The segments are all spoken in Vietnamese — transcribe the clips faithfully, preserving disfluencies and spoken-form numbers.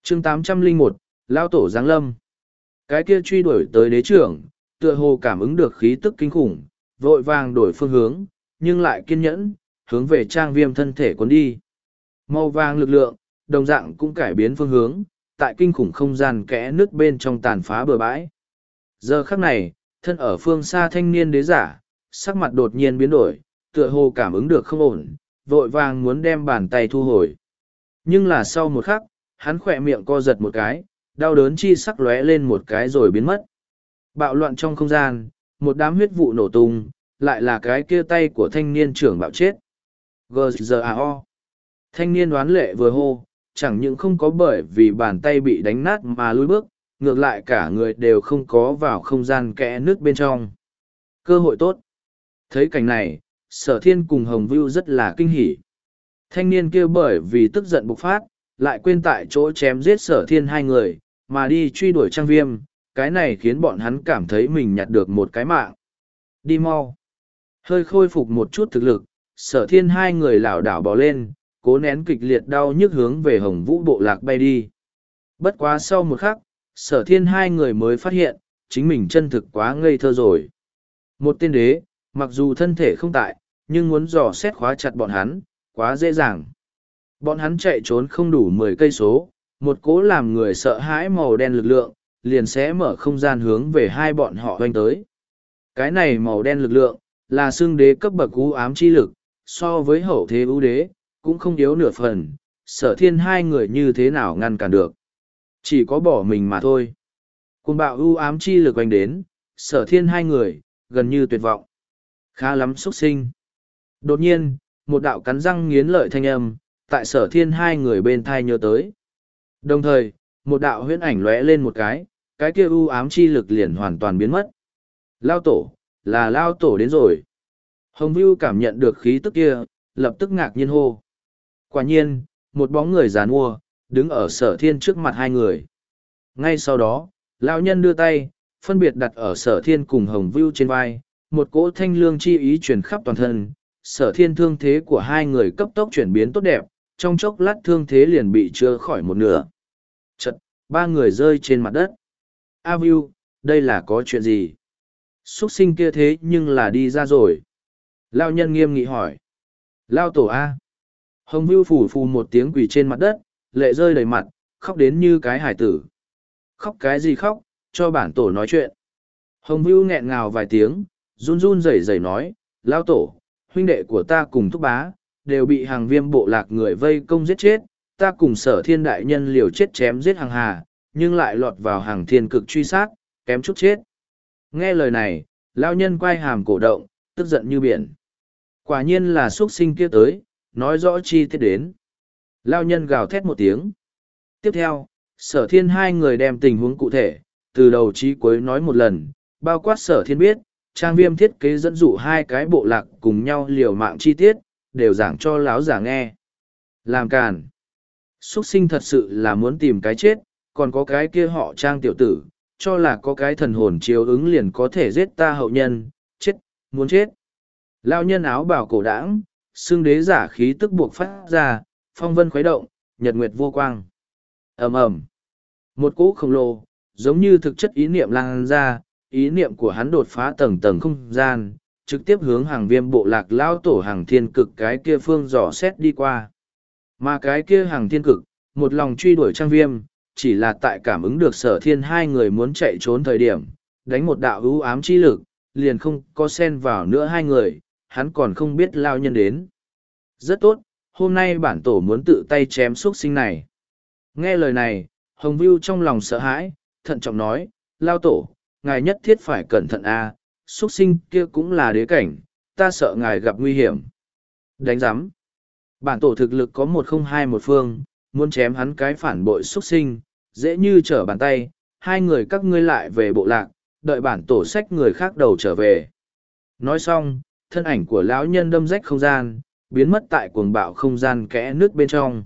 chương tám trăm lẻ một, Lao Tổ Giáng Lâm. Cái kia truy đuổi tới đế trưởng, tựa hồ cảm ứng được khí tức kinh khủng, vội vàng đổi phương hướng, nhưng lại kiên nhẫn, hướng về trang viêm thân thể cuốn đi. Màu vàng lực lượng, đồng dạng cũng cải biến phương hướng, tại kinh khủng không gian kẽ nước bên trong tàn phá bờ bãi. Giờ khắc này, thân ở phương xa thanh niên đế giả, sắc mặt đột nhiên biến đổi, tựa hồ cảm ứng được không ổn, vội vàng muốn đem bàn tay thu hồi. Nhưng là sau một khắc, hắn khỏe miệng co giật một cái, đau đớn chi sắc lóe lên một cái rồi biến mất. Bạo loạn trong không gian, một đám huyết vụ nổ tung, lại là cái kia tay của thanh niên trưởng bạo chết. giê giê a o. Thanh niên đoán lệ vừa hô, chẳng những không có bởi vì bàn tay bị đánh nát mà lùi bước, ngược lại cả người đều không có vào không gian kẽ nước bên trong. Cơ hội tốt. Thấy cảnh này, Sở Thiên cùng Hồng Vưu rất là kinh hỉ. Thanh niên kia bởi vì tức giận bộc phát, lại quên tại chỗ chém giết Sở Thiên hai người, mà đi truy đuổi Trang Viêm, cái này khiến bọn hắn cảm thấy mình nhặt được một cái mạng. Đi mau. Hơi khôi phục một chút thực lực, Sở Thiên hai người lảo đảo bò lên, cố nén kịch liệt đau nhức hướng về Hồng Vũ bộ lạc bay đi. Bất quá sau một khắc, Sở Thiên hai người mới phát hiện, chính mình chân thực quá ngây thơ rồi. Một tên đế, mặc dù thân thể không tại, nhưng muốn dò xét khóa chặt bọn hắn, quá dễ dàng. Bọn hắn chạy trốn không đủ mười cây số, một cố làm người sợ hãi màu đen lực lượng, liền sẽ mở không gian hướng về hai bọn họ hoanh tới. Cái này màu đen lực lượng, là xương đế cấp bậc u ám chi lực, so với hậu thế ưu đế, cũng không yếu nửa phần, Sở Thiên hai người như thế nào ngăn cản được. Chỉ có bỏ mình mà thôi. Cùng bạo ưu ám chi lực oanh đến, Sở Thiên hai người, gần như tuyệt vọng. Khá lắm xuất sinh. Đột nhiên, một đạo cắn răng nghiến lợi thanh âm, tại Sở Thiên hai người bên thai nhớ tới. Đồng thời, một đạo huyễn ảnh lóe lên một cái, cái kia ưu ám chi lực liền hoàn toàn biến mất. Lao tổ, là Lao tổ đến rồi. Hồng Vưu cảm nhận được khí tức kia, lập tức ngạc nhiên hô. Quả nhiên, một bóng người giàn mua, đứng ở Sở Thiên trước mặt hai người. Ngay sau đó, lão nhân đưa tay, phân biệt đặt ở Sở Thiên cùng Hồng Vưu trên vai, một cỗ thanh lương chi ý truyền khắp toàn thân. Sở Thiên thương thế của hai người cấp tốc chuyển biến tốt đẹp, trong chốc lát thương thế liền bị chữa khỏi một nửa. Chật, ba người rơi trên mặt đất. A Vưu, đây là có chuyện gì? Xuất sinh kia thế nhưng là đi ra rồi. Lão nhân nghiêm nghị hỏi. Lao tổ A. Hồng Vưu phủ phù một tiếng quỳ trên mặt đất, lệ rơi đầy mặt, khóc đến như cái hải tử. Khóc cái gì khóc, cho bản tổ nói chuyện. Hồng Vưu nghẹn ngào vài tiếng, run run rẩy rẩy nói, Lao tổ, huynh đệ của ta cùng thúc bá, đều bị hàng viêm bộ lạc người vây công giết chết, ta cùng Sở Thiên đại nhân liều chết chém giết hàng hà, nhưng lại lọt vào hàng thiên cực truy sát, kém chút chết. Nghe lời này, Lao nhân quay hàm cổ động, tức giận như biển. Quả nhiên là xuất sinh kia tới, nói rõ chi tiết đến. Lao nhân gào thét một tiếng. Tiếp theo, Sở Thiên hai người đem tình huống cụ thể, từ đầu chí cuối nói một lần, bao quát Sở Thiên biết, Trang Viêm thiết kế dẫn dụ hai cái bộ lạc cùng nhau liều mạng chi tiết, đều giảng cho láo giả nghe. Làm càn. Xuất sinh thật sự là muốn tìm cái chết, còn có cái kia họ Trang tiểu tử, cho là có cái thần hồn chiếu ứng liền có thể giết ta hậu nhân, chết, muốn chết. Lao nhân áo bào cổ đãng, xương đế giả khí tức buộc phát ra, phong vân khuấy động, nhật nguyệt vô quang. Ầm ầm. Một cỗ khổng lồ, giống như thực chất ý niệm lan ra, ý niệm của hắn đột phá tầng tầng không gian, trực tiếp hướng hàng viêm bộ lạc lao tổ hàng thiên cực cái kia phương dò xét đi qua. Mà cái kia hàng thiên cực, một lòng truy đuổi Trang Viêm, chỉ là tại cảm ứng được Sở Thiên hai người muốn chạy trốn thời điểm, đánh một đạo ưu ám chi lực, liền không có xen vào nữa hai người, hắn còn không biết lao nhân đến. Rất tốt, hôm nay bản tổ muốn tự tay chém xuất sinh này. Nghe lời này, Hồng Vưu trong lòng sợ hãi, thận trọng nói, lao tổ, ngài nhất thiết phải cẩn thận a, à, xuất sinh kia cũng là đế cảnh, ta sợ ngài gặp nguy hiểm. Đánh giám. Bản tổ thực lực có một không hai một phương, muốn chém hắn cái phản bội xuất sinh, dễ như trở bàn tay, hai người các ngươi lại về bộ lạc, đợi bản tổ xách người khác đầu trở về. Nói xong, thân ảnh của lão nhân đâm rách không gian, biến mất tại cuồng bạo không gian kẽ nước bên trong.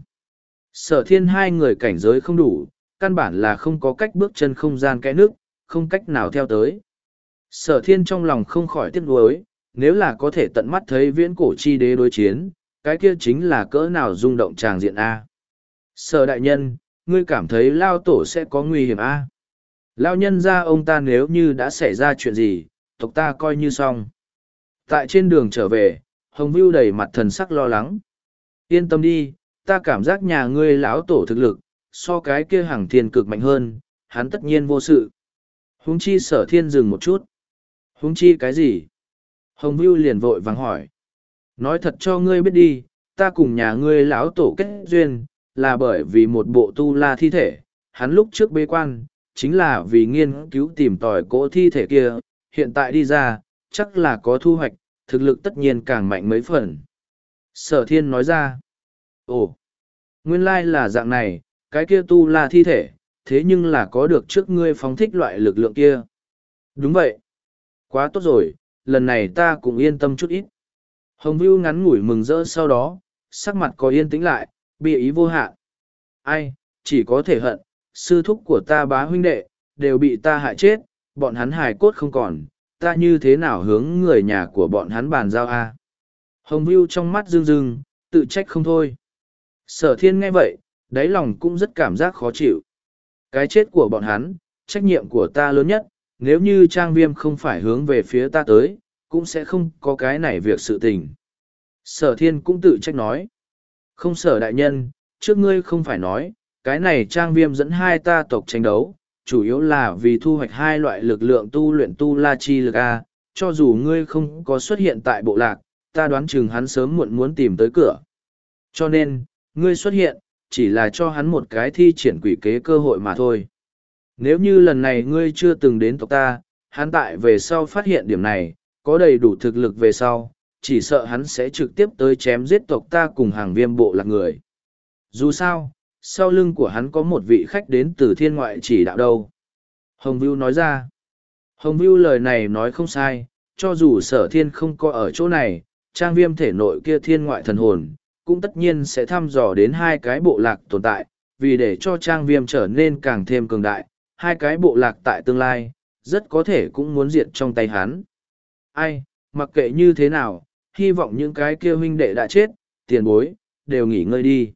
Sở Thiên hai người cảnh giới không đủ, căn bản là không có cách bước chân không gian kẽ nước, không cách nào theo tới. Sở Thiên trong lòng không khỏi tiếc nuối, nếu là có thể tận mắt thấy viễn cổ chi đế đối chiến, cái kia chính là cỡ nào rung động tràng diện A. Sở đại nhân, ngươi cảm thấy lao tổ sẽ có nguy hiểm à? Lao nhân ra ông ta nếu như đã xảy ra chuyện gì, tộc ta coi như xong. Tại trên đường trở về, Hồng Vưu đầy mặt thần sắc lo lắng. Yên tâm đi, ta cảm giác nhà ngươi lão tổ thực lực, so cái kia hàng thiên cực mạnh hơn, hắn tất nhiên vô sự. Huống chi sở thiên dừng một chút. Huống chi cái gì? Hồng Vưu liền vội vàng hỏi. Nói thật cho ngươi biết đi, ta cùng nhà ngươi lão tổ kết duyên, là bởi vì một bộ tu la thi thể, hắn lúc trước bế quan, chính là vì nghiên cứu tìm tòi cỗ thi thể kia, hiện tại đi ra, chắc là có thu hoạch, thực lực tất nhiên càng mạnh mấy phần. Sở thiên nói ra. Ồ, nguyên lai là dạng này, cái kia tu la thi thể, thế nhưng là có được trước ngươi phóng thích loại lực lượng kia. Đúng vậy. Quá tốt rồi, lần này ta cũng yên tâm chút ít. Hồng Vưu ngắn ngủi mừng rỡ sau đó, sắc mặt có yên tĩnh lại, bị ý vô hạn. Ai, chỉ có thể hận, sư thúc của ta bá huynh đệ, đều bị ta hại chết, bọn hắn hài cốt không còn, ta như thế nào hướng người nhà của bọn hắn bàn giao a? Hồng Vưu trong mắt rưng rưng, tự trách không thôi. Sở thiên nghe vậy, đáy lòng cũng rất cảm giác khó chịu. Cái chết của bọn hắn, trách nhiệm của ta lớn nhất, nếu như trang viêm không phải hướng về phía ta tới, cũng sẽ không có cái này việc sự tình. Sở thiên cũng tự trách nói. Không sở đại nhân, trước ngươi không phải nói, cái này trang viêm dẫn hai ta tộc tranh đấu, chủ yếu là vì thu hoạch hai loại lực lượng tu luyện tu la chi lực A, cho dù ngươi không có xuất hiện tại bộ lạc, ta đoán chừng hắn sớm muộn muốn tìm tới cửa. Cho nên, ngươi xuất hiện, chỉ là cho hắn một cái thi triển quỷ kế cơ hội mà thôi. Nếu như lần này ngươi chưa từng đến tộc ta, hắn tại về sau phát hiện điểm này, có đầy đủ thực lực về sau, chỉ sợ hắn sẽ trực tiếp tới chém giết tộc ta cùng hàng viêm bộ lạc người. Dù sao, sau lưng của hắn có một vị khách đến từ thiên ngoại chỉ đạo đâu. Hồng Vưu nói ra. Hồng Vưu lời này nói không sai, cho dù sở thiên không có ở chỗ này, trang viêm thể nội kia thiên ngoại thần hồn, cũng tất nhiên sẽ thăm dò đến hai cái bộ lạc tồn tại, vì để cho trang viêm trở nên càng thêm cường đại, hai cái bộ lạc tại tương lai, rất có thể cũng muốn diệt trong tay hắn. Ai, mặc kệ như thế nào, hy vọng những cái kia huynh đệ đã chết, tiền bối, đều nghỉ ngơi đi.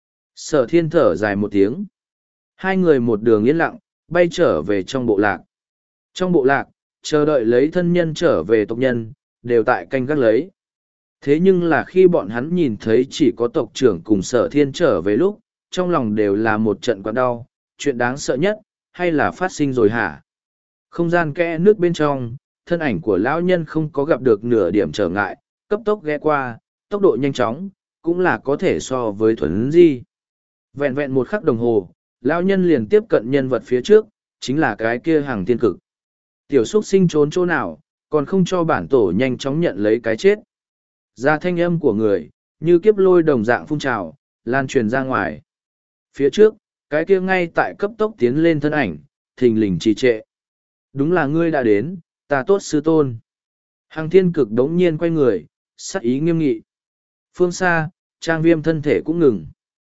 Sở thiên thở dài một tiếng. Hai người một đường yên lặng, bay trở về trong bộ lạc. Trong bộ lạc, chờ đợi lấy thân nhân trở về tộc nhân, đều tại canh gác lấy. Thế nhưng là khi bọn hắn nhìn thấy chỉ có tộc trưởng cùng sở thiên trở về lúc, trong lòng đều là một trận quặn đau, chuyện đáng sợ nhất, hay là phát sinh rồi hả? Không gian kẽ nước bên trong, thân ảnh của lão nhân không có gặp được nửa điểm trở ngại, cấp tốc ghé qua, tốc độ nhanh chóng, cũng là có thể so với thuần di. Vẹn vẹn một khắc đồng hồ, lão nhân liền tiếp cận nhân vật phía trước, chính là cái kia hàng tiên cực. Tiểu xuất sinh trốn chỗ nào, còn không cho bản tổ nhanh chóng nhận lấy cái chết. Ra thanh âm của người, như kiếp lôi đồng dạng phun trào, lan truyền ra ngoài. Phía trước, cái kia ngay tại cấp tốc tiến lên thân ảnh, thình lình trì trệ. Đúng là ngươi đã đến, ta tốt sư tôn. Hàng thiên cực đống nhiên quay người, sắc ý nghiêm nghị. Phương xa, trang viêm thân thể cũng ngừng.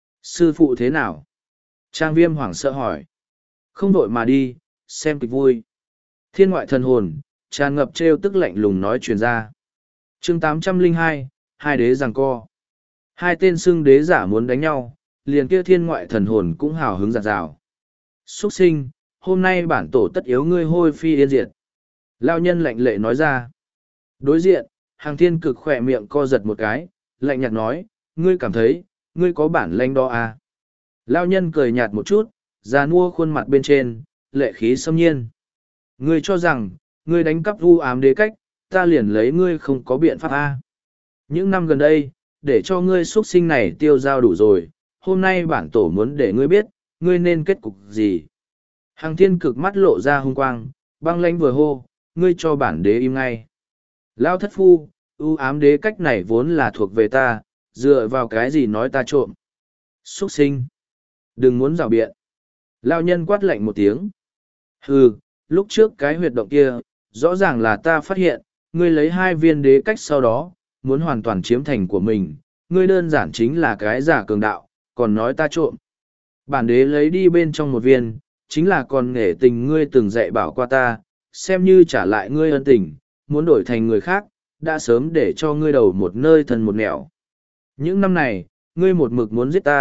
Sư phụ thế nào? Trang viêm hoảng sợ hỏi. Không vội mà đi, xem kịch vui. Thiên ngoại thần hồn, tràn ngập trêu tức lạnh lùng nói truyền ra. chương tám trăm lẻ hai, hai đế giằng co. Hai tên xưng đế giả muốn đánh nhau, liền kia thiên ngoại thần hồn cũng hào hứng giặt rào. Xuất sinh, hôm nay bản tổ tất yếu ngươi hôi phi yên diệt. Lao nhân lạnh lệ nói ra. Đối diện, hàng thiên cực khỏe miệng co giật một cái, lạnh nhạt nói, ngươi cảm thấy, ngươi có bản lanh đó à? Lao nhân cười nhạt một chút, già nua khuôn mặt bên trên, lệ khí xâm nhiên. Ngươi cho rằng, ngươi đánh cắp vu ám đế cách, ta liền lấy ngươi không có biện pháp à? Những năm gần đây, để cho ngươi xuất sinh này tiêu dao đủ rồi, hôm nay bản tổ muốn để ngươi biết, ngươi nên kết cục gì. Hàng thiên cực mắt lộ ra hung quang, băng lãnh vừa hô, ngươi cho bản đế im ngay. Lao thất phu, ưu ám đế cách này vốn là thuộc về ta, dựa vào cái gì nói ta trộm. Xuất sinh. Đừng muốn rào biện. Lao nhân quát lạnh một tiếng. Hừ, lúc trước cái huyệt động kia, rõ ràng là ta phát hiện, ngươi lấy hai viên đế cách sau đó, muốn hoàn toàn chiếm thành của mình, ngươi đơn giản chính là cái giả cường đạo, còn nói ta trộm. Bản đế lấy đi bên trong một viên, chính là còn nể tình ngươi từng dạy bảo qua ta, xem như trả lại ngươi ân tình, muốn đổi thành người khác, đã sớm để cho ngươi đầu một nơi thân một nẻo. Những năm này, ngươi một mực muốn giết ta,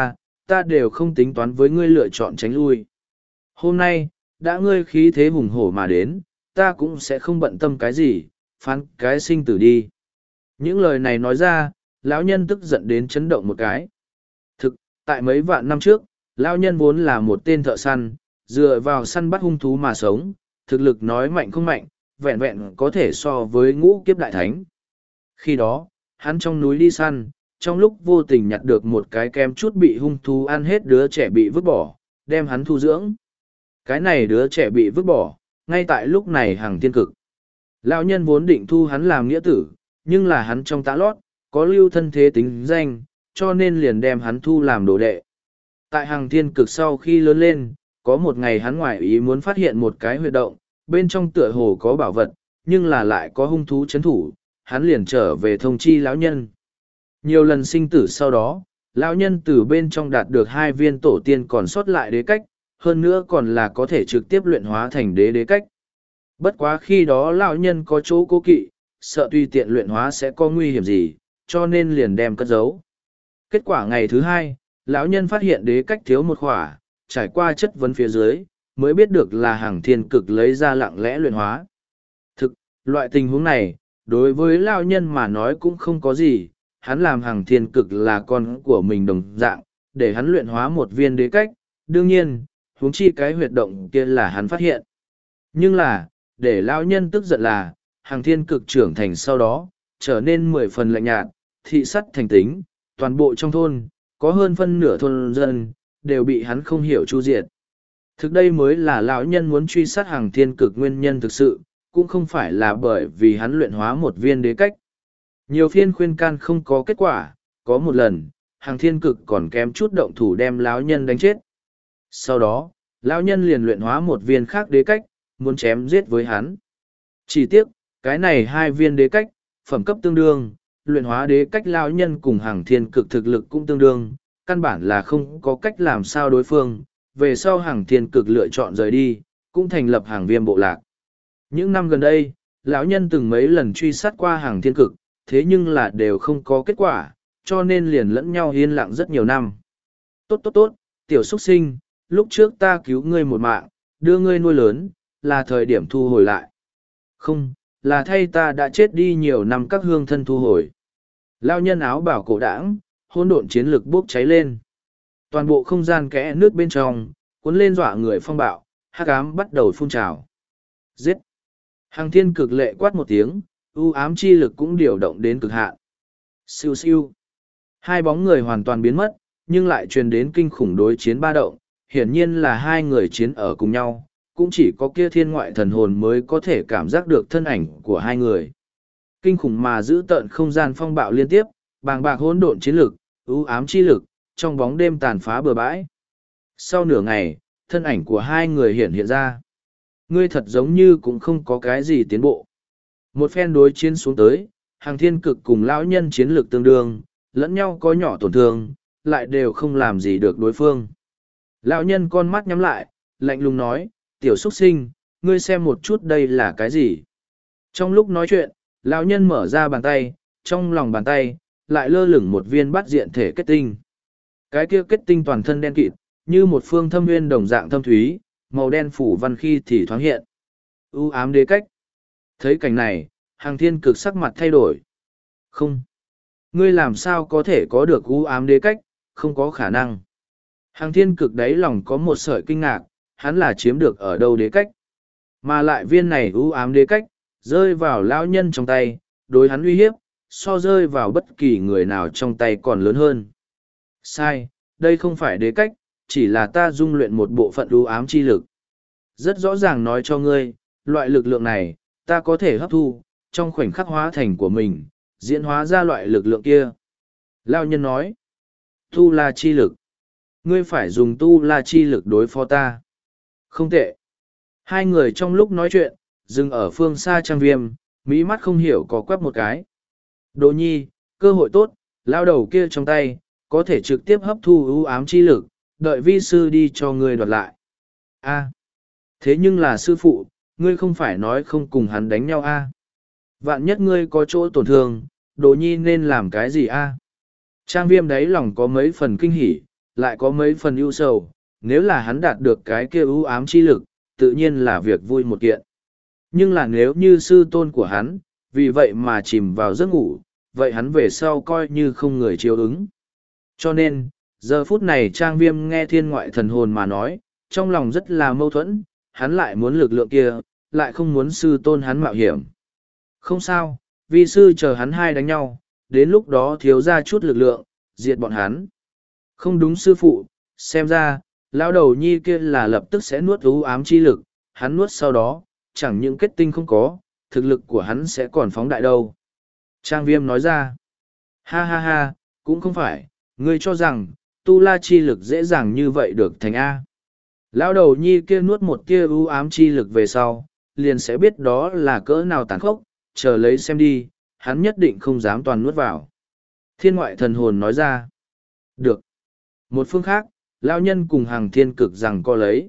ta đều không tính toán với ngươi lựa chọn tránh lui. Hôm nay, đã ngươi khí thế hùng hổ mà đến, ta cũng sẽ không bận tâm cái gì, phán cái sinh tử đi. Những lời này nói ra, lão nhân tức giận đến chấn động một cái. Thực, tại mấy vạn năm trước, lão nhân vốn là một tên thợ săn, dựa vào săn bắt hung thú mà sống, thực lực nói mạnh không mạnh, vẹn vẹn có thể so với ngũ kiếp đại thánh. Khi đó, hắn trong núi đi săn, trong lúc vô tình nhặt được một cái kem chút bị hung thú ăn hết đứa trẻ bị vứt bỏ, đem hắn thu dưỡng. Cái này đứa trẻ bị vứt bỏ, ngay tại lúc này hàng thiên cực. Lão nhân vốn định thu hắn làm nghĩa tử, nhưng là hắn trong tã lót, có lưu thân thế tính danh, cho nên liền đem hắn thu làm đồ đệ. Tại hàng thiên cực sau khi lớn lên, có một ngày hắn ngoại ý muốn phát hiện một cái huyệt động, bên trong tựa hồ có bảo vật, nhưng là lại có hung thú chấn thủ, hắn liền trở về thông chi lão nhân. Nhiều lần sinh tử sau đó, lão nhân từ bên trong đạt được hai viên tổ tiên còn sót lại đế cách, hơn nữa còn là có thể trực tiếp luyện hóa thành đế đế cách. Bất quá khi đó lão nhân có chỗ cố kỵ, sợ tùy tiện luyện hóa sẽ có nguy hiểm gì, cho nên liền đem cất giấu. Kết quả ngày thứ hai, lão nhân phát hiện đế cách thiếu một khỏa, trải qua chất vấn phía dưới, mới biết được là hàng thiên cực lấy ra lặng lẽ luyện hóa. Thực, loại tình huống này, đối với lão nhân mà nói cũng không có gì, hắn làm hàng thiên cực là con của mình đồng dạng, để hắn luyện hóa một viên đế cách, đương nhiên, huống chi cái huyệt động kia là hắn phát hiện. Nhưng là, để lão nhân tức giận là, hàng thiên cực trưởng thành sau đó, trở nên mười phần lạnh nhạt, thị sắt thành tính, toàn bộ trong thôn, có hơn phân nửa thôn dân, đều bị hắn không hiểu chu diệt. Thực đây mới là lão nhân muốn truy sát hàng thiên cực nguyên nhân thực sự, cũng không phải là bởi vì hắn luyện hóa một viên đế cách. Nhiều phiên khuyên can không có kết quả, có một lần, hàng thiên cực còn kém chút động thủ đem lão nhân đánh chết. Sau đó, lão nhân liền luyện hóa một viên khác đế cách, muốn chém giết với hắn. Chỉ tiếc, cái này hai viên đế cách, phẩm cấp tương đương, luyện hóa đế cách lão nhân cùng hàng thiên cực thực lực cũng tương đương, căn bản là không có cách làm sao đối phương, về sau hàng thiên cực lựa chọn rời đi, cũng thành lập hàng viêm bộ lạc. Những năm gần đây, lão nhân từng mấy lần truy sát qua hàng thiên cực, thế nhưng là đều không có kết quả, cho nên liền lẫn nhau yên lặng rất nhiều năm. Tốt tốt tốt, tiểu xuất sinh, lúc trước ta cứu ngươi một mạng, đưa ngươi nuôi lớn, là thời điểm thu hồi lại. Không, là thay ta đã chết đi nhiều năm các hương thân thu hồi. Lão nhân áo bảo cổ đảng, hỗn độn chiến lực bốc cháy lên. Toàn bộ không gian kẽ nước bên trong, cuốn lên dọa người phong bạo, hắc ám bắt đầu phun trào. Giết! Hàng thiên cực lệ quát một tiếng, u ám chi lực cũng điều động đến cực hạn. Siêu siêu! Hai bóng người hoàn toàn biến mất, nhưng lại truyền đến kinh khủng đối chiến ba động, hiển nhiên là hai người chiến ở cùng nhau, cũng chỉ có kia thiên ngoại thần hồn mới có thể cảm giác được thân ảnh của hai người. Kinh khủng mà giữ tợn không gian phong bạo liên tiếp, bàng bạc hỗn độn chiến lực, ưu ám chi lực, trong bóng đêm tàn phá bừa bãi. Sau nửa ngày, thân ảnh của hai người hiện hiện ra. Ngươi thật giống như cũng không có cái gì tiến bộ. Một phen đối chiến xuống tới, hàng thiên cực cùng lão nhân chiến lược tương đương, lẫn nhau có nhỏ tổn thương, lại đều không làm gì được đối phương. Lão nhân con mắt nhắm lại, lạnh lùng nói, tiểu xuất sinh, ngươi xem một chút đây là cái gì. Trong lúc nói chuyện, lão nhân mở ra bàn tay, trong lòng bàn tay, lại lơ lửng một viên bát diện thể kết tinh. Cái kia kết tinh toàn thân đen kịt, như một phương thâm nguyên đồng dạng thâm thúy, màu đen phủ văn khi thì thoáng hiện. U ám đế cách. Thấy cảnh này, hàng thiên cực sắc mặt thay đổi. Không. Ngươi làm sao có thể có được u ám đế cách, không có khả năng. Hàng thiên cực đáy lòng có một sợi kinh ngạc, hắn là chiếm được ở đâu đế cách. Mà lại viên này u ám đế cách, rơi vào lão nhân trong tay, đối hắn uy hiếp, so rơi vào bất kỳ người nào trong tay còn lớn hơn. Sai, đây không phải đế cách, chỉ là ta dung luyện một bộ phận u ám chi lực. Rất rõ ràng nói cho ngươi, loại lực lượng này, ta có thể hấp thu, trong khoảnh khắc hóa thành của mình, diễn hóa ra loại lực lượng kia. Lão nhân nói, tu la chi lực. Ngươi phải dùng tu la chi lực đối phó ta. Không tệ. Hai người trong lúc nói chuyện, dừng ở phương xa trang viêm, mỹ mắt không hiểu có quắp một cái. Đỗ nhi, cơ hội tốt, lao đầu kia trong tay, có thể trực tiếp hấp thu ưu ám chi lực, đợi vi sư đi cho ngươi đoạt lại. A. Thế nhưng là sư phụ, ngươi không phải nói không cùng hắn đánh nhau a? Vạn nhất ngươi có chỗ tổn thương, Đỗ nhi nên làm cái gì a? Trang viêm đấy lòng có mấy phần kinh hỉ, lại có mấy phần ưu sầu, nếu là hắn đạt được cái kia ưu ám chi lực, tự nhiên là việc vui một kiện. Nhưng là nếu như sư tôn của hắn, vì vậy mà chìm vào giấc ngủ, vậy hắn về sau coi như không người chiếu ứng. Cho nên, giờ phút này Trang Viêm nghe thiên ngoại thần hồn mà nói, trong lòng rất là mâu thuẫn, hắn lại muốn lực lượng kia, lại không muốn sư tôn hắn mạo hiểm. Không sao, vi sư chờ hắn hai đánh nhau, đến lúc đó thiếu ra chút lực lượng, diệt bọn hắn. Không đúng sư phụ, xem ra, lão đầu nhi kia là lập tức sẽ nuốt ưu ám chi lực, hắn nuốt sau đó, chẳng những kết tinh không có, thực lực của hắn sẽ còn phóng đại đâu. Trang Viêm nói ra, ha ha ha, cũng không phải, ngươi cho rằng, tu la chi lực dễ dàng như vậy được thành A. Lão đầu nhi kia nuốt một tia ưu ám chi lực về sau, liền sẽ biết đó là cỡ nào tàn khốc, chờ lấy xem đi, hắn nhất định không dám toàn nuốt vào. Thiên ngoại thần hồn nói ra, được. Một phương khác, lão nhân cùng hàng thiên cực rằng co lấy.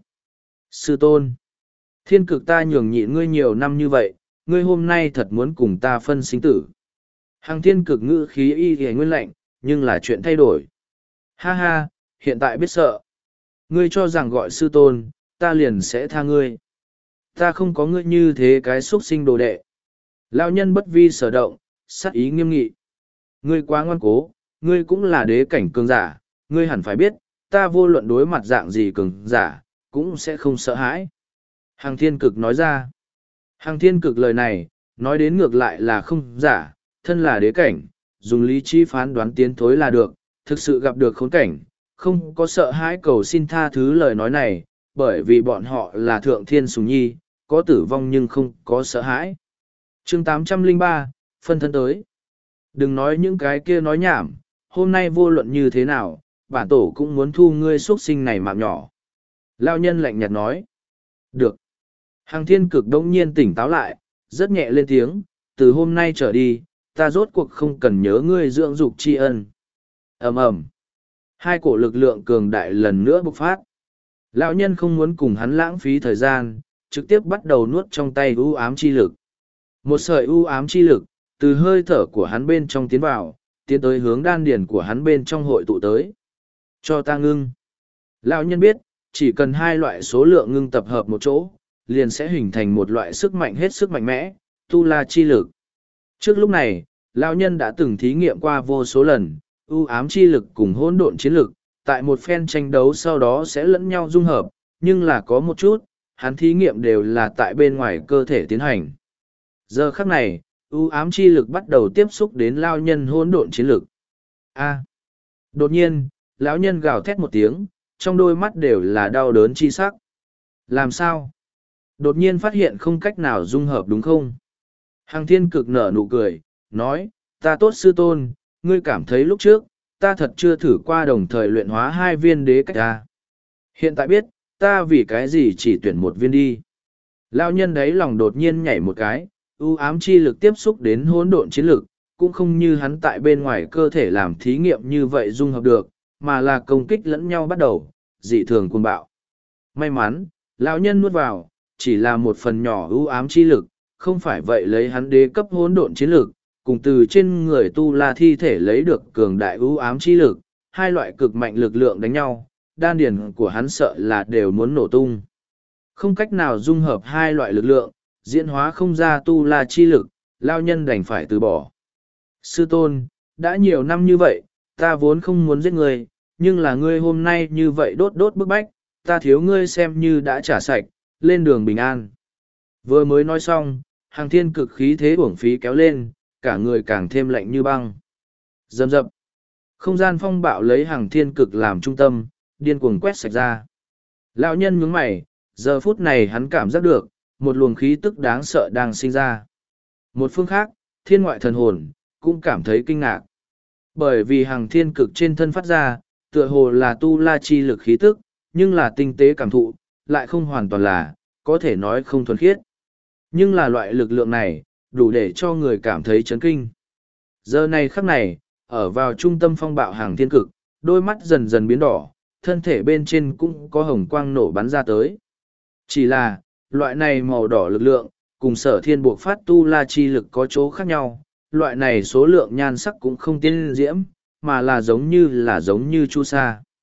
Sư tôn, thiên cực ta nhường nhịn ngươi nhiều năm như vậy, ngươi hôm nay thật muốn cùng ta phân sinh tử. Hàng thiên cực ngữ khí y ghề nguyên lạnh, nhưng là chuyện thay đổi. Ha ha, hiện tại biết sợ. Ngươi cho rằng gọi sư tôn, ta liền sẽ tha ngươi. Ta không có ngươi như thế cái xuất sinh đồ đệ. Lão nhân bất vi sở động, sát ý nghiêm nghị. Ngươi quá ngoan cố, ngươi cũng là đế cảnh cường giả, ngươi hẳn phải biết, ta vô luận đối mặt dạng gì cường giả, cũng sẽ không sợ hãi. Hàng thiên cực nói ra. Hàng thiên cực lời này, nói đến ngược lại là không giả, thân là đế cảnh, dùng lý trí phán đoán tiến thối là được, thực sự gặp được khốn cảnh, không có sợ hãi cầu xin tha thứ lời nói này, bởi vì bọn họ là thượng thiên sùng nhi, có tử vong nhưng không có sợ hãi. chương tám trăm lẻ ba, phân thân tới. Đừng nói những cái kia nói nhảm, hôm nay vô luận như thế nào, bản tổ cũng muốn thu ngươi xuất sinh này mạng nhỏ. Lao nhân lạnh nhạt nói. Được. Hàng thiên cực đông nhiên tỉnh táo lại, rất nhẹ lên tiếng, từ hôm nay trở đi, ta rốt cuộc không cần nhớ ngươi dưỡng dục tri ân. Ầm ầm. Hai cổ lực lượng cường đại lần nữa bộc phát. Lão nhân không muốn cùng hắn lãng phí thời gian, trực tiếp bắt đầu nuốt trong tay u ám chi lực. Một sợi u ám chi lực, từ hơi thở của hắn bên trong tiến vào, tiến tới hướng đan điền của hắn bên trong hội tụ tới. Cho ta ngưng. Lão nhân biết, chỉ cần hai loại số lượng ngưng tập hợp một chỗ, liền sẽ hình thành một loại sức mạnh hết sức mạnh mẽ, tu la chi lực. Trước lúc này, lão nhân đã từng thí nghiệm qua vô số lần, u ám chi lực cùng hỗn độn chiến lực, tại một phen tranh đấu sau đó sẽ lẫn nhau dung hợp, nhưng là có một chút, hắn thí nghiệm đều là tại bên ngoài cơ thể tiến hành. Giờ khắc này, u ám chi lực bắt đầu tiếp xúc đến lão nhân hỗn độn chiến lực. A. Đột nhiên, lão nhân gào thét một tiếng, trong đôi mắt đều là đau đớn chi sắc. Làm sao? Đột nhiên phát hiện không cách nào dung hợp đúng không? Hàng thiên cực nở nụ cười, nói, ta tốt sư tôn, ngươi cảm thấy lúc trước, ta thật chưa thử qua đồng thời luyện hóa hai viên đế cách ta. Hiện tại biết, ta vì cái gì chỉ tuyển một viên đi. Lão nhân đấy lòng đột nhiên nhảy một cái, ưu ám chi lực tiếp xúc đến hỗn độn chiến lực, cũng không như hắn tại bên ngoài cơ thể làm thí nghiệm như vậy dung hợp được, mà là công kích lẫn nhau bắt đầu, dị thường cuồng bạo. May mắn, lão nhân nuốt vào, chỉ là một phần nhỏ ưu ám chi lực, không phải vậy lấy hắn đế cấp hỗn độn chiến lực, cùng từ trên người tu la thi thể lấy được cường đại ưu ám chi lực, hai loại cực mạnh lực lượng đánh nhau, đan điền của hắn sợ là đều muốn nổ tung. Không cách nào dung hợp hai loại lực lượng, diễn hóa không ra tu la chi lực, lao nhân đành phải từ bỏ. Sư tôn, đã nhiều năm như vậy, ta vốn không muốn giết ngươi, nhưng là ngươi hôm nay như vậy đốt đốt bức bách, ta thiếu ngươi xem như đã trả sạch, lên đường bình an. Vừa mới nói xong, hàng thiên cực khí thế uổng phí kéo lên, cả người càng thêm lạnh như băng. Dầm dập. Không gian phong bạo lấy hàng thiên cực làm trung tâm, điên cuồng quét sạch ra. Lão nhân nhướng mày, giờ phút này hắn cảm giác được, một luồng khí tức đáng sợ đang sinh ra. Một phương khác, thiên ngoại thần hồn, cũng cảm thấy kinh ngạc. Bởi vì hàng thiên cực trên thân phát ra, tựa hồ là tu la chi lực khí tức, nhưng là tinh tế cảm thụ, lại không hoàn toàn là, có thể nói không thuần khiết. Nhưng là loại lực lượng này, đủ để cho người cảm thấy chấn kinh. Giờ này khắc này, ở vào trung tâm phong bạo hàng thiên cực, đôi mắt dần dần biến đỏ, thân thể bên trên cũng có hồng quang nổ bắn ra tới. Chỉ là, loại này màu đỏ lực lượng, cùng sở thiên buộc phát tu la chi lực có chỗ khác nhau, loại này số lượng nhan sắc cũng không tiên diễm, mà là giống như là giống như chu sa.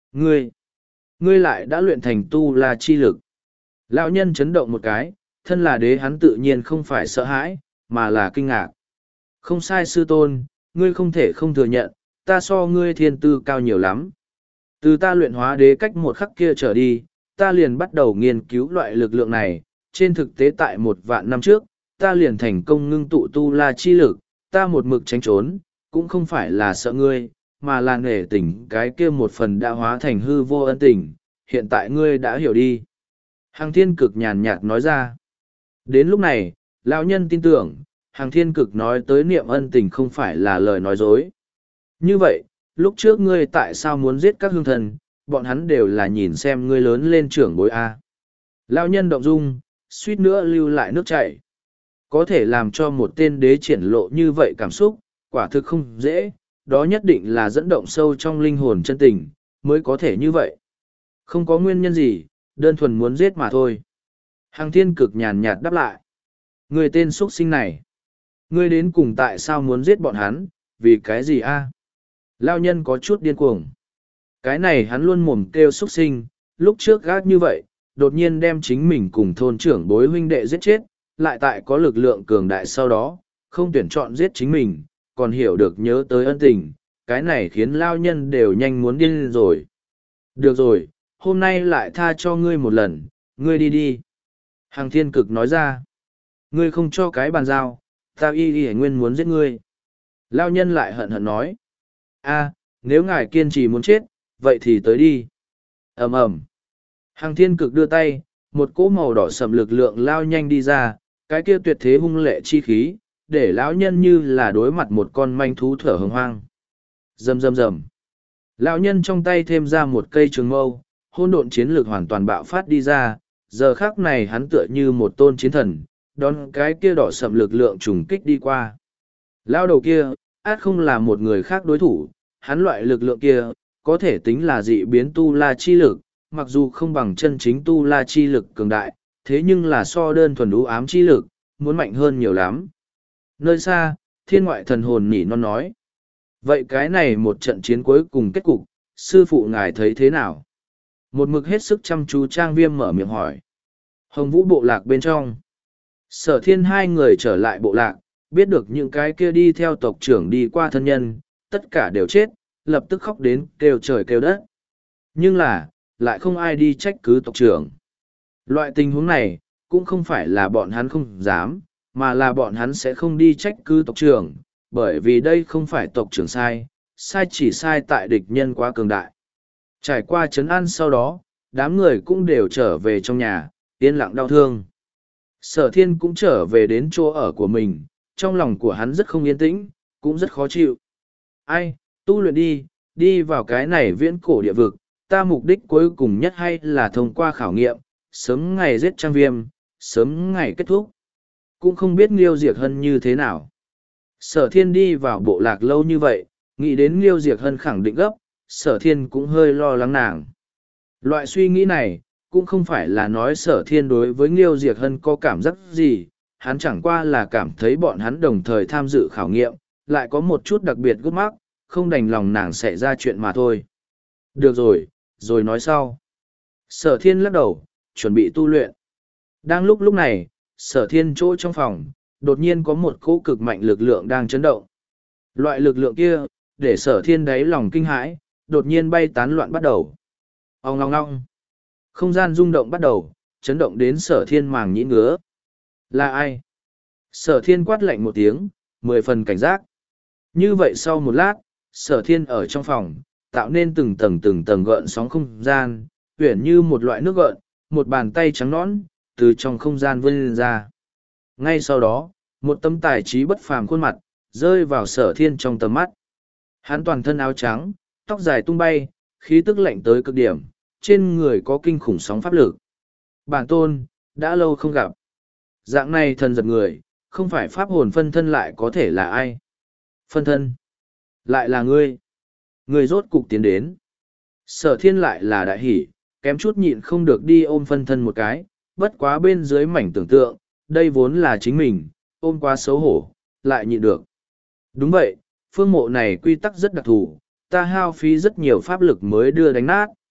Ngươi, ngươi lại đã luyện thành tu la chi lực. Lão nhân chấn động một cái, thân là đế hắn tự nhiên không phải sợ hãi, mà là kinh ngạc. Không sai sư tôn, ngươi không thể không thừa nhận, ta so ngươi thiên tư cao nhiều lắm. Từ ta luyện hóa đế cách một khắc kia trở đi, ta liền bắt đầu nghiên cứu loại lực lượng này. Trên thực tế tại một vạn năm trước, ta liền thành công ngưng tụ tu la chi lực, ta một mực tránh trốn, cũng không phải là sợ ngươi, mà là nể tình cái kia một phần đã hóa thành hư vô ân tình, hiện tại ngươi đã hiểu đi. Hàng thiên cực nhàn nhạt nói ra. Đến lúc này, lão nhân tin tưởng, hàng thiên cực nói tới niệm ân tình không phải là lời nói dối. Như vậy, lúc trước ngươi tại sao muốn giết các hương thần, bọn hắn đều là nhìn xem ngươi lớn lên trưởng bối A. Lão nhân động dung, suýt nữa lưu lại nước chảy. Có thể làm cho một tên đế triển lộ như vậy cảm xúc, quả thực không dễ, đó nhất định là dẫn động sâu trong linh hồn chân tình, mới có thể như vậy. Không có nguyên nhân gì, đơn thuần muốn giết mà thôi. Hàng thiên cực nhàn nhạt đáp lại. Người tên xuất sinh này. Ngươi đến cùng tại sao muốn giết bọn hắn, vì cái gì a? Lao nhân có chút điên cuồng. Cái này hắn luôn mồm kêu xuất sinh, lúc trước gác như vậy, đột nhiên đem chính mình cùng thôn trưởng bối huynh đệ giết chết, lại tại có lực lượng cường đại sau đó, không tuyển chọn giết chính mình, còn hiểu được nhớ tới ân tình, cái này khiến lao nhân đều nhanh muốn điên lên rồi. Được rồi, hôm nay lại tha cho ngươi một lần, ngươi đi đi. Hàng thiên cực nói ra, ngươi không cho cái bàn giao, ta y y nguyên muốn giết ngươi. Lao nhân lại hận hận nói, a, nếu ngài kiên trì muốn chết, vậy thì tới đi. Ầm ầm. Hàng thiên cực đưa tay, một cỗ màu đỏ sầm lực lượng lao nhanh đi ra, cái kia tuyệt thế hung lệ chi khí, để lão nhân như là đối mặt một con manh thú thở hừng hoang. Rầm rầm rầm. Lão nhân trong tay thêm ra một cây trường mâu, hỗn độn chiến lược hoàn toàn bạo phát đi ra, giờ khắc này hắn tựa như một tôn chiến thần, đón cái kia đỏ sầm lực lượng trùng kích đi qua. Lão đầu kia, át không là một người khác đối thủ, hắn loại lực lượng kia, có thể tính là dị biến tu la chi lực, mặc dù không bằng chân chính tu la chi lực cường đại, thế nhưng là so đơn thuần ú ám chi lực, muốn mạnh hơn nhiều lắm. Nơi xa, thiên ngoại thần hồn nỉ non nói. Vậy cái này một trận chiến cuối cùng kết cục, sư phụ ngài thấy thế nào? Một mực hết sức chăm chú trang viêm mở miệng hỏi. Hồng vũ bộ lạc bên trong. Sở thiên hai người trở lại bộ lạc, biết được những cái kia đi theo tộc trưởng đi qua thân nhân, tất cả đều chết, lập tức khóc đến kêu trời kêu đất. Nhưng là, lại không ai đi trách cứ tộc trưởng. Loại tình huống này, cũng không phải là bọn hắn không dám, mà là bọn hắn sẽ không đi trách cứ tộc trưởng, bởi vì đây không phải tộc trưởng sai, sai chỉ sai tại địch nhân quá cường đại. Trải qua trấn an sau đó, đám người cũng đều trở về trong nhà, yên lặng đau thương. Sở thiên cũng trở về đến chỗ ở của mình, trong lòng của hắn rất không yên tĩnh, cũng rất khó chịu. Ai, tu luyện đi, đi vào cái này viễn cổ địa vực, ta mục đích cuối cùng nhất hay là thông qua khảo nghiệm, sớm ngày giết trang viêm, sớm ngày kết thúc. Cũng không biết Nghiêu Diệc Hân như thế nào. Sở thiên đi vào bộ lạc lâu như vậy, nghĩ đến Nghiêu Diệc Hân khẳng định gấp, sở thiên cũng hơi lo lắng nàng. Loại suy nghĩ này, cũng không phải là nói sở thiên đối với Nghiêu Diệc Hân có cảm giác gì, hắn chẳng qua là cảm thấy bọn hắn đồng thời tham dự khảo nghiệm, lại có một chút đặc biệt gút mắc, không đành lòng nàng xảy ra chuyện mà thôi. Được rồi, rồi nói sau. Sở thiên lắc đầu, chuẩn bị tu luyện. Đang lúc lúc này, sở thiên chỗ trong phòng, đột nhiên có một cỗ cực mạnh lực lượng đang chấn động. Loại lực lượng kia, để sở thiên đáy lòng kinh hãi, đột nhiên bay tán loạn bắt đầu. Ông ngong ngong. Không gian rung động bắt đầu, chấn động đến sở thiên màng nhĩ ngứa. Là ai? Sở thiên quát lạnh một tiếng, mười phần cảnh giác. Như vậy sau một lát, sở thiên ở trong phòng, tạo nên từng tầng từng tầng gợn sóng không gian, uyển như một loại nước gợn, một bàn tay trắng nõn, từ trong không gian vươn lên ra. Ngay sau đó, một tấm tài trí bất phàm khuôn mặt, rơi vào sở thiên trong tầm mắt. Hắn toàn thân áo trắng, tóc dài tung bay, khí tức lạnh tới cực điểm, trên người có kinh khủng sóng pháp lực. Bản tôn, đã lâu không gặp. Dạng này thần giật người, không phải pháp hồn phân thân lại có thể là ai. Phân thân, lại là ngươi. Ngươi rốt cục tiến đến. Sở thiên lại là đại hỷ, kém chút nhịn không được đi ôm phân thân một cái, bất quá bên dưới mảnh tưởng tượng, đây vốn là chính mình, ôm quá xấu hổ, lại nhịn được. Đúng vậy, phương mộ này quy tắc rất đặc thù, ta hao phí rất nhiều pháp lực mới đưa đánh nát,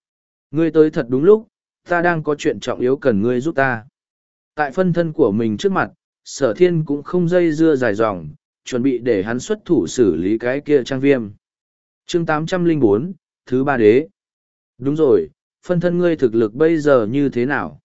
Ngươi tới thật đúng lúc, ta đang có chuyện trọng yếu cần ngươi giúp ta. Tại phân thân của mình trước mặt, sở thiên cũng không dây dưa dài dòng, chuẩn bị để hắn xuất thủ xử lý cái kia trang viêm. chương tám trăm lẻ bốn, thứ ba đế. Đúng rồi, phân thân ngươi thực lực bây giờ như thế nào?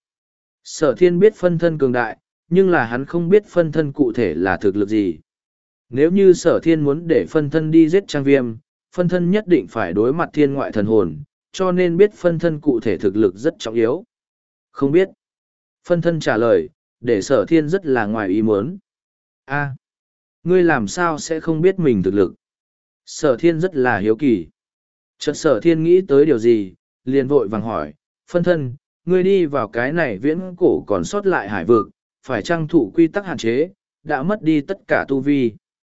Sở thiên biết phân thân cường đại, nhưng là hắn không biết phân thân cụ thể là thực lực gì. Nếu như sở thiên muốn để phân thân đi giết trang viêm, phân thân nhất định phải đối mặt thiên ngoại thần hồn, cho nên biết phân thân cụ thể thực lực rất trọng yếu. Không biết. Phân thân trả lời, để sở thiên rất là ngoài ý muốn. A, ngươi làm sao sẽ không biết mình thực lực? Sở thiên rất là hiếu kỳ. Chợt sở thiên nghĩ tới điều gì, liền vội vàng hỏi, phân thân, ngươi đi vào cái này viễn cổ còn sót lại hải vực, phải trang thụ quy tắc hạn chế, đã mất đi tất cả tu vi.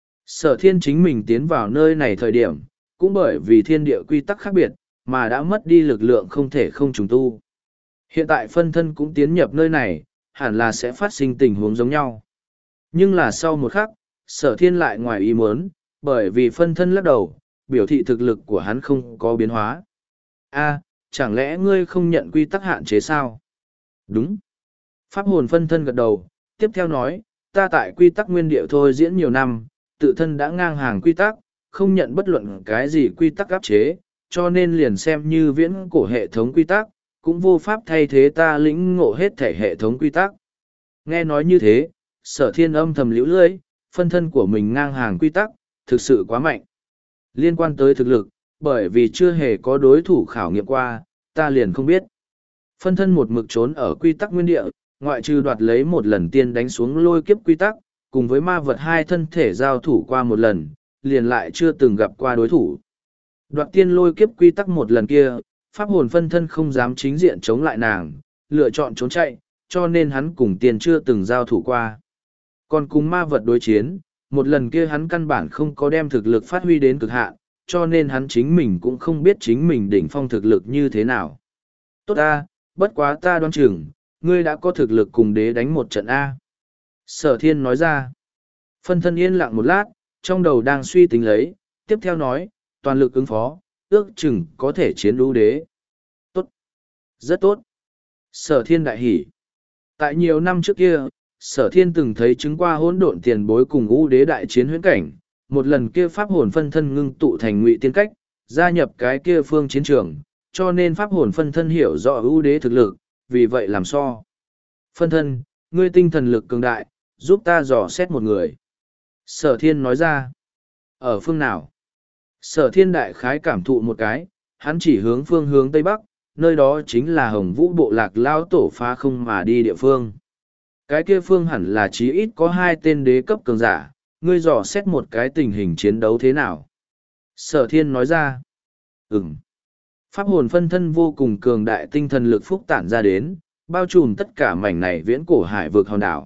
Sở thiên chính mình tiến vào nơi này thời điểm, cũng bởi vì thiên địa quy tắc khác biệt, mà đã mất đi lực lượng không thể không trùng tu. Hiện tại phân thân cũng tiến nhập nơi này, hẳn là sẽ phát sinh tình huống giống nhau. Nhưng là sau một khắc, sở thiên lại ngoài ý muốn, bởi vì phân thân lắc đầu, biểu thị thực lực của hắn không có biến hóa. A, chẳng lẽ ngươi không nhận quy tắc hạn chế sao? Đúng. Pháp hồn phân thân gật đầu, tiếp theo nói, ta tại quy tắc nguyên địa thôi diễn nhiều năm, tự thân đã ngang hàng quy tắc, không nhận bất luận cái gì quy tắc áp chế, cho nên liền xem như viễn cổ hệ thống quy tắc, cũng vô pháp thay thế ta lĩnh ngộ hết thể hệ thống quy tắc. Nghe nói như thế, sở thiên âm thầm liễu lưỡi, phân thân của mình ngang hàng quy tắc, thực sự quá mạnh. Liên quan tới thực lực, bởi vì chưa hề có đối thủ khảo nghiệm qua, ta liền không biết. Phân thân một mực trốn ở quy tắc nguyên địa, ngoại trừ đoạt lấy một lần tiên đánh xuống lôi kiếp quy tắc, cùng với ma vật hai thân thể giao thủ qua một lần, liền lại chưa từng gặp qua đối thủ. Đoạt tiên lôi kiếp quy tắc một lần kia, pháp hồn phân thân không dám chính diện chống lại nàng, lựa chọn trốn chạy, cho nên hắn cùng tiền chưa từng giao thủ qua. Còn cùng ma vật đối chiến, một lần kia hắn căn bản không có đem thực lực phát huy đến cực hạn, cho nên hắn chính mình cũng không biết chính mình đỉnh phong thực lực như thế nào. Tốt A, bất quá ta đoán chừng, ngươi đã có thực lực cùng đế đánh một trận A. Sở thiên nói ra. Phân thân yên lặng một lát, trong đầu đang suy tính lấy, tiếp theo nói, toàn lực ứng phó, ước chừng có thể chiến đấu đế. Tốt. Rất tốt. Sở thiên đại hỉ. Tại nhiều năm trước kia, sở thiên từng thấy chứng qua hỗn độn tiền bối cùng u đế đại chiến huyễn cảnh. Một lần kia pháp hồn phân thân ngưng tụ thành ngụy tiên cách, gia nhập cái kia phương chiến trường, cho nên pháp hồn phân thân hiểu rõ ưu đế thực lực, vì vậy làm so. Phân thân, ngươi tinh thần lực cường đại, giúp ta dò xét một người. Sở thiên nói ra. Ở phương nào? Sở thiên đại khái cảm thụ một cái, hắn chỉ hướng phương hướng Tây Bắc, nơi đó chính là Hồng Vũ bộ lạc lao tổ phá không mà đi địa phương. Cái kia phương hẳn là chí ít có hai tên đế cấp cường giả, ngươi dò xét một cái tình hình chiến đấu thế nào. Sở thiên nói ra. Ừm. Pháp hồn phân thân vô cùng cường đại tinh thần lực phúc tản ra đến, bao trùm tất cả mảnh này viễn cổ hải vực hòn đảo.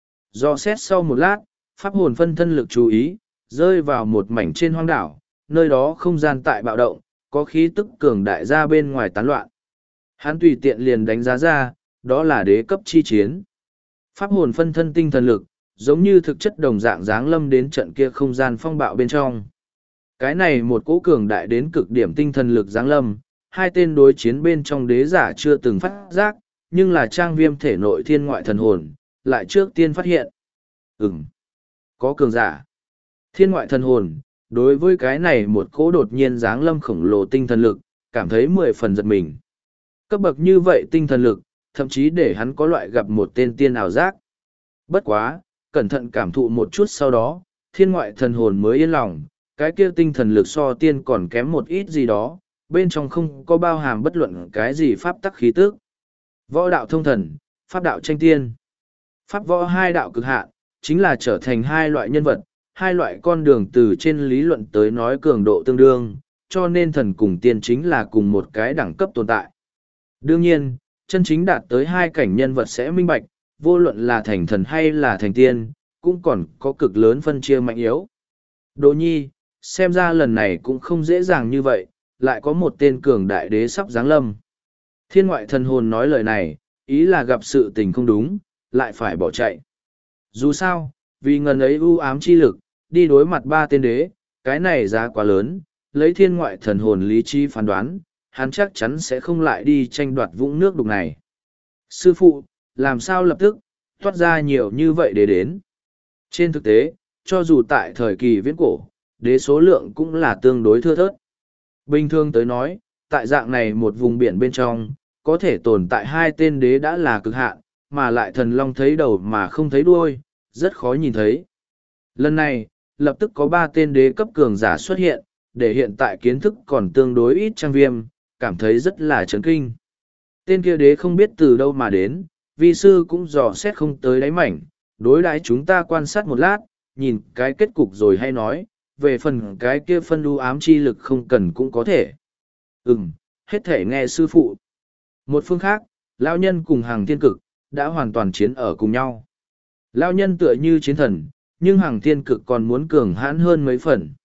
Do xét sau một lát, pháp hồn phân thân lực chú ý, rơi vào một mảnh trên hoang đảo, nơi đó không gian tại bạo động, có khí tức cường đại ra bên ngoài tán loạn. Hắn tùy tiện liền đánh giá ra, đó là đế cấp chi chiến. Pháp hồn phân thân tinh thần lực, giống như thực chất đồng dạng dáng lâm đến trận kia không gian phong bạo bên trong. Cái này một cỗ cường đại đến cực điểm tinh thần lực dáng lâm, hai tên đối chiến bên trong đế giả chưa từng phát giác, nhưng là trang viêm thể nội thiên ngoại thần hồn, lại trước tiên phát hiện. Ừm, có cường giả. Thiên ngoại thần hồn, đối với cái này một cỗ đột nhiên dáng lâm khổng lồ tinh thần lực, cảm thấy mười phần giật mình. Cấp bậc như vậy tinh thần lực, thậm chí để hắn có loại gặp một tên tiên ảo giác. Bất quá, cẩn thận cảm thụ một chút sau đó, thiên ngoại thần hồn mới yên lòng, cái kia tinh thần lực so tiên còn kém một ít gì đó, bên trong không có bao hàm bất luận cái gì pháp tắc khí tức. Võ đạo thông thần, pháp đạo tranh tiên. Pháp võ hai đạo cực hạn, chính là trở thành hai loại nhân vật, hai loại con đường từ trên lý luận tới nói cường độ tương đương, cho nên thần cùng tiên chính là cùng một cái đẳng cấp tồn tại. Đương nhiên, chân chính đạt tới hai cảnh nhân vật sẽ minh bạch, vô luận là thành thần hay là thành tiên, cũng còn có cực lớn phân chia mạnh yếu. Đỗ nhi, xem ra lần này cũng không dễ dàng như vậy, lại có một tên cường đại đế sắp giáng lâm. Thiên ngoại thần hồn nói lời này, ý là gặp sự tình không đúng, lại phải bỏ chạy. Dù sao, vì ngần ấy ưu ám chi lực, đi đối mặt ba tên đế, cái này giá quá lớn, lấy thiên ngoại thần hồn lý trí phán đoán, hắn chắc chắn sẽ không lại đi tranh đoạt vũng nước đục này. Sư phụ, làm sao lập tức, toát ra nhiều như vậy để đến. Trên thực tế, cho dù tại thời kỳ viễn cổ, đế số lượng cũng là tương đối thưa thớt. Bình thường tới nói, tại dạng này một vùng biển bên trong, có thể tồn tại hai tên đế đã là cực hạn, mà lại thần long thấy đầu mà không thấy đuôi, rất khó nhìn thấy. Lần này, lập tức có ba tên đế cấp cường giả xuất hiện, để hiện tại kiến thức còn tương đối ít trang viêm, cảm thấy rất là chấn kinh. Tên kia đế không biết từ đâu mà đến, vi sư cũng dò xét không tới đáy mảnh, đối đãi chúng ta quan sát một lát, nhìn cái kết cục rồi hay nói, về phần cái kia phân đu ám chi lực không cần cũng có thể. Ừm, hết thể nghe sư phụ. Một phương khác, lão nhân cùng hàng thiên cực, đã hoàn toàn chiến ở cùng nhau. Lão nhân tựa như chiến thần, nhưng hàng thiên cực còn muốn cường hãn hơn mấy phần.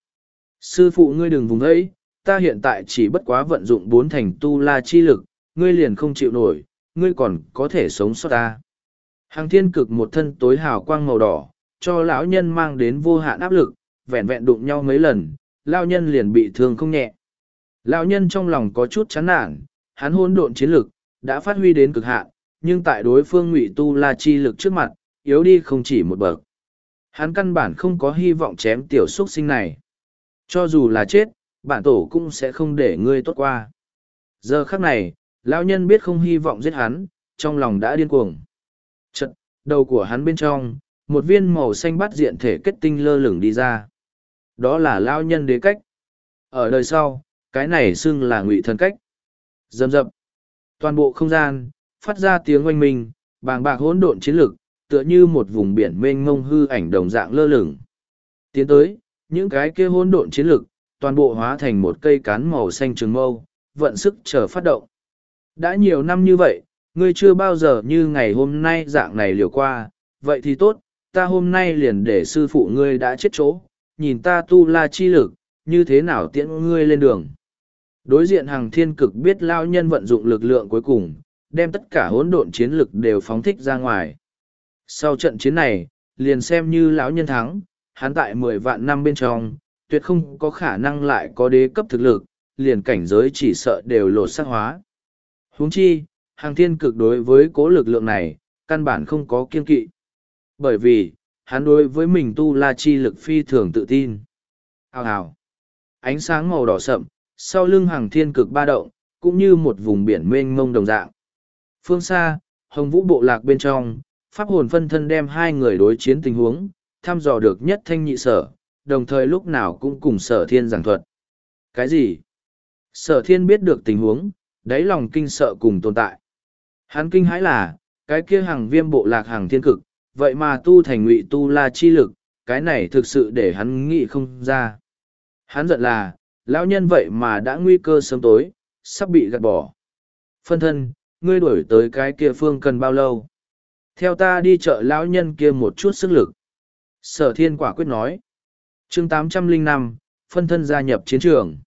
Sư phụ ngươi đừng vùng ấy, ta hiện tại chỉ bất quá vận dụng bốn thành tu la chi lực, ngươi liền không chịu nổi, ngươi còn có thể sống sót ta. Hàng thiên cực một thân tối hào quang màu đỏ, cho lão nhân mang đến vô hạn áp lực, vẹn vẹn đụng nhau mấy lần, lão nhân liền bị thương không nhẹ. Lão nhân trong lòng có chút chán nản, hắn hỗn độn chiến lực, đã phát huy đến cực hạn, nhưng tại đối phương ngụy tu la chi lực trước mặt, yếu đi không chỉ một bậc. Hắn căn bản không có hy vọng chém tiểu xuất sinh này. Cho dù là chết, bản tổ cũng sẽ không để ngươi tốt qua. Giờ khắc này, lão nhân biết không hy vọng giết hắn, trong lòng đã điên cuồng. Chật, đầu của hắn bên trong, một viên màu xanh bát diện thể kết tinh lơ lửng đi ra. Đó là lão nhân đế cách. Ở đời sau, cái này xưng là ngụy thần cách. Dầm dập. Toàn bộ không gian, phát ra tiếng oanh minh, bàng bạc hỗn độn chiến lực, tựa như một vùng biển mênh mông hư ảnh đồng dạng lơ lửng. Tiến tới, những cái kia hỗn độn chiến lực, toàn bộ hóa thành một cây cán màu xanh trường mâu, vận sức chờ phát động. Đã nhiều năm như vậy, ngươi chưa bao giờ như ngày hôm nay dạng này liều qua, vậy thì tốt, ta hôm nay liền để sư phụ ngươi đã chết chỗ, nhìn ta tu la chi lực, như thế nào tiễn ngươi lên đường. Đối diện hàng thiên cực biết lao nhân vận dụng lực lượng cuối cùng, đem tất cả hỗn độn chiến lực đều phóng thích ra ngoài. Sau trận chiến này, liền xem như lão nhân thắng, hắn tại mười vạn năm bên trong, tuyệt không có khả năng lại có đế cấp thực lực, liền cảnh giới chỉ sợ đều lột xác hóa. Huống chi, hàng thiên cực đối với cố lực lượng này, căn bản không có kiên kỵ. Bởi vì, hắn đối với mình tu la chi lực phi thường tự tin. Hào hào. Ánh sáng màu đỏ sậm, sau lưng hàng thiên cực ba động, cũng như một vùng biển mênh mông đồng dạng. Phương xa, hồng vũ bộ lạc bên trong, pháp hồn phân thân đem hai người đối chiến tình huống, thăm dò được nhất thanh nhị sở, đồng thời lúc nào cũng cùng sở thiên giảng thuật. Cái gì? Sở thiên biết được tình huống, đáy lòng kinh sợ cùng tồn tại. Hắn kinh hãi là, cái kia hàng viêm bộ lạc hàng thiên cực, vậy mà tu thành ngụy tu la chi lực, cái này thực sự để hắn nghĩ không ra. Hắn giận là, lão nhân vậy mà đã nguy cơ sớm tối, sắp bị gạt bỏ. Phân thân, ngươi đuổi tới cái kia phương cần bao lâu? Theo ta đi chợ lão nhân kia một chút sức lực. Sở thiên quả quyết nói. chương tám trăm lẻ năm, phân thân gia nhập chiến trường.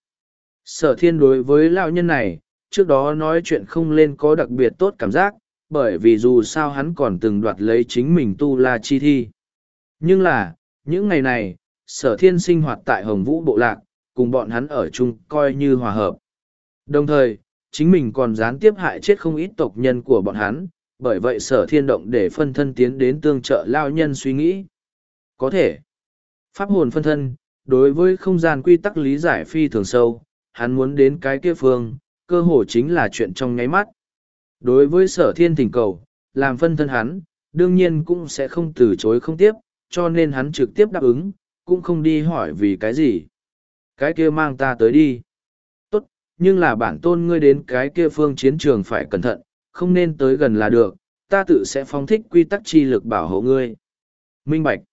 Sở thiên đối với lão nhân này, trước đó nói chuyện không lên có đặc biệt tốt cảm giác, bởi vì dù sao hắn còn từng đoạt lấy chính mình tu la chi thi. Nhưng là, những ngày này, sở thiên sinh hoạt tại Hồng Vũ Bộ Lạc, cùng bọn hắn ở chung coi như hòa hợp. Đồng thời, chính mình còn gián tiếp hại chết không ít tộc nhân của bọn hắn, bởi vậy sở thiên động để phân thân tiến đến tương trợ lao nhân suy nghĩ. Có thể, pháp hồn phân thân, đối với không gian quy tắc lý giải phi thường sâu, hắn muốn đến cái kia phương, cơ hồ chính là chuyện trong nháy mắt. Đối với sở thiên thỉnh cầu, làm phân thân hắn, đương nhiên cũng sẽ không từ chối không tiếp, cho nên hắn trực tiếp đáp ứng, cũng không đi hỏi vì cái gì. Cái kia mang ta tới đi. Tốt, nhưng là bản tôn ngươi đến cái kia phương chiến trường phải cẩn thận, không nên tới gần là được, ta tự sẽ phóng thích quy tắc chi lực bảo hộ ngươi. Minh bạch.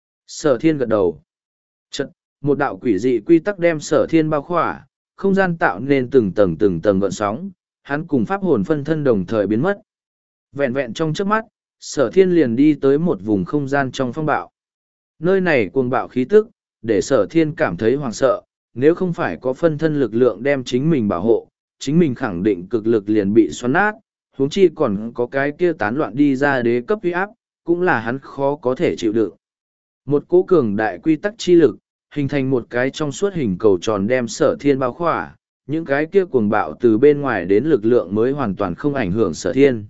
Sở thiên gật đầu. Chật, một đạo quỷ dị quy tắc đem sở thiên bao khỏa, không gian tạo nên từng tầng từng tầng gợn sóng, hắn cùng pháp hồn phân thân đồng thời biến mất. Vẹn vẹn trong trước mắt, sở thiên liền đi tới một vùng không gian trong phong bạo. Nơi này cuồng bạo khí tức, để sở thiên cảm thấy hoảng sợ, nếu không phải có phân thân lực lượng đem chính mình bảo hộ, chính mình khẳng định cực lực liền bị xoắn nát, huống chi còn có cái kia tán loạn đi ra đế cấp uy áp, cũng là hắn khó có thể chịu đựng. Một cố cường đại quy tắc chi lực, hình thành một cái trong suốt hình cầu tròn đem sở thiên bao khỏa, những cái kia cuồng bạo từ bên ngoài đến lực lượng mới hoàn toàn không ảnh hưởng sở thiên.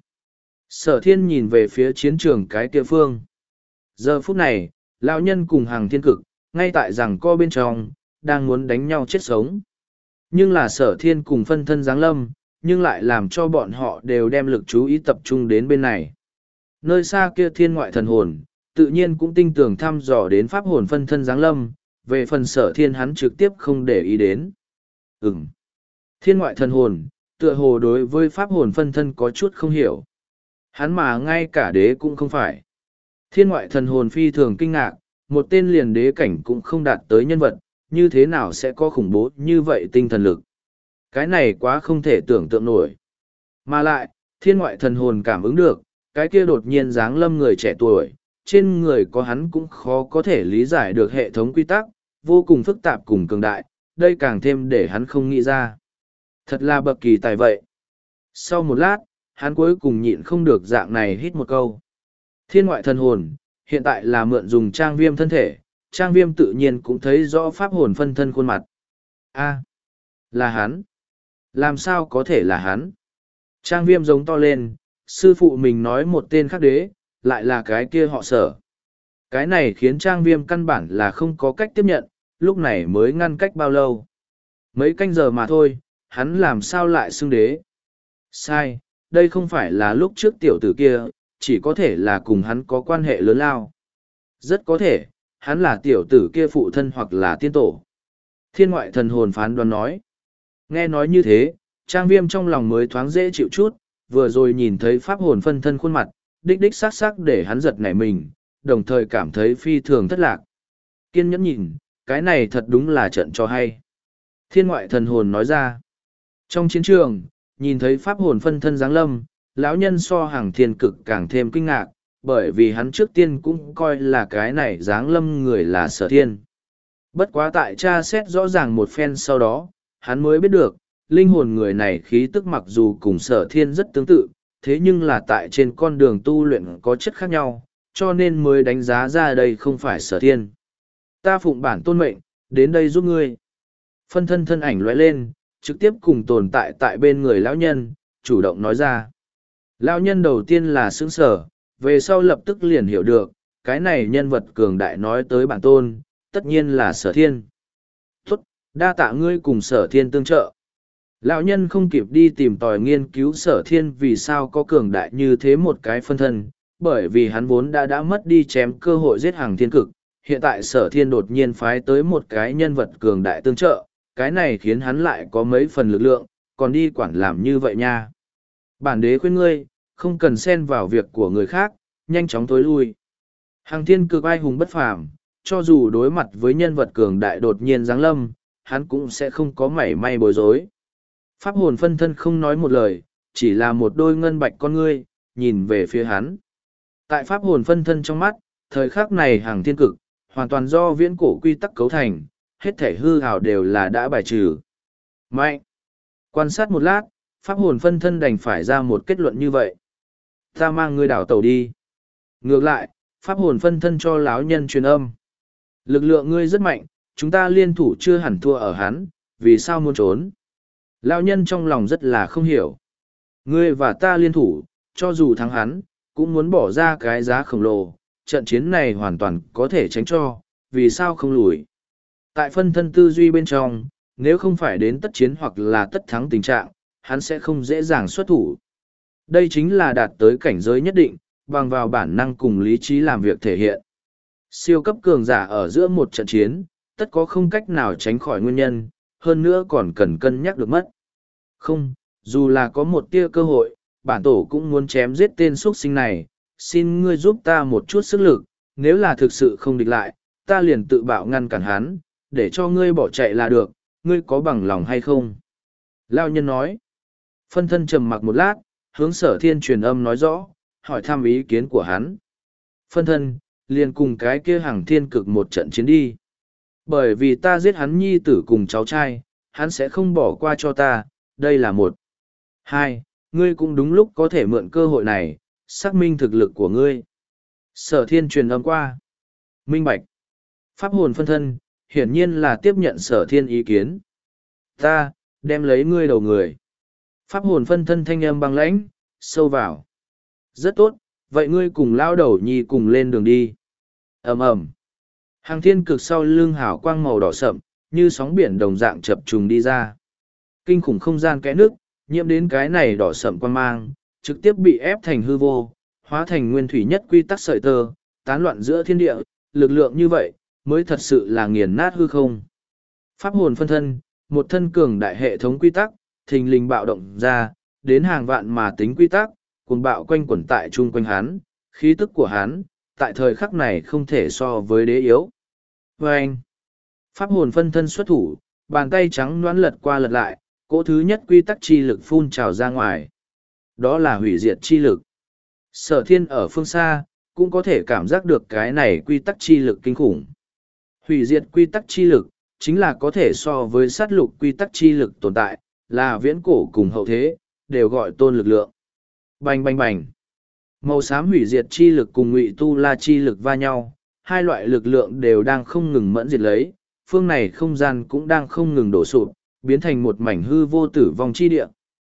Sở thiên nhìn về phía chiến trường cái kia phương. Giờ phút này, lão nhân cùng hàng thiên cực, ngay tại rằng co bên trong, đang muốn đánh nhau chết sống. Nhưng là sở thiên cùng phân thân giáng lâm, nhưng lại làm cho bọn họ đều đem lực chú ý tập trung đến bên này. Nơi xa kia thiên ngoại thần hồn, tự nhiên cũng tinh tường thăm dò đến pháp hồn phân thân giáng lâm, về phần sở thiên hắn trực tiếp không để ý đến. Ừm. Thiên ngoại thần hồn, tựa hồ đối với pháp hồn phân thân có chút không hiểu. Hắn mà ngay cả đế cũng không phải. Thiên ngoại thần hồn phi thường kinh ngạc, một tên liền đế cảnh cũng không đạt tới nhân vật, như thế nào sẽ có khủng bố như vậy tinh thần lực. Cái này quá không thể tưởng tượng nổi. Mà lại, thiên ngoại thần hồn cảm ứng được, cái kia đột nhiên dáng lâm người trẻ tuổi, trên người có hắn cũng khó có thể lý giải được hệ thống quy tắc, vô cùng phức tạp cùng cường đại, đây càng thêm để hắn không nghĩ ra. Thật là bậc kỳ tài vậy. Sau một lát, hắn cuối cùng nhịn không được dạng này hít một câu. Thiên ngoại thần hồn, hiện tại là mượn dùng trang viêm thân thể, trang viêm tự nhiên cũng thấy rõ pháp hồn phân thân khuôn mặt. A, là hắn. Làm sao có thể là hắn? Trang viêm giống to lên, sư phụ mình nói một tên khác đế, lại là cái kia họ sở. Cái này khiến trang viêm căn bản là không có cách tiếp nhận, lúc này mới ngăn cách bao lâu. Mấy canh giờ mà thôi, hắn làm sao lại xưng đế? Sai, đây không phải là lúc trước tiểu tử kia, chỉ có thể là cùng hắn có quan hệ lớn lao. Rất có thể, hắn là tiểu tử kia phụ thân hoặc là tiên tổ. Thiên ngoại thần hồn phán đoán nói. Nghe nói như thế, trang viêm trong lòng mới thoáng dễ chịu chút, vừa rồi nhìn thấy pháp hồn phân thân khuôn mặt, đích đích sắc sắc để hắn giật nảy mình, đồng thời cảm thấy phi thường thất lạc. Kiên nhẫn nhìn, cái này thật đúng là trận cho hay. Thiên ngoại thần hồn nói ra. Trong chiến trường, nhìn thấy pháp hồn phân thân giáng lâm, lão nhân so hàng thiên cực càng thêm kinh ngạc, bởi vì hắn trước tiên cũng coi là cái này giáng lâm người là sở thiên. Bất quá tại tra xét rõ ràng một phen sau đó, hắn mới biết được, linh hồn người này khí tức mặc dù cùng sở thiên rất tương tự, thế nhưng là tại trên con đường tu luyện có chất khác nhau, cho nên mới đánh giá ra đây không phải sở thiên. Ta phụng bản tôn mệnh, đến đây giúp ngươi. Phân thân thân ảnh lóe lên, trực tiếp cùng tồn tại tại bên người lão nhân, chủ động nói ra. Lão nhân đầu tiên là sững sở, về sau lập tức liền hiểu được, cái này nhân vật cường đại nói tới bản tôn, tất nhiên là sở thiên. Tốt, đa tạ ngươi cùng sở thiên tương trợ. Lão nhân không kịp đi tìm tòi nghiên cứu sở thiên vì sao có cường đại như thế một cái phân thân, bởi vì hắn vốn đã đã mất đi chém cơ hội giết hàng thiên cực. Hiện tại sở thiên đột nhiên phái tới một cái nhân vật cường đại tương trợ, cái này khiến hắn lại có mấy phần lực lượng, còn đi quản làm như vậy nha. Bản đế khuyên ngươi, không cần xen vào việc của người khác, nhanh chóng tối lui. Hàng thiên cực ai hùng bất phàm, cho dù đối mặt với nhân vật cường đại đột nhiên giáng lâm, hắn cũng sẽ không có mảy may bối rối. Pháp hồn phân thân không nói một lời, chỉ là một đôi ngân bạch con ngươi, nhìn về phía hắn. Tại pháp hồn phân thân trong mắt, thời khắc này hàng thiên cực, hoàn toàn do viễn cổ quy tắc cấu thành, hết thể hư hào đều là đã bài trừ. Mạnh! Quan sát một lát, pháp hồn phân thân đành phải ra một kết luận như vậy. Ta mang ngươi đảo tàu đi. Ngược lại, pháp hồn phân thân cho lão nhân truyền âm. Lực lượng ngươi rất mạnh, chúng ta liên thủ chưa hẳn thua ở hắn, vì sao muốn trốn? Lão nhân trong lòng rất là không hiểu. Ngươi và ta liên thủ, cho dù thắng hắn, cũng muốn bỏ ra cái giá khổng lồ, trận chiến này hoàn toàn có thể tránh cho, vì sao không lùi. Tại phân thân tư duy bên trong, nếu không phải đến tất chiến hoặc là tất thắng tình trạng, hắn sẽ không dễ dàng xuất thủ. Đây chính là đạt tới cảnh giới nhất định, bằng vào bản năng cùng lý trí làm việc thể hiện. Siêu cấp cường giả ở giữa một trận chiến, tất có không cách nào tránh khỏi nguyên nhân, hơn nữa còn cần cân nhắc được mất. Không, dù là có một tia cơ hội, bản tổ cũng muốn chém giết tên xuất sinh này, xin ngươi giúp ta một chút sức lực, nếu là thực sự không địch lại, ta liền tự bạo ngăn cản hắn, để cho ngươi bỏ chạy là được, ngươi có bằng lòng hay không? Lao nhân nói. Phân thân trầm mặc một lát, hướng sở thiên truyền âm nói rõ, hỏi thăm ý kiến của hắn. Phân thân, liền cùng cái kia hàng thiên cực một trận chiến đi. Bởi vì ta giết hắn nhi tử cùng cháu trai, hắn sẽ không bỏ qua cho ta, đây là một. Hai, ngươi cũng đúng lúc có thể mượn cơ hội này, xác minh thực lực của ngươi. Sở thiên truyền âm qua. Minh bạch. Pháp hồn phân thân, hiển nhiên là tiếp nhận sở thiên ý kiến. Ta, Đem lấy ngươi đầu người. Pháp hồn phân thân thanh âm băng lãnh, sâu vào. Rất tốt, vậy ngươi cùng lao đầu nhi cùng lên đường đi. ầm ầm Hàng thiên cực sau lưng hào quang màu đỏ sậm, như sóng biển đồng dạng chập trùng đi ra. Kinh khủng không gian kẽ nước, nhiễm đến cái này đỏ sậm quang mang, trực tiếp bị ép thành hư vô, hóa thành nguyên thủy nhất quy tắc sợi tơ, tán loạn giữa thiên địa, lực lượng như vậy, mới thật sự là nghiền nát hư không. Pháp hồn phân thân, một thân cường đại hệ thống quy tắc, thình lình bạo động ra, đến hàng vạn mà tính quy tắc, cuồng bạo quanh quẩn tại chung quanh hắn, khí tức của hắn, tại thời khắc này không thể so với đế yếu. Và anh, pháp hồn phân thân xuất thủ, bàn tay trắng noãn lật qua lật lại, cỗ thứ nhất quy tắc chi lực phun trào ra ngoài. Đó là hủy diệt chi lực. Sở thiên ở phương xa, cũng có thể cảm giác được cái này quy tắc chi lực kinh khủng. Hủy diệt quy tắc chi lực, chính là có thể so với sát lục quy tắc chi lực tồn tại, là viễn cổ cùng hậu thế, đều gọi tôn lực lượng. Bành bành bành. Màu xám hủy diệt chi lực cùng ngụy tu la chi lực va nhau, hai loại lực lượng đều đang không ngừng mẫn diệt lấy, phương này không gian cũng đang không ngừng đổ sụp, biến thành một mảnh hư vô tử vong chi địa.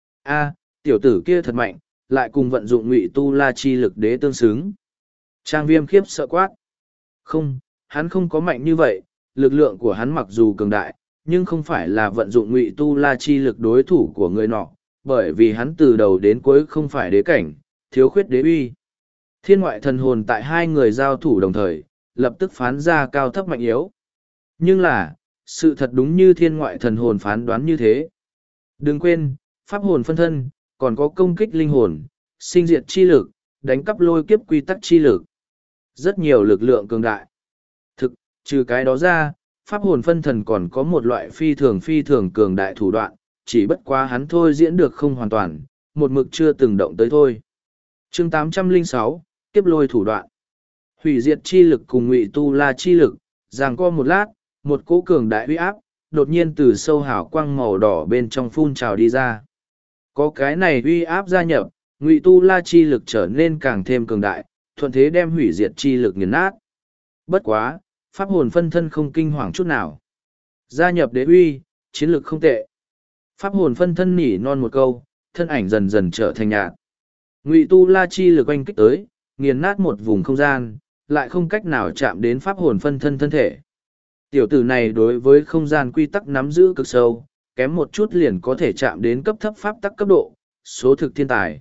A, tiểu tử kia thật mạnh, lại cùng vận dụng ngụy tu la chi lực đế tương xứng. Trang viêm khiếp sợ quát. Không, hắn không có mạnh như vậy, lực lượng của hắn mặc dù cường đại, nhưng không phải là vận dụng ngụy tu la chi lực đối thủ của người nọ, bởi vì hắn từ đầu đến cuối không phải đế cảnh, thiếu khuyết đế uy. Thiên ngoại thần hồn tại hai người giao thủ đồng thời, lập tức phán ra cao thấp mạnh yếu. Nhưng là, sự thật đúng như thiên ngoại thần hồn phán đoán như thế. Đừng quên, pháp hồn phân thân, còn có công kích linh hồn, sinh diệt chi lực, đánh cắp lôi kiếp quy tắc chi lực. Rất nhiều lực lượng cường đại. Thực, trừ cái đó ra, pháp hồn phân thần còn có một loại phi thường phi thường cường đại thủ đoạn, chỉ bất quá hắn thôi diễn được không hoàn toàn, một mực chưa từng động tới thôi. Chương tám trăm lẻ sáu, kiếp lôi thủ đoạn. Hủy diệt chi lực cùng ngụy tu la chi lực, giằng co một lát, một cỗ cường đại uy áp, đột nhiên từ sâu hào quang màu đỏ bên trong phun trào đi ra. Có cái này uy áp gia nhập, ngụy tu la chi lực trở nên càng thêm cường đại, thuận thế đem hủy diệt chi lực nghiền nát. Bất quá, pháp hồn phân thân không kinh hoàng chút nào. Gia nhập đế uy, chiến lực không tệ. Pháp hồn phân thân nỉ non một câu, thân ảnh dần dần trở thành nhạt. Ngụy tu la chi lực oanh kích tới, nghiền nát một vùng không gian, lại không cách nào chạm đến pháp hồn phân thân thân thể. Tiểu tử này đối với không gian quy tắc nắm giữ cực sâu, kém một chút liền có thể chạm đến cấp thấp pháp tắc cấp độ, số thực thiên tài.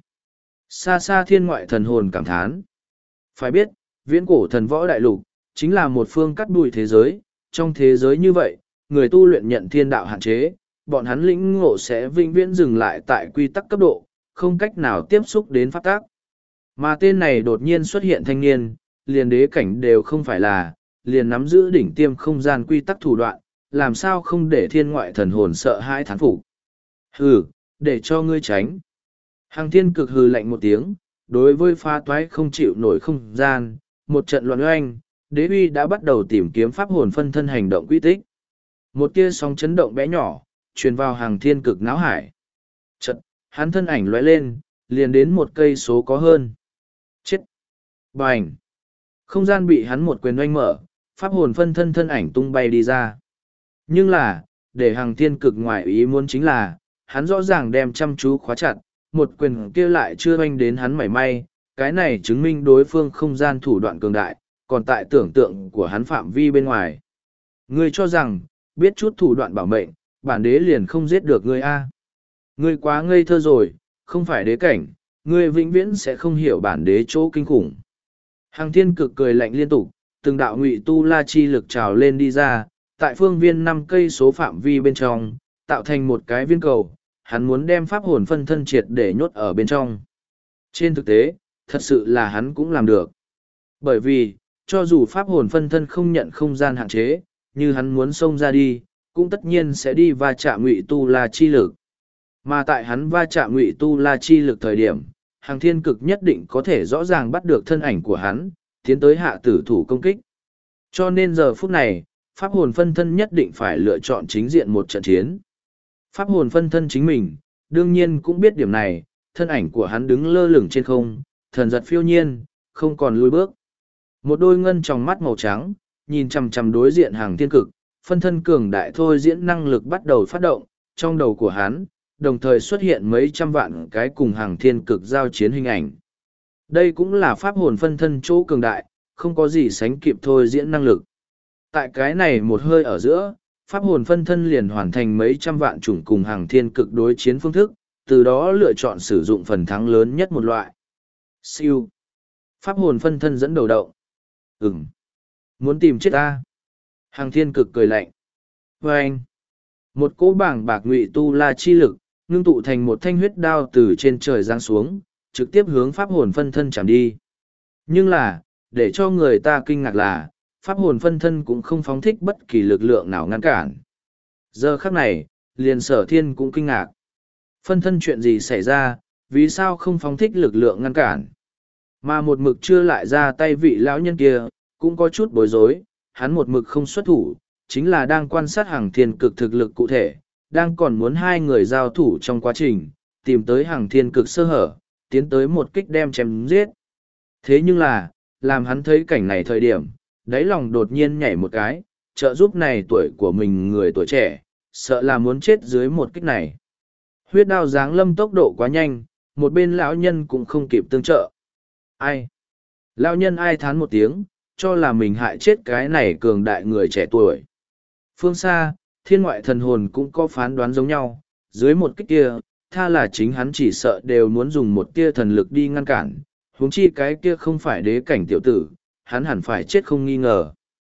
Xa xa thiên ngoại thần hồn cảm thán. Phải biết, viễn cổ thần võ đại lục, chính là một phương cắt đùi thế giới, trong thế giới như vậy, người tu luyện nhận thiên đạo hạn chế, bọn hắn lĩnh ngộ sẽ vĩnh viễn dừng lại tại quy tắc cấp độ, không cách nào tiếp xúc đến pháp tắc. Mà tên này đột nhiên xuất hiện thanh niên, liền đế cảnh đều không phải là, liền nắm giữ đỉnh tiêm không gian quy tắc thủ đoạn, làm sao không để thiên ngoại thần hồn sợ hãi thán phục. Hừ, để cho ngươi tránh. Hàng thiên cực hừ lạnh một tiếng, đối với phá toái không chịu nổi không gian, một trận loạn oanh, đế uy đã bắt đầu tìm kiếm pháp hồn phân thân hành động quy tích. Một tia sóng chấn động bé nhỏ, truyền vào hàng thiên cực náo hải. Trận, hắn thân ảnh lóe lên, liền đến một cây số có hơn. Chết! Bành! Không gian bị hắn một quyền oanh mở, pháp hồn phân thân thân ảnh tung bay đi ra. Nhưng là, để hàng thiên cực ngoại ý muốn chính là, hắn rõ ràng đem chăm chú khóa chặt, một quyền kia lại chưa oanh đến hắn mảy may, cái này chứng minh đối phương không gian thủ đoạn cường đại, còn tại tưởng tượng của hắn phạm vi bên ngoài. Ngươi cho rằng, biết chút thủ đoạn bảo mệnh, bản đế liền không giết được ngươi a. Ngươi quá ngây thơ rồi, không phải đế cảnh, ngươi vĩnh viễn sẽ không hiểu bản đế chỗ kinh khủng. Hàng thiên cực cười lạnh liên tục, từng đạo ngụy tu la chi lực trào lên đi ra, tại phương viên năm cây số phạm vi bên trong, tạo thành một cái viên cầu, hắn muốn đem pháp hồn phân thân triệt để nhốt ở bên trong. Trên thực tế, thật sự là hắn cũng làm được. Bởi vì, cho dù pháp hồn phân thân không nhận không gian hạn chế, như hắn muốn xông ra đi, cũng tất nhiên sẽ đi va chạm ngụy tu la chi lực. Mà tại hắn va chạm ngụy tu la chi lực thời điểm, hàng thiên cực nhất định có thể rõ ràng bắt được thân ảnh của hắn, tiến tới hạ tử thủ công kích. Cho nên giờ phút này, pháp hồn phân thân nhất định phải lựa chọn chính diện một trận chiến. Pháp hồn phân thân chính mình, đương nhiên cũng biết điểm này, thân ảnh của hắn đứng lơ lửng trên không, thần giật phiêu nhiên, không còn lùi bước. Một đôi ngân trong mắt màu trắng, nhìn chằm chằm đối diện hàng thiên cực, phân thân cường đại thôi diễn năng lực bắt đầu phát động, trong đầu của hắn, đồng thời xuất hiện mấy trăm vạn cái cùng hàng thiên cực giao chiến hình ảnh. Đây cũng là pháp hồn phân thân chỗ cường đại, không có gì sánh kịp thôi diễn năng lực. Tại cái này một hơi ở giữa, pháp hồn phân thân liền hoàn thành mấy trăm vạn chủng cùng hàng thiên cực đối chiến phương thức, từ đó lựa chọn sử dụng phần thắng lớn nhất một loại. Siêu. Pháp hồn phân thân dẫn đầu động. Ừm. Muốn tìm chết ta. Hàng thiên cực cười lạnh. Và anh. Một cỗ bảng bạc ngụy tu la chi lực, ngưng tụ thành một thanh huyết đao từ trên trời giáng xuống, trực tiếp hướng pháp hồn phân thân chạm đi. Nhưng là, để cho người ta kinh ngạc là, pháp hồn phân thân cũng không phóng thích bất kỳ lực lượng nào ngăn cản. Giờ khắc này, liền sở thiên cũng kinh ngạc. Phân thân chuyện gì xảy ra, vì sao không phóng thích lực lượng ngăn cản? Mà một mực chưa lại ra tay vị lão nhân kia, cũng có chút bối rối, hắn một mực không xuất thủ, chính là đang quan sát hàng thiên cực thực lực cụ thể, đang còn muốn hai người giao thủ trong quá trình, tìm tới hàng thiên cực sơ hở, tiến tới một kích đem chém giết. Thế nhưng là, làm hắn thấy cảnh này thời điểm, đáy lòng đột nhiên nhảy một cái, trợ giúp này tuổi của mình người tuổi trẻ, sợ là muốn chết dưới một kích này. Huyết đao giáng lâm tốc độ quá nhanh, một bên lão nhân cũng không kịp tương trợ. Ai? Lão nhân ai thán một tiếng, cho là mình hại chết cái này cường đại người trẻ tuổi. Phương xa, thiên ngoại thần hồn cũng có phán đoán giống nhau, dưới một kích kia, tha là chính hắn chỉ sợ đều muốn dùng một tia thần lực đi ngăn cản, huống chi cái kia không phải đế cảnh tiểu tử, hắn hẳn phải chết không nghi ngờ.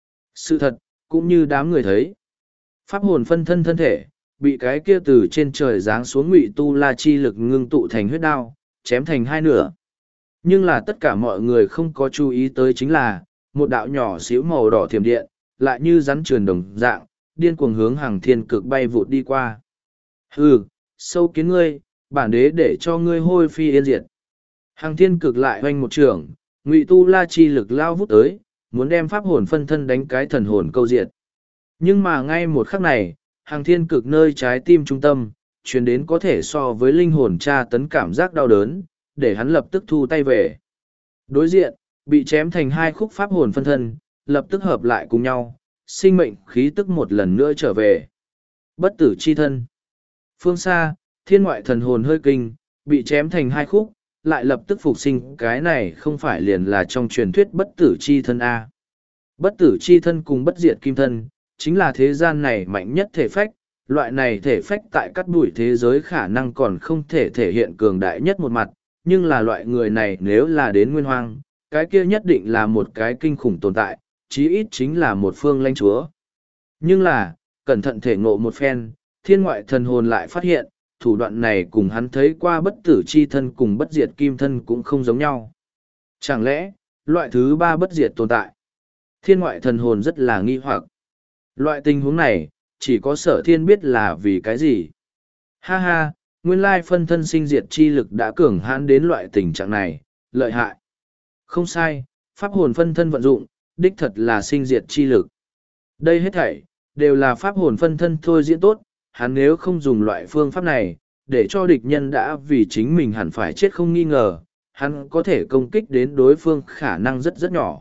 Sự thật, cũng như đám người thấy. Pháp hồn phân thân thân thể, bị cái kia từ trên trời giáng xuống ngụy tu la chi lực ngưng tụ thành huyết đao, chém thành hai nửa. Nhưng là tất cả mọi người không có chú ý tới chính là, một đạo nhỏ xíu màu đỏ thiểm điện, lại như rắn trườn đồng dạng, điên cuồng hướng hàng thiên cực bay vụt đi qua. Hừ, sâu kiến ngươi, bản đế để cho ngươi hôi phi yên diệt. Hàng thiên cực lại hoanh một trường, ngụy tu la chi lực lao vút tới, muốn đem pháp hồn phân thân đánh cái thần hồn câu diệt. Nhưng mà ngay một khắc này, hàng thiên cực nơi trái tim trung tâm, truyền đến có thể so với linh hồn tra tấn cảm giác đau đớn, để hắn lập tức thu tay về. Đối diện, bị chém thành hai khúc pháp hồn phân thân, lập tức hợp lại cùng nhau, sinh mệnh khí tức một lần nữa trở về. Bất tử chi thân. Phương xa, thiên ngoại thần hồn hơi kinh, bị chém thành hai khúc, lại lập tức phục sinh, cái này không phải liền là trong truyền thuyết bất tử chi thân A. Bất tử chi thân cùng bất diệt kim thân, chính là thế gian này mạnh nhất thể phách, loại này thể phách tại cắt đuổi thế giới khả năng còn không thể thể hiện cường đại nhất một mặt, nhưng là loại người này nếu là đến nguyên hoang, cái kia nhất định là một cái kinh khủng tồn tại, chí ít chính là một phương lãnh chúa. Nhưng là, cẩn thận thể ngộ một phen, thiên ngoại thần hồn lại phát hiện, thủ đoạn này cùng hắn thấy qua bất tử chi thân cùng bất diệt kim thân cũng không giống nhau. Chẳng lẽ, loại thứ ba bất diệt tồn tại? Thiên ngoại thần hồn rất là nghi hoặc. Loại tình huống này, chỉ có sở thiên biết là vì cái gì. Ha ha, nguyên lai phân thân sinh diệt chi lực đã cường hãn đến loại tình trạng này, lợi hại. Không sai, pháp hồn phân thân vận dụng, đích thật là sinh diệt chi lực. Đây hết thảy, đều là pháp hồn phân thân thôi diễn tốt, hắn nếu không dùng loại phương pháp này, để cho địch nhân đã vì chính mình hẳn phải chết không nghi ngờ, hắn có thể công kích đến đối phương khả năng rất rất nhỏ.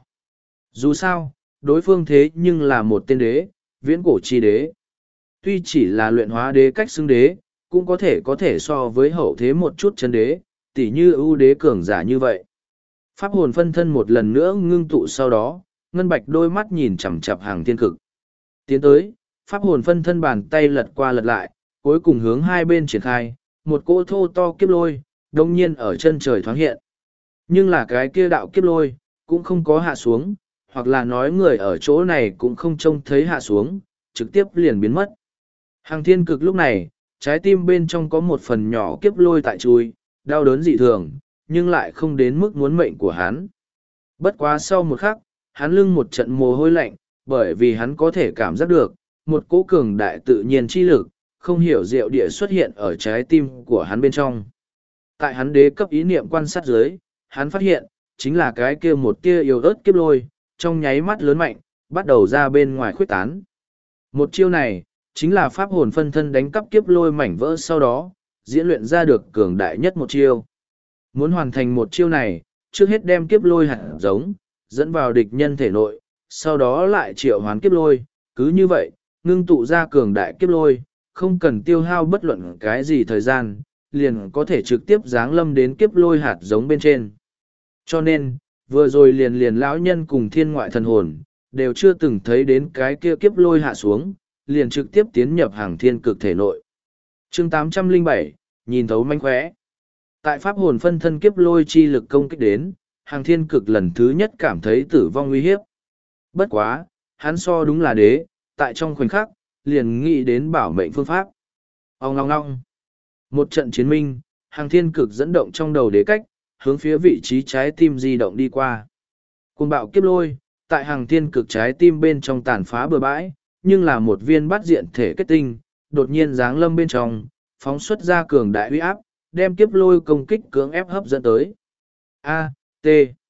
Dù sao, đối phương thế nhưng là một tên đế, viễn cổ chi đế. Tuy chỉ là luyện hóa đế cách xưng đế, cũng có thể có thể so với hậu thế một chút chân đế, tỉ như ưu đế cường giả như vậy. Pháp hồn phân thân một lần nữa ngưng tụ sau đó, ngân bạch đôi mắt nhìn chằm chằm hàng thiên cực. Tiến tới, pháp hồn phân thân bàn tay lật qua lật lại, cuối cùng hướng hai bên triển khai, một cỗ thô to kiếp lôi, đông nhiên ở chân trời thoáng hiện. Nhưng là cái kia đạo kiếp lôi, cũng không có hạ xuống, hoặc là nói người ở chỗ này cũng không trông thấy hạ xuống, trực tiếp liền biến mất. Hàng thiên cực lúc này, trái tim bên trong có một phần nhỏ kiếp lôi tại chui, đau đớn dị thường, nhưng lại không đến mức muốn mệnh của hắn. Bất quá sau một khắc, hắn lưng một trận mồ hôi lạnh, bởi vì hắn có thể cảm giác được, một cỗ cường đại tự nhiên chi lực, không hiểu diệu địa xuất hiện ở trái tim của hắn bên trong. Tại hắn đế cấp ý niệm quan sát dưới, hắn phát hiện, chính là cái kia một tia yếu ớt kiếp lôi, trong nháy mắt lớn mạnh, bắt đầu ra bên ngoài khuếch tán. Một chiêu này, chính là pháp hồn phân thân đánh cắp kiếp lôi mảnh vỡ sau đó, diễn luyện ra được cường đại nhất một chiêu. Muốn hoàn thành một chiêu này, trước hết đem kiếp lôi hạt giống, dẫn vào địch nhân thể nội, sau đó lại triệu hoán kiếp lôi, cứ như vậy, ngưng tụ ra cường đại kiếp lôi, không cần tiêu hao bất luận cái gì thời gian, liền có thể trực tiếp giáng lâm đến kiếp lôi hạt giống bên trên. Cho nên, vừa rồi liền liền lão nhân cùng thiên ngoại thần hồn, đều chưa từng thấy đến cái kia kiếp lôi hạ xuống, liền trực tiếp tiến nhập hàng thiên cực thể nội. chương tám trăm lẻ bảy, nhìn thấu manh khóe. Tại pháp hồn phân thân kiếp lôi chi lực công kích đến, hàng thiên cực lần thứ nhất cảm thấy tử vong nguy hiếp. Bất quá, hắn so đúng là đế, tại trong khoảnh khắc, liền nghĩ đến bảo mệnh phương pháp. Ông ngong ngong. Một trận chiến minh, hàng thiên cực dẫn động trong đầu đế cách, hướng phía vị trí trái tim di động đi qua. Cuồng bạo kiếp lôi, tại hàng thiên cực trái tim bên trong tàn phá bừa bãi, nhưng là một viên bát diện thể kết tinh, đột nhiên giáng lâm bên trong, phóng xuất ra cường đại uy áp, đem kiếp lôi công kích cưỡng ép hấp dẫn tới. A, T.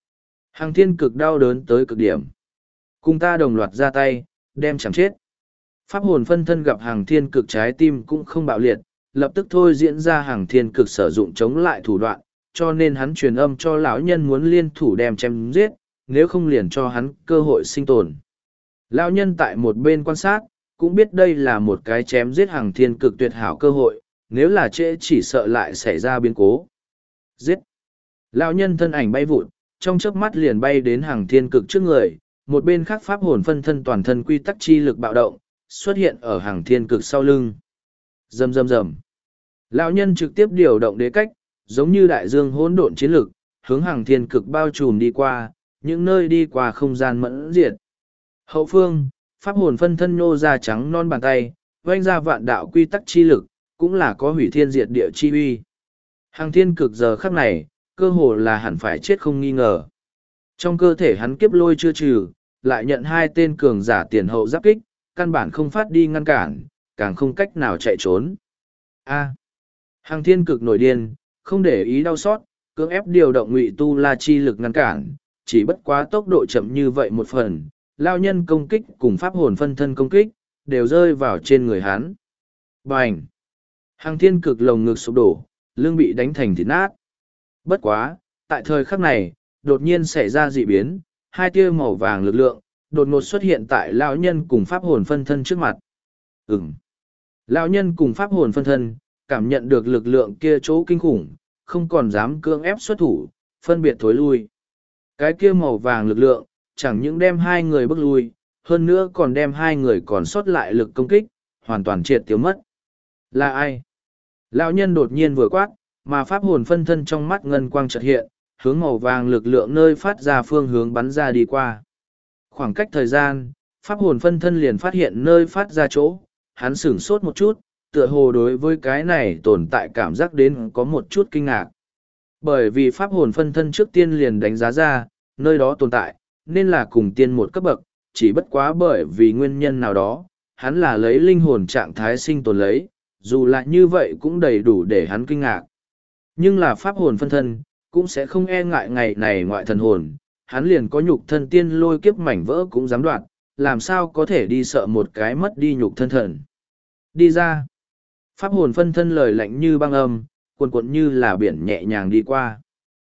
Hàng thiên cực đau đớn tới cực điểm. Cùng ta đồng loạt ra tay, đem chẳng chết. Pháp hồn phân thân gặp hàng thiên cực trái tim cũng không bạo liệt, lập tức thôi diễn ra hàng thiên cực sử dụng chống lại thủ đoạn, cho nên hắn truyền âm cho lão nhân muốn liên thủ đem chém giết, nếu không liền cho hắn cơ hội sinh tồn. Lão nhân tại một bên quan sát, cũng biết đây là một cái chém giết hàng thiên cực tuyệt hảo cơ hội, nếu là trễ chỉ sợ lại xảy ra biến cố. Giết! Lão nhân thân ảnh bay vụt, trong chớp mắt liền bay đến hàng thiên cực trước người, một bên khác pháp hồn phân thân toàn thân quy tắc chi lực bạo động, xuất hiện ở hàng thiên cực sau lưng. Rầm rầm rầm. Lão nhân trực tiếp điều động đế cách, giống như đại dương hỗn độn chiến lực, hướng hàng thiên cực bao trùm đi qua, những nơi đi qua không gian mẫn diệt. Hậu phương, pháp hồn phân thân nhô ra trắng non bàn tay, oanh ra vạn đạo quy tắc chi lực, cũng là có hủy thiên diệt địa chi uy. Hàng thiên cực giờ khắc này, cơ hồ là hẳn phải chết không nghi ngờ. Trong cơ thể hắn kiếp lôi chưa trừ, lại nhận hai tên cường giả tiền hậu giáp kích, căn bản không phát đi ngăn cản, càng không cách nào chạy trốn. A. Hàng thiên cực nổi điên, không để ý đau xót, cưỡng ép điều động ngụy tu la chi lực ngăn cản, chỉ bất quá tốc độ chậm như vậy một phần, lao nhân công kích cùng pháp hồn phân thân công kích, đều rơi vào trên người hắn. Bành! Hàng thiên cực lồng ngực sụp đổ, lưng bị đánh thành thịt nát. Bất quá, tại thời khắc này, đột nhiên xảy ra dị biến, hai tia màu vàng lực lượng, đột ngột xuất hiện tại lão nhân cùng pháp hồn phân thân trước mặt. Ừm! Lão nhân cùng pháp hồn phân thân, cảm nhận được lực lượng kia chỗ kinh khủng, không còn dám cưỡng ép xuất thủ, phân biệt thối lui. Cái kia màu vàng lực lượng, chẳng những đem hai người bước lui, hơn nữa còn đem hai người còn sót lại lực công kích, hoàn toàn triệt tiêu mất. Là ai? Lão nhân đột nhiên vừa quát, mà pháp hồn phân thân trong mắt ngân quang chợt hiện, hướng màu vàng lực lượng nơi phát ra phương hướng bắn ra đi qua. Khoảng cách thời gian, pháp hồn phân thân liền phát hiện nơi phát ra chỗ, hắn sửng sốt một chút, tựa hồ đối với cái này tồn tại cảm giác đến có một chút kinh ngạc. Bởi vì pháp hồn phân thân trước tiên liền đánh giá ra, nơi đó tồn tại, nên là cùng tiên một cấp bậc, chỉ bất quá bởi vì nguyên nhân nào đó, hắn là lấy linh hồn trạng thái sinh tồn lấy, dù là như vậy cũng đầy đủ để hắn kinh ngạc. Nhưng là pháp hồn phân thân, cũng sẽ không e ngại ngày này ngoại thần hồn, hắn liền có nhục thân tiên lôi kiếp mảnh vỡ cũng dám đoạt, làm sao có thể đi sợ một cái mất đi nhục thân thần. Đi ra. Pháp hồn phân thân lời lạnh như băng âm, cuồn cuộn như là biển nhẹ nhàng đi qua.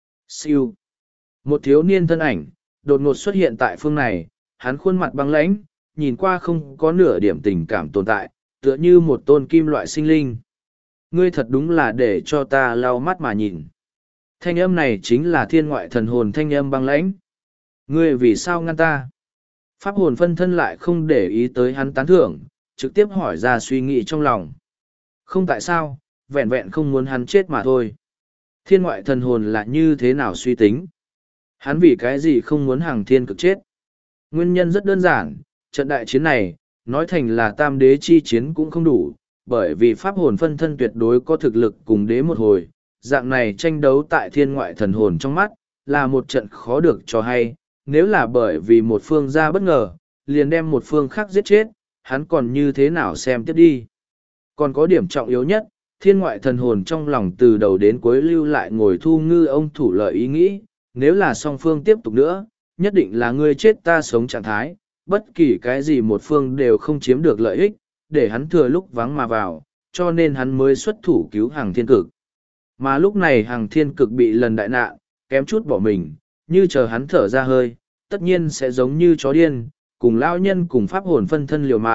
Siêu. Một thiếu niên thân ảnh, đột ngột xuất hiện tại phương này, hắn khuôn mặt băng lãnh, nhìn qua không có nửa điểm tình cảm tồn tại, tựa như một tôn kim loại sinh linh. Ngươi thật đúng là để cho ta lau mắt mà nhìn. Thanh âm này chính là thiên ngoại thần hồn thanh âm băng lãnh. Ngươi vì sao ngăn ta? Pháp hồn phân thân lại không để ý tới hắn tán thưởng, trực tiếp hỏi ra suy nghĩ trong lòng. Không tại sao, vẹn vẹn không muốn hắn chết mà thôi. Thiên ngoại thần hồn là như thế nào suy tính? Hắn vì cái gì không muốn hàng thiên cực chết? Nguyên nhân rất đơn giản, trận đại chiến này, nói thành là tam đế chi chiến cũng không đủ, bởi vì pháp hồn phân thân tuyệt đối có thực lực cùng đế một hồi. Dạng này tranh đấu tại thiên ngoại thần hồn trong mắt, là một trận khó được cho hay, nếu là bởi vì một phương ra bất ngờ, liền đem một phương khác giết chết, hắn còn như thế nào xem tiếp đi. Còn có điểm trọng yếu nhất, thiên ngoại thần hồn trong lòng từ đầu đến cuối lưu lại ngồi thu ngư ông thủ lợi ý nghĩ, nếu là song phương tiếp tục nữa, nhất định là ngươi chết ta sống trạng thái, bất kỳ cái gì một phương đều không chiếm được lợi ích, để hắn thừa lúc vắng mà vào, cho nên hắn mới xuất thủ cứu hàng thiên cực. Mà lúc này hàng thiên cực bị lần đại nạn, kém chút bỏ mình, như chờ hắn thở ra hơi, tất nhiên sẽ giống như chó điên, cùng lao nhân cùng pháp hồn phân thân liều mạng,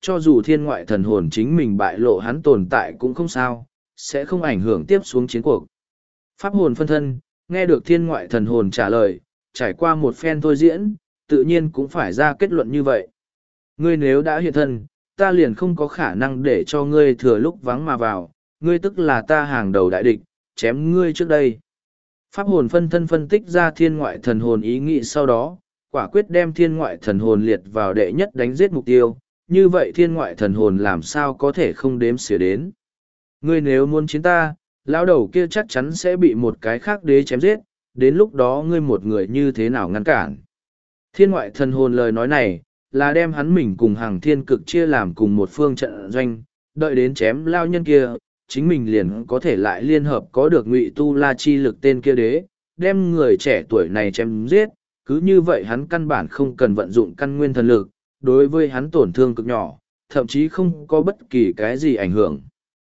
cho dù thiên ngoại thần hồn chính mình bại lộ hắn tồn tại cũng không sao, sẽ không ảnh hưởng tiếp xuống chiến cuộc. Pháp hồn phân thân, nghe được thiên ngoại thần hồn trả lời, trải qua một phen thôi diễn, tự nhiên cũng phải ra kết luận như vậy. Ngươi nếu đã hiện thân, ta liền không có khả năng để cho ngươi thừa lúc vắng mà vào, ngươi tức là ta hàng đầu đại địch, chém ngươi trước đây. Pháp hồn phân thân phân tích ra thiên ngoại thần hồn ý nghĩ sau đó, quả quyết đem thiên ngoại thần hồn liệt vào đệ nhất đánh giết mục tiêu, như vậy thiên ngoại thần hồn làm sao có thể không đếm xỉa đến. Ngươi nếu muốn chiến ta, lão đầu kia chắc chắn sẽ bị một cái khác đế chém giết, đến lúc đó ngươi một người như thế nào ngăn cản. Thiên ngoại thần hồn lời nói này, là đem hắn mình cùng hàng thiên cực chia làm cùng một phương trận doanh, đợi đến chém lao nhân kia, chính mình liền có thể lại liên hợp có được ngụy tu la chi lực tên kia đế, đem người trẻ tuổi này chém giết, cứ như vậy hắn căn bản không cần vận dụng căn nguyên thần lực, đối với hắn tổn thương cực nhỏ, thậm chí không có bất kỳ cái gì ảnh hưởng.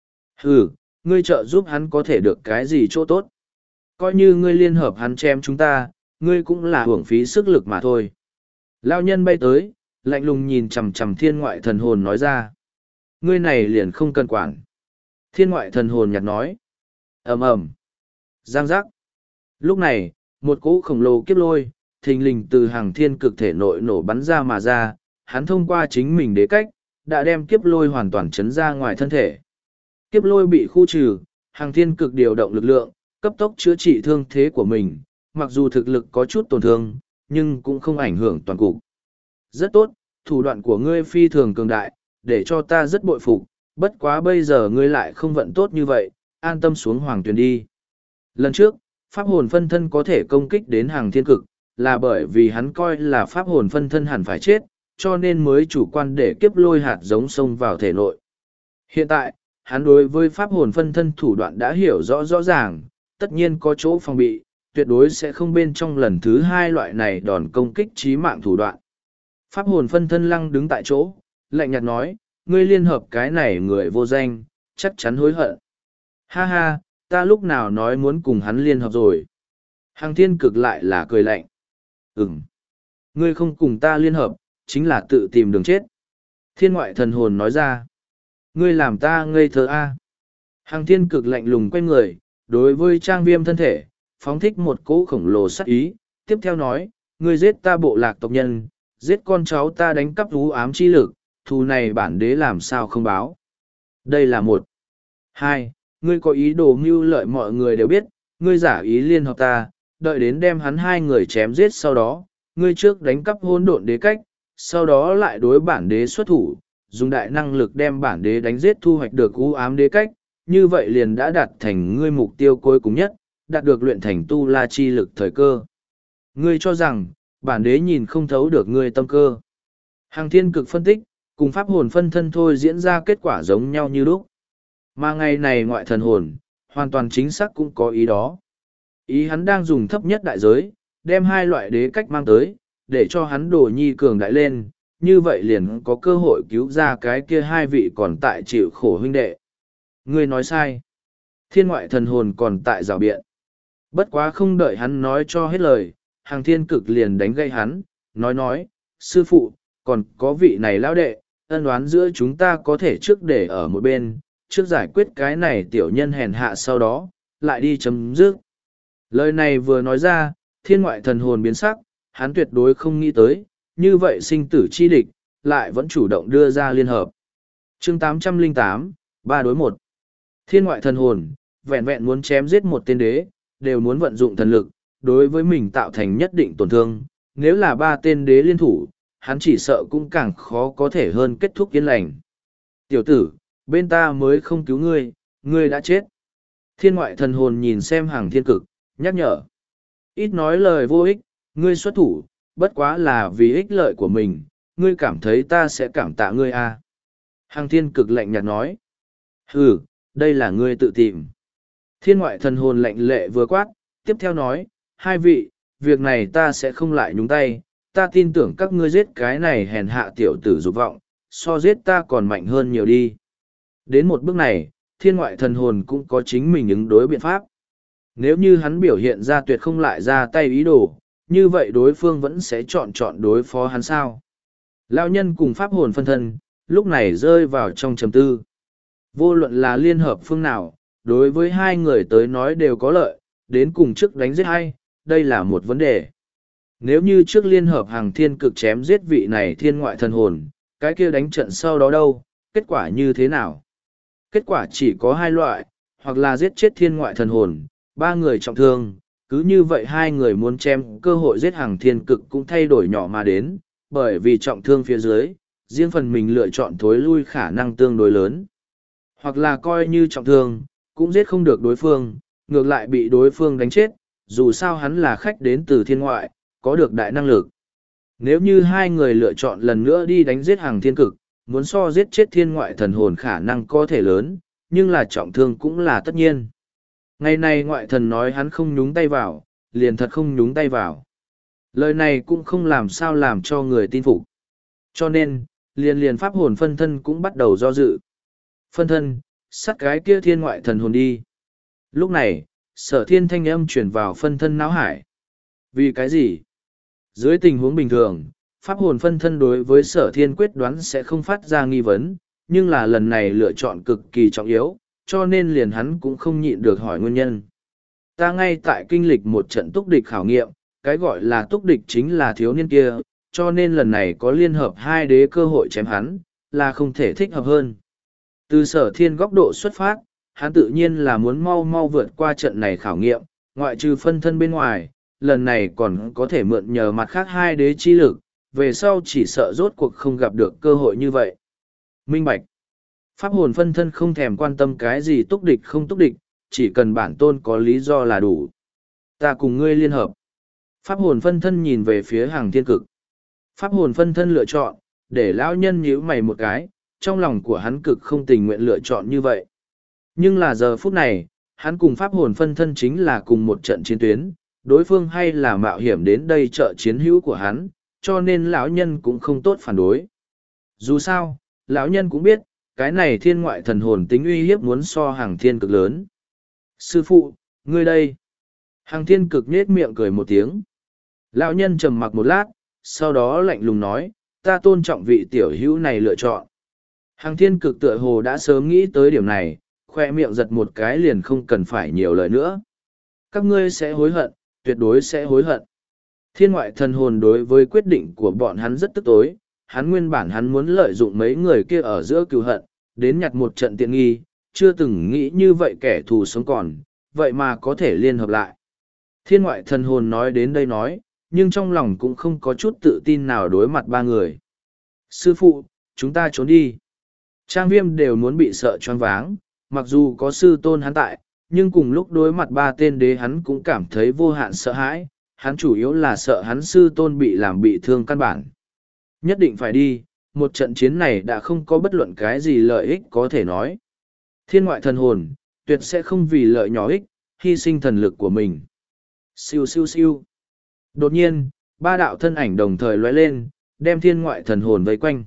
Ừ, ngươi trợ giúp hắn có thể được cái gì chỗ tốt. Coi như ngươi liên hợp hắn chém chúng ta, ngươi cũng là hưởng phí sức lực mà thôi. Lao nhân bay tới, lạnh lùng nhìn chằm chằm thiên ngoại thần hồn nói ra. Ngươi này liền không cần quản. Thiên ngoại thần hồn nhạt nói. ầm ầm, giang giác. Lúc này, một cỗ khổng lồ kiếp lôi, thình lình từ hàng thiên cực thể nội nổ bắn ra mà ra, hắn thông qua chính mình đế cách, đã đem kiếp lôi hoàn toàn chấn ra ngoài thân thể. Kiếp lôi bị khu trừ, hàng thiên cực điều động lực lượng, cấp tốc chữa trị thương thế của mình, mặc dù thực lực có chút tổn thương, nhưng cũng không ảnh hưởng toàn cục. Rất tốt, thủ đoạn của ngươi phi thường cường đại, để cho ta rất bội phục, bất quá bây giờ ngươi lại không vận tốt như vậy, an tâm xuống hoàng tuyền đi. Lần trước, pháp hồn phân thân có thể công kích đến hàng thiên cực, là bởi vì hắn coi là pháp hồn phân thân hẳn phải chết, cho nên mới chủ quan để kiếp lôi hạt giống xông vào thể nội. Hiện tại, hắn đối với pháp hồn phân thân thủ đoạn đã hiểu rõ rõ ràng, tất nhiên có chỗ phòng bị, tuyệt đối sẽ không bên trong lần thứ hai loại này đòn công kích chí mạng thủ đoạn. Pháp hồn phân thân lăng đứng tại chỗ, lạnh nhạt nói, ngươi liên hợp cái này người vô danh, chắc chắn hối hận. Ha ha, ta lúc nào nói muốn cùng hắn liên hợp rồi. Hàng thiên cực lại là cười lạnh. Ừm, ngươi không cùng ta liên hợp, chính là tự tìm đường chết. Thiên ngoại thần hồn nói ra. Ngươi làm ta ngây thơ a. À. Hàng thiên cực lạnh lùng quay người, đối với trang viêm thân thể, phóng thích một cỗ khổng lồ sát ý, tiếp theo nói, ngươi giết ta bộ lạc tộc nhân, giết con cháu ta đánh cắp vũ ám chi lực, thù này bản đế làm sao không báo. Đây là một. Hai, ngươi có ý đồ mưu lợi mọi người đều biết, ngươi giả ý liên hợp ta, đợi đến đem hắn hai người chém giết sau đó, ngươi trước đánh cắp hỗn độn đế cách, sau đó lại đối bản đế xuất thủ, dùng đại năng lực đem bản đế đánh giết thu hoạch được vũ ám đế cách, như vậy liền đã đạt thành ngươi mục tiêu cuối cùng nhất, đạt được luyện thành tu la chi lực thời cơ. Ngươi cho rằng, bản đế nhìn không thấu được ngươi tâm cơ. Hàng thiên cực phân tích, cùng pháp hồn phân thân thôi diễn ra kết quả giống nhau như lúc. Mà ngày này ngoại thần hồn, hoàn toàn chính xác cũng có ý đó. Ý hắn đang dùng thấp nhất đại giới, đem hai loại đế cách mang tới, để cho hắn đồ nhi cường đại lên, như vậy liền có cơ hội cứu ra cái kia hai vị còn tại chịu khổ huynh đệ. Ngươi nói sai. Thiên ngoại thần hồn còn tại rào biện. Bất quá không đợi hắn nói cho hết lời, hàng thiên cực liền đánh gây hắn, nói nói, sư phụ, còn có vị này lão đệ, ân oán giữa chúng ta có thể trước để ở một bên, trước giải quyết cái này tiểu nhân hèn hạ sau đó, lại đi chấm dứt. Lời này vừa nói ra, thiên ngoại thần hồn biến sắc, hắn tuyệt đối không nghĩ tới, như vậy sinh tử chi địch, lại vẫn chủ động đưa ra liên hợp. chương tám trăm lẻ tám, ba đối một. Thiên ngoại thần hồn, vẹn vẹn muốn chém giết một tên đế, đều muốn vận dụng thần lực, đối với mình tạo thành nhất định tổn thương. Nếu là ba tên đế liên thủ, hắn chỉ sợ cũng càng khó có thể hơn kết thúc yên lành. Tiểu tử, bên ta mới không cứu ngươi, ngươi đã chết. Thiên ngoại thần hồn nhìn xem hàng thiên cực, nhắc nhở. Ít nói lời vô ích, ngươi xuất thủ, bất quá là vì ích lợi của mình, ngươi cảm thấy ta sẽ cảm tạ ngươi à. Hàng thiên cực lạnh nhạt nói. Ừ, đây là ngươi tự tìm. Thiên ngoại thần hồn lạnh lệ vừa quát, tiếp theo nói, hai vị, việc này ta sẽ không lại nhúng tay, ta tin tưởng các ngươi giết cái này hèn hạ tiểu tử dục vọng, so giết ta còn mạnh hơn nhiều đi. Đến một bước này, thiên ngoại thần hồn cũng có chính mình ứng đối biện pháp. Nếu như hắn biểu hiện ra tuyệt không lại ra tay ý đồ, như vậy đối phương vẫn sẽ chọn chọn đối phó hắn sao. Lão nhân cùng pháp hồn phân thân, lúc này rơi vào trong trầm tư. Vô luận là liên hợp phương nào, đối với hai người tới nói đều có lợi, đến cùng trước đánh giết hay, đây là một vấn đề. Nếu như trước liên hợp hàng thiên cực chém giết vị này thiên ngoại thần hồn, cái kia đánh trận sau đó đâu, kết quả như thế nào? Kết quả chỉ có hai loại, hoặc là giết chết thiên ngoại thần hồn, ba người trọng thương, cứ như vậy hai người muốn chém cơ hội giết hàng thiên cực cũng thay đổi nhỏ mà đến, bởi vì trọng thương phía dưới, riêng phần mình lựa chọn thối lui khả năng tương đối lớn. Hoặc là coi như trọng thương, cũng giết không được đối phương, ngược lại bị đối phương đánh chết, dù sao hắn là khách đến từ thiên ngoại, có được đại năng lực. Nếu như hai người lựa chọn lần nữa đi đánh giết hàng thiên cực, muốn so giết chết thiên ngoại thần hồn khả năng có thể lớn, nhưng là trọng thương cũng là tất nhiên. Ngày này ngoại thần nói hắn không nhúng tay vào, liền thật không nhúng tay vào. Lời này cũng không làm sao làm cho người tin phục. Cho nên, liền liền pháp hồn phân thân cũng bắt đầu do dự. Phân thân, sát cái kia thiên ngoại thần hồn đi. Lúc này, sở thiên thanh âm chuyển vào phân thân não hải. Vì cái gì? Dưới tình huống bình thường, pháp hồn phân thân đối với sở thiên quyết đoán sẽ không phát ra nghi vấn, nhưng là lần này lựa chọn cực kỳ trọng yếu, cho nên liền hắn cũng không nhịn được hỏi nguyên nhân. Ta ngay tại kinh lịch một trận túc địch khảo nghiệm, cái gọi là túc địch chính là thiếu niên kia, cho nên lần này có liên hợp hai đế cơ hội chém hắn, là không thể thích hợp hơn. Từ sở thiên góc độ xuất phát, hắn tự nhiên là muốn mau mau vượt qua trận này khảo nghiệm, ngoại trừ phân thân bên ngoài, lần này còn có thể mượn nhờ mặt khác hai đế chi lực, về sau chỉ sợ rốt cuộc không gặp được cơ hội như vậy. Minh Bạch. Pháp hồn phân thân không thèm quan tâm cái gì túc địch không túc địch, chỉ cần bản tôn có lý do là đủ. Ta cùng ngươi liên hợp. Pháp hồn phân thân nhìn về phía hàng thiên cực. Pháp hồn phân thân lựa chọn, để lão nhân nhíu mày một cái, trong lòng của hắn cực không tình nguyện lựa chọn như vậy. Nhưng là giờ phút này, hắn cùng pháp hồn phân thân chính là cùng một trận chiến tuyến, đối phương hay là mạo hiểm đến đây trợ chiến hữu của hắn, cho nên lão nhân cũng không tốt phản đối. Dù sao, lão nhân cũng biết, cái này thiên ngoại thần hồn tính uy hiếp muốn so hàng thiên cực lớn. Sư phụ, ngươi đây. Hàng thiên cực nết miệng cười một tiếng. Lão nhân trầm mặc một lát, sau đó lạnh lùng nói, ta tôn trọng vị tiểu hữu này lựa chọn. Hàng thiên cực tựa hồ đã sớm nghĩ tới điểm này, khoe miệng giật một cái liền không cần phải nhiều lời nữa. Các ngươi sẽ hối hận, tuyệt đối sẽ hối hận. Thiên ngoại thần hồn đối với quyết định của bọn hắn rất tức tối, hắn nguyên bản hắn muốn lợi dụng mấy người kia ở giữa cừu hận, đến nhặt một trận tiện nghi, chưa từng nghĩ như vậy kẻ thù sống còn, vậy mà có thể liên hợp lại. Thiên ngoại thần hồn nói đến đây nói, nhưng trong lòng cũng không có chút tự tin nào đối mặt ba người. Sư phụ, chúng ta trốn đi. Trang viêm đều muốn bị sợ choáng váng, mặc dù có sư tôn hắn tại, nhưng cùng lúc đối mặt ba tên đế hắn cũng cảm thấy vô hạn sợ hãi, hắn chủ yếu là sợ hắn sư tôn bị làm bị thương căn bản. Nhất định phải đi, một trận chiến này đã không có bất luận cái gì lợi ích có thể nói. Thiên ngoại thần hồn, tuyệt sẽ không vì lợi nhỏ ích, hy sinh thần lực của mình. Siêu siêu siêu. Đột nhiên, ba đạo thân ảnh đồng thời lóe lên, đem thiên ngoại thần hồn vây quanh.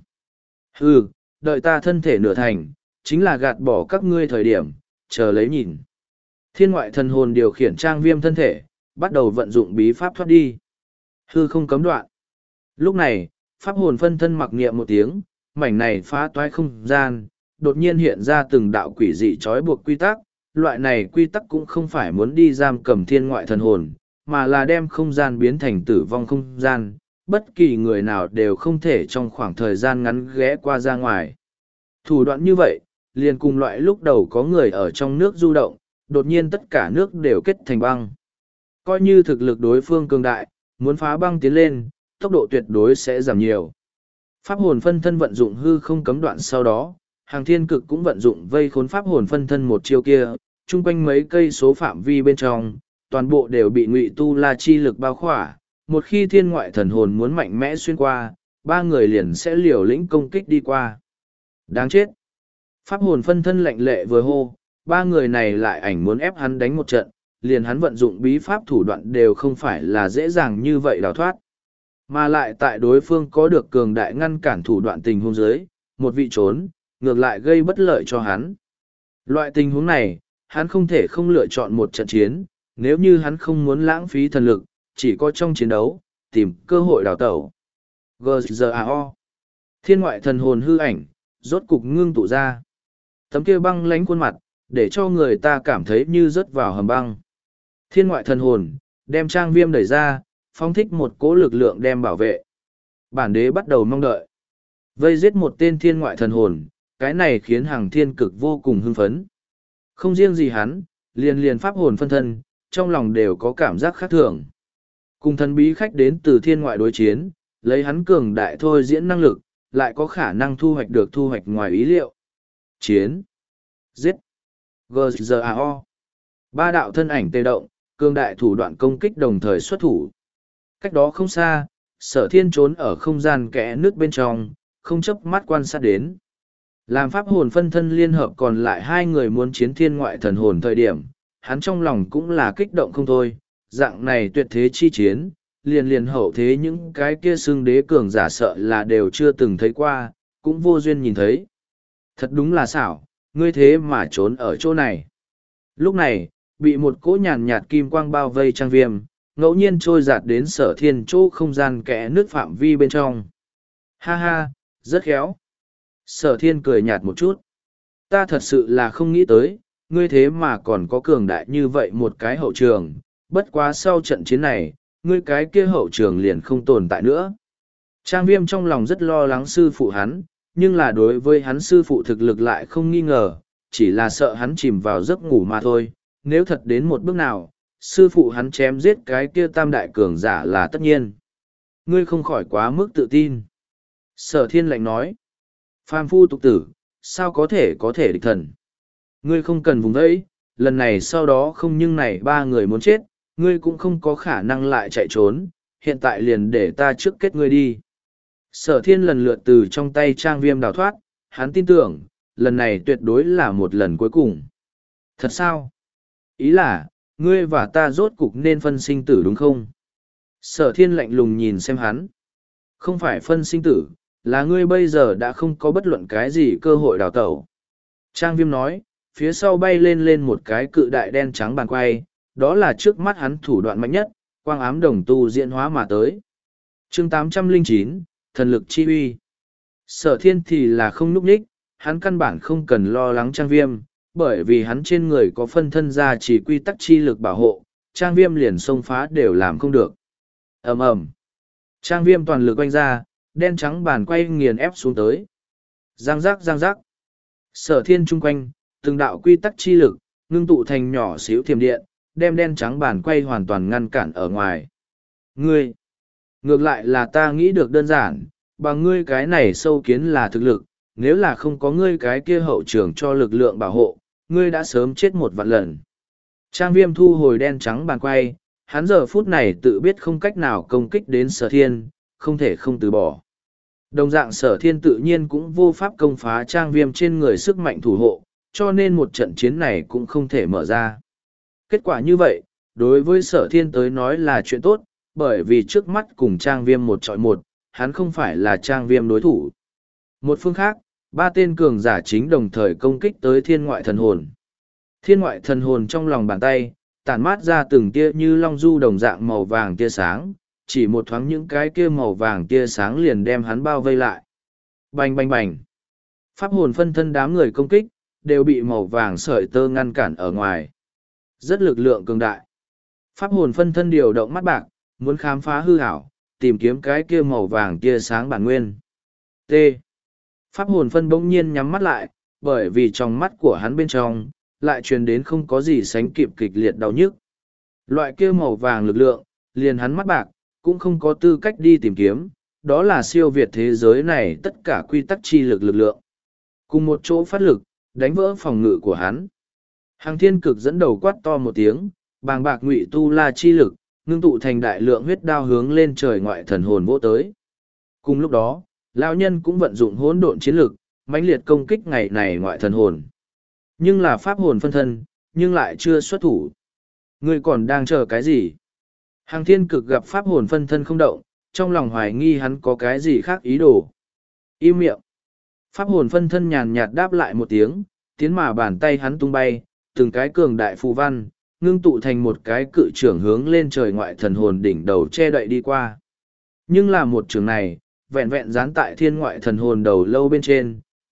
Hừ, đợi ta thân thể nửa thành, chính là gạt bỏ các ngươi thời điểm, chờ lấy nhìn. Thiên ngoại thần hồn điều khiển trang viêm thân thể, bắt đầu vận dụng bí pháp thoát đi. Hư không cấm đoạn. Lúc này, pháp hồn phân thân mặc niệm một tiếng, mảnh này phá toái không gian, đột nhiên hiện ra từng đạo quỷ dị trói buộc quy tắc. Loại này quy tắc cũng không phải muốn đi giam cầm thiên ngoại thần hồn, mà là đem không gian biến thành tử vong không gian. Bất kỳ người nào đều không thể trong khoảng thời gian ngắn ghé qua ra ngoài. Thủ đoạn như vậy, liền cùng loại lúc đầu có người ở trong nước du động, đột nhiên tất cả nước đều kết thành băng. Coi như thực lực đối phương cường đại, muốn phá băng tiến lên, tốc độ tuyệt đối sẽ giảm nhiều. Pháp hồn phân thân vận dụng hư không cấm đoạn sau đó, hàng thiên cực cũng vận dụng vây khốn pháp hồn phân thân một chiêu kia, chung quanh mấy cây số phạm vi bên trong, toàn bộ đều bị ngụy tu la chi lực bao khỏa. Một khi thiên ngoại thần hồn muốn mạnh mẽ xuyên qua, ba người liền sẽ liều lĩnh công kích đi qua. Đáng chết! Pháp hồn phân thân lạnh lệ vừa hô, ba người này lại ảnh muốn ép hắn đánh một trận, liền hắn vận dụng bí pháp thủ đoạn đều không phải là dễ dàng như vậy đào thoát. Mà lại tại đối phương có được cường đại ngăn cản thủ đoạn tình huống dưới, một vị trốn, ngược lại gây bất lợi cho hắn. Loại tình huống này, hắn không thể không lựa chọn một trận chiến, nếu như hắn không muốn lãng phí thần lực, chỉ có trong chiến đấu, tìm cơ hội đào tẩu. giê giê a o Thiên ngoại thần hồn hư ảnh, rốt cục ngưng tụ ra. Tấm kia băng lánh khuôn mặt, để cho người ta cảm thấy như rớt vào hầm băng. Thiên ngoại thần hồn, đem trang viêm đẩy ra, phóng thích một cỗ lực lượng đem bảo vệ. Bản đế bắt đầu mong đợi. Vây giết một tên thiên ngoại thần hồn, cái này khiến hàng thiên cực vô cùng hưng phấn. Không riêng gì hắn, liền liền pháp hồn phân thân, trong lòng đều có cảm giác khác thường. Cùng thần bí khách đến từ thiên ngoại đối chiến, lấy hắn cường đại thôi diễn năng lực, lại có khả năng thu hoạch được thu hoạch ngoài ý liệu. Chiến. Giết. giê giê a o. Ba đạo thân ảnh tê động, cường đại thủ đoạn công kích đồng thời xuất thủ. Cách đó không xa, sở thiên trốn ở không gian kẽ nước bên trong, không chớp mắt quan sát đến. Làm pháp hồn phân thân liên hợp còn lại hai người muốn chiến thiên ngoại thần hồn thời điểm, hắn trong lòng cũng là kích động không thôi, dạng này tuyệt thế chi chiến, liền liền hậu thế những cái kia xưng đế cường giả sợ là đều chưa từng thấy qua, cũng vô duyên nhìn thấy. Thật đúng là xảo, ngươi thế mà trốn ở chỗ này. Lúc này, bị một cỗ nhàn nhạt kim quang bao vây trang viêm, ngẫu nhiên trôi giạt đến sở thiên chỗ không gian kẽ nước phạm vi bên trong. Ha ha, rất khéo. Sở thiên cười nhạt một chút. Ta thật sự là không nghĩ tới, ngươi thế mà còn có cường đại như vậy một cái hậu trường, bất quá sau trận chiến này, ngươi cái kia hậu trường liền không tồn tại nữa. Trang viêm trong lòng rất lo lắng sư phụ hắn, nhưng là đối với hắn sư phụ thực lực lại không nghi ngờ, chỉ là sợ hắn chìm vào giấc ngủ mà thôi. Nếu thật đến một bước nào, sư phụ hắn chém giết cái kia tam đại cường giả là tất nhiên. Ngươi không khỏi quá mức tự tin. Sở thiên lạnh nói. Phàm phu tục tử, sao có thể có thể địch thần. Ngươi không cần vùng đấy, lần này sau đó không nhưng này ba người muốn chết, ngươi cũng không có khả năng lại chạy trốn, hiện tại liền để ta trước kết ngươi đi. Sở thiên lần lượt từ trong tay trang viêm đào thoát, hắn tin tưởng, lần này tuyệt đối là một lần cuối cùng. Thật sao? Ý là, ngươi và ta rốt cục nên phân sinh tử đúng không? Sở thiên lạnh lùng nhìn xem hắn. Không phải phân sinh tử, là ngươi bây giờ đã không có bất luận cái gì cơ hội đào tẩu. Trang viêm nói, phía sau bay lên lên một cái cự đại đen trắng bàn quay, đó là trước mắt hắn thủ đoạn mạnh nhất, quang ám đồng tu diễn hóa mà tới. chương tám trăm lẻ chín, thần lực chi uy. Sở thiên thì là không núp ních, hắn căn bản không cần lo lắng trang viêm, bởi vì hắn trên người có phân thân ra chỉ quy tắc chi lực bảo hộ, trang viêm liền xông phá đều làm không được. ầm ầm, trang viêm toàn lực quanh ra, đen trắng bàn quay nghiền ép xuống tới. Giang giác giang giác. Sở thiên chung quanh, từng đạo quy tắc chi lực, ngưng tụ thành nhỏ xíu thiểm điện, đem đen trắng bàn quay hoàn toàn ngăn cản ở ngoài. Ngươi, ngược lại là ta nghĩ được đơn giản, bằng ngươi cái này sâu kiến là thực lực, nếu là không có ngươi cái kia hậu trường cho lực lượng bảo hộ, ngươi đã sớm chết một vạn lần. Trang viêm thu hồi đen trắng bàn quay, hắn giờ phút này tự biết không cách nào công kích đến sở thiên, không thể không từ bỏ. Đồng dạng sở thiên tự nhiên cũng vô pháp công phá trang viêm trên người sức mạnh thủ hộ, cho nên một trận chiến này cũng không thể mở ra. Kết quả như vậy, đối với sở thiên tới nói là chuyện tốt, bởi vì trước mắt cùng trang viêm một chọi một, hắn không phải là trang viêm đối thủ. Một phương khác, ba tên cường giả chính đồng thời công kích tới thiên ngoại thần hồn. Thiên ngoại thần hồn trong lòng bàn tay, tản mát ra từng tia như long du đồng dạng màu vàng tia sáng, chỉ một thoáng những cái kia màu vàng tia sáng liền đem hắn bao vây lại. Bành bành bành. Pháp hồn phân thân đám người công kích, đều bị màu vàng sợi tơ ngăn cản ở ngoài. Rất lực lượng cường đại. Pháp hồn phân thân điều động mắt bạc, muốn khám phá hư hảo, tìm kiếm cái kia màu vàng tia sáng bản nguyên. T. Pháp hồn phân bỗng nhiên nhắm mắt lại, bởi vì trong mắt của hắn bên trong, lại truyền đến không có gì sánh kịp kịch liệt đau nhức. Loại kia màu vàng lực lượng, liền hắn mắt bạc, cũng không có tư cách đi tìm kiếm, đó là siêu việt thế giới này tất cả quy tắc chi lực lực lượng. Cùng một chỗ phát lực, đánh vỡ phòng ngự của hắn. Hàng thiên cực dẫn đầu quát to một tiếng, bàng bạc ngụy tu la chi lực, ngưng tụ thành đại lượng huyết đao hướng lên trời ngoại thần hồn vỗ tới. Cùng lúc đó, lão nhân cũng vận dụng hỗn độn chiến lực, mãnh liệt công kích ngày này ngoại thần hồn. Nhưng là pháp hồn phân thân, nhưng lại chưa xuất thủ. Ngươi còn đang chờ cái gì? Hàng thiên cực gặp pháp hồn phân thân không động, trong lòng hoài nghi hắn có cái gì khác ý đồ. Im miệng. Pháp hồn phân thân nhàn nhạt đáp lại một tiếng, tiến mà bàn tay hắn tung bay, từng cái cường đại phù văn, ngưng tụ thành một cái cự trưởng hướng lên trời ngoại thần hồn đỉnh đầu che đậy đi qua. Nhưng là một trường này, vẹn vẹn dán tại thiên ngoại thần hồn đầu lâu bên trên,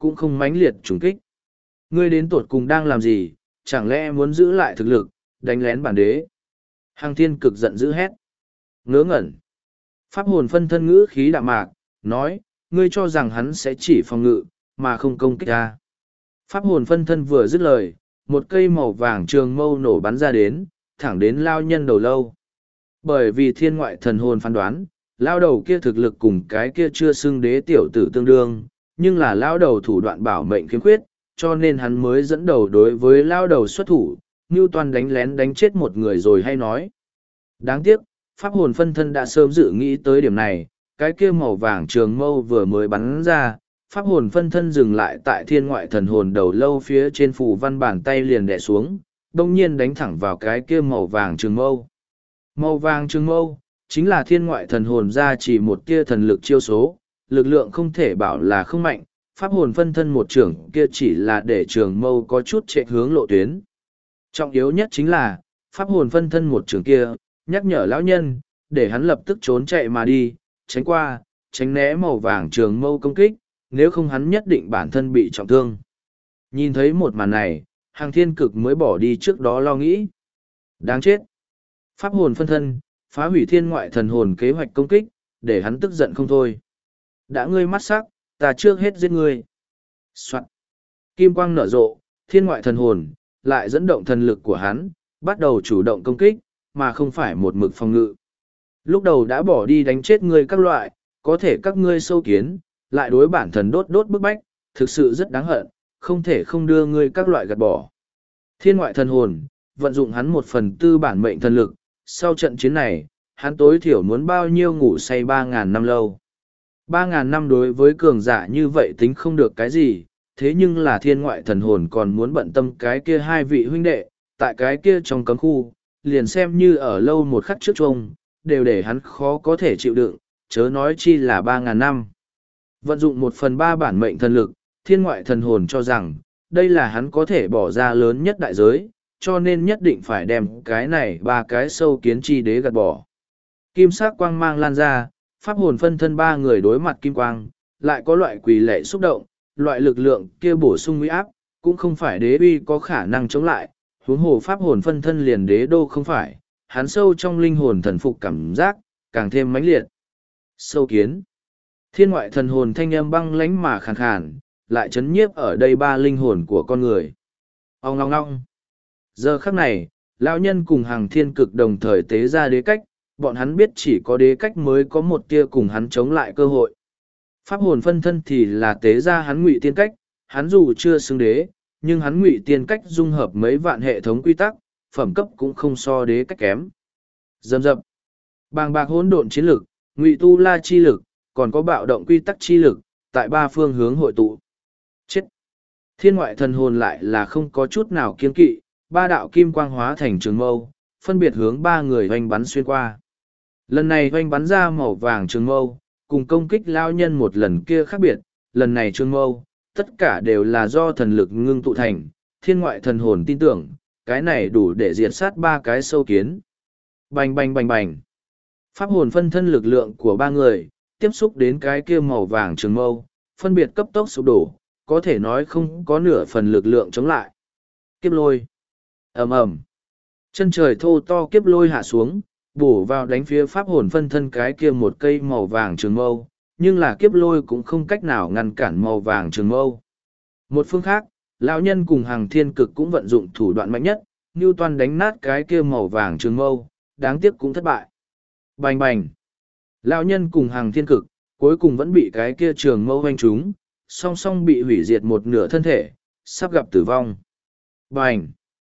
cũng không mãnh liệt trùng kích. Ngươi đến tột cùng đang làm gì, chẳng lẽ muốn giữ lại thực lực, đánh lén bản đế? Hàng thiên cực giận dữ hét. Ngớ ngẩn. Pháp hồn phân thân ngữ khí đạm mạc, nói, ngươi cho rằng hắn sẽ chỉ phòng ngự, mà không công kích ta. Pháp hồn phân thân vừa dứt lời, một cây màu vàng trường mâu nổ bắn ra đến, thẳng đến lao nhân đầu lâu. Bởi vì thiên ngoại thần hồn phán đoán, lao đầu kia thực lực cùng cái kia chưa xưng đế tiểu tử tương đương, nhưng là lao đầu thủ đoạn bảo mệnh khiếm khuyết, cho nên hắn mới dẫn đầu đối với lao đầu xuất thủ, như toàn đánh lén đánh chết một người rồi hay nói. Đáng tiếc, pháp hồn phân thân đã sớm dự nghĩ tới điểm này, cái kia màu vàng trường mâu vừa mới bắn ra, pháp hồn phân thân dừng lại tại thiên ngoại thần hồn đầu lâu phía trên phù văn bàn tay liền đè xuống, đông nhiên đánh thẳng vào cái kia màu vàng trường mâu. Màu vàng trường mâu, chính là thiên ngoại thần hồn ra chỉ một tia thần lực chiêu số, lực lượng không thể bảo là không mạnh, pháp hồn phân thân một trường kia chỉ là để trường mâu có chút chạy hướng lộ tuyến. Trọng yếu nhất chính là, pháp hồn phân thân một trường kia, nhắc nhở lão nhân, để hắn lập tức trốn chạy mà đi, tránh qua, tránh né màu vàng trường mâu công kích, nếu không hắn nhất định bản thân bị trọng thương. Nhìn thấy một màn này, hàng thiên cực mới bỏ đi trước đó lo nghĩ. Đáng chết! Pháp hồn phân thân, phá hủy thiên ngoại thần hồn kế hoạch công kích, để hắn tức giận không thôi. Đã ngươi mắt sắc, ta trước hết giết ngươi. Soạn. Kim quang nở rộ, thiên ngoại thần hồn, lại dẫn động thần lực của hắn, bắt đầu chủ động công kích, mà không phải một mực phòng ngự. Lúc đầu đã bỏ đi đánh chết ngươi các loại, có thể các ngươi sâu kiến, lại đối bản thần đốt đốt bức bách, thực sự rất đáng hận, không thể không đưa ngươi các loại gạt bỏ. Thiên ngoại thần hồn, vận dụng hắn một phần tư bản mệnh thần lực, sau trận chiến này, hắn tối thiểu muốn bao nhiêu ngủ say ba ngàn năm lâu. Ba ngàn năm đối với cường giả như vậy tính không được cái gì, thế nhưng là thiên ngoại thần hồn còn muốn bận tâm cái kia hai vị huynh đệ, tại cái kia trong cấm khu, liền xem như ở lâu một khắc trước trông, đều để hắn khó có thể chịu đựng, chớ nói chi là ba ngàn năm. Vận dụng một phần ba bản mệnh thần lực, thiên ngoại thần hồn cho rằng, đây là hắn có thể bỏ ra lớn nhất đại giới, cho nên nhất định phải đem cái này ba cái sâu kiến chi đế gạt bỏ. Kim sắc quang mang lan ra, pháp hồn phân thân ba người đối mặt kim quang, lại có loại quỳ lệ xúc động, loại lực lượng kia bổ sung uy áp, cũng không phải đế uy có khả năng chống lại, huống hồ pháp hồn phân thân liền đế đô không phải, hắn sâu trong linh hồn thần phục cảm giác, càng thêm mãnh liệt. Sâu kiến. Thiên ngoại thần hồn thanh âm băng lánh mà khàn khàn, lại chấn nhiếp ở đây ba linh hồn của con người. Ông ngong ngong. Giờ khắc này, lão nhân cùng hàng thiên cực đồng thời tế ra đế cách, bọn hắn biết chỉ có đế cách mới có một tia cùng hắn chống lại cơ hội. Pháp hồn phân thân thì là tế ra hắn ngụy tiên cách, hắn dù chưa xưng đế, nhưng hắn ngụy tiên cách dung hợp mấy vạn hệ thống quy tắc, phẩm cấp cũng không so đế cách kém. Dầm dập. Bàng bạc hỗn độn chiến lực, ngụy tu la chi lực, còn có bạo động quy tắc chi lực, tại ba phương hướng hội tụ. Chết! Thiên ngoại thần hồn lại là không có chút nào kiên kỵ, ba đạo kim quang hóa thành trường mâu, phân biệt hướng ba người hoành bắn xuyên qua. Lần này hoành bắn ra màu vàng trường mâu, cùng công kích lao nhân một lần kia khác biệt, lần này trường mâu, tất cả đều là do thần lực ngưng tụ thành, thiên ngoại thần hồn tin tưởng, cái này đủ để diệt sát ba cái sâu kiến. Bành bành bành bành. Pháp hồn phân thân lực lượng của ba người, tiếp xúc đến cái kia màu vàng trường mâu, phân biệt cấp tốc sụp đổ, có thể nói không có nửa phần lực lượng chống lại. Kiếp lôi. Ầm ầm. Chân trời thô to kiếp lôi hạ xuống, bổ vào đánh phía pháp hồn phân thân cái kia một cây màu vàng trường mâu, nhưng là kiếp lôi cũng không cách nào ngăn cản màu vàng trường mâu. Một phương khác, lão nhân cùng hàng thiên cực cũng vận dụng thủ đoạn mạnh nhất, như toàn đánh nát cái kia màu vàng trường mâu, đáng tiếc cũng thất bại. Bành bành. Lão nhân cùng hàng thiên cực, cuối cùng vẫn bị cái kia trường mâu hoanh trúng, song song bị hủy diệt một nửa thân thể, sắp gặp tử vong. Bành.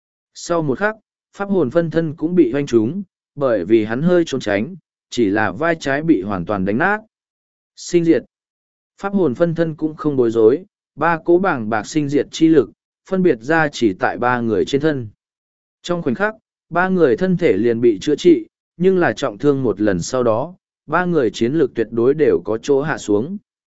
Sau một khắc, pháp hồn phân thân cũng bị hoanh trúng, bởi vì hắn hơi trốn tránh, chỉ là vai trái bị hoàn toàn đánh nát. Sinh diệt. Pháp hồn phân thân cũng không bối rối, ba cố bảng bạc sinh diệt chi lực, phân biệt ra chỉ tại ba người trên thân. Trong khoảnh khắc, ba người thân thể liền bị chữa trị, nhưng là trọng thương một lần sau đó, ba người chiến lược tuyệt đối đều có chỗ hạ xuống.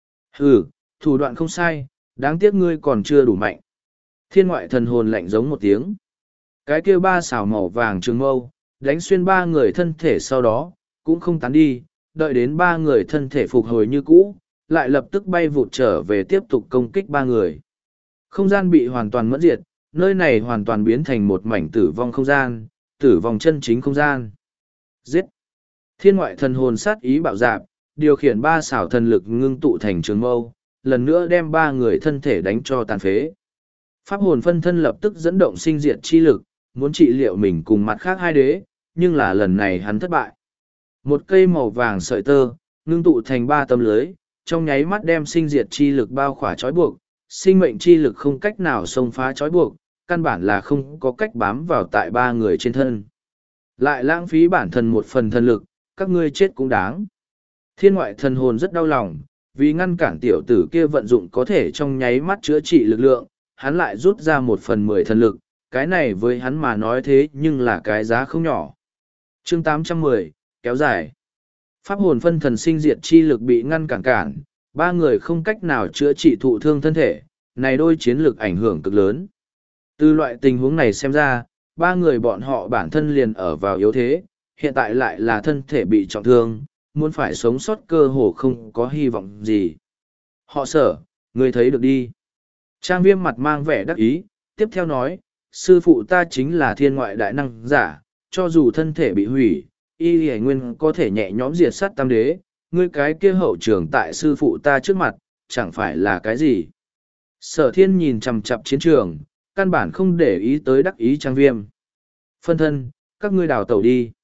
Hừ, thủ đoạn không sai, đáng tiếc ngươi còn chưa đủ mạnh. Thiên ngoại thần hồn lạnh giống một tiếng. Cái kia ba xảo màu vàng trường mâu, đánh xuyên ba người thân thể sau đó, cũng không tán đi, đợi đến ba người thân thể phục hồi như cũ, lại lập tức bay vụt trở về tiếp tục công kích ba người. Không gian bị hoàn toàn mẫn diệt, nơi này hoàn toàn biến thành một mảnh tử vong không gian, tử vong chân chính không gian. Giết! Thiên ngoại thần hồn sát ý bạo dạp, điều khiển ba xảo thần lực ngưng tụ thành trường mâu, lần nữa đem ba người thân thể đánh cho tàn phế. Pháp hồn phân thân lập tức dẫn động sinh diệt chi lực, muốn trị liệu mình cùng mặt khác hai đế, nhưng là lần này hắn thất bại. Một cây màu vàng sợi tơ, ngưng tụ thành ba tấm lưới, trong nháy mắt đem sinh diệt chi lực bao khỏa trói buộc, sinh mệnh chi lực không cách nào xông phá trói buộc, căn bản là không có cách bám vào tại ba người trên thân. Lại lãng phí bản thân một phần thân lực, các ngươi chết cũng đáng. Thiên ngoại thần hồn rất đau lòng, vì ngăn cản tiểu tử kia vận dụng có thể trong nháy mắt chữa trị lực lượng, hắn lại rút ra một phần mười thần lực, cái này với hắn mà nói thế nhưng là cái giá không nhỏ. Chương tám trăm mười, kéo dài. Pháp hồn phân thần sinh diệt chi lực bị ngăn cản cản, ba người không cách nào chữa trị thụ thương thân thể, này đôi chiến lực ảnh hưởng cực lớn. Từ loại tình huống này xem ra, ba người bọn họ bản thân liền ở vào yếu thế, hiện tại lại là thân thể bị trọng thương, muốn phải sống sót cơ hồ không có hy vọng gì. Họ Sở, người thấy được đi. Trang Viêm mặt mang vẻ đắc ý, tiếp theo nói, sư phụ ta chính là thiên ngoại đại năng giả, cho dù thân thể bị hủy, y hề nguyên có thể nhẹ nhõm diệt sát tam đế, ngươi cái kia hậu trường tại sư phụ ta trước mặt, chẳng phải là cái gì. Sở thiên nhìn chằm chằm chiến trường, căn bản không để ý tới đắc ý Trang Viêm. Phân thân, các ngươi đào tẩu đi.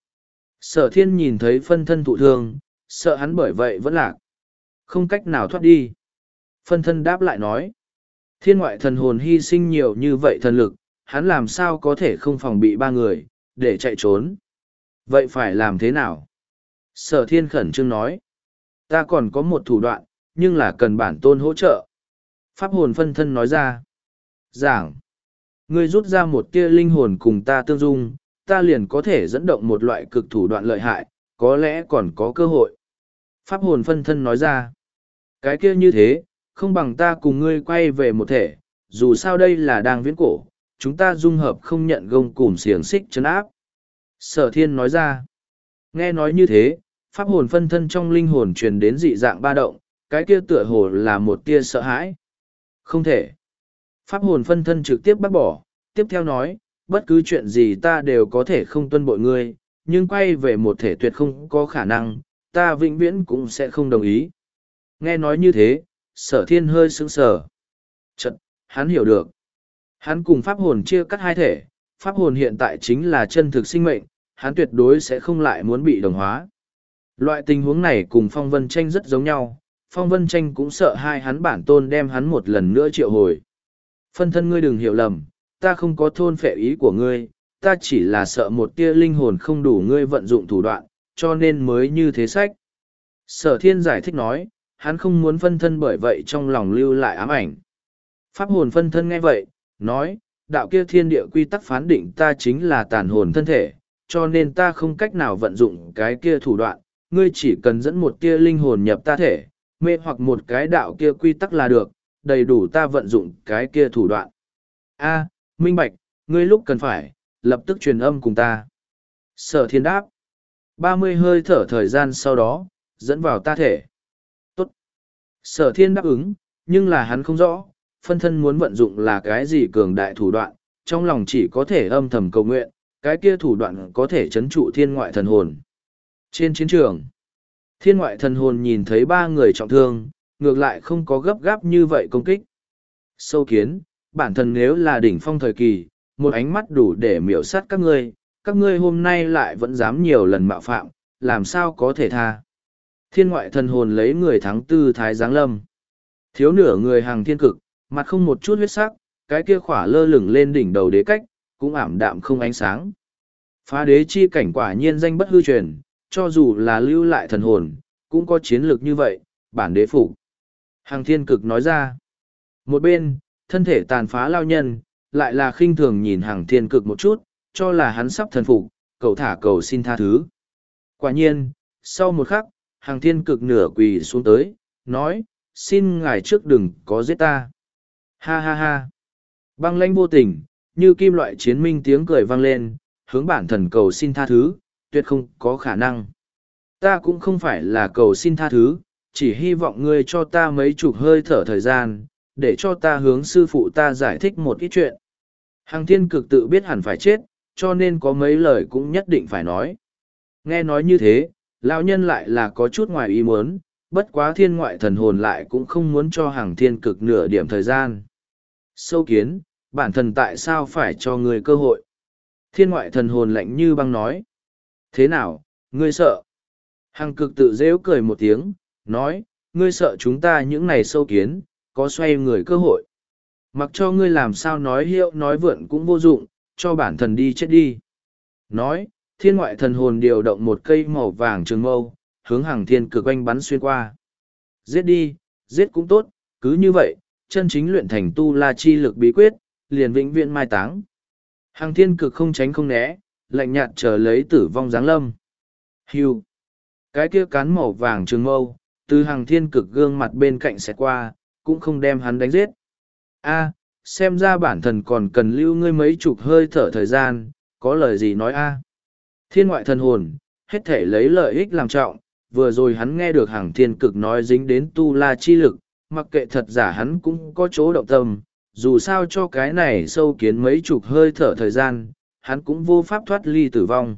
Sở thiên nhìn thấy phân thân thụ thương, sợ hắn bởi vậy vẫn lạc. Không cách nào thoát đi. Phân thân đáp lại nói. Thiên ngoại thần hồn hy sinh nhiều như vậy thần lực, hắn làm sao có thể không phòng bị ba người, để chạy trốn. Vậy phải làm thế nào? Sở thiên khẩn trương nói. Ta còn có một thủ đoạn, nhưng là cần bản tôn hỗ trợ. Pháp hồn phân thân nói ra. Giảng. Ngươi rút ra một tia linh hồn cùng ta tương dung, ta liền có thể dẫn động một loại cực thủ đoạn lợi hại, có lẽ còn có cơ hội. Pháp hồn phân thân nói ra. Cái kia như thế, không bằng ta cùng ngươi quay về một thể, dù sao đây là đang viễn cổ, chúng ta dung hợp không nhận gông cùm xiềng xích chấn áp. Sở thiên nói ra. Nghe nói như thế, pháp hồn phân thân trong linh hồn truyền đến dị dạng ba động, cái kia tựa hồ là một tia sợ hãi. Không thể. Pháp hồn phân thân trực tiếp bác bỏ, tiếp theo nói, bất cứ chuyện gì ta đều có thể không tuân bội ngươi, nhưng quay về một thể tuyệt không có khả năng, ta vĩnh viễn cũng sẽ không đồng ý. Nghe nói như thế, sở thiên hơi sững sờ. Chật, hắn hiểu được. Hắn cùng pháp hồn chia cắt hai thể, pháp hồn hiện tại chính là chân thực sinh mệnh, hắn tuyệt đối sẽ không lại muốn bị đồng hóa. Loại tình huống này cùng phong vân tranh rất giống nhau, phong vân tranh cũng sợ hai hắn bản tôn đem hắn một lần nữa triệu hồi. Phân thân ngươi đừng hiểu lầm, ta không có thôn phệ ý của ngươi, ta chỉ là sợ một tia linh hồn không đủ ngươi vận dụng thủ đoạn, cho nên mới như thế sách. Sở thiên giải thích nói, hắn không muốn phân thân bởi vậy trong lòng lưu lại ám ảnh. Pháp hồn phân thân nghe vậy, nói, đạo kia thiên địa quy tắc phán định ta chính là tàn hồn thân thể, cho nên ta không cách nào vận dụng cái kia thủ đoạn, ngươi chỉ cần dẫn một tia linh hồn nhập ta thể, mê hoặc một cái đạo kia quy tắc là được, đầy đủ ta vận dụng cái kia thủ đoạn. A, minh bạch, ngươi lúc cần phải, lập tức truyền âm cùng ta. Sở thiên đáp. ba mươi hơi thở thời gian sau đó, dẫn vào ta thể. Tốt. Sở thiên đáp ứng, nhưng là hắn không rõ, phân thân muốn vận dụng là cái gì cường đại thủ đoạn, trong lòng chỉ có thể âm thầm cầu nguyện, cái kia thủ đoạn có thể chấn trụ thiên ngoại thần hồn. Trên chiến trường, thiên ngoại thần hồn nhìn thấy ba người trọng thương, ngược lại không có gấp gáp như vậy công kích. Sâu kiến, bản thân nếu là đỉnh phong thời kỳ, một ánh mắt đủ để miểu sát các ngươi, các ngươi hôm nay lại vẫn dám nhiều lần mạo phạm, làm sao có thể tha. Thiên ngoại thần hồn lấy người thắng tư thái giáng lâm. Thiếu nửa người hàng thiên cực, mặt không một chút huyết sắc, cái kia khỏa lơ lửng lên đỉnh đầu đế cách, cũng ảm đạm không ánh sáng. Phá đế chi cảnh quả nhiên danh bất hư truyền, cho dù là lưu lại thần hồn, cũng có chiến lược như vậy, bản đế phục. Hàng thiên cực nói ra. Một bên, thân thể tàn phá lao nhân, lại là khinh thường nhìn hàng thiên cực một chút, cho là hắn sắp thần phục, cầu thả cầu xin tha thứ. Quả nhiên, sau một khắc, hàng thiên cực nửa quỳ xuống tới, nói, xin ngài trước đừng có giết ta. Ha ha ha. Băng lãnh vô tình, như kim loại chiến minh tiếng cười vang lên, hướng bản thần cầu xin tha thứ, tuyệt không có khả năng. Ta cũng không phải là cầu xin tha thứ, chỉ hy vọng ngươi cho ta mấy chục hơi thở thời gian, để cho ta hướng sư phụ ta giải thích một ít chuyện. Hằng thiên cực tự biết hẳn phải chết, cho nên có mấy lời cũng nhất định phải nói. Nghe nói như thế, lão nhân lại là có chút ngoài ý muốn, bất quá thiên ngoại thần hồn lại cũng không muốn cho Hằng thiên cực nửa điểm thời gian. Sâu kiến, bản thân tại sao phải cho ngươi cơ hội? Thiên ngoại thần hồn lạnh như băng nói. Thế nào, ngươi sợ? Hằng cực tự rêu cười một tiếng, nói, ngươi sợ chúng ta những này sâu kiến, có xoay người cơ hội. Mặc cho ngươi làm sao nói hiệu nói vượn cũng vô dụng, cho bản thân đi chết đi. Nói, thiên ngoại thần hồn điều động một cây màu vàng trường mâu, hướng Hằng thiên cực oanh bắn xuyên qua. Giết đi, giết cũng tốt, cứ như vậy, chân chính luyện thành tu la chi lực bí quyết, liền vĩnh viễn mai táng. Hằng thiên cực không tránh không né, lạnh nhạt chờ lấy tử vong giáng lâm. Hưu. Cái kia cán màu vàng trường mâu, từ Hằng thiên cực gương mặt bên cạnh xẹt qua, cũng không đem hắn đánh giết. A, xem ra bản thân còn cần lưu ngươi mấy chục hơi thở thời gian, có lời gì nói a? Thiên ngoại thần hồn, hết thể lấy lợi ích làm trọng, vừa rồi hắn nghe được Hằng thiên cực nói dính đến tu la chi lực, mặc kệ thật giả hắn cũng có chỗ động tâm, dù sao cho cái này sâu kiến mấy chục hơi thở thời gian, hắn cũng vô pháp thoát ly tử vong.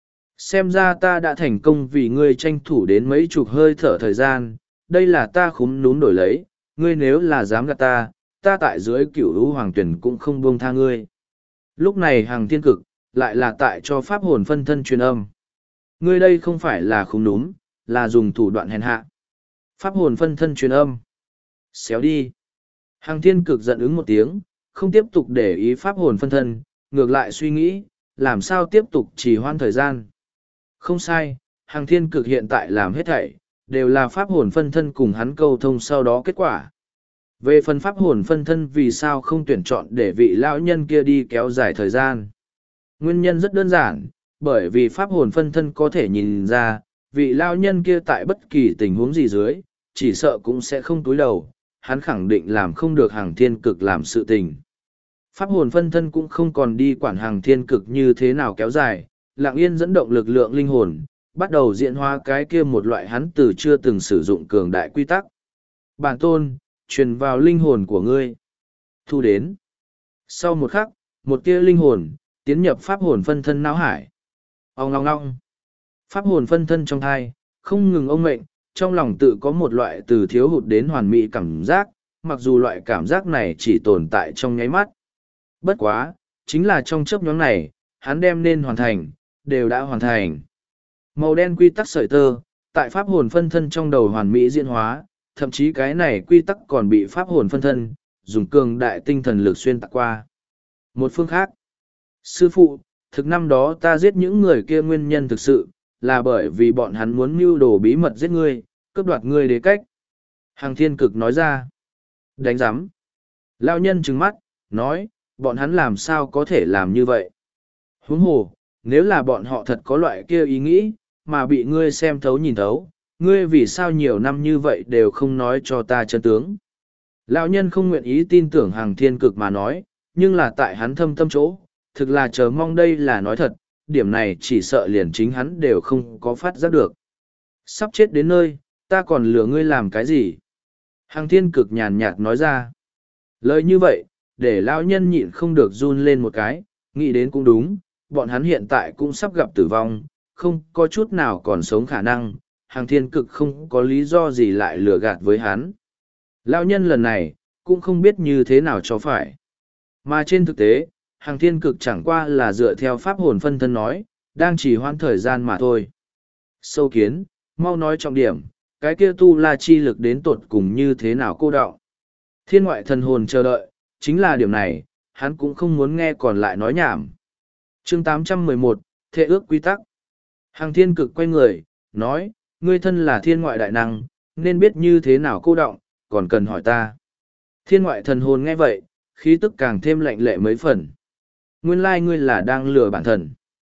Xem ra ta đã thành công vì ngươi tranh thủ đến mấy chục hơi thở thời gian, đây là ta khúm núm đổi lấy, ngươi nếu là dám gạt ta, ta tại dưới cửu lũ hoàng tuyển cũng không buông tha ngươi. Lúc này Hằng thiên cực, lại là tại cho pháp hồn phân thân truyền âm. Ngươi đây không phải là khúm núm, là dùng thủ đoạn hèn hạ. Pháp hồn phân thân truyền âm. Xéo đi. Hằng thiên cực giận ứng một tiếng, không tiếp tục để ý pháp hồn phân thân, ngược lại suy nghĩ, làm sao tiếp tục trì hoãn thời gian. Không sai, Hằng thiên cực hiện tại làm hết thảy, đều là pháp hồn phân thân cùng hắn câu thông sau đó kết quả. Về phần pháp hồn phân thân vì sao không tuyển chọn để vị lão nhân kia đi kéo dài thời gian. Nguyên nhân rất đơn giản, bởi vì pháp hồn phân thân có thể nhìn ra, vị lão nhân kia tại bất kỳ tình huống gì dưới, chỉ sợ cũng sẽ không túi đầu, hắn khẳng định làm không được Hằng thiên cực làm sự tình. Pháp hồn phân thân cũng không còn đi quản Hằng thiên cực như thế nào kéo dài, lặng yên dẫn động lực lượng linh hồn, bắt đầu diễn hóa cái kia một loại hắn từ chưa từng sử dụng cường đại quy tắc. Bản tôn, truyền vào linh hồn của ngươi. Thu đến. Sau một khắc, một tia linh hồn, tiến nhập pháp hồn phân thân não hải. Ông ngong ngong. Pháp hồn phân thân trong thai, không ngừng ông mệnh, trong lòng tự có một loại từ thiếu hụt đến hoàn mỹ cảm giác, mặc dù loại cảm giác này chỉ tồn tại trong nháy mắt. Bất quá, chính là trong chớp nhoáng này, hắn đem nên hoàn thành, đều đã hoàn thành. Màu đen quy tắc sợi tơ, tại pháp hồn phân thân trong đầu hoàn mỹ diễn hóa, thậm chí cái này quy tắc còn bị pháp hồn phân thân, dùng cường đại tinh thần lực xuyên tạc qua. Một phương khác, sư phụ, thực năm đó ta giết những người kia nguyên nhân thực sự, là bởi vì bọn hắn muốn mưu đồ bí mật giết ngươi, cướp đoạt ngươi đế cách. Hằng thiên cực nói ra. Đánh giám. Lao nhân trừng mắt, nói, bọn hắn làm sao có thể làm như vậy. Huống hồ, nếu là bọn họ thật có loại kia ý nghĩ, mà bị ngươi xem thấu nhìn thấu, ngươi vì sao nhiều năm như vậy đều không nói cho ta chân tướng. Lão nhân không nguyện ý tin tưởng Hằng thiên cực mà nói, nhưng là tại hắn thâm tâm chỗ, thực là chờ mong đây là nói thật, điểm này chỉ sợ liền chính hắn đều không có phát giác được. Sắp chết đến nơi, ta còn lừa ngươi làm cái gì? Hằng thiên cực nhàn nhạt nói ra. Lời như vậy, để lão nhân nhịn không được run lên một cái, nghĩ đến cũng đúng, bọn hắn hiện tại cũng sắp gặp tử vong, không có chút nào còn sống khả năng, Hằng thiên cực không có lý do gì lại lừa gạt với hắn. Lão nhân lần này, cũng không biết như thế nào cho phải. Mà trên thực tế, Hằng thiên cực chẳng qua là dựa theo pháp hồn phân thân nói, đang chỉ hoãn thời gian mà thôi. Sâu kiến, mau nói trọng điểm, cái kia tu la chi lực đến tột cùng như thế nào cô đọng. Thiên ngoại thần hồn chờ đợi, chính là điểm này, hắn cũng không muốn nghe còn lại nói nhảm. Chương tám trăm mười một, Thệ ước quy tắc. Hằng thiên cực quay người, nói, ngươi thân là thiên ngoại đại năng, nên biết như thế nào cô đọng, còn cần hỏi ta. Thiên ngoại thần hồn nghe vậy, khí tức càng thêm lạnh lệ mấy phần. Nguyên lai ngươi là đang lừa bản thần.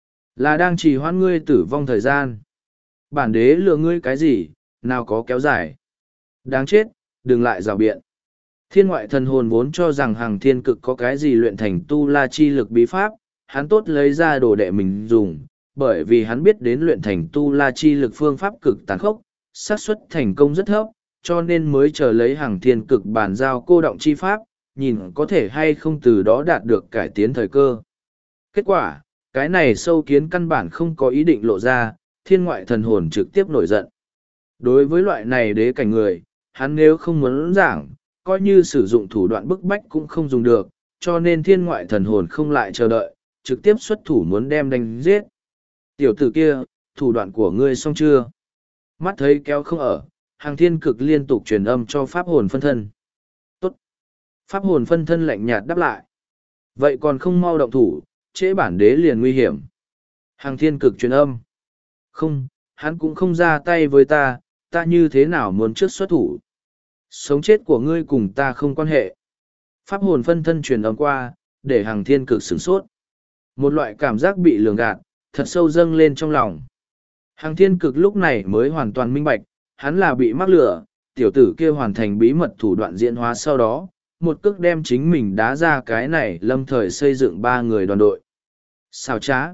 Là đang trì hoãn ngươi tử vong thời gian. Bản đế lừa ngươi cái gì, nào có kéo dài. Đáng chết, đừng lại rào biện. Thiên ngoại thần hồn vốn cho rằng Hằng thiên cực có cái gì luyện thành tu la chi lực bí pháp, hắn tốt lấy ra đồ đệ mình dùng, bởi vì hắn biết đến luyện thành tu la chi lực phương pháp cực tàn khốc, xác suất thành công rất thấp, cho nên mới chờ lấy hàng thiên cực bàn giao cô động chi pháp, nhìn có thể hay không từ đó đạt được cải tiến thời cơ. Kết quả, cái này sâu kiến căn bản không có ý định lộ ra, thiên ngoại thần hồn trực tiếp nổi giận. Đối với loại này đế cảnh người, hắn nếu không muốn giảng, coi như sử dụng thủ đoạn bức bách cũng không dùng được, cho nên thiên ngoại thần hồn không lại chờ đợi, trực tiếp xuất thủ muốn đem đánh giết. Tiểu tử kia, thủ đoạn của ngươi xong chưa? Mắt thấy kéo không ở, hàng thiên cực liên tục truyền âm cho pháp hồn phân thân. Tốt. Pháp hồn phân thân lạnh nhạt đáp lại. Vậy còn không mau động thủ, trễ bản đế liền nguy hiểm. Hàng thiên cực truyền âm. Không, hắn cũng không ra tay với ta, ta như thế nào muốn trước xuất thủ. Sống chết của ngươi cùng ta không quan hệ. Pháp hồn phân thân truyền âm qua, để hàng thiên cực sửng sốt. Một loại cảm giác bị lường gạt, thật sâu dâng lên trong lòng. Hàng thiên cực lúc này mới hoàn toàn minh bạch, hắn là bị mắc lửa, tiểu tử kia hoàn thành bí mật thủ đoạn diễn hóa sau đó, một cước đem chính mình đá ra cái này lâm thời xây dựng ba người đoàn đội. Xào trá,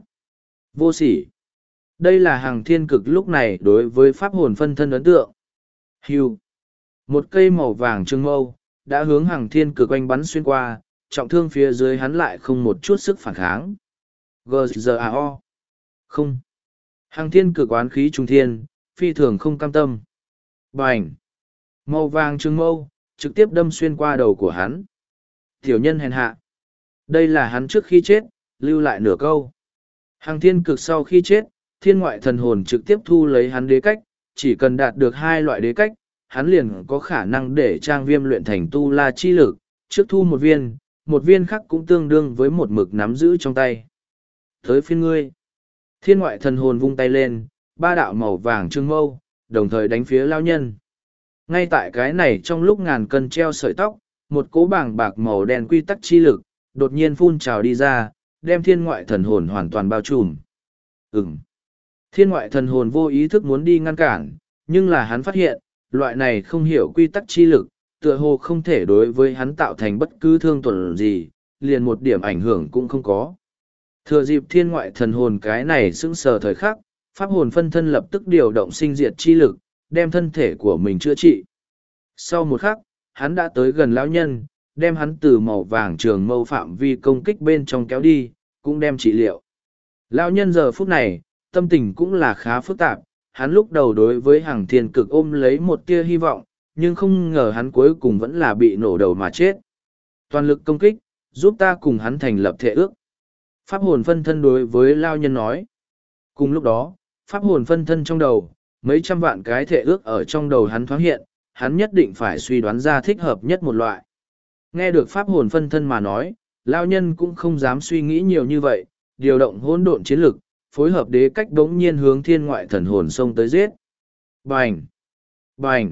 vô sỉ. Đây là hàng thiên cực lúc này đối với pháp hồn phân thân ấn tượng. Hưu. Một cây màu vàng trương mâu, đã hướng hàng thiên cực oanh bắn xuyên qua, trọng thương phía dưới hắn lại không một chút sức phản kháng. giê giê a o. Không. Hàng thiên cực oán khí trung thiên, phi thường không cam tâm. Bành. Màu vàng trương mâu, trực tiếp đâm xuyên qua đầu của hắn. Tiểu nhân hèn hạ. Đây là hắn trước khi chết, lưu lại nửa câu. Hàng thiên cực sau khi chết, thiên ngoại thần hồn trực tiếp thu lấy hắn đế cách, chỉ cần đạt được hai loại đế cách, hắn liền có khả năng để trang viêm luyện thành tu la chi lực, trước thu một viên, một viên khác cũng tương đương với một mực nắm giữ trong tay. Tới phiên ngươi. Thiên ngoại thần hồn vung tay lên, ba đạo màu vàng trương mâu, đồng thời đánh phía lao nhân. Ngay tại cái này trong lúc ngàn cân treo sợi tóc, một cỗ bảng bạc màu đen quy tắc chi lực, đột nhiên phun trào đi ra, đem thiên ngoại thần hồn hoàn toàn bao trùm. Ừm. Thiên ngoại thần hồn vô ý thức muốn đi ngăn cản, nhưng là hắn phát hiện, loại này không hiểu quy tắc chi lực, tựa hồ không thể đối với hắn tạo thành bất cứ thương tổn gì, liền một điểm ảnh hưởng cũng không có. Thừa dịp thiên ngoại thần hồn cái này sững sờ thời khắc, pháp hồn phân thân lập tức điều động sinh diệt chi lực, đem thân thể của mình chữa trị. Sau một khắc, hắn đã tới gần lão nhân, đem hắn từ màu vàng trường mâu phạm vi công kích bên trong kéo đi, cũng đem trị liệu. Lão nhân giờ phút này, tâm tình cũng là khá phức tạp, hắn lúc đầu đối với hàng thiên cực ôm lấy một tia hy vọng, nhưng không ngờ hắn cuối cùng vẫn là bị nổ đầu mà chết. Toàn lực công kích, giúp ta cùng hắn thành lập thể ước. Pháp hồn phân thân đối với lão nhân nói. Cùng lúc đó, pháp hồn phân thân trong đầu, mấy trăm vạn cái thể ước ở trong đầu hắn thoáng hiện, hắn nhất định phải suy đoán ra thích hợp nhất một loại. Nghe được pháp hồn phân thân mà nói, lão nhân cũng không dám suy nghĩ nhiều như vậy, điều động hỗn độn chiến lực, phối hợp đế cách đống nhiên hướng thiên ngoại thần hồn xông tới giết. Bành! Bành!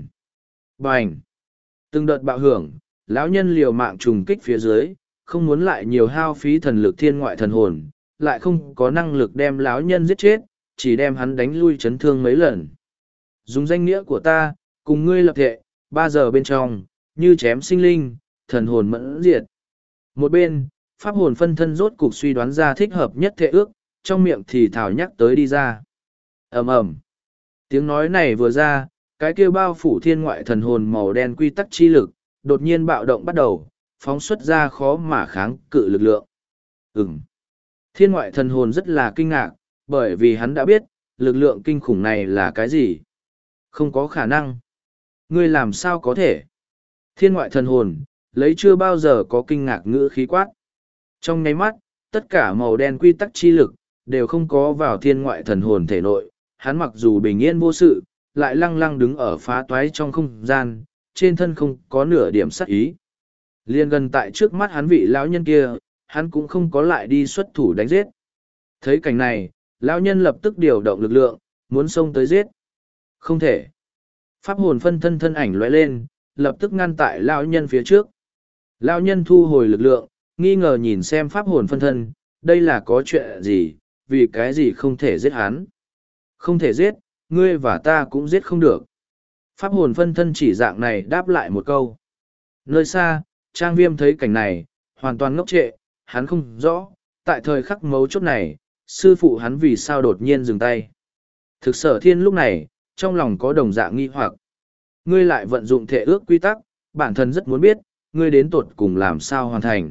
Bành! Từng đợt bạo hưởng, lão nhân liều mạng trùng kích phía dưới, không muốn lại nhiều hao phí thần lực thiên ngoại thần hồn, lại không có năng lực đem lão nhân giết chết, chỉ đem hắn đánh lui chấn thương mấy lần. Dùng danh nghĩa của ta, cùng ngươi lập thệ, ba giờ bên trong, như chém sinh linh, thần hồn mẫn diệt. Một bên, pháp hồn phân thân rốt cục suy đoán ra thích hợp nhất thệ ước, trong miệng thì thảo nhắc tới đi ra. Ầm ầm. Tiếng nói này vừa ra, cái kia bao phủ thiên ngoại thần hồn màu đen quy tắc chi lực, đột nhiên bạo động bắt đầu, phóng xuất ra khó mà kháng cự lực lượng. Ừm. Thiên ngoại thần hồn rất là kinh ngạc, bởi vì hắn đã biết, lực lượng kinh khủng này là cái gì. Không có khả năng. Ngươi làm sao có thể? Thiên ngoại thần hồn, lấy chưa bao giờ có kinh ngạc ngữ khí quát. Trong nháy mắt, tất cả màu đen quy tắc chi lực, đều không có vào thiên ngoại thần hồn thể nội. Hắn mặc dù bình yên vô sự, lại lăng lăng đứng ở phá toái trong không gian, trên thân không có nửa điểm sắc ý. Liên gần tại trước mắt hắn vị lão nhân kia, hắn cũng không có lại đi xuất thủ đánh giết. Thấy cảnh này, lão nhân lập tức điều động lực lượng, muốn xông tới giết. Không thể. Pháp hồn phân thân thân ảnh lóe lên, lập tức ngăn tại lão nhân phía trước. Lão nhân thu hồi lực lượng, nghi ngờ nhìn xem pháp hồn phân thân, đây là có chuyện gì, vì cái gì không thể giết hắn. Không thể giết, ngươi và ta cũng giết không được. Pháp hồn phân thân chỉ dạng này đáp lại một câu. Nơi xa, Trang Viêm thấy cảnh này, hoàn toàn ngốc trệ, hắn không rõ, tại thời khắc mấu chốt này, sư phụ hắn vì sao đột nhiên dừng tay. Thực sở thiên lúc này, trong lòng có đồng dạng nghi hoặc. Ngươi lại vận dụng thể ước quy tắc, bản thân rất muốn biết, ngươi đến tột cùng làm sao hoàn thành.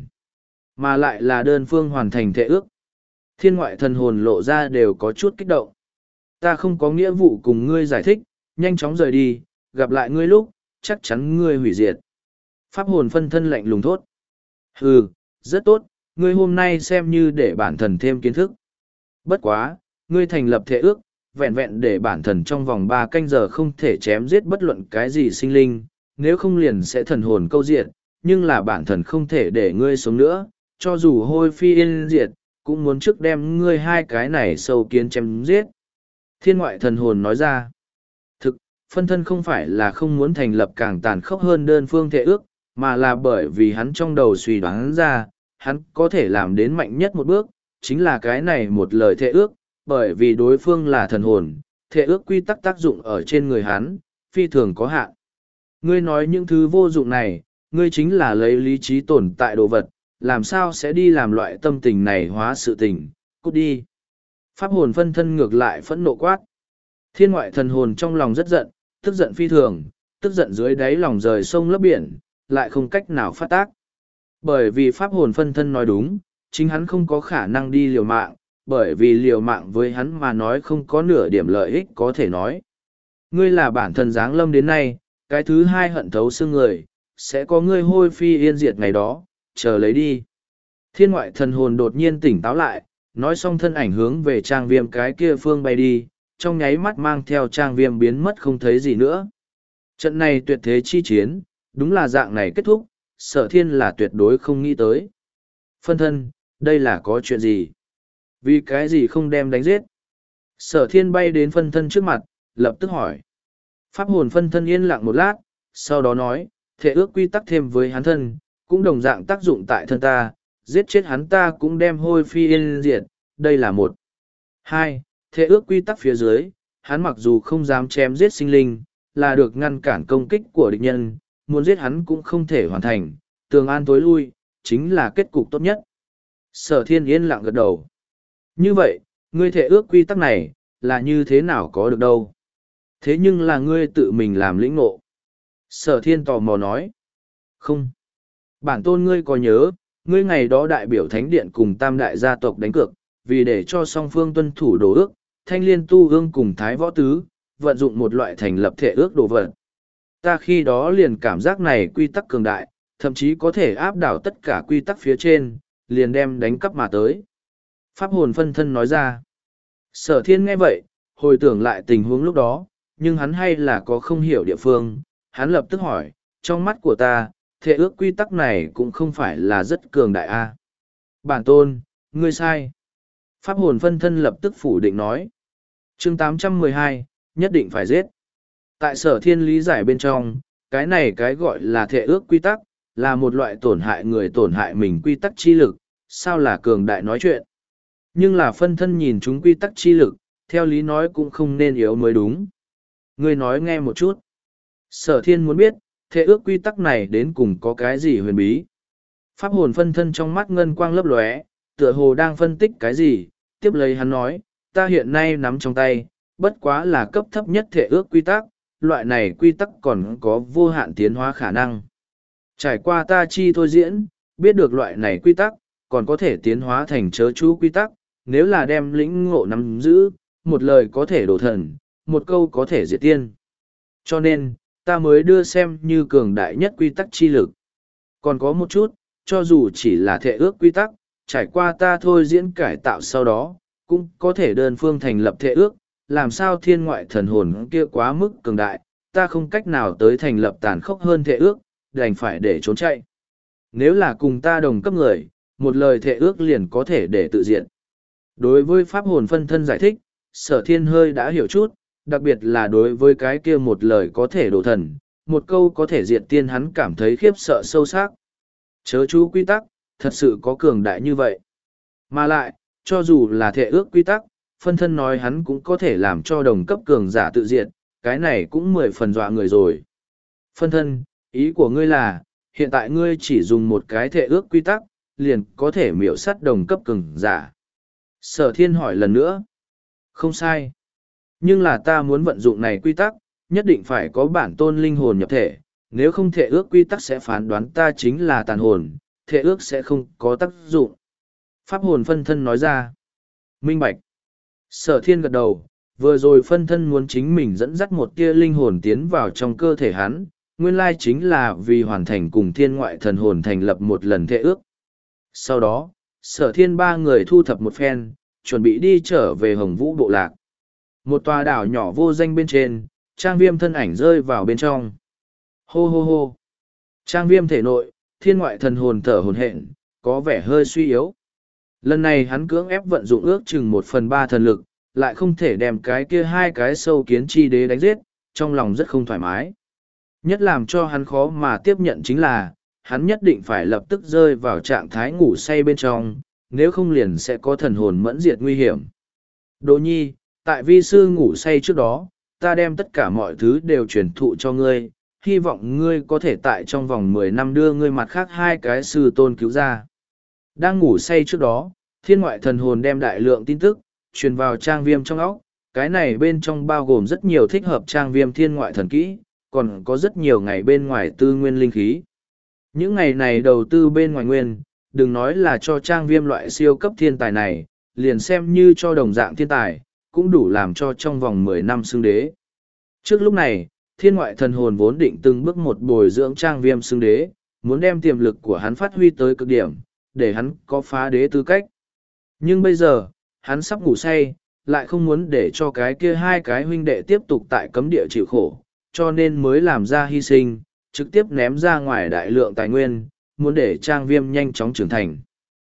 Mà lại là đơn phương hoàn thành thể ước. Thiên ngoại thần hồn lộ ra đều có chút kích động. Ta không có nghĩa vụ cùng ngươi giải thích, nhanh chóng rời đi, gặp lại ngươi lúc, chắc chắn ngươi hủy diệt. Pháp hồn phân thân lạnh lùng thốt. Hừ, rất tốt, ngươi hôm nay xem như để bản thần thêm kiến thức. Bất quá, ngươi thành lập thể ước, vẹn vẹn để bản thần trong vòng ba canh giờ không thể chém giết bất luận cái gì sinh linh, nếu không liền sẽ thần hồn câu diệt, nhưng là bản thần không thể để ngươi sống nữa, cho dù hôi phi yên diệt, cũng muốn trước đem ngươi hai cái này sâu kiến chém giết. Thiên ngoại thần hồn nói ra, thực, phân thân không phải là không muốn thành lập càng tàn khốc hơn đơn phương thể ước, mà là bởi vì hắn trong đầu suy đoán ra, hắn có thể làm đến mạnh nhất một bước, chính là cái này một lời thể ước, bởi vì đối phương là thần hồn, thể ước quy tắc tác dụng ở trên người hắn, phi thường có hạn. Ngươi nói những thứ vô dụng này, ngươi chính là lấy lý trí tồn tại đồ vật, làm sao sẽ đi làm loại tâm tình này hóa sự tình, cút đi. Pháp hồn phân thân ngược lại phẫn nộ quát. Thiên ngoại thần hồn trong lòng rất giận, tức giận phi thường, tức giận dưới đáy lòng rời sông lấp biển, lại không cách nào phát tác. Bởi vì pháp hồn phân thân nói đúng, chính hắn không có khả năng đi liều mạng, bởi vì liều mạng với hắn mà nói không có nửa điểm lợi ích có thể nói. Ngươi là bản thân giáng lâm đến nay, cái thứ hai hận thấu xương người, sẽ có ngươi hôi phi yên diệt ngày đó, chờ lấy đi. Thiên ngoại thần hồn đột nhiên tỉnh táo lại, nói xong thân ảnh hướng về trang viêm cái kia phương bay đi, trong nháy mắt mang theo trang viêm biến mất không thấy gì nữa. Trận này tuyệt thế chi chiến, đúng là dạng này kết thúc, sở thiên là tuyệt đối không nghĩ tới. Phân thân, đây là có chuyện gì? Vì cái gì không đem đánh giết? Sở thiên bay đến phân thân trước mặt, lập tức hỏi. Pháp hồn phân thân yên lặng một lát, sau đó nói, thể ước quy tắc thêm với hắn thân, cũng đồng dạng tác dụng tại thân ta, giết chết hắn ta cũng đem hôi phi yên diệt, đây là một. Hai, thể ước quy tắc phía dưới, hắn mặc dù không dám chém giết sinh linh, là được ngăn cản công kích của địch nhân, muốn giết hắn cũng không thể hoàn thành, tường an tối lui, chính là kết cục tốt nhất. Sở thiên yên lặng gật đầu. Như vậy, ngươi thể ước quy tắc này, là như thế nào có được đâu? Thế nhưng là ngươi tự mình làm lĩnh ngộ. Sở thiên tò mò nói. Không. Bản tôn ngươi có nhớ, ngươi ngày đó đại biểu thánh điện cùng tam đại gia tộc đánh cược, vì để cho song phương tuân thủ đồ ước, thanh liên tu ương cùng thái võ tứ, vận dụng một loại thành lập thể ước đồ vật. Ta khi đó liền cảm giác này quy tắc cường đại, thậm chí có thể áp đảo tất cả quy tắc phía trên, liền đem đánh cắp mà tới. Pháp hồn phân thân nói ra. Sở thiên nghe vậy, hồi tưởng lại tình huống lúc đó, nhưng hắn hay là có không hiểu địa phương, hắn lập tức hỏi, trong mắt của ta, thể ước quy tắc này cũng không phải là rất cường đại a. Bản tôn, ngươi sai. Pháp hồn phân thân lập tức phủ định nói. Chương tám trăm mười hai, nhất định phải giết. Tại sở thiên lý giải bên trong, cái này cái gọi là thể ước quy tắc, là một loại tổn hại người tổn hại mình quy tắc chi lực, sao là cường đại nói chuyện. Nhưng là phân thân nhìn chúng quy tắc chi lực, theo lý nói cũng không nên yếu mới đúng. Ngươi nói nghe một chút. Sở thiên muốn biết, thể ước quy tắc này đến cùng có cái gì huyền bí. Pháp hồn phân thân trong mắt ngân quang lấp lóe, tựa hồ đang phân tích cái gì, tiếp lấy hắn nói, ta hiện nay nắm trong tay, bất quá là cấp thấp nhất thể ước quy tắc, loại này quy tắc còn có vô hạn tiến hóa khả năng. Trải qua ta chi thôi diễn, biết được loại này quy tắc, còn có thể tiến hóa thành chớ chú quy tắc, nếu là đem lĩnh ngộ nắm giữ, một lời có thể đổ thần, một câu có thể diệt tiên. Cho nên, ta mới đưa xem như cường đại nhất quy tắc chi lực. Còn có một chút, cho dù chỉ là thể ước quy tắc, trải qua ta thôi diễn cải tạo sau đó, cũng có thể đơn phương thành lập thể ước, làm sao thiên ngoại thần hồn kia quá mức cường đại, ta không cách nào tới thành lập tàn khốc hơn thể ước, đành phải để trốn chạy. Nếu là cùng ta đồng cấp người, một lời thể ước liền có thể để tự diện. Đối với pháp hồn phân thân giải thích, sở thiên hơi đã hiểu chút, đặc biệt là đối với cái kia một lời có thể đổ thần, một câu có thể diện tiên hắn cảm thấy khiếp sợ sâu sắc. Chớ chú quy tắc, thật sự có cường đại như vậy. Mà lại, cho dù là thể ước quy tắc, phân thân nói hắn cũng có thể làm cho đồng cấp cường giả tự diện, cái này cũng mười phần dọa người rồi. Phân thân, ý của ngươi là, hiện tại ngươi chỉ dùng một cái thể ước quy tắc, liền có thể miểu sát đồng cấp cường giả. Sở thiên hỏi lần nữa. Không sai. Nhưng là ta muốn vận dụng này quy tắc, nhất định phải có bản tôn linh hồn nhập thể, nếu không thể ước quy tắc sẽ phán đoán ta chính là tàn hồn, thể ước sẽ không có tác dụng. Pháp hồn phân thân nói ra. Minh bạch. Sở thiên gật đầu, vừa rồi phân thân muốn chính mình dẫn dắt một tia linh hồn tiến vào trong cơ thể hắn, nguyên lai chính là vì hoàn thành cùng thiên ngoại thần hồn thành lập một lần thể ước. Sau đó, sở thiên ba người thu thập một phen, chuẩn bị đi trở về Hồng Vũ bộ lạc. Một tòa đảo nhỏ vô danh bên trên, Trang Viêm thân ảnh rơi vào bên trong. Hô hô hô. Trang Viêm thể nội, thiên ngoại thần hồn thở hồn hện, có vẻ hơi suy yếu. Lần này hắn cưỡng ép vận dụng ước chừng một phần ba thần lực, lại không thể đem cái kia hai cái sâu kiến chi đế đánh giết, trong lòng rất không thoải mái. Nhất làm cho hắn khó mà tiếp nhận chính là, hắn nhất định phải lập tức rơi vào trạng thái ngủ say bên trong, nếu không liền sẽ có thần hồn mẫn diệt nguy hiểm. Đỗ nhi, tại vi sư ngủ say trước đó, ta đem tất cả mọi thứ đều truyền thụ cho ngươi, hy vọng ngươi có thể tại trong vòng mười năm đưa ngươi mặt khác hai cái sư tôn cứu ra. Đang ngủ say trước đó, thiên ngoại thần hồn đem đại lượng tin tức, truyền vào Trang Viêm trong óc, cái này bên trong bao gồm rất nhiều thích hợp Trang Viêm thiên ngoại thần kỹ, còn có rất nhiều ngày bên ngoài tư nguyên linh khí. Những ngày này đầu tư bên ngoài nguyên, đừng nói là cho Trang Viêm loại siêu cấp thiên tài này, liền xem như cho đồng dạng thiên tài, cũng đủ làm cho trong vòng mười năm xưng đế. Trước lúc này, thiên ngoại thần hồn vốn định từng bước một bồi dưỡng Trang Viêm xưng đế, muốn đem tiềm lực của hắn phát huy tới cực điểm, để hắn có phá đế tư cách. Nhưng bây giờ, hắn sắp ngủ say, lại không muốn để cho cái kia hai cái huynh đệ tiếp tục tại cấm địa chịu khổ, cho nên mới làm ra hy sinh, trực tiếp ném ra ngoài đại lượng tài nguyên, muốn để Trang Viêm nhanh chóng trưởng thành.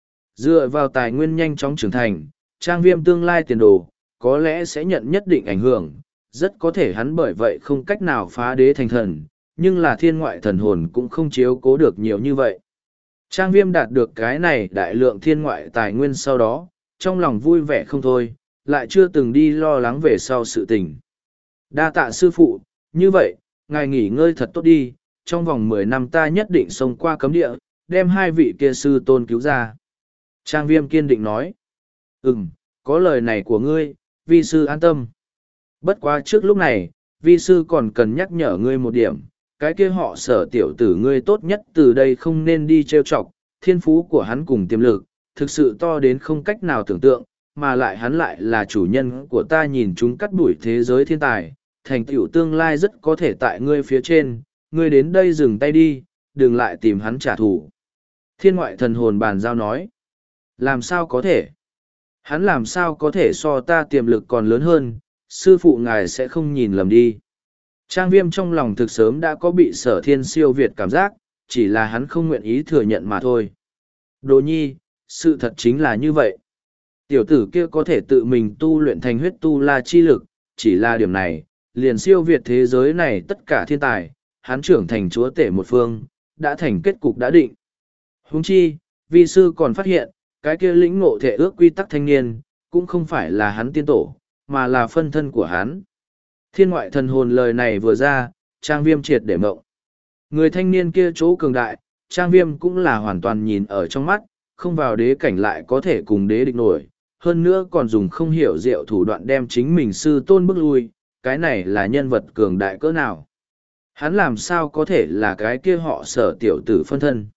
Dựa vào tài nguyên nhanh chóng trưởng thành, Trang Viêm tương lai tiền đồ, có lẽ sẽ nhận nhất định ảnh hưởng, rất có thể hắn bởi vậy không cách nào phá đế thành thần, nhưng là thiên ngoại thần hồn cũng không chiếu cố được nhiều như vậy. Trang Viêm đạt được cái này đại lượng thiên ngoại tài nguyên sau đó, trong lòng vui vẻ không thôi, lại chưa từng đi lo lắng về sau sự tình. Đa tạ sư phụ, như vậy, ngài nghỉ ngơi thật tốt đi, trong vòng mười năm ta nhất định xông qua cấm địa, đem hai vị kia sư tôn cứu ra. Trang Viêm kiên định nói. Ừm, có lời này của ngươi, vi sư an tâm. Bất quá trước lúc này, vi sư còn cần nhắc nhở ngươi một điểm, cái kia họ sở tiểu tử ngươi tốt nhất từ đây không nên đi trêu chọc, thiên phú của hắn cùng tiềm lực, thực sự to đến không cách nào tưởng tượng, mà lại hắn lại là chủ nhân của ta nhìn chúng cắt đuổi thế giới thiên tài, thành tựu tương lai rất có thể tại ngươi phía trên, ngươi đến đây dừng tay đi, đừng lại tìm hắn trả thù. Thiên ngoại thần hồn bàn giao nói, làm sao có thể? Hắn làm sao có thể so ta tiềm lực còn lớn hơn, sư phụ ngài sẽ không nhìn lầm đi. Trang Viêm trong lòng thực sớm đã có bị sở thiên siêu việt cảm giác, chỉ là hắn không nguyện ý thừa nhận mà thôi. Đồ nhi, sự thật chính là như vậy. Tiểu tử kia có thể tự mình tu luyện thành huyết tu la chi lực, chỉ là điểm này, liền siêu việt thế giới này tất cả thiên tài, hắn trưởng thành chúa tể một phương, đã thành kết cục đã định. Huống chi, vi sư còn phát hiện, cái kia lĩnh ngộ thể ước quy tắc thanh niên, cũng không phải là hắn tiên tổ, mà là phân thân của hắn. Thiên ngoại thần hồn lời này vừa ra, Trang Viêm triệt để mộng. Người thanh niên kia chỗ cường đại, Trang Viêm cũng là hoàn toàn nhìn ở trong mắt, không vào đế cảnh lại có thể cùng đế địch nổi, hơn nữa còn dùng không hiểu diệu thủ đoạn đem chính mình sư tôn bước lui, cái này là nhân vật cường đại cỡ nào. Hắn làm sao có thể là cái kia họ sở tiểu tử phân thân.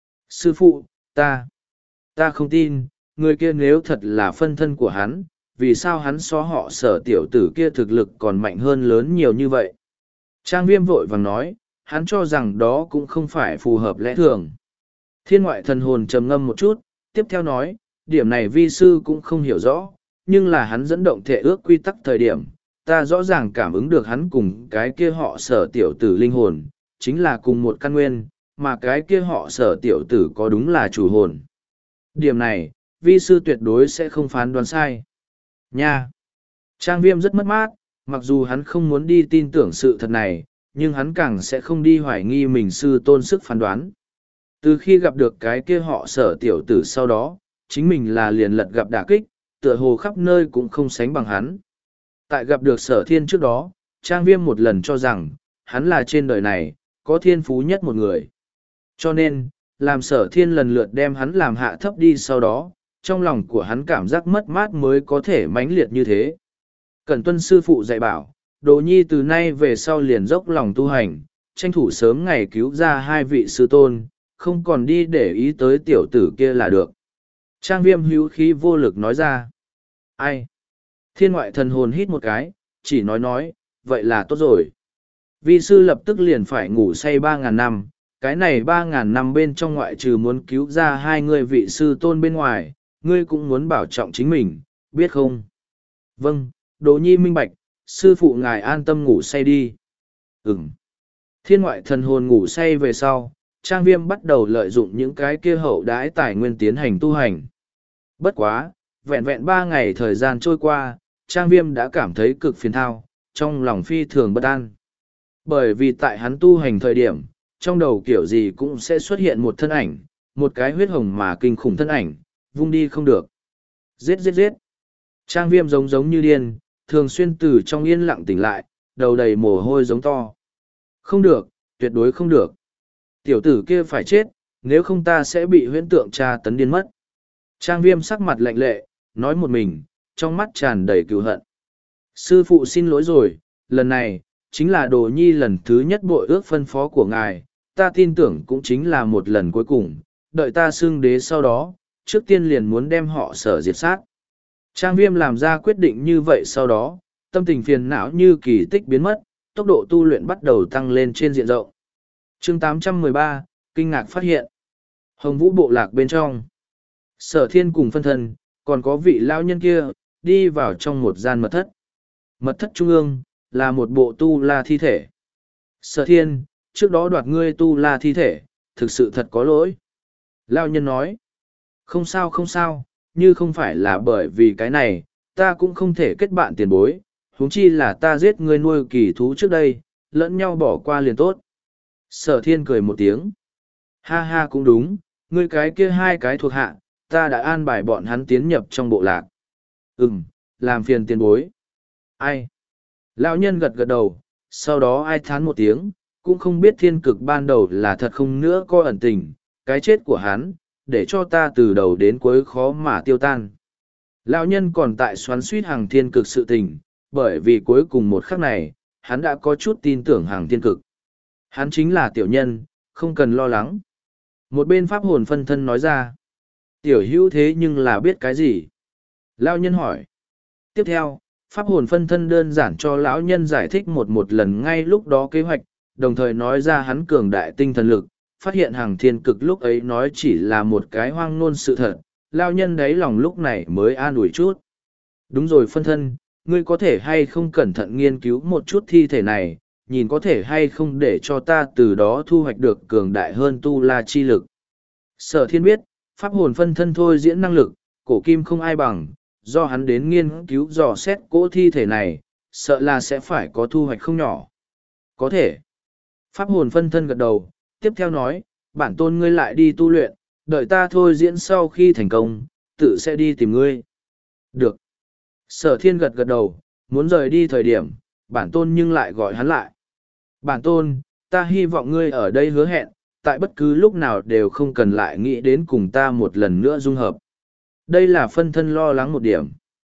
Sư phụ, ta, ta không tin, người kia nếu thật là phân thân của hắn, vì sao hắn so họ sở tiểu tử kia thực lực còn mạnh hơn lớn nhiều như vậy. Trang Viêm vội vàng nói, hắn cho rằng đó cũng không phải phù hợp lẽ thường. Thiên ngoại thần hồn trầm ngâm một chút, tiếp theo nói, điểm này vi sư cũng không hiểu rõ, nhưng là hắn dẫn động thể ước quy tắc thời điểm, ta rõ ràng cảm ứng được hắn cùng cái kia họ sở tiểu tử linh hồn, chính là cùng một căn nguyên, mà cái kia họ sở tiểu tử có đúng là chủ hồn. Điểm này, vi sư tuyệt đối sẽ không phán đoán sai. Nha! Trang Viêm rất mất mát, mặc dù hắn không muốn đi tin tưởng sự thật này, nhưng hắn càng sẽ không đi hoài nghi mình sư tôn sức phán đoán. Từ khi gặp được cái kia họ sở tiểu tử sau đó, chính mình là liền lật gặp đả kích, tựa hồ khắp nơi cũng không sánh bằng hắn. Tại gặp được sở thiên trước đó, Trang Viêm một lần cho rằng, hắn là trên đời này, có thiên phú nhất một người. Cho nên, làm sở thiên lần lượt đem hắn làm hạ thấp đi sau đó, trong lòng của hắn cảm giác mất mát mới có thể mãnh liệt như thế. Cẩn tuân sư phụ dạy bảo, Đồ nhi từ nay về sau liền dốc lòng tu hành, tranh thủ sớm ngày cứu ra hai vị sư tôn, không còn đi để ý tới tiểu tử kia là được. Trang viêm hữu khí vô lực nói ra. Ai? Thiên ngoại thần hồn hít một cái, chỉ nói nói, vậy là tốt rồi. Vi sư lập tức liền phải ngủ say ba ngàn năm, cái này ba ngàn năm bên trong ngoại trừ muốn cứu ra hai người vị sư tôn bên ngoài, ngươi cũng muốn bảo trọng chính mình, biết không? Vâng, Đỗ Nhi minh bạch, sư phụ ngài an tâm ngủ say đi. Ừm. Thiên ngoại thần hồn ngủ say về sau, Trang Viêm bắt đầu lợi dụng những cái kia hậu đãi tài nguyên tiến hành tu hành. Bất quá, vẹn vẹn ba ngày thời gian trôi qua, Trang Viêm đã cảm thấy cực phiền thao, trong lòng phi thường bất an. Bởi vì tại hắn tu hành thời điểm, trong đầu kiểu gì cũng sẽ xuất hiện một thân ảnh, một cái huyết hồng mà kinh khủng thân ảnh, vung đi không được. Giết giết giết. Trang Viêm giống giống như điên, thường xuyên từ trong yên lặng tỉnh lại, đầu đầy mồ hôi giống to. Không được, tuyệt đối không được. Tiểu tử kia phải chết, nếu không ta sẽ bị huyễn tượng tra tấn điên mất. Trang Viêm sắc mặt lạnh lệ, nói một mình, trong mắt tràn đầy cừu hận. Sư phụ xin lỗi rồi, lần này, chính là Đồ Nhi lần thứ nhất bội ước phân phó của ngài, ta tin tưởng cũng chính là một lần cuối cùng, đợi ta xưng đế sau đó, trước tiên liền muốn đem họ sở diệt sát. Trang Viêm làm ra quyết định như vậy sau đó, tâm tình phiền não như kỳ tích biến mất, tốc độ tu luyện bắt đầu tăng lên trên diện rộng. Chương tám trăm mười ba, kinh ngạc phát hiện. Hồng Vũ bộ lạc bên trong. Sở Thiên cùng phân thân, còn có vị lao nhân kia, đi vào trong một gian mật thất. Mật thất trung ương, là một bộ tu la thi thể. Sở Thiên, trước đó đoạt ngươi tu la thi thể, thực sự thật có lỗi. Lao nhân nói, không sao không sao, như không phải là bởi vì cái này, ta cũng không thể kết bạn tiền bối, huống chi là ta giết ngươi nuôi kỳ thú trước đây, lẫn nhau bỏ qua liền tốt. Sở Thiên cười một tiếng. Ha ha cũng đúng, ngươi cái kia hai cái thuộc hạ, ta đã an bài bọn hắn tiến nhập trong bộ lạc. Ừm, làm phiền tiền bối. Ai? Lão nhân gật gật đầu, sau đó ai thán một tiếng, cũng không biết thiên cực ban đầu là thật không nữa có ẩn tình, cái chết của hắn, để cho ta từ đầu đến cuối khó mà tiêu tan. Lão nhân còn tại xoắn suýt hàng thiên cực sự tình, bởi vì cuối cùng một khắc này, hắn đã có chút tin tưởng hàng thiên cực. Hắn chính là tiểu nhân, không cần lo lắng. Một bên pháp hồn phân thân nói ra. Tiểu hữu thế nhưng là biết cái gì? Lão nhân hỏi. Tiếp theo, pháp hồn phân thân đơn giản cho lão nhân giải thích một một lần ngay lúc đó kế hoạch, đồng thời nói ra hắn cường đại tinh thần lực, phát hiện hàng thiên cực lúc ấy nói chỉ là một cái hoang ngôn sự thật, lão nhân đáy lòng lúc này mới an ủi chút. Đúng rồi phân thân, ngươi có thể hay không cẩn thận nghiên cứu một chút thi thể này, nhìn có thể hay không để cho ta từ đó thu hoạch được cường đại hơn tu la chi lực. Sở Thiên biết, pháp hồn phân thân thôi diễn năng lực, cổ kim không ai bằng, do hắn đến nghiên cứu dò xét cỗ thi thể này, sợ là sẽ phải có thu hoạch không nhỏ. Có thể. Pháp hồn phân thân gật đầu, tiếp theo nói, bản tôn ngươi lại đi tu luyện, đợi ta thôi diễn sau khi thành công, tự sẽ đi tìm ngươi. Được. Sở Thiên gật gật đầu, muốn rời đi thời điểm, bản tôn nhưng lại gọi hắn lại. Bản tôn, ta hy vọng ngươi ở đây hứa hẹn, tại bất cứ lúc nào đều không cần lại nghĩ đến cùng ta một lần nữa dung hợp. Đây là phân thân lo lắng một điểm.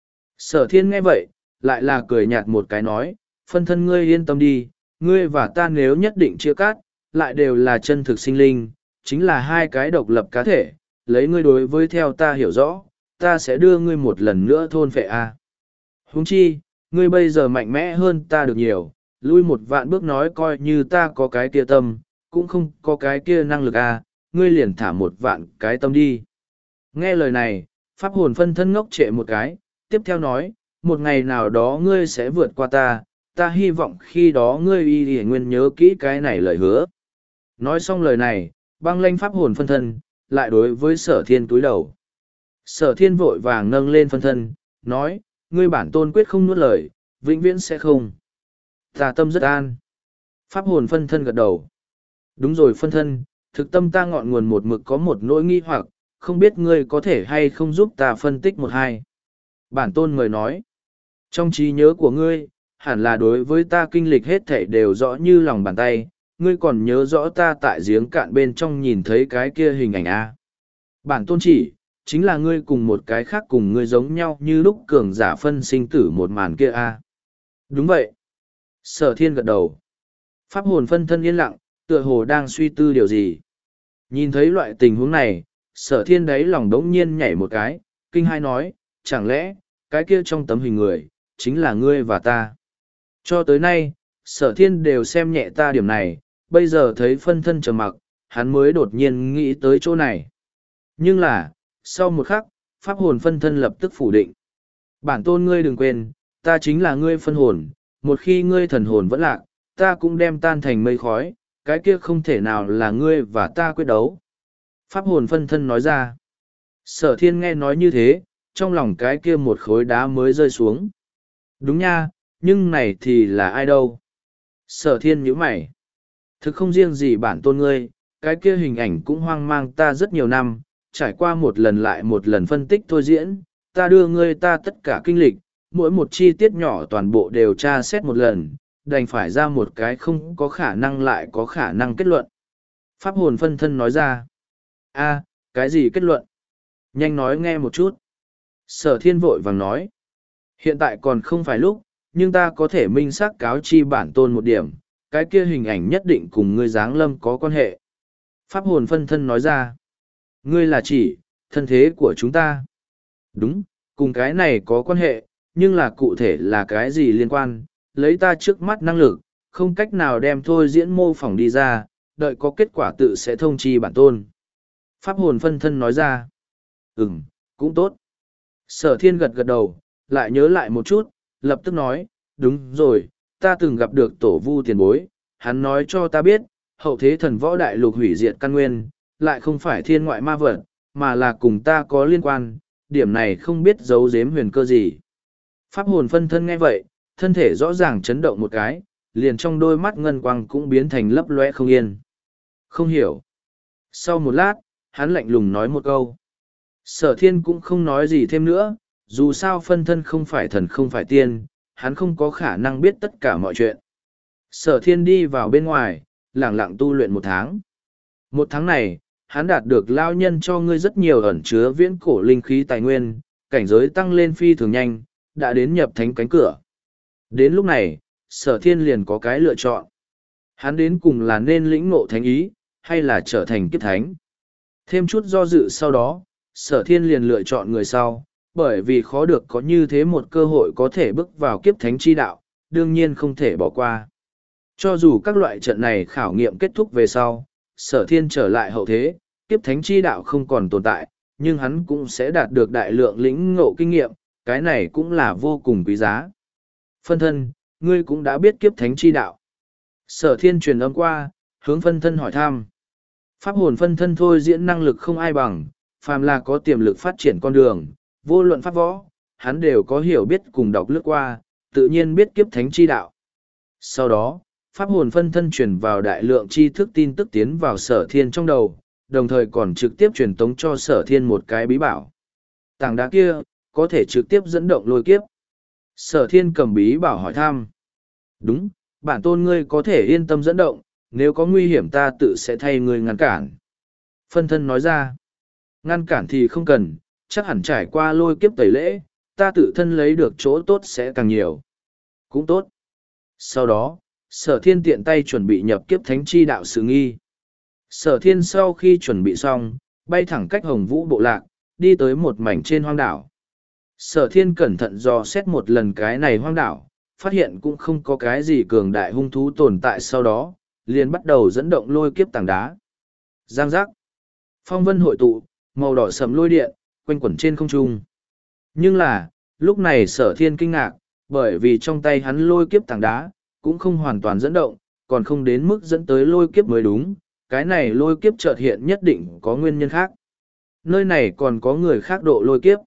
Sở Thiên nghe vậy, lại là cười nhạt một cái nói, phân thân ngươi yên tâm đi, ngươi và ta nếu nhất định chia cắt, lại đều là chân thực sinh linh, chính là hai cái độc lập cá thể, lấy ngươi đối với theo ta hiểu rõ, ta sẽ đưa ngươi một lần nữa thôn phệ a. Huống chi, ngươi bây giờ mạnh mẽ hơn ta được nhiều, lui một vạn bước nói coi như ta có cái kia tâm, cũng không có cái kia năng lực a, ngươi liền thả một vạn cái tâm đi. Nghe lời này, pháp hồn phân thân ngốc trệ một cái, tiếp theo nói, một ngày nào đó ngươi sẽ vượt qua ta, ta hy vọng khi đó ngươi y y nguyên nhớ kỹ cái này lời hứa. Nói xong lời này, băng lanh pháp hồn phân thân, lại đối với sở thiên túi đầu. Sở thiên vội vàng nâng lên phân thân, nói, ngươi bản tôn quyết không nuốt lời, vĩnh viễn sẽ không. Ta tâm rất an. Pháp hồn phân thân gật đầu. Đúng rồi phân thân, thực tâm ta ngọn nguồn một mực có một nỗi nghi hoặc, không biết ngươi có thể hay không giúp ta phân tích một hai. Bản tôn người nói, trong trí nhớ của ngươi, hẳn là đối với ta kinh lịch hết thảy đều rõ như lòng bàn tay, ngươi còn nhớ rõ ta tại giếng cạn bên trong nhìn thấy cái kia hình ảnh A. Bản tôn chỉ, chính là ngươi cùng một cái khác cùng ngươi giống nhau như lúc cường giả phân sinh tử một màn kia A. Đúng vậy. Sở thiên gật đầu. Pháp hồn phân thân yên lặng, tựa hồ đang suy tư điều gì. Nhìn thấy loại tình huống này, sở thiên đáy lòng đống nhiên nhảy một cái, kinh hai nói, chẳng lẽ, cái kia trong tấm hình người, chính là ngươi và ta. Cho tới nay, sở thiên đều xem nhẹ ta điểm này, bây giờ thấy phân thân trầm mặc, hắn mới đột nhiên nghĩ tới chỗ này. Nhưng là, sau một khắc, pháp hồn phân thân lập tức phủ định. Bản tôn ngươi đừng quên, ta chính là ngươi phân hồn, một khi ngươi thần hồn vẫn lạc, ta cũng đem tan thành mây khói, cái kia không thể nào là ngươi và ta quyết đấu. Pháp hồn phân thân nói ra. Sở thiên nghe nói như thế, trong lòng cái kia một khối đá mới rơi xuống. Đúng nha, nhưng này thì là ai đâu? Sở thiên nhíu mày. Thực không riêng gì bản tôn ngươi, cái kia hình ảnh cũng hoang mang ta rất nhiều năm, trải qua một lần lại một lần phân tích thôi diễn, ta đưa ngươi ta tất cả kinh lịch, mỗi một chi tiết nhỏ toàn bộ đều tra xét một lần, đành phải ra một cái không có khả năng lại có khả năng kết luận. Pháp hồn phân thân nói ra. A, cái gì kết luận? Nhanh nói nghe một chút. Sở thiên vội vàng nói. Hiện tại còn không phải lúc, nhưng ta có thể minh xác cáo chi bản tôn một điểm, cái kia hình ảnh nhất định cùng ngươi giáng lâm có quan hệ. Pháp hồn phân thân nói ra. Ngươi là chỉ, thân thế của chúng ta. Đúng, cùng cái này có quan hệ, nhưng là cụ thể là cái gì liên quan, lấy ta trước mắt năng lực, không cách nào đem thôi diễn mô phỏng đi ra, đợi có kết quả tự sẽ thông chi bản tôn. Pháp hồn phân thân nói ra. Ừm, cũng tốt. Sở thiên gật gật đầu, lại nhớ lại một chút, lập tức nói, đúng rồi, ta từng gặp được tổ vu tiền bối, hắn nói cho ta biết, hậu thế thần võ đại lục hủy diệt căn nguyên, lại không phải thiên ngoại ma vật, mà là cùng ta có liên quan, điểm này không biết giấu giếm huyền cơ gì. Pháp hồn phân thân nghe vậy, thân thể rõ ràng chấn động một cái, liền trong đôi mắt ngân quang cũng biến thành lấp loe không yên. Không hiểu. Sau một lát, hắn lạnh lùng nói một câu. Sở thiên cũng không nói gì thêm nữa, dù sao phân thân không phải thần không phải tiên, hắn không có khả năng biết tất cả mọi chuyện. Sở thiên đi vào bên ngoài, lẳng lặng tu luyện một tháng. Một tháng này, hắn đạt được lao nhân cho ngươi rất nhiều ẩn chứa viễn cổ linh khí tài nguyên, cảnh giới tăng lên phi thường nhanh, đã đến nhập thánh cánh cửa. Đến lúc này, sở thiên liền có cái lựa chọn. Hắn đến cùng là nên lĩnh ngộ thánh ý, hay là trở thành kiếp thánh. Thêm chút do dự sau đó, sở thiên liền lựa chọn người sau, bởi vì khó được có như thế một cơ hội có thể bước vào kiếp thánh chi đạo, đương nhiên không thể bỏ qua. Cho dù các loại trận này khảo nghiệm kết thúc về sau, sở thiên trở lại hậu thế, kiếp thánh chi đạo không còn tồn tại, nhưng hắn cũng sẽ đạt được đại lượng lĩnh ngộ kinh nghiệm, cái này cũng là vô cùng quý giá. Phân thân, ngươi cũng đã biết kiếp thánh chi đạo. Sở thiên truyền âm qua, hướng phân thân hỏi thăm. Pháp hồn phân thân thôi diễn năng lực không ai bằng, phàm là có tiềm lực phát triển con đường, vô luận pháp võ, hắn đều có hiểu biết cùng đọc lướt qua, tự nhiên biết kiếp thánh chi đạo. Sau đó, pháp hồn phân thân truyền vào đại lượng tri thức tin tức tiến vào sở thiên trong đầu, đồng thời còn trực tiếp truyền tống cho sở thiên một cái bí bảo. Tảng đá kia, có thể trực tiếp dẫn động lôi kiếp. Sở thiên cầm bí bảo hỏi thăm. Đúng, bản tôn ngươi có thể yên tâm dẫn động, nếu có nguy hiểm ta tự sẽ thay ngươi ngăn cản. Phân thân nói ra. Ngăn cản thì không cần, chắc hẳn trải qua lôi kiếp tẩy lễ, ta tự thân lấy được chỗ tốt sẽ càng nhiều. Cũng tốt. Sau đó, sở thiên tiện tay chuẩn bị nhập kiếp thánh chi đạo sự nghi. Sở thiên sau khi chuẩn bị xong, bay thẳng cách hồng vũ bộ lạc, đi tới một mảnh trên hoang đảo. Sở thiên cẩn thận dò xét một lần cái này hoang đảo, phát hiện cũng không có cái gì cường đại hung thú tồn tại sau đó, liền bắt đầu dẫn động lôi kiếp tảng đá. Giang giác. Phong vân hội tụ, màu đỏ sẫm lôi điện, quanh quẩn trên không trung. Nhưng là, lúc này sở thiên kinh ngạc, bởi vì trong tay hắn lôi kiếp tảng đá, cũng không hoàn toàn dẫn động, còn không đến mức dẫn tới lôi kiếp mới đúng, cái này lôi kiếp chợt hiện nhất định có nguyên nhân khác. Nơi này còn có người khác độ lôi kiếp.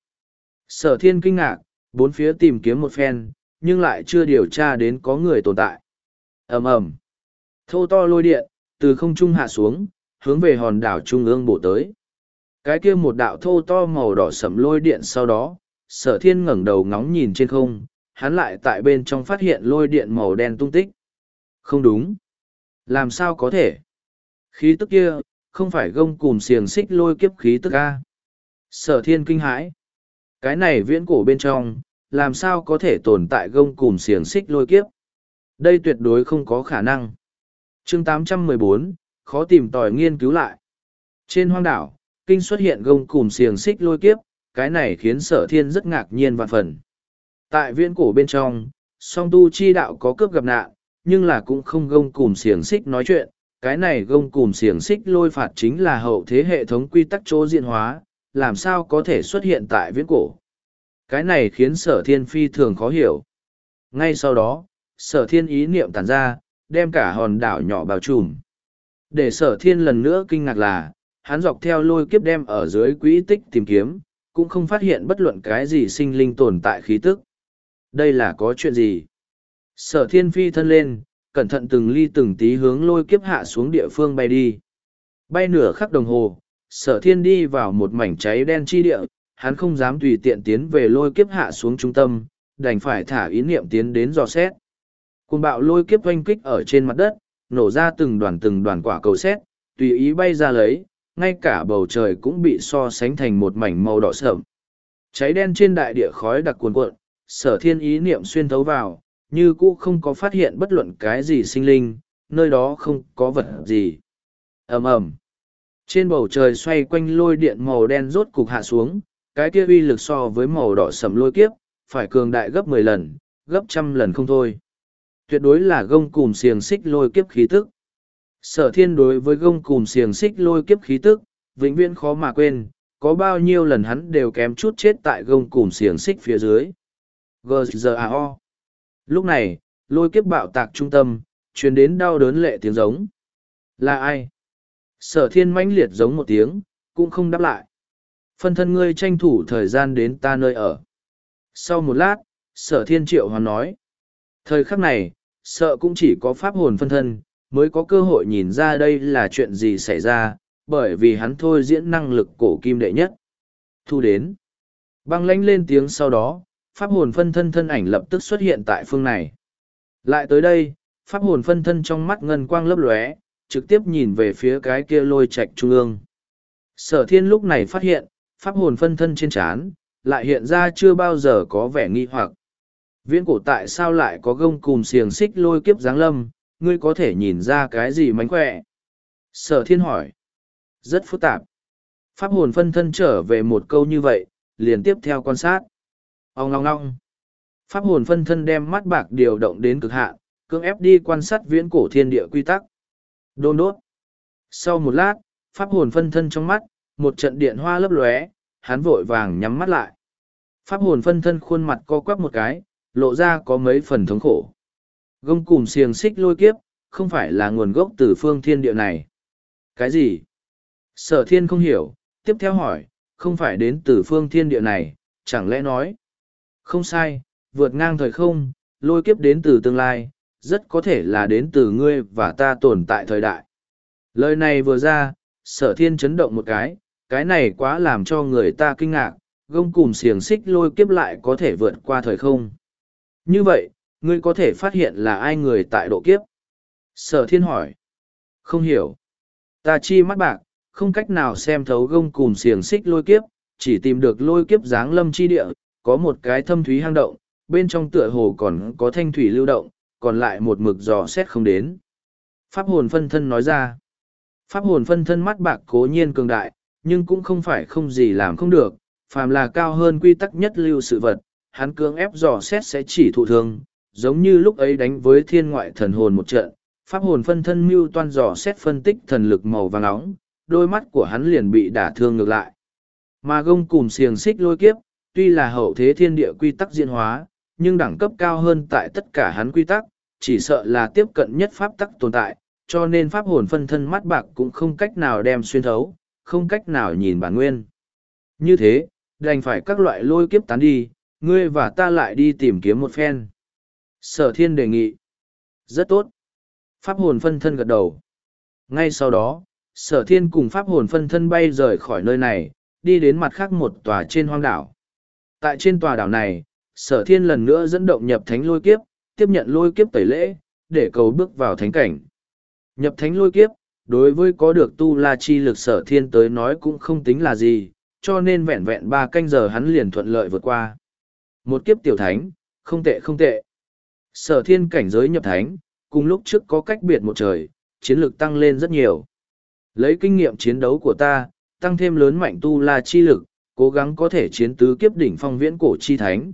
Sở thiên kinh ngạc, bốn phía tìm kiếm một phen, nhưng lại chưa điều tra đến có người tồn tại. Ầm ầm, thô to lôi điện, từ không trung hạ xuống, hướng về hòn đảo trung ương bổ tới. Cái kia một đạo thô to màu đỏ sẫm lôi điện sau đó, sở thiên ngẩng đầu ngóng nhìn trên không, hắn lại tại bên trong phát hiện lôi điện màu đen tung tích. Không đúng. Làm sao có thể? Khí tức kia, không phải gông cùm xiềng xích lôi kiếp khí tức A. Sở thiên kinh hãi. Cái này viễn cổ bên trong, làm sao có thể tồn tại gông cùm xiềng xích lôi kiếp? Đây tuyệt đối không có khả năng. Chương tám trăm mười bốn, khó tìm tòi nghiên cứu lại. Trên hoang đảo, kinh xuất hiện gông cùm xiềng xích lôi kiếp, cái này khiến sở thiên rất ngạc nhiên vạn phần. Tại viễn cổ bên trong, song tu chi đạo có cướp gặp nạn, nhưng là cũng không gông cùm xiềng xích nói chuyện. Cái này gông cùm xiềng xích lôi phạt chính là hậu thế hệ thống quy tắc chỗ diễn hóa, làm sao có thể xuất hiện tại viễn cổ. Cái này khiến sở thiên phi thường khó hiểu. Ngay sau đó, sở thiên ý niệm tản ra, đem cả hòn đảo nhỏ bao trùm. Để sở thiên lần nữa kinh ngạc là, hắn dọc theo lôi kiếp đem ở dưới quỹ tích tìm kiếm, cũng không phát hiện bất luận cái gì sinh linh tồn tại khí tức. Đây là có chuyện gì? Sở thiên phi thân lên, cẩn thận từng ly từng tí hướng lôi kiếp hạ xuống địa phương bay đi. Bay nửa khắc đồng hồ, sở thiên đi vào một mảnh cháy đen chi địa, hắn không dám tùy tiện tiến về lôi kiếp hạ xuống trung tâm, đành phải thả ý niệm tiến đến dò xét. Cuồng bạo lôi kiếp oanh kích ở trên mặt đất, nổ ra từng đoàn từng đoàn quả cầu sét, tùy ý bay ra lấy, ngay cả bầu trời cũng bị so sánh thành một mảnh màu đỏ sợm. Cháy đen trên đại địa khói đặc cuồn cuộn, sở thiên ý niệm xuyên thấu vào, như cũ không có phát hiện bất luận cái gì sinh linh, nơi đó không có vật gì. Ầm ầm. Trên bầu trời xoay quanh lôi điện màu đen rốt cục hạ xuống, cái kia uy lực so với màu đỏ sẫm lôi kiếp, phải cường đại gấp mười lần, gấp trăm lần không thôi. Tuyệt đối là gông cùm xiềng xích lôi kiếp khí tức. Sở thiên đối với gông cùm xiềng xích lôi kiếp khí tức, vĩnh viễn khó mà quên, có bao nhiêu lần hắn đều kém chút chết tại gông cùm xiềng xích phía dưới. giê a o. Lúc này, lôi kiếp bạo tạc trung tâm, truyền đến đau đớn lệ tiếng giống. Là ai? Sở thiên mãnh liệt giống một tiếng, cũng không đáp lại. Phân thân ngươi tranh thủ thời gian đến ta nơi ở. Sau một lát, sở thiên triệu hoán nói. Thời khắc này, sợ cũng chỉ có pháp hồn phân thân, mới có cơ hội nhìn ra đây là chuyện gì xảy ra, bởi vì hắn thôi diễn năng lực cổ kim đệ nhất. Thu đến. Băng lãnh lên tiếng sau đó, pháp hồn phân thân thân ảnh lập tức xuất hiện tại phương này. Lại tới đây, pháp hồn phân thân trong mắt ngân quang lấp lóe, trực tiếp nhìn về phía cái kia lôi trạch trung ương. Sở thiên lúc này phát hiện, pháp hồn phân thân trên trán lại hiện ra chưa bao giờ có vẻ nghi hoặc. Viễn cổ tại sao lại có gông cùm xiềng xích lôi kiếp giáng lâm, ngươi có thể nhìn ra cái gì mánh khỏe? Sở thiên hỏi. Rất phức tạp. Pháp hồn phân thân trở về một câu như vậy, liền tiếp theo quan sát. Ông ngong ngong. Pháp hồn phân thân đem mắt bạc điều động đến cực hạn, cưỡng ép đi quan sát viễn cổ thiên địa quy tắc. Đôn đốt. Sau một lát, pháp hồn phân thân trong mắt, một trận điện hoa lấp lóe, hắn vội vàng nhắm mắt lại. Pháp hồn phân thân khuôn mặt co quắp một cái, lộ ra có mấy phần thống khổ. Gông cùm xiềng xích lôi kiếp, không phải là nguồn gốc từ phương thiên địa này. Cái gì? Sở thiên không hiểu, tiếp theo hỏi, không phải đến từ phương thiên địa này, chẳng lẽ nói? Không sai, vượt ngang thời không, lôi kiếp đến từ tương lai, rất có thể là đến từ ngươi và ta tồn tại thời đại. Lời này vừa ra, sở thiên chấn động một cái, cái này quá làm cho người ta kinh ngạc, gông cùm xiềng xích lôi kiếp lại có thể vượt qua thời không. Như vậy, ngươi có thể phát hiện là ai người tại độ kiếp? Sở thiên hỏi. Không hiểu. Ta chi mắt bạc, không cách nào xem thấu gông cùm xiềng xích lôi kiếp, chỉ tìm được lôi kiếp dáng lâm chi địa, có một cái thâm thúy hang động, bên trong tựa hồ còn có thanh thủy lưu động, còn lại một mực dò xét không đến. Pháp hồn phân thân nói ra. Pháp hồn phân thân mắt bạc cố nhiên cường đại, nhưng cũng không phải không gì làm không được, phàm là cao hơn quy tắc nhất lưu sự vật, hắn cưỡng ép dò xét sẽ chỉ thụ thương, giống như lúc ấy đánh với thiên ngoại thần hồn một trận, pháp hồn phân thân mưu toan dò xét phân tích thần lực màu vàng nóng, đôi mắt của hắn liền bị đả thương ngược lại. Mà gông cùm xiềng xích lôi kiếp, tuy là hậu thế thiên địa quy tắc diễn hóa, nhưng đẳng cấp cao hơn tại tất cả hắn quy tắc, chỉ sợ là tiếp cận nhất pháp tắc tồn tại, cho nên pháp hồn phân thân mắt bạc cũng không cách nào đem xuyên thấu, không cách nào nhìn bản nguyên. Như thế, đành phải các loại lôi kiếp tán đi, ngươi và ta lại đi tìm kiếm một phen. Sở thiên đề nghị. Rất tốt. Pháp hồn phân thân gật đầu. Ngay sau đó, sở thiên cùng pháp hồn phân thân bay rời khỏi nơi này, đi đến mặt khác một tòa trên hoang đảo. Tại trên tòa đảo này, sở thiên lần nữa dẫn động nhập thánh lôi kiếp, tiếp nhận lôi kiếp tẩy lễ, để cầu bước vào thánh cảnh. Nhập thánh lôi kiếp, đối với có được tu la chi lực sở thiên tới nói cũng không tính là gì, cho nên vẹn vẹn ba canh giờ hắn liền thuận lợi vượt qua. Một kiếp tiểu thánh, không tệ không tệ. Sở thiên cảnh giới nhập thánh, cùng lúc trước có cách biệt một trời, chiến lược tăng lên rất nhiều. Lấy kinh nghiệm chiến đấu của ta, tăng thêm lớn mạnh tu la chi lực, cố gắng có thể chiến tứ kiếp đỉnh phong viễn cổ chi thánh.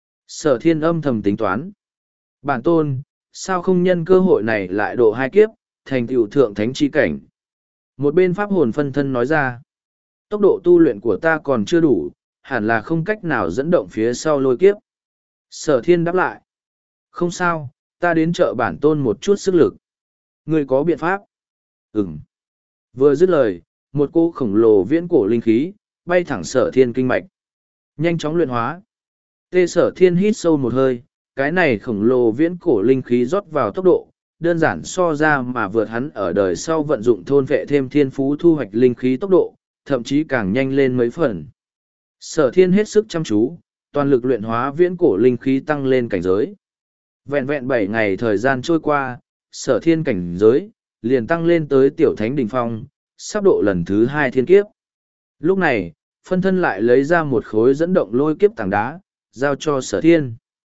Sở thiên âm thầm tính toán. Bản tôn, sao không nhân cơ hội này lại độ hai kiếp, thành tựu thượng thánh chi cảnh. Một bên pháp hồn phân thân nói ra, tốc độ tu luyện của ta còn chưa đủ, hẳn là không cách nào dẫn động phía sau lôi kiếp. Sở thiên đáp lại, không sao, ta đến trợ bản tôn một chút sức lực. Ngươi có biện pháp? Ừm. Vừa dứt lời, một cô khổng lồ viễn cổ linh khí, bay thẳng sở thiên kinh mạch. Nhanh chóng luyện hóa. Tê sở thiên hít sâu một hơi, cái này khổng lồ viễn cổ linh khí rót vào tốc độ, đơn giản so ra mà vượt hắn ở đời sau vận dụng thôn vệ thêm thiên phú thu hoạch linh khí tốc độ, thậm chí càng nhanh lên mấy phần. Sở thiên hết sức chăm chú, toàn lực luyện hóa viễn cổ linh khí tăng lên cảnh giới. Vẹn vẹn bảy ngày thời gian trôi qua, sở thiên cảnh giới, liền tăng lên tới tiểu thánh đỉnh phong, sắp độ lần thứ hai thiên kiếp. Lúc này, phân thân lại lấy ra một khối dẫn động lôi kiếp tảng đá, giao cho sở thiên.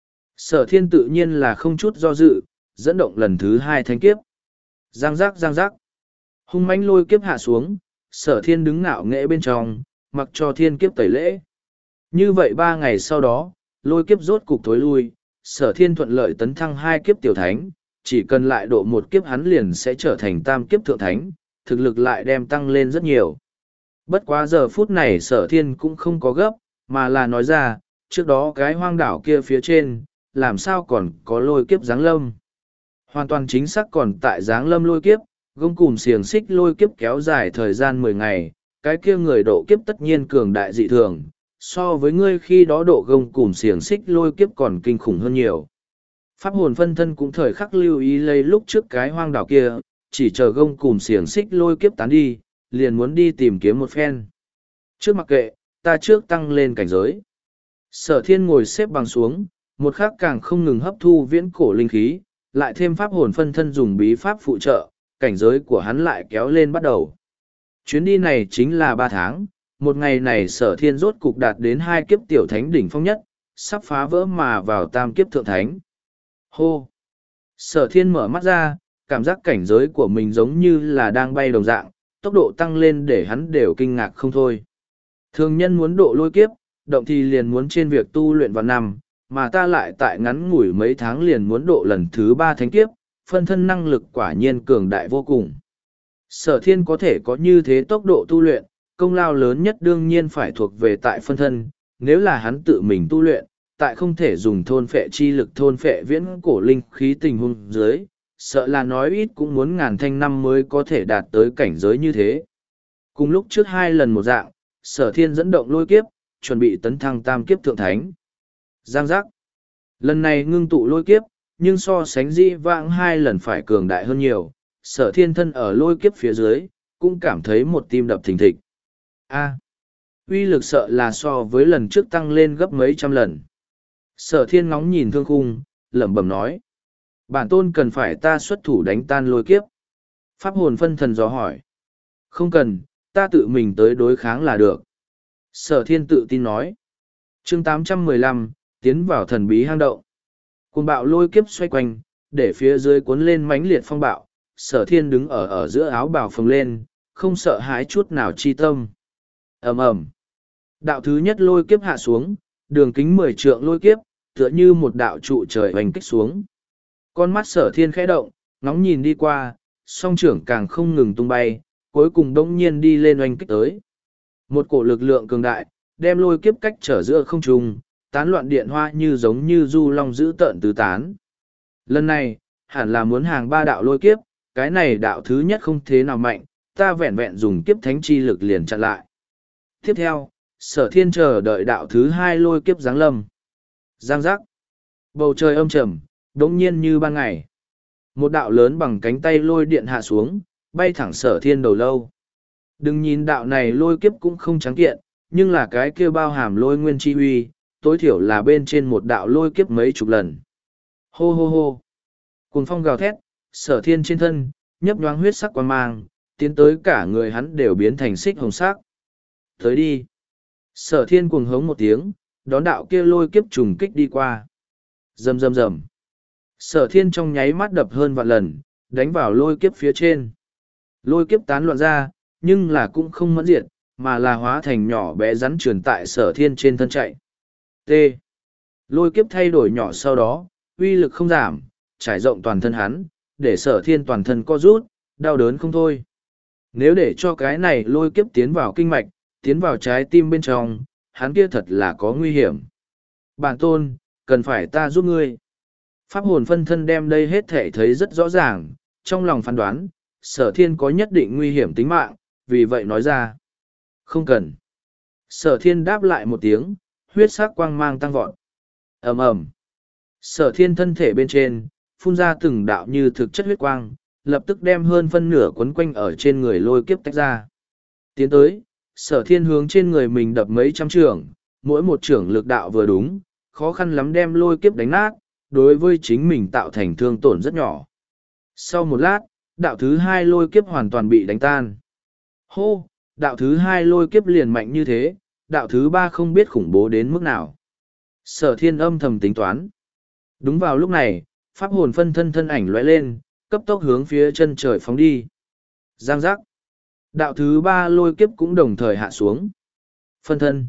Sở thiên tự nhiên là không chút do dự, dẫn động lần thứ hai thanh kiếp. Giang giác giang giác. Hung mãnh lôi kiếp hạ xuống, sở thiên đứng ngạo nghễ bên trong, mặc cho thiên kiếp tẩy lễ. Như vậy ba ngày sau đó, lôi kiếp rốt cục thối lui, sở thiên thuận lợi tấn thăng hai kiếp tiểu thánh, chỉ cần lại độ một kiếp hắn liền sẽ trở thành tam kiếp thượng thánh, thực lực lại đem tăng lên rất nhiều. Bất quá giờ phút này sở thiên cũng không có gấp, mà là nói ra, trước đó cái hoang đảo kia phía trên, làm sao còn có lôi kiếp giáng lâm. Hoàn toàn chính xác còn tại giáng lâm lôi kiếp, gông cùm xiềng xích lôi kiếp kéo dài thời gian mười ngày, cái kia người độ kiếp tất nhiên cường đại dị thường, so với ngươi khi đó độ gông cùm xiềng xích lôi kiếp còn kinh khủng hơn nhiều. Pháp hồn phân thân cũng thời khắc lưu ý lấy lúc trước cái hoang đảo kia, chỉ chờ gông cùm xiềng xích lôi kiếp tán đi, liền muốn đi tìm kiếm một phen. Trước mặc kệ, ta trước tăng lên cảnh giới. Sở thiên ngồi xếp bằng xuống, một khắc càng không ngừng hấp thu viễn cổ linh khí, lại thêm pháp hồn phân thân dùng bí pháp phụ trợ, cảnh giới của hắn lại kéo lên bắt đầu. Chuyến đi này chính là ba tháng, một ngày này sở thiên rốt cục đạt đến hai kiếp tiểu thánh đỉnh phong nhất, sắp phá vỡ mà vào tam kiếp thượng thánh. Hô! Sở thiên mở mắt ra, cảm giác cảnh giới của mình giống như là đang bay đồng dạng, tốc độ tăng lên để hắn đều kinh ngạc không thôi. Thường nhân muốn độ lôi kiếp, động thì liền muốn trên việc tu luyện vào năm, mà ta lại tại ngắn ngủi mấy tháng liền muốn độ lần thứ ba thánh kiếp, phân thân năng lực quả nhiên cường đại vô cùng. Sở thiên có thể có như thế tốc độ tu luyện, công lao lớn nhất đương nhiên phải thuộc về tại phân thân, nếu là hắn tự mình tu luyện, tại không thể dùng thôn phệ chi lực thôn phệ viễn cổ linh khí tình huống dưới, sợ là nói ít cũng muốn ngàn thanh năm mới có thể đạt tới cảnh giới như thế. Cùng lúc trước hai lần một dạng, sở thiên dẫn động lôi kiếp, chuẩn bị tấn thăng tam kiếp thượng thánh. Giang giác. Lần này ngưng tụ lôi kiếp, nhưng so sánh dĩ vãng hai lần phải cường đại hơn nhiều, sở thiên thân ở lôi kiếp phía dưới, cũng cảm thấy một tim đập thình thịch. A, uy lực sợ là so với lần trước tăng lên gấp mấy trăm lần. Sở thiên ngóng nhìn thương khung, lẩm bẩm nói. Bản tôn cần phải ta xuất thủ đánh tan lôi kiếp. Pháp hồn phân thần dò hỏi. Không cần, ta tự mình tới đối kháng là được. Sở thiên tự tin nói. Chương tám trăm mười lăm, tiến vào thần bí hang động. Cuồng bạo lôi kiếp xoay quanh, để phía dưới cuốn lên mãnh liệt phong bạo. Sở thiên đứng ở ở giữa áo bào phồng lên, không sợ hãi chút nào chi tâm. Ầm ầm. Đạo thứ nhất lôi kiếp hạ xuống, đường kính mười trượng lôi kiếp, tựa như một đạo trụ trời hoành kích xuống. Con mắt sở thiên khẽ động, ngóng nhìn đi qua, song trưởng càng không ngừng tung bay, cuối cùng đông nhiên đi lên oanh kích tới. Một cổ lực lượng cường đại, đem lôi kiếp cách trở giữa không trung, tán loạn điện hoa như giống như du long dữ tợn tứ tán. Lần này, hẳn là muốn hàng ba đạo lôi kiếp, cái này đạo thứ nhất không thế nào mạnh, ta vẹn vẹn dùng kiếp thánh chi lực liền chặn lại. Tiếp theo, sở thiên chờ đợi đạo thứ hai lôi kiếp giáng lâm. Giang giác. Bầu trời âm trầm, đống nhiên như ban ngày. Một đạo lớn bằng cánh tay lôi điện hạ xuống, bay thẳng sở thiên đầu lâu. Đừng nhìn đạo này lôi kiếp cũng không trắng kiện, nhưng là cái kia bao hàm lôi nguyên chi huy, tối thiểu là bên trên một đạo lôi kiếp mấy chục lần. Hô hô hô. Cuồng phong gào thét, sở thiên trên thân, nhấp nhoáng huyết sắc quang mang, tiến tới cả người hắn đều biến thành xích hồng sắc. Tới đi. Sở thiên cuồng hống một tiếng, đón đạo kia lôi kiếp trùng kích đi qua. Rầm rầm rầm. Sở thiên trong nháy mắt đập hơn vạn lần, đánh vào lôi kiếp phía trên. Lôi kiếp tán loạn ra, nhưng là cũng không mẫn diệt, mà là hóa thành nhỏ bé rắn trườn tại sở thiên trên thân chạy. T. Lôi kiếp thay đổi nhỏ sau đó, uy lực không giảm, trải rộng toàn thân hắn, để sở thiên toàn thân co rút, đau đớn không thôi. Nếu để cho cái này lôi kiếp tiến vào kinh mạch, tiến vào trái tim bên trong, hắn kia thật là có nguy hiểm. Bản tôn, cần phải ta giúp ngươi. Pháp hồn phân thân đem đây hết thể thấy rất rõ ràng, trong lòng phán đoán, sở thiên có nhất định nguy hiểm tính mạng, vì vậy nói ra. Không cần. Sở thiên đáp lại một tiếng, huyết sắc quang mang tăng vọt. Ầm ầm. Sở thiên thân thể bên trên, phun ra từng đạo như thực chất huyết quang, lập tức đem hơn phân nửa quấn quanh ở trên người lôi kiếp tách ra. Tiến tới, sở thiên hướng trên người mình đập mấy trăm trưởng, mỗi một trưởng lực đạo vừa đúng, khó khăn lắm đem lôi kiếp đánh nát, đối với chính mình tạo thành thương tổn rất nhỏ. Sau một lát, đạo thứ hai lôi kiếp hoàn toàn bị đánh tan. Hô, đạo thứ hai lôi kiếp liền mạnh như thế, đạo thứ ba không biết khủng bố đến mức nào. Sở thiên âm thầm tính toán. Đúng vào lúc này, pháp hồn phân thân thân ảnh lóe lên, cấp tốc hướng phía chân trời phóng đi. Giang giác. Đạo thứ ba lôi kiếp cũng đồng thời hạ xuống. Phân thân.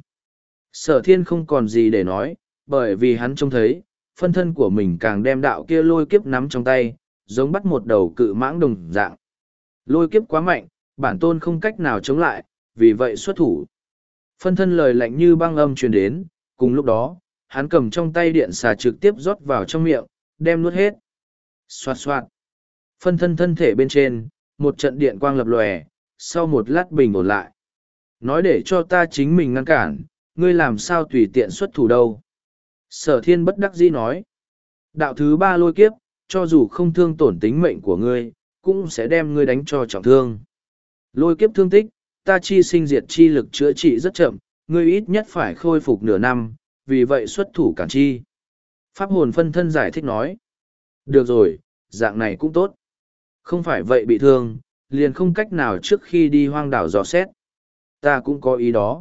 Sở thiên không còn gì để nói, bởi vì hắn trông thấy, phân thân của mình càng đem đạo kia lôi kiếp nắm trong tay, giống bắt một đầu cự mãng đồng dạng. Lôi kiếp quá mạnh, bản tôn không cách nào chống lại, vì vậy xuất thủ. Phân thân lời lạnh như băng âm truyền đến, cùng lúc đó, hắn cầm trong tay điện xà trực tiếp rót vào trong miệng, đem nuốt hết. Xoạt xoạt. Phân thân thân thể bên trên, một trận điện quang lập lòe, sau một lát bình ổn lại. Nói để cho ta chính mình ngăn cản, ngươi làm sao tùy tiện xuất thủ đâu. Sở thiên bất đắc dĩ nói. Đạo thứ ba lôi kiếp, cho dù không thương tổn tính mệnh của ngươi, cũng sẽ đem ngươi đánh cho trọng thương. Lôi kiếp thương tích, ta chi sinh diệt chi lực chữa trị rất chậm, ngươi ít nhất phải khôi phục nửa năm, vì vậy xuất thủ cản chi. Pháp hồn phân thân giải thích nói. Được rồi, dạng này cũng tốt. Không phải vậy bị thương, liền không cách nào trước khi đi hoang đảo dò xét. Ta cũng có ý đó.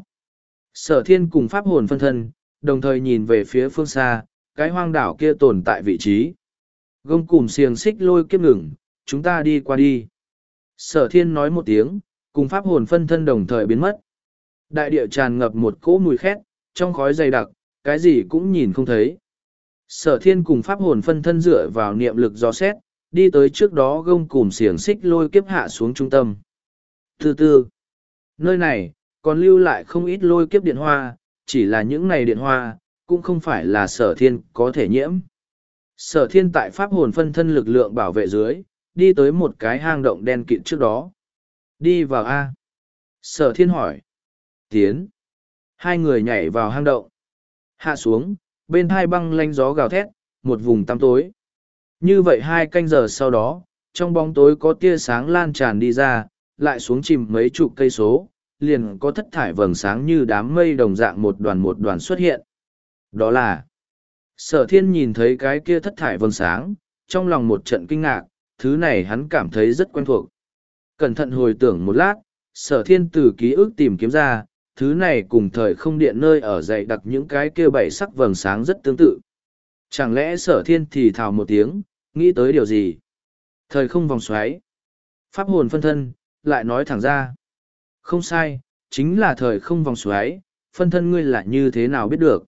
Sở thiên cùng pháp hồn phân thân, đồng thời nhìn về phía phương xa, cái hoang đảo kia tồn tại vị trí. Gông cùm xiềng xích lôi kiếp ngừng, chúng ta đi qua đi. Sở thiên nói một tiếng, cùng pháp hồn phân thân đồng thời biến mất. Đại địa tràn ngập một cỗ mùi khét, trong khói dày đặc, cái gì cũng nhìn không thấy. Sở thiên cùng pháp hồn phân thân dựa vào niệm lực dò xét, đi tới trước đó gông cùm xiềng xích lôi kiếp hạ xuống trung tâm. Từ từ, nơi này, còn lưu lại không ít lôi kiếp điện hoa, chỉ là những này điện hoa, cũng không phải là sở thiên có thể nhiễm. Sở thiên tại pháp hồn phân thân lực lượng bảo vệ dưới, đi tới một cái hang động đen kịt trước đó. Đi vào A. Sở thiên hỏi. Tiến. Hai người nhảy vào hang động. Hạ xuống, bên hai băng lanh gió gào thét, một vùng tăm tối. Như vậy hai canh giờ sau đó, trong bóng tối có tia sáng lan tràn đi ra, lại xuống chìm mấy chục cây số, liền có thất thải vầng sáng như đám mây đồng dạng một đoàn một đoàn xuất hiện. Đó là Sở thiên nhìn thấy cái kia thất thải vầng sáng, trong lòng một trận kinh ngạc, thứ này hắn cảm thấy rất quen thuộc. Cẩn thận hồi tưởng một lát, sở thiên từ ký ức tìm kiếm ra, thứ này cùng thời không điện nơi ở dày đặc những cái kia bảy sắc vầng sáng rất tương tự. Chẳng lẽ sở thiên thì thào một tiếng, nghĩ tới điều gì? Thời không vòng xoáy. Pháp hồn phân thân, lại nói thẳng ra. Không sai, chính là thời không vòng xoáy, phân thân ngươi là như thế nào biết được?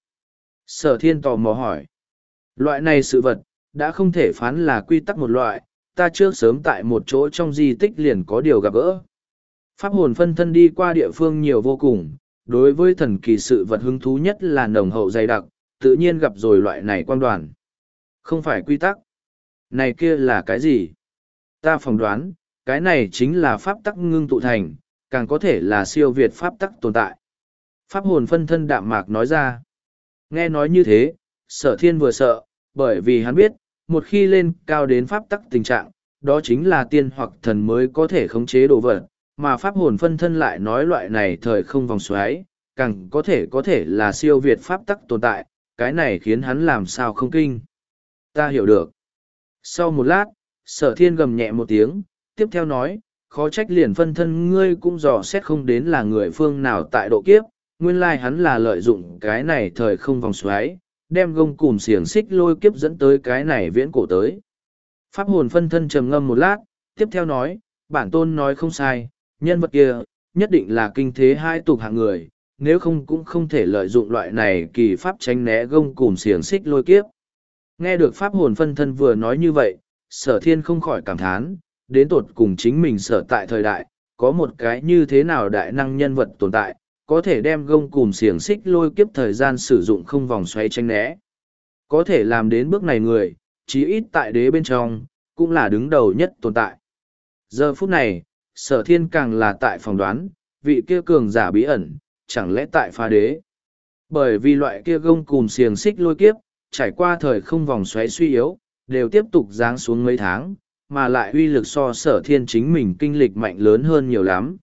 Sở thiên tò mò hỏi. Loại này sự vật, đã không thể phán là quy tắc một loại, ta trước sớm tại một chỗ trong di tích liền có điều gặp gỡ. Pháp hồn phân thân đi qua địa phương nhiều vô cùng, đối với thần kỳ sự vật hứng thú nhất là nồng hậu dày đặc, tự nhiên gặp rồi loại này quan đoàn. Không phải quy tắc. Này kia là cái gì? Ta phỏng đoán, cái này chính là pháp tắc ngưng tụ thành, càng có thể là siêu việt pháp tắc tồn tại. Pháp hồn phân thân đạm mạc nói ra. Nghe nói như thế, sở thiên vừa sợ, bởi vì hắn biết, một khi lên cao đến pháp tắc tình trạng, đó chính là tiên hoặc thần mới có thể khống chế đồ vật, mà pháp hồn phân thân lại nói loại này thời không vòng xoáy, càng có thể có thể là siêu việt pháp tắc tồn tại, cái này khiến hắn làm sao không kinh. Ta hiểu được. Sau một lát, sở thiên gầm nhẹ một tiếng, tiếp theo nói, khó trách liền phân thân ngươi cũng dò xét không đến là người phương nào tại độ kiếp, nguyên lai hắn là lợi dụng cái này thời không vòng xoáy, đem gông cùm xiềng xích lôi kiếp dẫn tới cái này viễn cổ tới. Pháp hồn phân thân trầm ngâm một lát, tiếp theo nói, bản tôn nói không sai, nhân vật kia, nhất định là kinh thế hai tục hạng người, nếu không cũng không thể lợi dụng loại này kỳ pháp tránh né gông cùm xiềng xích lôi kiếp. Nghe được pháp hồn phân thân vừa nói như vậy, sở thiên không khỏi cảm thán, đến tột cùng chính mình sở tại thời đại, có một cái như thế nào đại năng nhân vật tồn tại, có thể đem gông cùm xiềng xích lôi kiếp thời gian sử dụng không vòng xoay tránh né. Có thể làm đến bước này người, chí ít tại đế bên trong, cũng là đứng đầu nhất tồn tại. Giờ phút này, sở thiên càng là tại phòng đoán, vị kia cường giả bí ẩn, chẳng lẽ tại phá đế. Bởi vì loại kia gông cùm xiềng xích lôi kiếp, trải qua thời không vòng xoáy suy yếu, đều tiếp tục giáng xuống mấy tháng, mà lại uy lực so sở thiên chính mình kinh lịch mạnh lớn hơn nhiều lắm.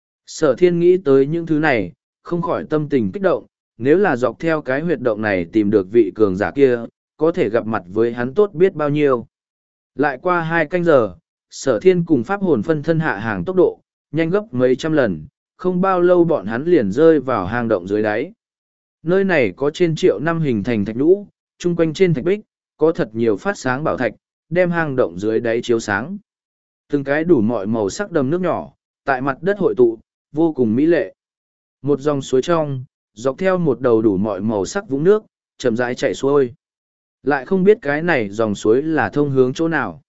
Sở thiên nghĩ tới những thứ này, không khỏi tâm tình kích động, nếu là dọc theo cái huyệt động này tìm được vị cường giả kia, có thể gặp mặt với hắn tốt biết bao nhiêu. Lại qua hai canh giờ, sở thiên cùng pháp hồn phân thân hạ hàng tốc độ, nhanh gấp mấy trăm lần, không bao lâu bọn hắn liền rơi vào hang động dưới đáy. Nơi này có trên triệu năm hình thành thạch lũ, chung quanh trên thạch bích, có thật nhiều phát sáng bảo thạch, đem hang động dưới đáy chiếu sáng. Từng cái đủ mọi màu sắc đầm nước nhỏ, tại mặt đất hội tụ, vô cùng mỹ lệ. Một dòng suối trong, dọc theo một đầu đủ mọi màu sắc vũng nước, chậm rãi chảy xuôi. Lại không biết cái này dòng suối là thông hướng chỗ nào.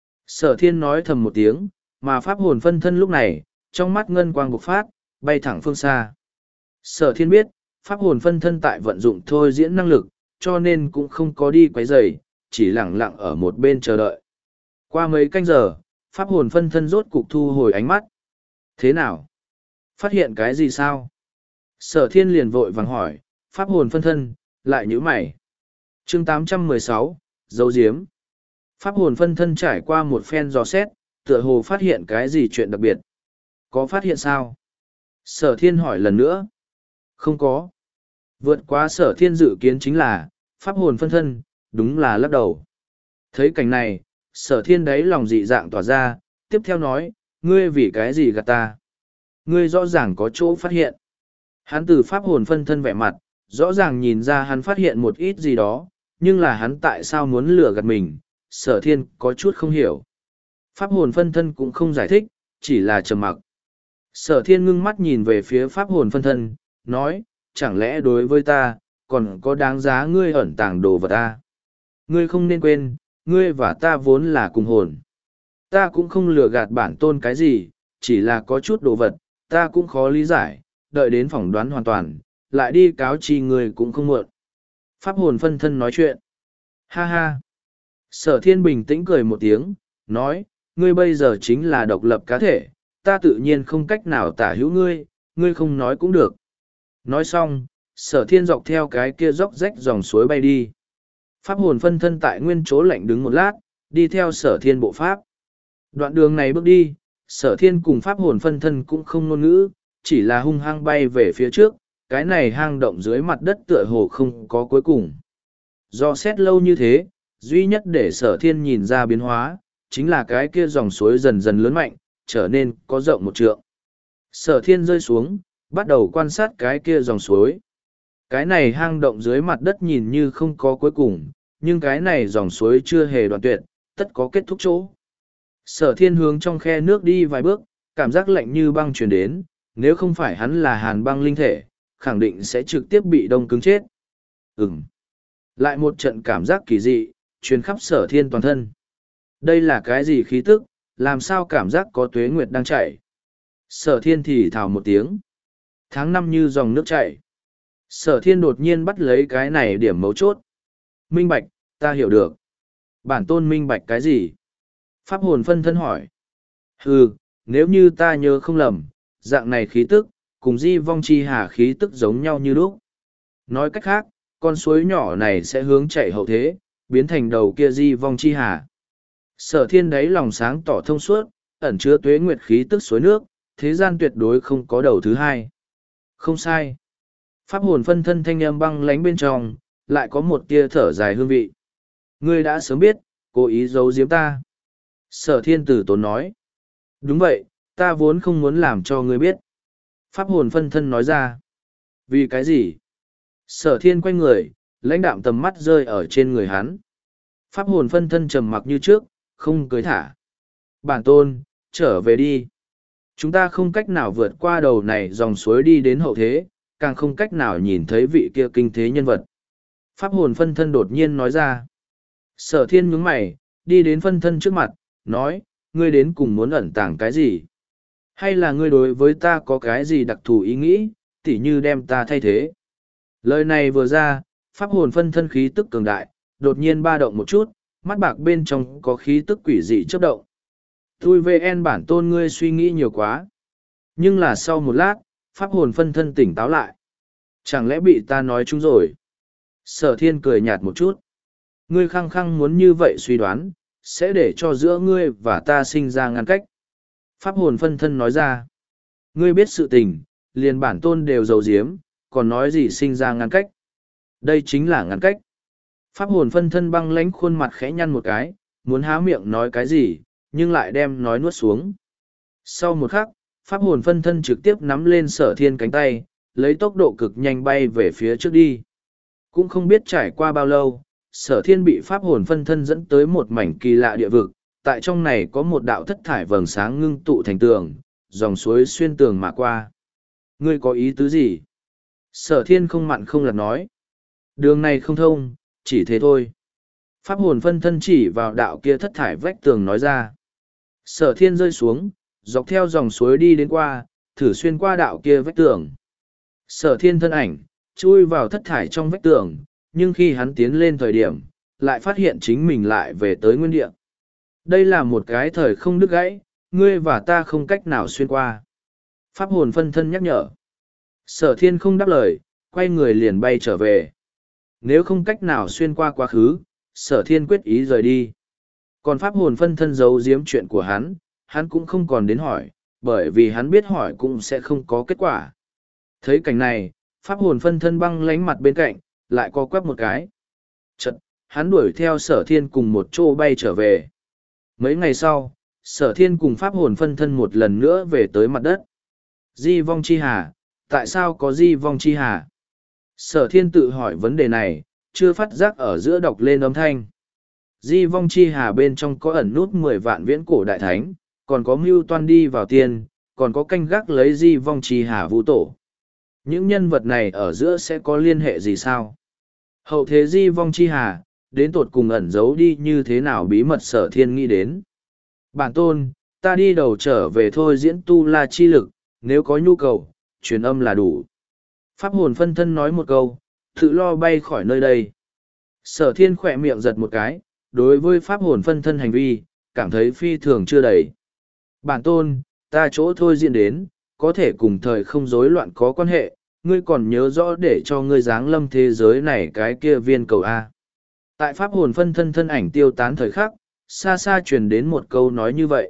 Sở thiên nói thầm một tiếng, mà pháp hồn phân thân lúc này, trong mắt ngân quang bộc phát, bay thẳng phương xa. Sở thiên biết, pháp hồn phân thân tại vận dụng thôi diễn năng lực, cho nên cũng không có đi quấy rầy, chỉ lặng lặng ở một bên chờ đợi. Qua mấy canh giờ, pháp hồn phân thân rốt cục thu hồi ánh mắt. Thế nào? Phát hiện cái gì sao? Sở thiên liền vội vàng hỏi, pháp hồn phân thân, lại nhíu mày. Chương tám trăm mười sáu, Dấu Diếm. Pháp hồn phân thân trải qua một phen dò xét, tựa hồ phát hiện cái gì chuyện đặc biệt. Có phát hiện sao? Sở thiên hỏi lần nữa. Không có. Vượt quá sở thiên dự kiến chính là, pháp hồn phân thân, đúng là lắc đầu. Thấy cảnh này, sở thiên đấy lòng dị dạng tỏa ra, tiếp theo nói, ngươi vì cái gì gạt ta? Ngươi rõ ràng có chỗ phát hiện. Hắn từ pháp hồn phân thân vẻ mặt, rõ ràng nhìn ra hắn phát hiện một ít gì đó, nhưng là hắn tại sao muốn lừa gạt mình, sở thiên có chút không hiểu. Pháp hồn phân thân cũng không giải thích, chỉ là trầm mặc. Sở thiên ngưng mắt nhìn về phía pháp hồn phân thân, nói, chẳng lẽ đối với ta, còn có đáng giá ngươi ẩn tàng đồ vật ta? Ngươi không nên quên, ngươi và ta vốn là cùng hồn. Ta cũng không lừa gạt bản tôn cái gì, chỉ là có chút đồ vật, ta cũng khó lý giải, đợi đến phỏng đoán hoàn toàn, lại đi cáo chi ngươi cũng không muộn. Pháp hồn phân thân nói chuyện. Ha ha. Sở thiên bình tĩnh cười một tiếng, nói, ngươi bây giờ chính là độc lập cá thể, ta tự nhiên không cách nào tả hữu ngươi, ngươi không nói cũng được. Nói xong, sở thiên dọc theo cái kia dốc rách dòng suối bay đi. Pháp hồn phân thân tại nguyên chỗ lạnh đứng một lát, đi theo sở thiên bộ pháp. Đoạn đường này bước đi, sở thiên cùng pháp hồn phân thân cũng không ngôn ngữ, chỉ là hung hăng bay về phía trước, cái này hang động dưới mặt đất tựa hồ không có cuối cùng. Do xét lâu như thế, duy nhất để sở thiên nhìn ra biến hóa, chính là cái kia dòng suối dần dần lớn mạnh, trở nên có rộng một trượng. Sở thiên rơi xuống, bắt đầu quan sát cái kia dòng suối. Cái này hang động dưới mặt đất nhìn như không có cuối cùng, nhưng cái này dòng suối chưa hề đoạn tuyệt, tất có kết thúc chỗ. Sở thiên hướng trong khe nước đi vài bước, cảm giác lạnh như băng truyền đến, nếu không phải hắn là hàn băng linh thể, khẳng định sẽ trực tiếp bị đông cứng chết. Ừm. Lại một trận cảm giác kỳ dị, truyền khắp sở thiên toàn thân. Đây là cái gì khí tức, làm sao cảm giác có tuế nguyệt đang chảy. Sở thiên thì thào một tiếng. Tháng năm như dòng nước chảy. Sở thiên đột nhiên bắt lấy cái này điểm mấu chốt. Minh bạch, ta hiểu được. Bản tôn minh bạch cái gì? Pháp hồn phân thân hỏi. Hừ, nếu như ta nhớ không lầm, dạng này khí tức, cùng di vong chi hà khí tức giống nhau như lúc. Nói cách khác, con suối nhỏ này sẽ hướng chạy hậu thế, biến thành đầu kia di vong chi hà. Sở thiên đáy lòng sáng tỏ thông suốt, ẩn chứa tuế nguyệt khí tức suối nước, thế gian tuyệt đối không có đầu thứ hai. Không sai. Pháp hồn phân thân thanh âm băng lánh bên trong, lại có một tia thở dài hương vị. Ngươi đã sớm biết, cố ý giấu giếm ta. Sở thiên tử tốn nói. Đúng vậy, ta vốn không muốn làm cho ngươi biết. Pháp hồn phân thân nói ra. Vì cái gì? Sở thiên quay người, Lãnh đạm tầm mắt rơi ở trên người hắn. Pháp hồn phân thân trầm mặc như trước, không cưới thả. Bản tôn, trở về đi. Chúng ta không cách nào vượt qua đầu này dòng suối đi đến hậu thế, càng không cách nào nhìn thấy vị kia kinh thế nhân vật. Pháp hồn phân thân đột nhiên nói ra. Sở thiên nhướng mày, đi đến phân thân trước mặt, nói, ngươi đến cùng muốn ẩn tàng cái gì? Hay là ngươi đối với ta có cái gì đặc thù ý nghĩ, tỉ như đem ta thay thế? Lời này vừa ra, pháp hồn phân thân khí tức cường đại, đột nhiên ba động một chút, mắt bạc bên trong có khí tức quỷ dị chớp động. Tui vê en bản tôn ngươi suy nghĩ nhiều quá. Nhưng là sau một lát, pháp hồn phân thân tỉnh táo lại. Chẳng lẽ bị ta nói chúng rồi? Sở thiên cười nhạt một chút. Ngươi khăng khăng muốn như vậy suy đoán, sẽ để cho giữa ngươi và ta sinh ra ngăn cách. Pháp hồn phân thân nói ra. Ngươi biết sự tình, liền bản tôn đều giấu giếm, còn nói gì sinh ra ngăn cách. Đây chính là ngăn cách. Pháp hồn phân thân băng lãnh khuôn mặt khẽ nhăn một cái, muốn há miệng nói cái gì, nhưng lại đem nói nuốt xuống. Sau một khắc, pháp hồn phân thân trực tiếp nắm lên sở thiên cánh tay, lấy tốc độ cực nhanh bay về phía trước đi. Cũng không biết trải qua bao lâu, sở thiên bị pháp hồn phân thân dẫn tới một mảnh kỳ lạ địa vực, tại trong này có một đạo thất thải vầng sáng ngưng tụ thành tường, dòng suối xuyên tường mà qua. Ngươi có ý tứ gì? Sở thiên không mặn không lặt nói. Đường này không thông, chỉ thế thôi. Pháp hồn phân thân chỉ vào đạo kia thất thải vách tường nói ra. Sở thiên rơi xuống, dọc theo dòng suối đi đến qua, thử xuyên qua đạo kia vách tường. Sở thiên thân ảnh, chui vào thất thải trong vách tường, nhưng khi hắn tiến lên thời điểm, lại phát hiện chính mình lại về tới nguyên địa. Đây là một cái thời không đứt gãy, ngươi và ta không cách nào xuyên qua. Pháp hồn phân thân nhắc nhở. Sở thiên không đáp lời, quay người liền bay trở về. Nếu không cách nào xuyên qua quá khứ, sở thiên quyết ý rời đi. Còn pháp hồn phân thân giấu giếm chuyện của hắn, hắn cũng không còn đến hỏi, bởi vì hắn biết hỏi cũng sẽ không có kết quả. Thấy cảnh này, pháp hồn phân thân băng lánh mặt bên cạnh, lại co quắp một cái. Chật, hắn đuổi theo sở thiên cùng một chỗ bay trở về. Mấy ngày sau, sở thiên cùng pháp hồn phân thân một lần nữa về tới mặt đất. Di vong chi hà, tại sao có di vong chi hà? Sở thiên tự hỏi vấn đề này, chưa phát giác ở giữa đọc lên âm thanh. Di vong chi hà bên trong có ẩn nút mười vạn viễn cổ đại thánh, còn có mưu toan đi vào tiên, còn có canh gác lấy di vong chi hà vũ tổ. Những nhân vật này ở giữa sẽ có liên hệ gì sao? Hậu thế di vong chi hà, đến tột cùng ẩn giấu đi như thế nào bí mật sở thiên nghĩ đến. Bản tôn, ta đi đầu trở về thôi diễn tu la chi lực, nếu có nhu cầu, truyền âm là đủ. Pháp hồn phân thân nói một câu, tự lo bay khỏi nơi đây. Sở thiên khỏe miệng giật một cái, đối với pháp hồn phân thân hành vi, cảm thấy phi thường chưa đầy. Bản tôn, ta chỗ thôi diễn đến, có thể cùng thời không rối loạn có quan hệ, ngươi còn nhớ rõ để cho ngươi giáng lâm thế giới này cái kia viên cầu A. Tại pháp hồn phân thân thân ảnh tiêu tán thời khắc, xa xa truyền đến một câu nói như vậy.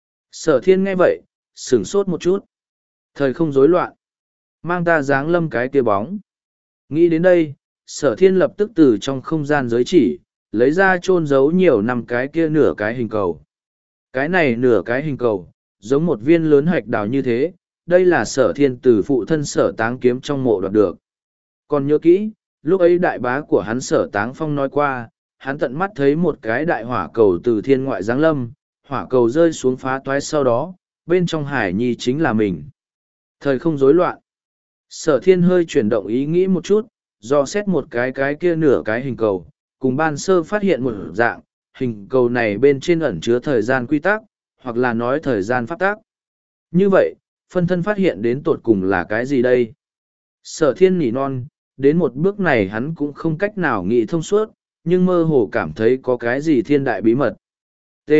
Sở thiên nghe vậy, sửng sốt một chút. Thời không rối loạn. Mang ta giáng lâm cái kia bóng. Nghĩ đến đây, sở thiên lập tức từ trong không gian giới chỉ, lấy ra chôn giấu nhiều năm cái kia nửa cái hình cầu. Cái này nửa cái hình cầu, giống một viên lớn hạch đào như thế, đây là sở thiên từ phụ thân sở táng kiếm trong mộ đoạt được. Còn nhớ kỹ, lúc ấy đại bá của hắn sở táng phong nói qua, hắn tận mắt thấy một cái đại hỏa cầu từ thiên ngoại giáng lâm, hỏa cầu rơi xuống phá toái sau đó, bên trong hải nhi chính là mình. Thời không rối loạn. Sở thiên hơi chuyển động ý nghĩ một chút, do xét một cái cái kia nửa cái hình cầu, cùng ban sơ phát hiện một dạng, hình cầu này bên trên ẩn chứa thời gian quy tắc, hoặc là nói thời gian pháp tắc. Như vậy, phân thân phát hiện đến tột cùng là cái gì đây? Sở thiên nỉ non, đến một bước này hắn cũng không cách nào nghĩ thông suốt, nhưng mơ hồ cảm thấy có cái gì thiên đại bí mật. T.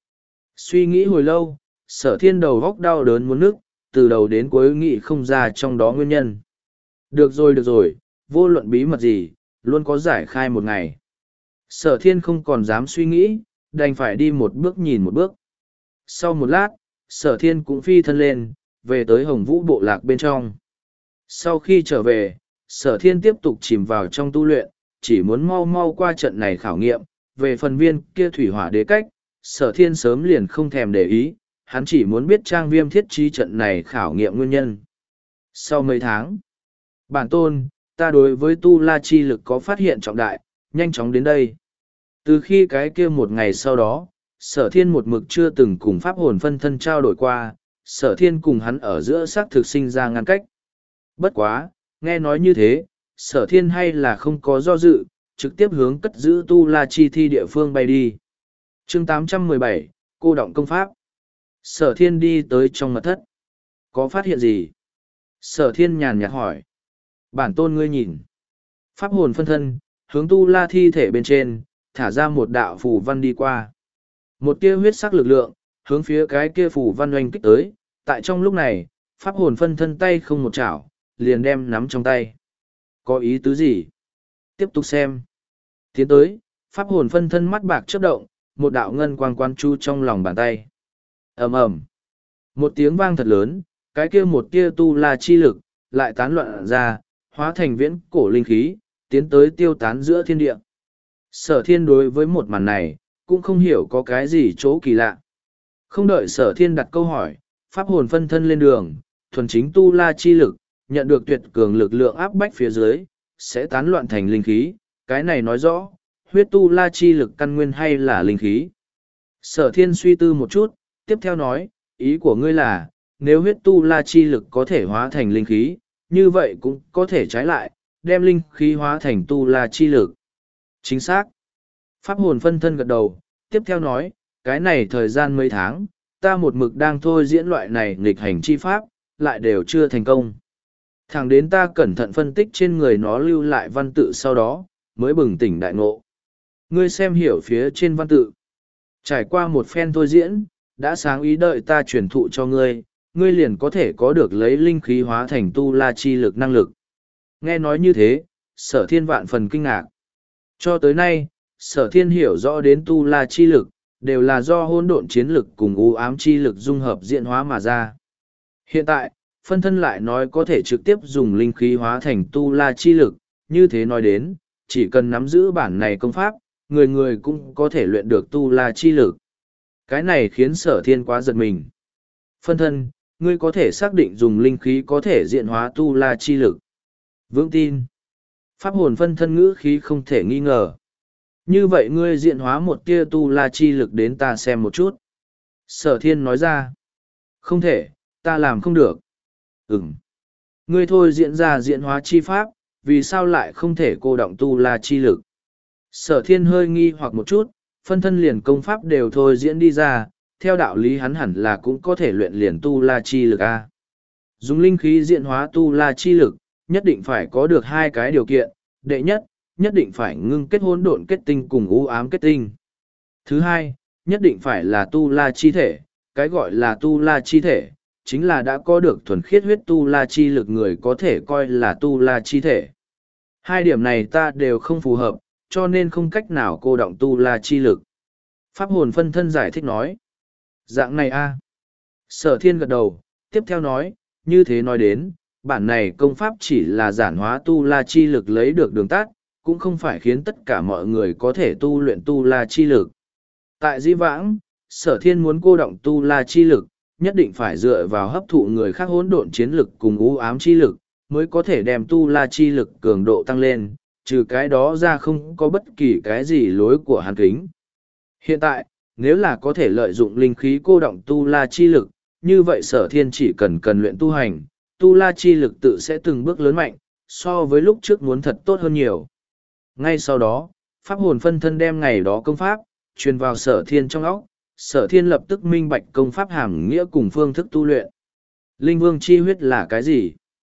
Suy nghĩ hồi lâu, sở thiên đầu góc đau đớn muốn nức, từ đầu đến cuối nghĩ không ra trong đó nguyên nhân. Được rồi được rồi, vô luận bí mật gì, luôn có giải khai một ngày. Sở thiên không còn dám suy nghĩ, đành phải đi một bước nhìn một bước. Sau một lát, sở thiên cũng phi thân lên, về tới hồng vũ bộ lạc bên trong. Sau khi trở về, sở thiên tiếp tục chìm vào trong tu luyện, chỉ muốn mau mau qua trận này khảo nghiệm. Về phần viên kia thủy hỏa đế cách, sở thiên sớm liền không thèm để ý, hắn chỉ muốn biết trang viêm thiết trí trận này khảo nghiệm nguyên nhân. Sau mấy tháng, bản tôn, ta đối với tu la chi lực có phát hiện trọng đại, nhanh chóng đến đây. Từ khi cái kia một ngày sau đó, sở thiên một mực chưa từng cùng pháp hồn phân thân trao đổi qua, sở thiên cùng hắn ở giữa xác thực sinh ra ngăn cách. Bất quá, nghe nói như thế, sở thiên hay là không có do dự, trực tiếp hướng cất giữ tu la chi thi địa phương bay đi. chương tám trăm mười bảy, cô động công pháp. Sở thiên đi tới trong mật thất. Có phát hiện gì? Sở thiên nhàn nhạt hỏi. Bản tôn ngươi nhìn. Pháp hồn phân thân, hướng tu la thi thể bên trên, thả ra một đạo phù văn đi qua. Một tia huyết sắc lực lượng, hướng phía cái kia phù văn oanh kích tới. Tại trong lúc này, pháp hồn phân thân tay không một chảo, liền đem nắm trong tay. Có ý tứ gì? Tiếp tục xem. Tiến tới, pháp hồn phân thân mắt bạc chớp động, một đạo ngân quang quan chu trong lòng bàn tay. Ầm ầm. Một tiếng vang thật lớn, cái kia một tia tu la chi lực, lại tán loạn ra, hóa thành viễn cổ linh khí, tiến tới tiêu tán giữa thiên địa. Sở thiên đối với một màn này, cũng không hiểu có cái gì chỗ kỳ lạ. Không đợi sở thiên đặt câu hỏi, pháp hồn phân thân lên đường, thuần chính tu la chi lực, nhận được tuyệt cường lực lượng áp bách phía dưới, sẽ tán loạn thành linh khí, cái này nói rõ, huyết tu la chi lực căn nguyên hay là linh khí. Sở thiên suy tư một chút, tiếp theo nói, ý của ngươi là, nếu huyết tu la chi lực có thể hóa thành linh khí, như vậy cũng có thể trái lại, đem linh khí hóa thành tu la chi lực. Chính xác. Pháp hồn phân thân gật đầu, tiếp theo nói, cái này thời gian mấy tháng, ta một mực đang thôi diễn loại này nghịch hành chi pháp, lại đều chưa thành công. Thẳng đến ta cẩn thận phân tích trên người nó lưu lại văn tự sau đó, mới bừng tỉnh đại ngộ. Ngươi xem hiểu phía trên văn tự. Trải qua một phen thôi diễn, đã sáng ý đợi ta truyền thụ cho ngươi, ngươi liền có thể có được lấy linh khí hóa thành tu la chi lực năng lực. Nghe nói như thế, sở thiên vạn phần kinh ngạc. Cho tới nay, sở thiên hiểu rõ đến tu la chi lực, đều là do hỗn độn chiến lực cùng u ám chi lực dung hợp diễn hóa mà ra. Hiện tại, phân thân lại nói có thể trực tiếp dùng linh khí hóa thành tu la chi lực, như thế nói đến, chỉ cần nắm giữ bản này công pháp, người người cũng có thể luyện được tu la chi lực. Cái này khiến sở thiên quá giật mình. Phân thân, ngươi có thể xác định dùng linh khí có thể diện hóa tu la chi lực. Vững tin. Pháp hồn phân thân ngữ khí không thể nghi ngờ. Như vậy ngươi diện hóa một tia tu la chi lực đến ta xem một chút. Sở thiên nói ra. Không thể, ta làm không được. Ừm. Ngươi thôi diễn ra diện hóa chi pháp, vì sao lại không thể cô động tu la chi lực? Sở thiên hơi nghi hoặc một chút, phân thân liền công pháp đều thôi diễn đi ra, theo đạo lý hắn hẳn là cũng có thể luyện liền tu la chi lực a. Dùng linh khí diện hóa tu la chi lực, nhất định phải có được hai cái điều kiện, đệ nhất, nhất định phải ngưng kết hỗn độn kết tinh cùng u ám kết tinh. Thứ hai, nhất định phải là tu la chi thể, cái gọi là tu la chi thể, chính là đã có được thuần khiết huyết tu la chi lực người có thể coi là tu la chi thể. Hai điểm này ta đều không phù hợp, cho nên không cách nào cô động tu la chi lực. Pháp hồn phân thân giải thích nói. Dạng này a. Sở thiên gật đầu, tiếp theo nói, như thế nói đến, bản này công pháp chỉ là giản hóa tu la chi lực lấy được đường tắt, cũng không phải khiến tất cả mọi người có thể tu luyện tu la chi lực. Tại Dĩ Vãng, sở thiên muốn cô động tu la chi lực, nhất định phải dựa vào hấp thụ người khác hỗn độn chiến lực cùng u ám chi lực, mới có thể đem tu la chi lực cường độ tăng lên, trừ cái đó ra không có bất kỳ cái gì lối của hàn kính. Hiện tại, nếu là có thể lợi dụng linh khí cô động tu la chi lực, như vậy sở thiên chỉ cần cần luyện tu hành, tu la chi lực tự sẽ từng bước lớn mạnh, so với lúc trước muốn thật tốt hơn nhiều. Ngay sau đó, pháp hồn phân thân đem ngày đó công pháp, truyền vào sở thiên trong óc, sở thiên lập tức minh bạch công pháp hàm nghĩa cùng phương thức tu luyện. Linh vương chi huyết là cái gì?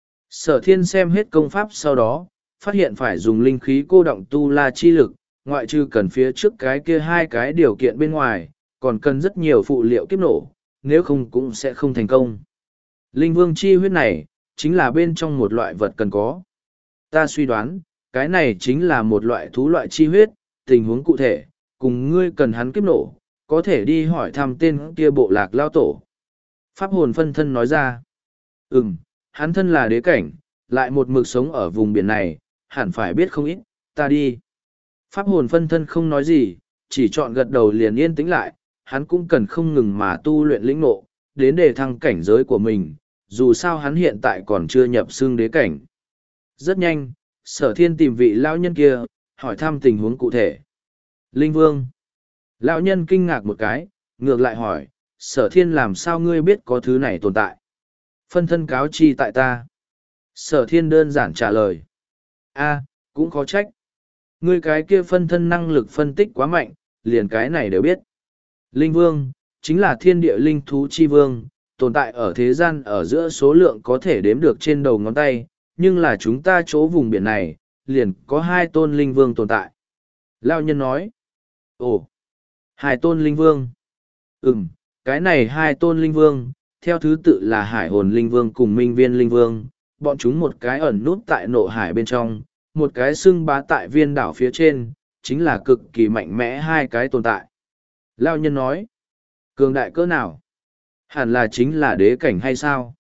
Sở thiên xem hết công pháp sau đó, phát hiện phải dùng linh khí cô động tu la chi lực, ngoại trừ cần phía trước cái kia hai cái điều kiện bên ngoài, còn cần rất nhiều phụ liệu kiếp nổ, nếu không cũng sẽ không thành công. Linh vương chi huyết này, chính là bên trong một loại vật cần có. Ta suy đoán, cái này chính là một loại thú loại chi huyết, tình huống cụ thể, cùng ngươi cần hắn kiếp nổ, có thể đi hỏi thăm tên kia bộ lạc lao tổ. Pháp hồn phân thân nói ra, ừm, hắn thân là đế cảnh, lại một mực sống ở vùng biển này, hẳn phải biết không ít, ta đi. Pháp hồn phân thân không nói gì, chỉ chọn gật đầu liền yên tĩnh lại, hắn cũng cần không ngừng mà tu luyện lĩnh ngộ, đến để thăng cảnh giới của mình, dù sao hắn hiện tại còn chưa nhập xương đế cảnh. Rất nhanh, Sở thiên tìm vị lão nhân kia, hỏi thăm tình huống cụ thể. Linh Vương. Lão nhân kinh ngạc một cái, ngược lại hỏi, sở thiên làm sao ngươi biết có thứ này tồn tại? Phân thân cáo chi tại ta. Sở thiên đơn giản trả lời. A, cũng khó trách. Ngươi cái kia phân thân năng lực phân tích quá mạnh, liền cái này đều biết. Linh Vương, chính là thiên địa linh thú chi vương, tồn tại ở thế gian ở giữa số lượng có thể đếm được trên đầu ngón tay, nhưng là chúng ta chỗ vùng biển này, liền có hai tôn linh vương tồn tại. Lão nhân nói. Ồ, hai tôn linh vương. Ừm, cái này hai tôn linh vương, theo thứ tự là hải hồn linh vương cùng minh viên linh vương, bọn chúng một cái ẩn nút tại nộ hải bên trong, một cái xưng bá tại viên đảo phía trên, chính là cực kỳ mạnh mẽ hai cái tồn tại. Lão nhân nói. Cường đại cỡ nào? Hẳn là chính là đế cảnh hay sao?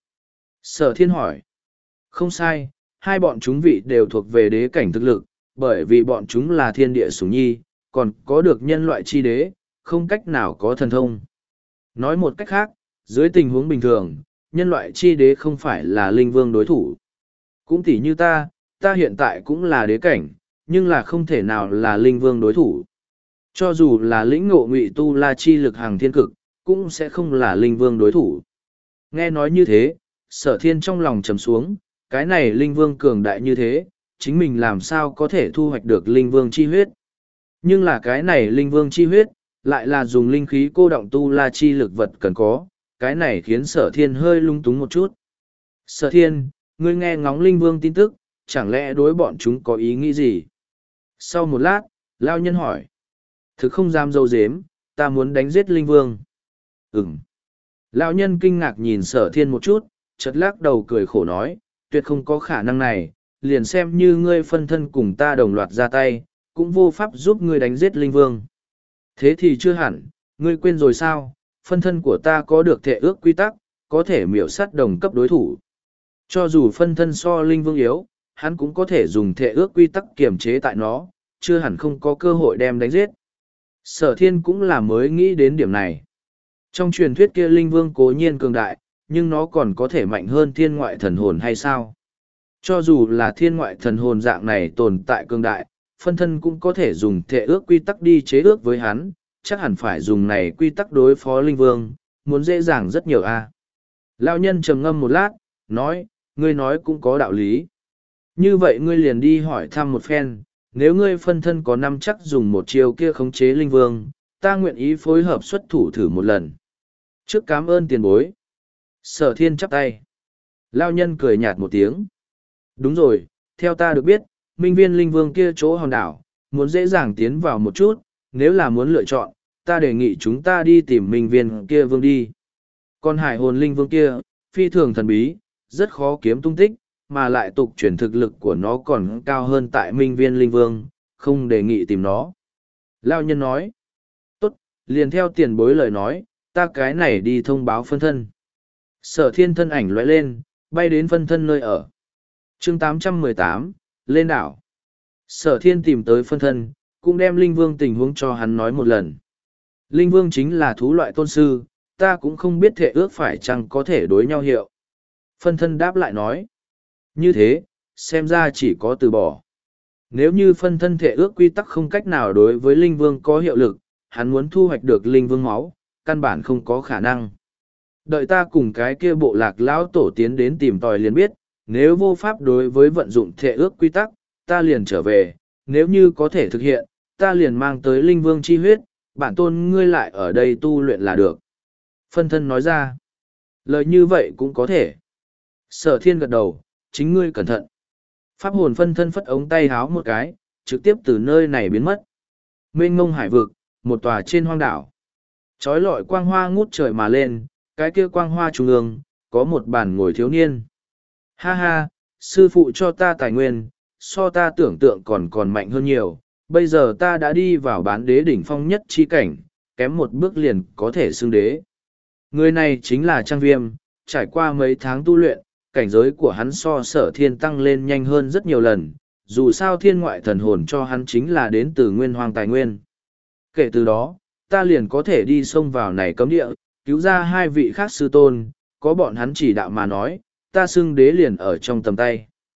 Sở thiên hỏi. Không sai, hai bọn chúng vị đều thuộc về đế cảnh thực lực, bởi vì bọn chúng là thiên địa sủng nhi, còn có được nhân loại chi đế, không cách nào có thần thông. Nói một cách khác, dưới tình huống bình thường, nhân loại chi đế không phải là linh vương đối thủ. Cũng tỉ như ta, ta hiện tại cũng là đế cảnh, nhưng là không thể nào là linh vương đối thủ. Cho dù là lĩnh ngộ ngụy tu la chi lực hàng thiên cực, cũng sẽ không là linh vương đối thủ. Nghe nói như thế, sở thiên trong lòng trầm xuống, cái này linh vương cường đại như thế, chính mình làm sao có thể thu hoạch được linh vương chi huyết. Nhưng là cái này linh vương chi huyết, lại là dùng linh khí cô động tu la chi lực vật cần có, cái này khiến sở thiên hơi lung túng một chút. Sở thiên, ngươi nghe ngóng linh vương tin tức, chẳng lẽ đối bọn chúng có ý nghĩ gì? Sau một lát, lao nhân hỏi. Thực không dám dâu dếm, ta muốn đánh giết linh vương. Ừm. Lão nhân kinh ngạc nhìn sở thiên một chút, chợt lắc đầu cười khổ nói, tuyệt không có khả năng này, liền xem như ngươi phân thân cùng ta đồng loạt ra tay, cũng vô pháp giúp ngươi đánh giết linh vương. Thế thì chưa hẳn, ngươi quên rồi sao, phân thân của ta có được thể ước quy tắc, có thể miểu sát đồng cấp đối thủ. Cho dù phân thân so linh vương yếu, hắn cũng có thể dùng thể ước quy tắc kiềm chế tại nó, chưa hẳn không có cơ hội đem đánh giết. Sở thiên cũng là mới nghĩ đến điểm này. Trong truyền thuyết kia linh vương cố nhiên cường đại, nhưng nó còn có thể mạnh hơn thiên ngoại thần hồn hay sao? Cho dù là thiên ngoại thần hồn dạng này tồn tại cường đại, phân thân cũng có thể dùng thể ước quy tắc đi chế ước với hắn, chắc hẳn phải dùng này quy tắc đối phó linh vương, muốn dễ dàng rất nhiều a. À. Lão nhân trầm ngâm một lát, nói, ngươi nói cũng có đạo lý. Như vậy ngươi liền đi hỏi thăm một phen, nếu ngươi phân thân có năm chắc dùng một chiêu kia khống chế linh vương, ta nguyện ý phối hợp xuất thủ thử một lần. Trước cảm ơn tiền bối. Sở thiên chắp tay. Lao nhân cười nhạt một tiếng. Đúng rồi, theo ta được biết, minh viên linh vương kia chỗ hòn đảo, muốn dễ dàng tiến vào một chút, nếu là muốn lựa chọn, ta đề nghị chúng ta đi tìm minh viên kia vương đi. Còn hải hồn linh vương kia, phi thường thần bí, rất khó kiếm tung tích, mà lại tục chuyển thực lực của nó còn cao hơn tại minh viên linh vương, không đề nghị tìm nó. Lao nhân nói, tốt, liền theo tiền bối lời nói, ta cái này đi thông báo phân thân. Sở thiên thân ảnh lóe lên, bay đến phân thân nơi ở. chương tám trăm mười tám, lên đảo. Sở thiên tìm tới phân thân, cũng đem linh vương tình huống cho hắn nói một lần. Linh vương chính là thú loại tôn sư, ta cũng không biết thể ước phải chăng có thể đối nhau hiệu. Phân thân đáp lại nói. Như thế, xem ra chỉ có từ bỏ. Nếu như phân thân thể ước quy tắc không cách nào đối với linh vương có hiệu lực, hắn muốn thu hoạch được linh vương máu, căn bản không có khả năng. Đợi ta cùng cái kia bộ lạc lão tổ tiến đến tìm tòi liền biết, nếu vô pháp đối với vận dụng thể ước quy tắc, ta liền trở về, nếu như có thể thực hiện, ta liền mang tới linh vương chi huyết, bản tôn ngươi lại ở đây tu luyện là được. Phân thân nói ra, lời như vậy cũng có thể. Sở thiên gật đầu, chính ngươi cẩn thận. Pháp hồn phân thân phất ống tay háo một cái, trực tiếp từ nơi này biến mất. Mênh mông hải vực, một tòa trên hoang đảo. Chói lọi quang hoa ngút trời mà lên, cái kia quang hoa trung ương, có một bàn ngồi thiếu niên. Ha ha, sư phụ cho ta tài nguyên, so ta tưởng tượng còn còn mạnh hơn nhiều. Bây giờ ta đã đi vào bán đế đỉnh phong nhất chi cảnh, kém một bước liền có thể xưng đế. Người này chính là Trang Viêm, trải qua mấy tháng tu luyện, cảnh giới của hắn so sở thiên tăng lên nhanh hơn rất nhiều lần, dù sao thiên ngoại thần hồn cho hắn chính là đến từ nguyên hoàng tài nguyên. Kể từ đó, ta liền có thể đi xông vào này cấm địa, cứu ra hai vị khác sư tôn, có bọn hắn chỉ đạo mà nói, ta xưng đế liền ở trong tầm tay.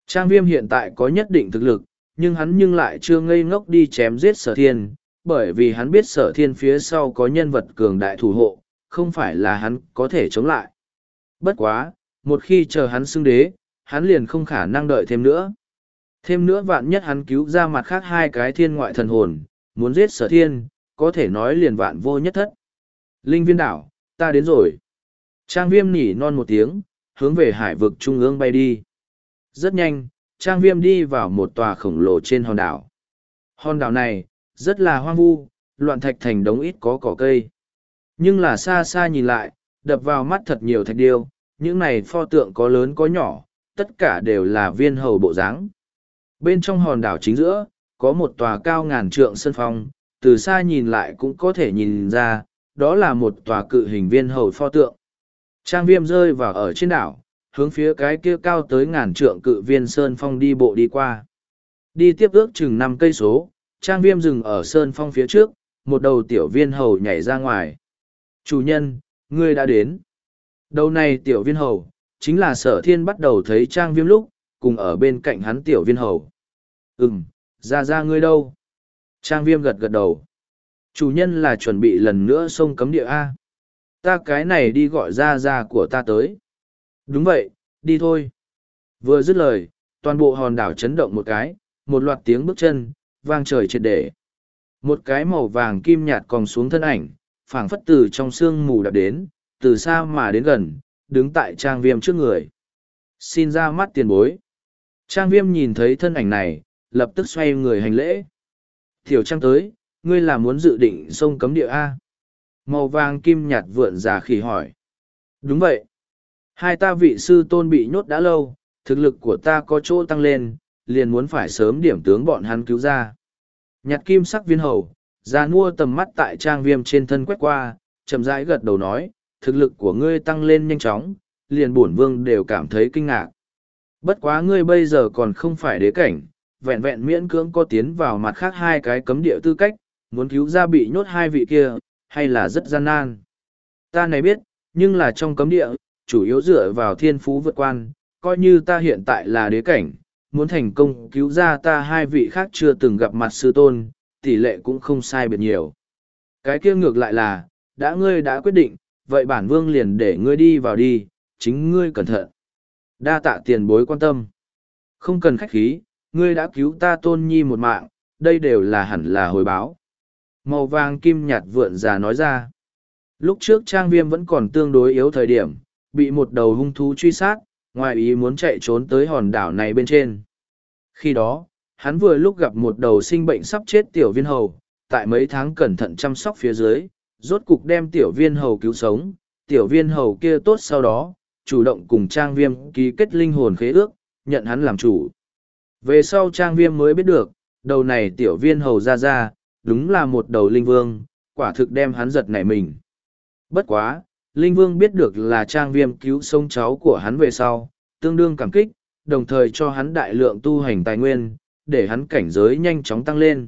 Trang Viêm hiện tại có nhất định thực lực, nhưng hắn nhưng lại chưa ngây ngốc đi chém giết Sở Thiên, bởi vì hắn biết Sở Thiên phía sau có nhân vật cường đại thủ hộ, không phải là hắn có thể chống lại. Bất quá, một khi chờ hắn xưng đế, hắn liền không khả năng đợi thêm nữa. Thêm nữa vạn nhất hắn cứu ra mặt khác hai cái thiên ngoại thần hồn, muốn giết Sở Thiên, có thể nói liền vạn vô nhất thất. Linh viên đảo, ta đến rồi. Trang Viêm nỉ non một tiếng, hướng về hải vực trung ương bay đi. Rất nhanh, Trang Viêm đi vào một tòa khổng lồ trên hòn đảo. Hòn đảo này, rất là hoang vu, loạn thạch thành đống ít có cỏ cây. Nhưng là xa xa nhìn lại, đập vào mắt thật nhiều thạch điêu, những này pho tượng có lớn có nhỏ, tất cả đều là viên hầu bộ dáng. Bên trong hòn đảo chính giữa, có một tòa cao ngàn trượng sân phong, từ xa nhìn lại cũng có thể nhìn ra, đó là một tòa cự hình viên hầu pho tượng. Trang Viêm rơi vào ở trên đảo, hướng phía cái kia cao tới ngàn trượng cự viên sơn phong đi bộ đi qua. Đi tiếp ước chừng năm cây số, Trang Viêm dừng ở sơn phong phía trước, một đầu tiểu viên hầu nhảy ra ngoài. Chủ nhân, ngươi đã đến. Đầu này tiểu viên hầu, chính là Sở Thiên bắt đầu thấy Trang Viêm lúc, cùng ở bên cạnh hắn tiểu viên hầu. Ừm, ra ra ngươi đâu? Trang Viêm gật gật đầu. Chủ nhân là chuẩn bị lần nữa xông cấm địa A. Ta cái này đi gọi ra ra của ta tới. Đúng vậy, đi thôi. Vừa dứt lời, toàn bộ hòn đảo chấn động một cái, một loạt tiếng bước chân, vang trời triệt để. Một cái màu vàng kim nhạt còng xuống thân ảnh, phảng phất từ trong sương mù đạp đến, từ xa mà đến gần, đứng tại Trang Viêm trước người. Xin ra mắt tiền bối. Trang Viêm nhìn thấy thân ảnh này, lập tức xoay người hành lễ. Tiểu Trang tới, ngươi là muốn dự định xông cấm địa A. Màu vàng kim nhạt vượn già khỉ hỏi. Đúng vậy. Hai ta vị sư tôn bị nhốt đã lâu, thực lực của ta có chỗ tăng lên, liền muốn phải sớm điểm tướng bọn hắn cứu ra. Nhạt kim sắc viên hầu, già nua tầm mắt tại Trang Viêm trên thân quét qua, chậm rãi gật đầu nói, thực lực của ngươi tăng lên nhanh chóng, liền bổn vương đều cảm thấy kinh ngạc. Bất quá ngươi bây giờ còn không phải đế cảnh, vẹn vẹn miễn cưỡng có tiến vào mặt khác hai cái cấm địa tư cách, muốn cứu ra bị nhốt hai vị kia, hay là rất gian nan. Ta này biết, nhưng là trong cấm địa, chủ yếu dựa vào thiên phú vượt quan, coi như ta hiện tại là đế cảnh, muốn thành công cứu ra ta hai vị khác chưa từng gặp mặt sư tôn, tỷ lệ cũng không sai biệt nhiều. Cái kia ngược lại là, đã ngươi đã quyết định, vậy bản vương liền để ngươi đi vào đi, chính ngươi cẩn thận. Đa tạ tiền bối quan tâm. Không cần khách khí, ngươi đã cứu ta tôn nhi một mạng, đây đều là hẳn là hồi báo. Màu vàng kim nhạt vượn già nói ra. Lúc trước Trang Viêm vẫn còn tương đối yếu thời điểm, bị một đầu hung thú truy sát, ngoài ý muốn chạy trốn tới hòn đảo này bên trên. Khi đó, hắn vừa lúc gặp một đầu sinh bệnh sắp chết tiểu viên hầu, tại mấy tháng cẩn thận chăm sóc phía dưới, rốt cục đem tiểu viên hầu cứu sống, tiểu viên hầu kia tốt sau đó, chủ động cùng Trang Viêm ký kết linh hồn khế ước, nhận hắn làm chủ. Về sau Trang Viêm mới biết được, đầu này tiểu viên hầu ra ra, đúng là một đầu linh vương, quả thực đem hắn giật nảy mình. Bất quá, linh vương biết được là Trang Viêm cứu sống cháu của hắn về sau, tương đương cảm kích, đồng thời cho hắn đại lượng tu hành tài nguyên, để hắn cảnh giới nhanh chóng tăng lên.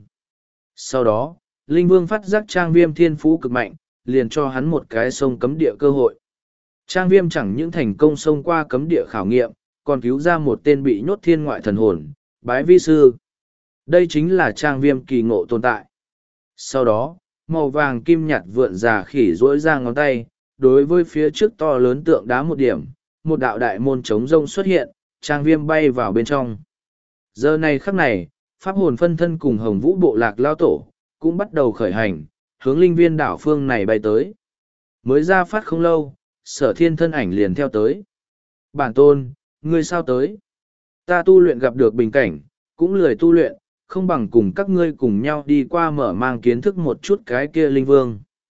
Sau đó, linh vương phát giác Trang Viêm thiên phú cực mạnh, liền cho hắn một cái sông cấm địa cơ hội. Trang Viêm chẳng những thành công xông qua cấm địa khảo nghiệm, còn cứu ra một tên bị nhốt thiên ngoại thần hồn, bái vi sư. Đây chính là Trang Viêm kỳ ngộ tồn tại. Sau đó, màu vàng kim nhạt vượn già khỉ rỗi ra ngón tay, đối với phía trước to lớn tượng đá một điểm, một đạo đại môn trống rông xuất hiện, Trang Viêm bay vào bên trong. Giờ này khắc này, pháp hồn phân thân cùng Hồng Vũ bộ lạc lao tổ, cũng bắt đầu khởi hành, hướng linh viên đảo phương này bay tới. Mới ra phát không lâu, Sở Thiên thân ảnh liền theo tới. Bản tôn, ngươi sao tới? Ta tu luyện gặp được bình cảnh, cũng lười tu luyện, không bằng cùng các ngươi cùng nhau đi qua mở mang kiến thức một chút cái kia linh vương.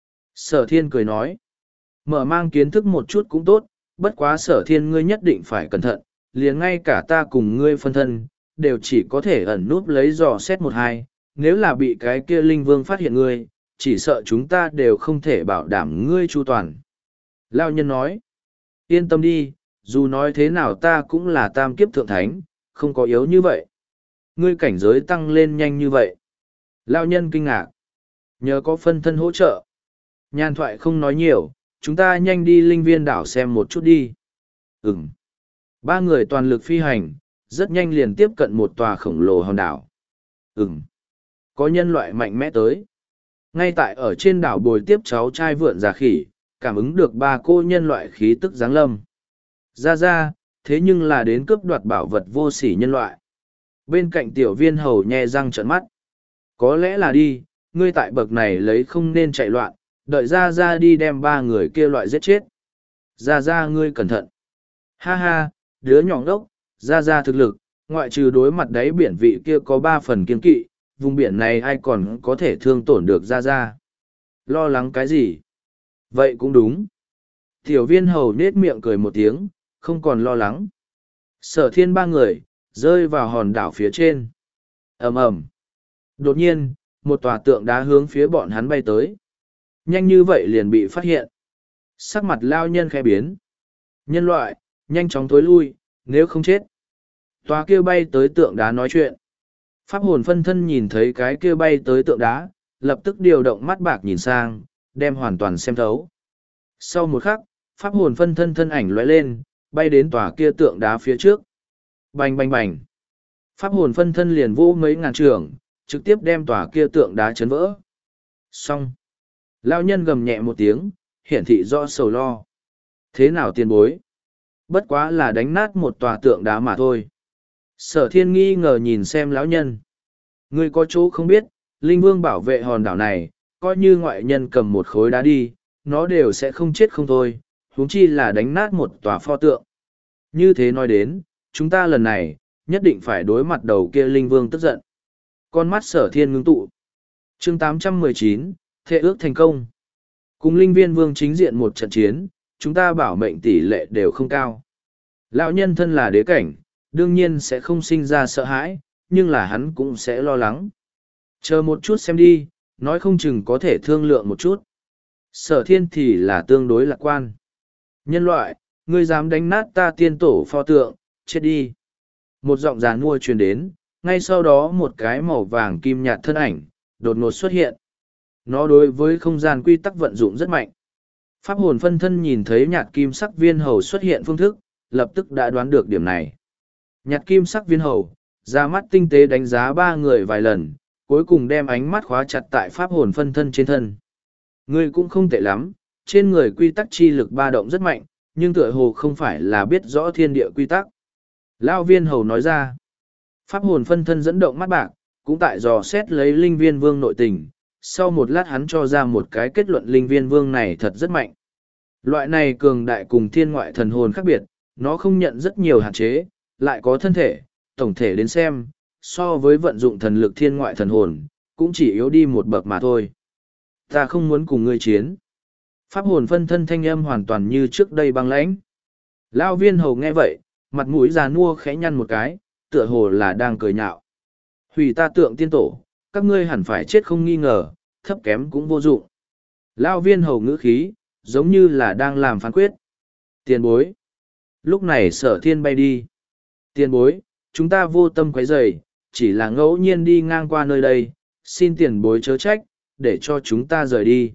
Sở Thiên cười nói, mở mang kiến thức một chút cũng tốt, bất quá Sở Thiên ngươi nhất định phải cẩn thận, liền ngay cả ta cùng ngươi phân thân, đều chỉ có thể ẩn núp lấy dò xét một hai, nếu là bị cái kia linh vương phát hiện ngươi, chỉ sợ chúng ta đều không thể bảo đảm ngươi chu toàn. Lao nhân nói, yên tâm đi, dù nói thế nào ta cũng là tam kiếp thượng thánh, không có yếu như vậy. Ngươi cảnh giới tăng lên nhanh như vậy. Lao nhân kinh ngạc. Nhờ có phân thân hỗ trợ. Nhàn thoại không nói nhiều, chúng ta nhanh đi linh viên đảo xem một chút đi. Ừm. Ba người toàn lực phi hành, rất nhanh liền tiếp cận một tòa khổng lồ hòn đảo. Ừm, có nhân loại mạnh mẽ tới. Ngay tại ở trên đảo bồi tiếp cháu trai vượn già khỉ, cảm ứng được ba cô nhân loại khí tức giáng lâm. Ra ra, thế nhưng là đến cướp đoạt bảo vật vô sỉ nhân loại. Bên cạnh tiểu viên hầu nhe răng trợn mắt. Có lẽ là đi, ngươi tại bậc này lấy không nên chạy loạn, đợi ra ra đi đem ba người kia loại giết chết. Ra ra ngươi cẩn thận. Ha ha, đứa nhỏ ngốc, ra ra thực lực, ngoại trừ đối mặt đáy biển vị kia có ba phần kiên kỵ, vùng biển này ai còn có thể thương tổn được ra ra. Lo lắng cái gì? Vậy cũng đúng. Tiểu viên hầu nết miệng cười một tiếng, không còn lo lắng. Sở thiên ba người, rơi vào hòn đảo phía trên. ầm ầm. Đột nhiên, một tòa tượng đá hướng phía bọn hắn bay tới. Nhanh như vậy liền bị phát hiện. Sắc mặt lao nhân khẽ biến. Nhân loại, nhanh chóng tối lui, nếu không chết. Tòa kia bay tới tượng đá nói chuyện. Pháp hồn phân thân nhìn thấy cái kia bay tới tượng đá, lập tức điều động mắt bạc nhìn sang, đem hoàn toàn xem thấu. Sau một khắc, pháp hồn phân thân thân ảnh lóe lên, bay đến tòa kia tượng đá phía trước. Bành bành bành. Pháp hồn phân thân liền vô mấy ngàn trường, trực tiếp đem tòa kia tượng đá chấn vỡ. Xong. Lao nhân gầm nhẹ một tiếng, hiển thị rõ sầu lo. Thế nào tiền bối? Bất quá là đánh nát một tòa tượng đá mà thôi. Sở thiên nghi ngờ nhìn xem lão nhân. Ngươi có chỗ không biết, Linh Vương bảo vệ hòn đảo này, coi như ngoại nhân cầm một khối đá đi, nó đều sẽ không chết không thôi, huống chi là đánh nát một tòa pho tượng. Như thế nói đến, chúng ta lần này, nhất định phải đối mặt đầu kia Linh Vương tức giận. Con mắt sở thiên ngưng tụ. chương tám trăm mười chín, thệ ước thành công. Cùng Linh Viên Vương chính diện một trận chiến, chúng ta bảo mệnh tỷ lệ đều không cao. Lão nhân thân là đế cảnh, đương nhiên sẽ không sinh ra sợ hãi, nhưng là hắn cũng sẽ lo lắng. Chờ một chút xem đi, nói không chừng có thể thương lượng một chút. Sở thiên thì là tương đối lạc quan. Nhân loại, ngươi dám đánh nát ta tiên tổ pho tượng, chết đi. Một giọng già nua truyền đến, ngay sau đó một cái màu vàng kim nhạt thân ảnh, đột ngột xuất hiện. Nó đối với không gian quy tắc vận dụng rất mạnh. Pháp hồn phân thân nhìn thấy nhạt kim sắc viên hầu xuất hiện phương thức, lập tức đã đoán được điểm này. Nhạt kim sắc viên hầu, ra mắt tinh tế đánh giá ba người vài lần, cuối cùng đem ánh mắt khóa chặt tại pháp hồn phân thân trên thân. Ngươi cũng không tệ lắm, trên người quy tắc chi lực ba động rất mạnh, nhưng tựa hồ không phải là biết rõ thiên địa quy tắc. Lao viên hầu nói ra, pháp hồn phân thân dẫn động mắt bạc, cũng tại dò xét lấy linh viên vương nội tình. Sau một lát hắn cho ra một cái kết luận linh viên vương này thật rất mạnh. Loại này cường đại cùng thiên ngoại thần hồn khác biệt, nó không nhận rất nhiều hạn chế, lại có thân thể, tổng thể đến xem, so với vận dụng thần lực thiên ngoại thần hồn, cũng chỉ yếu đi một bậc mà thôi. Ta không muốn cùng ngươi chiến. Pháp hồn phân thân thanh âm hoàn toàn như trước đây băng lãnh. Lao viên hầu nghe vậy, mặt mũi già nua khẽ nhăn một cái, tựa hồ là đang cười nhạo. Hủy ta tượng tiên tổ, các ngươi hẳn phải chết không nghi ngờ, thấp kém cũng vô dụng. Lao viên hầu ngữ khí, giống như là đang làm phán quyết. Tiền bối. Lúc này sở thiên bay đi. Tiền bối, chúng ta vô tâm quấy rầy, chỉ là ngẫu nhiên đi ngang qua nơi đây, xin tiền bối chớ trách, để cho chúng ta rời đi.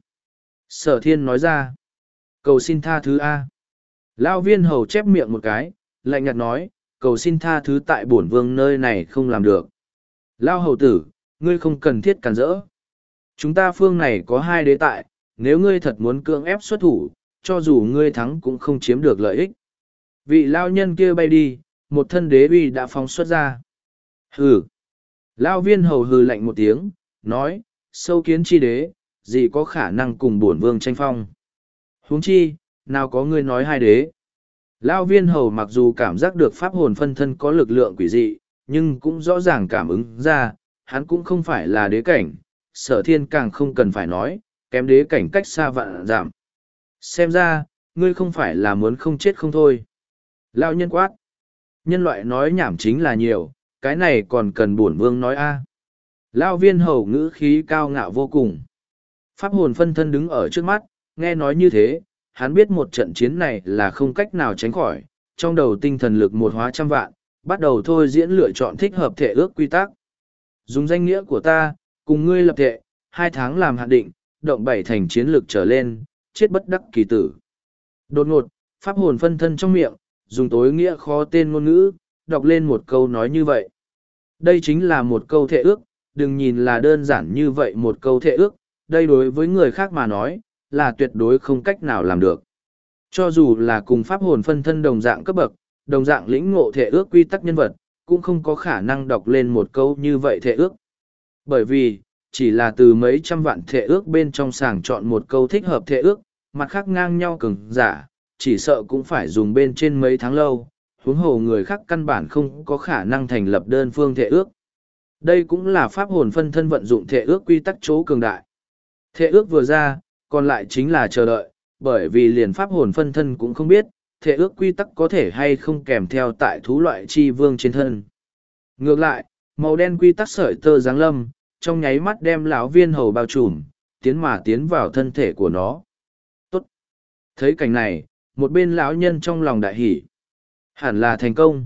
Sở thiên nói ra. Cầu xin tha thứ A. Lao viên hầu chép miệng một cái, lạnh nhạt nói, cầu xin tha thứ tại bổn vương nơi này không làm được. Lao hầu tử, ngươi không cần thiết cản rỡ. Chúng ta phương này có hai đế tại, nếu ngươi thật muốn cưỡng ép xuất thủ, cho dù ngươi thắng cũng không chiếm được lợi ích. Vị lao nhân kia bay đi, một thân đế uy đã phóng xuất ra. Hừ. Lao viên hầu hừ lạnh một tiếng, nói, sâu kiến chi đế, gì có khả năng cùng bổn vương tranh phong. Huống chi, nào có ngươi nói hai đế. Lao viên hầu mặc dù cảm giác được pháp hồn phân thân có lực lượng quỷ dị, nhưng cũng rõ ràng cảm ứng ra, hắn cũng không phải là đế cảnh, sở thiên càng không cần phải nói, kém đế cảnh cách xa vạn giảm. Xem ra, ngươi không phải là muốn không chết không thôi. Lao nhân quát. Nhân loại nói nhảm chính là nhiều, cái này còn cần bổn vương nói a. À. Lao viên hầu ngữ khí cao ngạo vô cùng. Pháp hồn phân thân đứng ở trước mắt, nghe nói như thế, hắn biết một trận chiến này là không cách nào tránh khỏi, trong đầu tinh thần lực một hóa trăm vạn, bắt đầu thôi diễn lựa chọn thích hợp thể ước quy tắc. Dùng danh nghĩa của ta, cùng ngươi lập thể, hai tháng làm hạn định, động bảy thành chiến lực trở lên, chết bất đắc kỳ tử. Đột ngột, pháp hồn phân thân trong miệng, dùng tối nghĩa khó tên ngôn ngữ, đọc lên một câu nói như vậy. Đây chính là một câu thệ ước, đừng nhìn là đơn giản như vậy một câu thệ ước, đây đối với người khác mà nói, là tuyệt đối không cách nào làm được. Cho dù là cùng pháp hồn phân thân đồng dạng cấp bậc, đồng dạng lĩnh ngộ thệ ước quy tắc nhân vật, cũng không có khả năng đọc lên một câu như vậy thệ ước. Bởi vì, chỉ là từ mấy trăm vạn thệ ước bên trong sàng chọn một câu thích hợp thệ ước, mặt khác ngang nhau cường giả, chỉ sợ cũng phải dùng bên trên mấy tháng lâu, huống hồ người khác căn bản không có khả năng thành lập đơn phương thệ ước. Đây cũng là pháp hồn phân thân vận dụng thệ ước quy tắc chỗ cường đại. Thệ ước vừa ra, còn lại chính là chờ đợi, bởi vì liền pháp hồn phân thân cũng không biết, thệ ước quy tắc có thể hay không kèm theo tại thú loại chi vương trên thân. Ngược lại, màu đen quy tắc sợi tơ giáng lâm, trong nháy mắt đem lão viên hầu bao trùm, tiến mà tiến vào thân thể của nó. Tốt! Thấy cảnh này, một bên lão nhân trong lòng đại hỉ. Hẳn là thành công.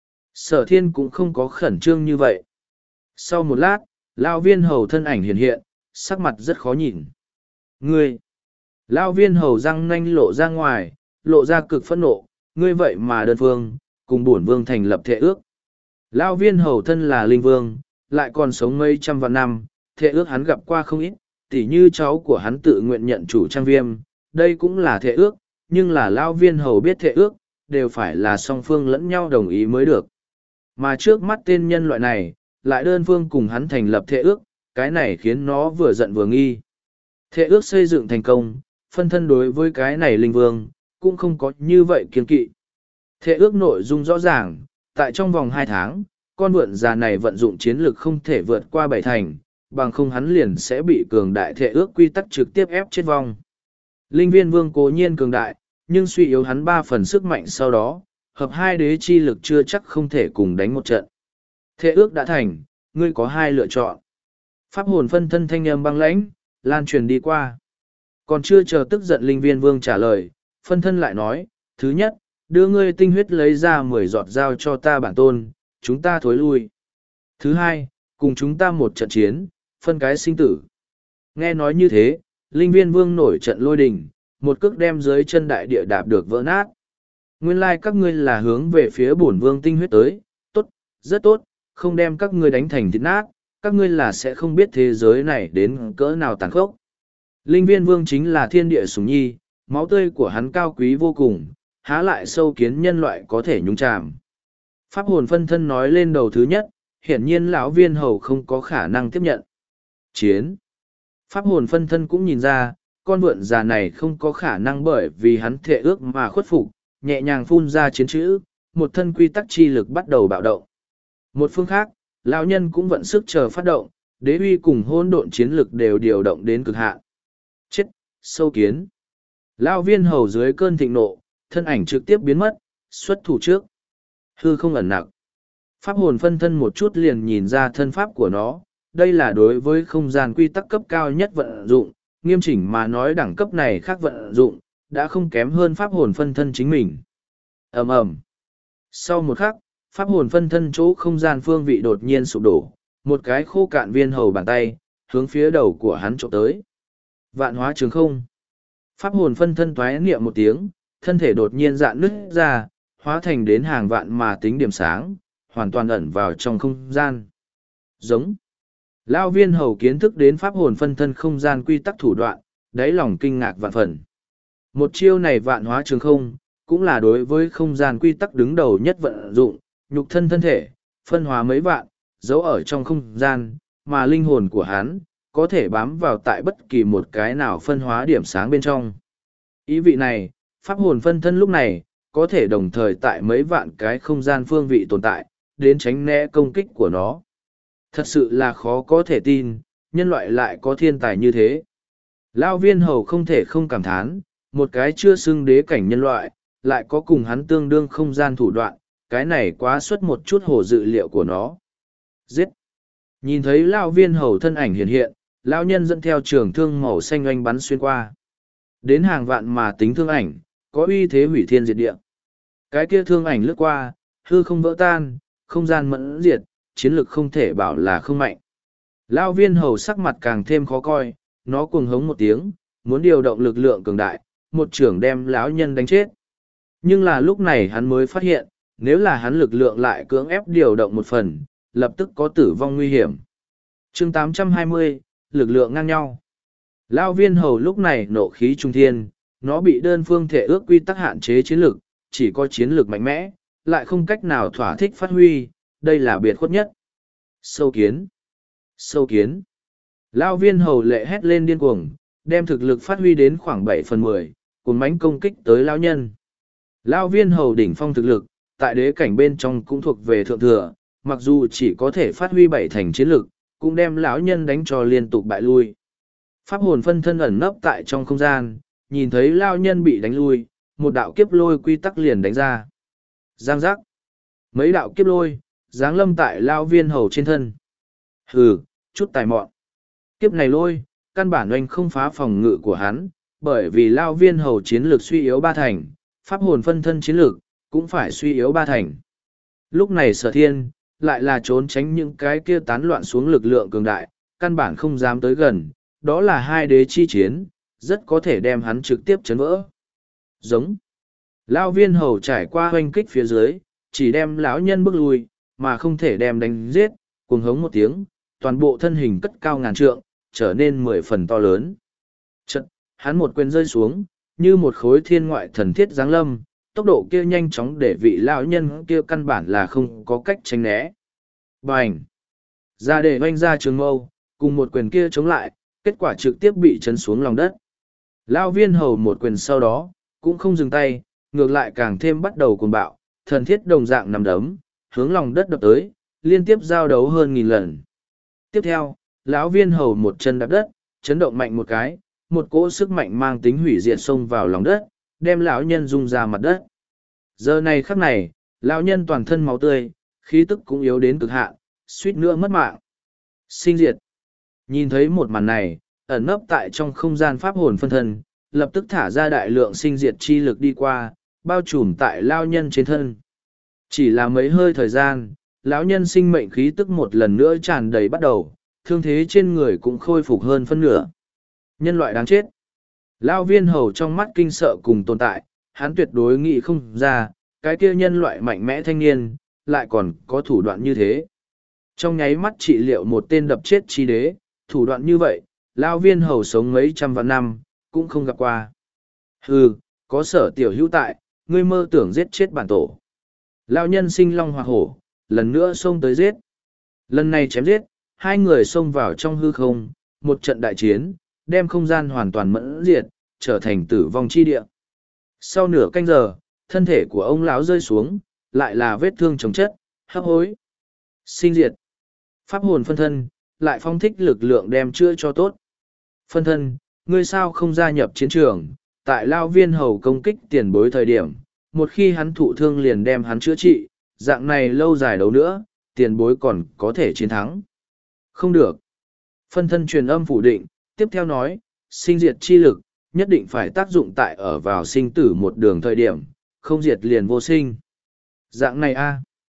Sở thiên cũng không có khẩn trương như vậy. Sau một lát, lão viên hầu thân ảnh hiện hiện, sắc mặt rất khó nhìn. Ngươi! Lão viên hầu răng nanh lộ ra ngoài, lộ ra cực phẫn nộ, ngươi vậy mà đơn phương, cùng bổn vương thành lập thệ ước. Lão viên hầu thân là linh vương, lại còn sống mấy trăm vạn năm, thệ ước hắn gặp qua không ít, tỉ như cháu của hắn tự nguyện nhận chủ trang viêm, đây cũng là thệ ước, nhưng là lão viên hầu biết thệ ước, đều phải là song phương lẫn nhau đồng ý mới được. Mà trước mắt tên nhân loại này, lại đơn phương cùng hắn thành lập thệ ước, cái này khiến nó vừa giận vừa nghi. Thệ ước xây dựng thành công, phân thân đối với cái này linh vương, cũng không có như vậy kiên kỵ. Thệ ước nội dung rõ ràng, tại trong vòng hai tháng, con vượn già này vận dụng chiến lực không thể vượt qua bảy thành, bằng không hắn liền sẽ bị cường đại thệ ước quy tắc trực tiếp ép chết vong. Linh viên vương cố nhiên cường đại, nhưng suy yếu hắn ba phần sức mạnh sau đó, hợp hai đế chi lực chưa chắc không thể cùng đánh một trận. Thệ ước đã thành, ngươi có hai lựa chọn. Pháp hồn phân thân thanh âm băng lãnh, lan truyền đi qua. Còn chưa chờ tức giận linh viên vương trả lời, phân thân lại nói, thứ nhất, đưa ngươi tinh huyết lấy ra mười giọt giao cho ta bản tôn, chúng ta thối lui. Thứ hai, cùng chúng ta một trận chiến, phân cái sinh tử. Nghe nói như thế, linh viên vương nổi trận lôi đình, một cước đem dưới chân đại địa đạp được vỡ nát. Nguyên lai các ngươi là hướng về phía bổn vương tinh huyết tới, tốt, rất tốt, không đem các ngươi đánh thành thịt nát, các ngươi là sẽ không biết thế giới này đến cỡ nào tàn khốc. Linh viên vương chính là thiên địa sủng nhi, máu tươi của hắn cao quý vô cùng, há lại sâu kiến nhân loại có thể nhúng chàm. Pháp hồn phân thân nói lên đầu thứ nhất, hiển nhiên lão viên hầu không có khả năng tiếp nhận. Chiến. Pháp hồn phân thân cũng nhìn ra, con vượn già này không có khả năng bởi vì hắn thệ ước mà khuất phục, nhẹ nhàng phun ra chiến chữ, một thân quy tắc chi lực bắt đầu bạo động. Một phương khác, lão nhân cũng vận sức chờ phát động, đế uy cùng hôn độn chiến lực đều điều động đến cực hạn. Chết, sâu kiến. Lão viên hầu dưới cơn thịnh nộ, thân ảnh trực tiếp biến mất, xuất thủ trước. Hư không ẩn nặc. Pháp hồn phân thân một chút liền nhìn ra thân pháp của nó, đây là đối với không gian quy tắc cấp cao nhất vận dụng, nghiêm chỉnh mà nói đẳng cấp này khác vận dụng, đã không kém hơn pháp hồn phân thân chính mình. Ầm ầm. Sau một khắc, pháp hồn phân thân chỗ không gian phương vị đột nhiên sụp đổ, một cái khô cạn viên hầu bàn tay, hướng phía đầu của hắn trộm tới. Vạn hóa trường không. Pháp hồn phân thân toái niệm một tiếng, thân thể đột nhiên dạn nứt ra, hóa thành đến hàng vạn mà tính điểm sáng, hoàn toàn ẩn vào trong không gian. Giống. Lão viên hầu kiến thức đến pháp hồn phân thân không gian quy tắc thủ đoạn, đáy lòng kinh ngạc vạn phần. Một chiêu này vạn hóa trường không, cũng là đối với không gian quy tắc đứng đầu nhất vận dụng, nhục thân thân thể, phân hóa mấy vạn, giấu ở trong không gian, mà linh hồn của hắn, có thể bám vào tại bất kỳ một cái nào phân hóa điểm sáng bên trong. Ý vị này, pháp hồn phân thân lúc này, có thể đồng thời tại mấy vạn cái không gian phương vị tồn tại, đến tránh né công kích của nó. Thật sự là khó có thể tin, nhân loại lại có thiên tài như thế. Lão viên hầu không thể không cảm thán, một cái chưa xưng đế cảnh nhân loại, lại có cùng hắn tương đương không gian thủ đoạn, cái này quá xuất một chút hồ dự liệu của nó. Giết! Nhìn thấy lão viên hầu thân ảnh hiện hiện, lão nhân dẫn theo trường thương màu xanh oanh bắn xuyên qua. Đến hàng vạn mà tính thương ảnh, có uy thế hủy thiên diệt địa. Cái kia thương ảnh lướt qua, hư không vỡ tan, không gian mẫn diệt, chiến lực không thể bảo là không mạnh. Lão viên hầu sắc mặt càng thêm khó coi, nó cuồng hống một tiếng, muốn điều động lực lượng cường đại, một trưởng đem lão nhân đánh chết. Nhưng là lúc này hắn mới phát hiện, nếu là hắn lực lượng lại cưỡng ép điều động một phần, lập tức có tử vong nguy hiểm. chương tám trăm hai mươi, lực lượng ngang nhau. Lao viên hầu lúc này nộ khí trung thiên, nó bị đơn phương thể ước quy tắc hạn chế chiến lược, chỉ có chiến lược mạnh mẽ, lại không cách nào thỏa thích phát huy, đây là biệt khuất nhất. Sâu kiến! Sâu kiến! Lao viên hầu lệ hét lên điên cuồng, đem thực lực phát huy đến khoảng bảy phần mười, cùng mánh công kích tới lao nhân. Lao viên hầu đỉnh phong thực lực, tại đế cảnh bên trong cũng thuộc về thượng thừa, mặc dù chỉ có thể phát huy bảy thành chiến lực, cũng đem lão nhân đánh cho liên tục bại lui. Pháp hồn phân thân ẩn nấp tại trong không gian, nhìn thấy lao nhân bị đánh lui, một đạo kiếp lôi quy tắc liền đánh ra. Giang giác. Mấy đạo kiếp lôi, giáng lâm tại lao viên hầu trên thân. Hừ, chút tài mọn. Kiếp này lôi, căn bản oanh không phá phòng ngự của hắn, bởi vì lao viên hầu chiến lược suy yếu ba thành, pháp hồn phân thân chiến lược cũng phải suy yếu ba thành. Lúc này sở thiên, lại là trốn tránh những cái kia tán loạn xuống lực lượng cường đại, căn bản không dám tới gần, đó là hai đế chi chiến, rất có thể đem hắn trực tiếp chấn vỡ. Giống. Lao viên hầu trải qua hoanh kích phía dưới, chỉ đem lão nhân bước lui, mà không thể đem đánh giết, cuồng hống một tiếng, toàn bộ thân hình cất cao ngàn trượng, trở nên mười phần to lớn. Chật, hắn một quyền rơi xuống, như một khối thiên ngoại thần thiết giáng lâm, tốc độ kia nhanh chóng để vị lão nhân kia căn bản là không có cách tránh né. Bành! Ra để oanh ra trường mâu, cùng một quyền kia chống lại, kết quả trực tiếp bị chấn xuống lòng đất. Lão viên hầu một quyền sau đó, cũng không dừng tay, ngược lại càng thêm bắt đầu cuồng bạo, thần thiết đồng dạng nằm đấm, hướng lòng đất đập tới, liên tiếp giao đấu hơn nghìn lần. Tiếp theo, lão viên hầu một chân đạp đất, chấn động mạnh một cái, một cỗ sức mạnh mang tính hủy diệt xông vào lòng đất, đem lão nhân rung ra mặt đất. Giờ này khắc này, lão nhân toàn thân máu tươi, khí tức cũng yếu đến cực hạn, suýt nữa mất mạng. Sinh diệt. Nhìn thấy một màn này, ẩn nấp tại trong không gian pháp hồn phân thân, lập tức thả ra đại lượng sinh diệt chi lực đi qua, bao trùm tại lão nhân trên thân. Chỉ là mấy hơi thời gian, lão nhân sinh mệnh khí tức một lần nữa tràn đầy bắt đầu, thương thế trên người cũng khôi phục hơn phân nửa. Nhân loại đáng chết. Lão viên hầu trong mắt kinh sợ cùng tồn tại, hắn tuyệt đối nghĩ không ra, cái kia nhân loại mạnh mẽ thanh niên, lại còn có thủ đoạn như thế. Trong nháy mắt trị liệu một tên đập chết chi đế, thủ đoạn như vậy, lão viên hầu sống mấy trăm vạn năm, cũng không gặp qua. Hừ, có sở tiểu hữu tại, ngươi mơ tưởng giết chết bản tổ. Lão nhân sinh long hoa hổ, lần nữa xông tới giết. Lần này chém giết, hai người xông vào trong hư không, một trận đại chiến, đem không gian hoàn toàn mẫn diệt, trở thành tử vong chi địa. Sau nửa canh giờ, thân thể của ông lão rơi xuống, lại là vết thương chồng chất, hấp hối. Sinh diệt. Pháp hồn phân thân, lại phong thích lực lượng đem chữa cho tốt. Phân thân, ngươi sao không gia nhập chiến trường, tại lao viên hầu công kích tiền bối thời điểm, một khi hắn thụ thương liền đem hắn chữa trị, dạng này lâu dài đấu nữa, tiền bối còn có thể chiến thắng. Không được. Phân thân truyền âm phủ định, tiếp theo nói, sinh diệt chi lực, nhất định phải tác dụng tại ở vào sinh tử một đường thời điểm, không diệt liền vô sinh. Dạng này a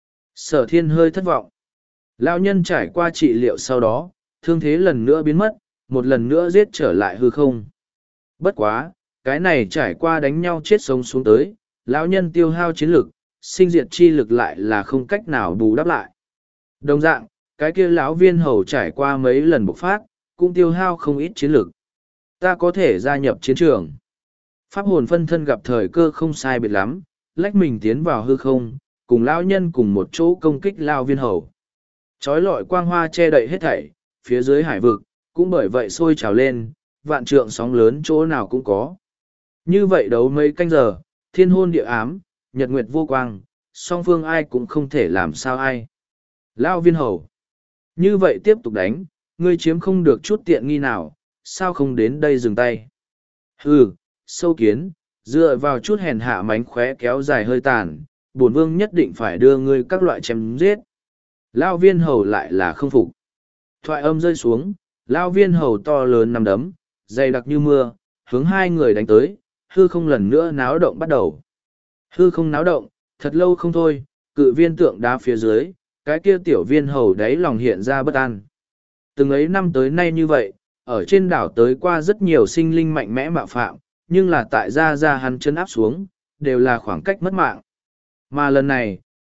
Sở thiên hơi thất vọng. Lão nhân trải qua trị liệu sau đó, thương thế lần nữa biến mất, một lần nữa giết trở lại hư không. Bất quá, cái này trải qua đánh nhau chết sống xuống tới, lão nhân tiêu hao chiến lực, sinh diệt chi lực lại là không cách nào bù đắp lại. Đồng dạng, cái kia lão viên hầu trải qua mấy lần bộc phát, cũng tiêu hao không ít chiến lực. Ta có thể gia nhập chiến trường. Pháp hồn phân thân gặp thời cơ không sai biệt lắm, lách mình tiến vào hư không, cùng lão nhân cùng một chỗ công kích lão viên hầu. Chói lọi quang hoa che đậy hết thảy, phía dưới hải vực, cũng bởi vậy sôi trào lên, vạn trượng sóng lớn chỗ nào cũng có. Như vậy đấu mấy canh giờ, thiên hôn địa ám, nhật nguyệt vô quang, song phương ai cũng không thể làm sao ai. Lão viên hầu. Như vậy tiếp tục đánh, ngươi chiếm không được chút tiện nghi nào, sao không đến đây dừng tay. Hừ, sâu kiến, dựa vào chút hèn hạ mánh khóe kéo dài hơi tàn, bổn vương nhất định phải đưa ngươi các loại chém giết. Lão viên hầu lại là không phục. Thoại âm rơi xuống, lão viên hầu to lớn nằm đấm, dày đặc như mưa, hướng hai người đánh tới, hư không lần nữa náo động bắt đầu. Hư không náo động, thật lâu không thôi, cự viên tượng đá phía dưới, cái kia tiểu viên hầu đáy lòng hiện ra bất an. Từng ấy năm tới nay như vậy, ở trên đảo tới qua rất nhiều sinh linh mạnh mẽ mạo phạm, nhưng là tại gia gia hắn chân áp xuống, đều là khoảng cách mất mạng. Mà lần này,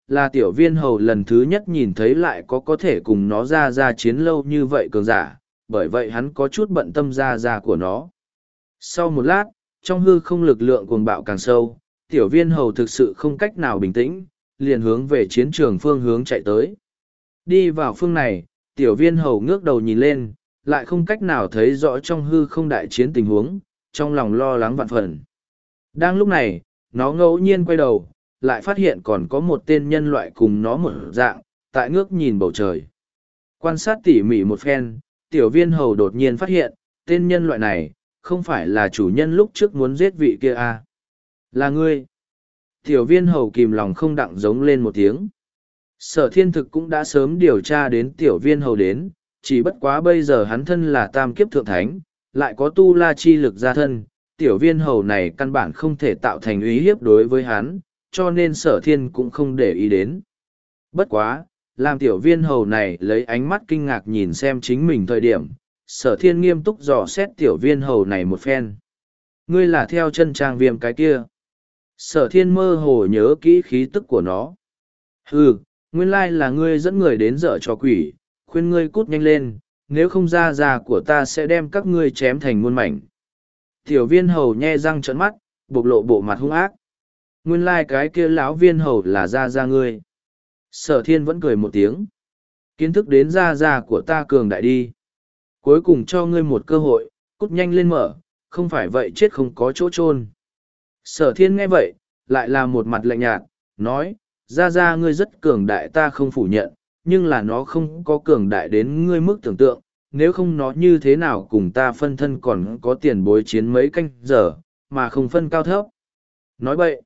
là tiểu viên hầu lần thứ nhất nhìn thấy lại có có thể cùng nó ra ra chiến lâu như vậy cường giả, bởi vậy hắn có chút bận tâm ra ra của nó. Sau một lát, trong hư không lực lượng cuồng bạo càng sâu, tiểu viên hầu thực sự không cách nào bình tĩnh, liền hướng về chiến trường phương hướng chạy tới. Đi vào phương này, tiểu viên hầu ngước đầu nhìn lên, lại không cách nào thấy rõ trong hư không đại chiến tình huống, trong lòng lo lắng vạn phần. Đang lúc này, nó ngẫu nhiên quay đầu, lại phát hiện còn có một tên nhân loại cùng nó một dạng, tại ngước nhìn bầu trời. Quan sát tỉ mỉ một phen, tiểu viên hầu đột nhiên phát hiện, tên nhân loại này, không phải là chủ nhân lúc trước muốn giết vị kia à. Là ngươi. Tiểu viên hầu kìm lòng không đặng giống lên một tiếng. Sở thiên thực cũng đã sớm điều tra đến tiểu viên hầu đến, chỉ bất quá bây giờ hắn thân là tam kiếp thượng thánh, lại có tu la chi lực ra thân, tiểu viên hầu này căn bản không thể tạo thành uy hiếp đối với hắn, cho nên sở thiên cũng không để ý đến. Bất quá, làm tiểu viên hầu này lấy ánh mắt kinh ngạc nhìn xem chính mình thời điểm, sở thiên nghiêm túc dò xét tiểu viên hầu này một phen. Ngươi là theo chân trang viêm cái kia. Sở thiên mơ hồ nhớ kỹ khí tức của nó. Ừ, nguyên lai là ngươi dẫn người đến dở cho quỷ, khuyên ngươi cút nhanh lên, nếu không ra già của ta sẽ đem các ngươi chém thành muôn mảnh. Tiểu viên hầu nhe răng trợn mắt, bộc lộ bộ mặt hung ác. Nguyên lai cái kia lão viên hầu là ra ra ngươi. Sở thiên vẫn cười một tiếng. Kiến thức đến ra ra của ta cường đại đi. Cuối cùng cho ngươi một cơ hội, cút nhanh lên mở, không phải vậy chết không có chỗ chôn. Sở thiên nghe vậy, lại là một mặt lạnh nhạt, nói, ra ra ngươi rất cường đại ta không phủ nhận, nhưng là nó không có cường đại đến ngươi mức tưởng tượng, nếu không nó như thế nào cùng ta phân thân còn có tiền bối chiến mấy canh giờ, mà không phân cao thấp. Nói vậy,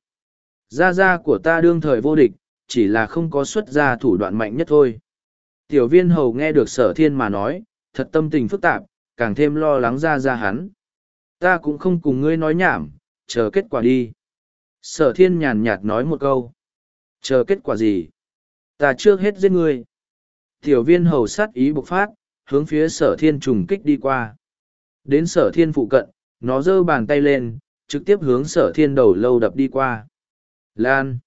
ra ra của ta đương thời vô địch, chỉ là không có xuất ra thủ đoạn mạnh nhất thôi. Tiểu viên hầu nghe được sở thiên mà nói, thật tâm tình phức tạp, càng thêm lo lắng ra ra hắn. Ta cũng không cùng ngươi nói nhảm, chờ kết quả đi. Sở thiên nhàn nhạt nói một câu. Chờ kết quả gì? Ta trước hết giết ngươi. Tiểu viên hầu sát ý bộc phát, hướng phía sở thiên trùng kích đi qua. Đến sở thiên phụ cận, nó giơ bàn tay lên, trực tiếp hướng sở thiên đầu lâu đập đi qua. Lan.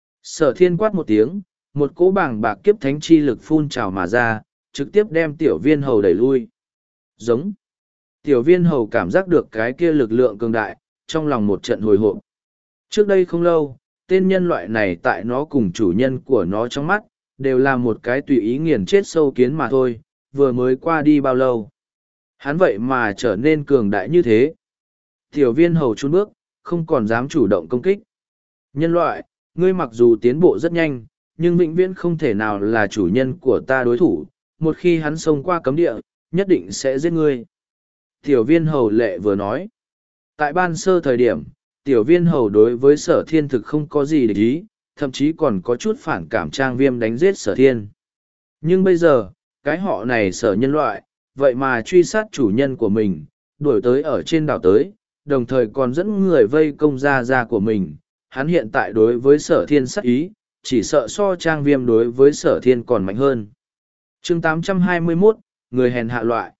Sở thiên quát một tiếng, một cỗ bảng bạc kiếp thánh chi lực phun trào mà ra, trực tiếp đem tiểu viên hầu đẩy lui. Giống. Tiểu viên hầu cảm giác được cái kia lực lượng cường đại, trong lòng một trận hồi hộp. Trước đây không lâu, tên nhân loại này tại nó cùng chủ nhân của nó trong mắt, đều là một cái tùy ý nghiền chết sâu kiến mà thôi, vừa mới qua đi bao lâu. Hắn vậy mà trở nên cường đại như thế. Tiểu viên hầu chun bước, không còn dám chủ động công kích. Nhân loại, ngươi mặc dù tiến bộ rất nhanh, nhưng vĩnh viễn không thể nào là chủ nhân của ta đối thủ, một khi hắn xông qua cấm địa, nhất định sẽ giết ngươi. Tiểu viên hầu lệ vừa nói. Tại ban sơ thời điểm, tiểu viên hầu đối với sở thiên thực không có gì để ý, thậm chí còn có chút phản cảm trang viêm đánh giết sở thiên. Nhưng bây giờ, cái họ này sở nhân loại, vậy mà truy sát chủ nhân của mình, đuổi tới ở trên đảo tới, đồng thời còn dẫn người vây công ra ra của mình. Hắn hiện tại đối với sở thiên sát ý, chỉ sợ so trang viêm đối với sở thiên còn mạnh hơn. chương tám trăm hai mươi mốt, người hèn hạ loại.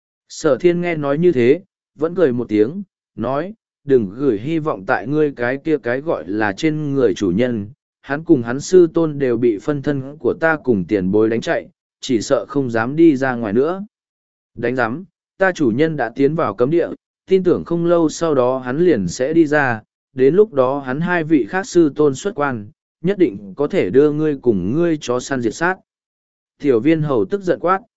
Sở thiên nghe nói như thế, vẫn cười một tiếng, nói, đừng gửi hy vọng tại ngươi cái kia cái gọi là trên người chủ nhân, hắn cùng hắn sư tôn đều bị phân thân của ta cùng tiền bối đánh chạy, chỉ sợ không dám đi ra ngoài nữa. Đánh giám, ta chủ nhân đã tiến vào cấm địa, tin tưởng không lâu sau đó hắn liền sẽ đi ra, đến lúc đó hắn hai vị khác sư tôn xuất quan, nhất định có thể đưa ngươi cùng ngươi chó săn diệt sát. Tiểu viên hầu tức giận quát.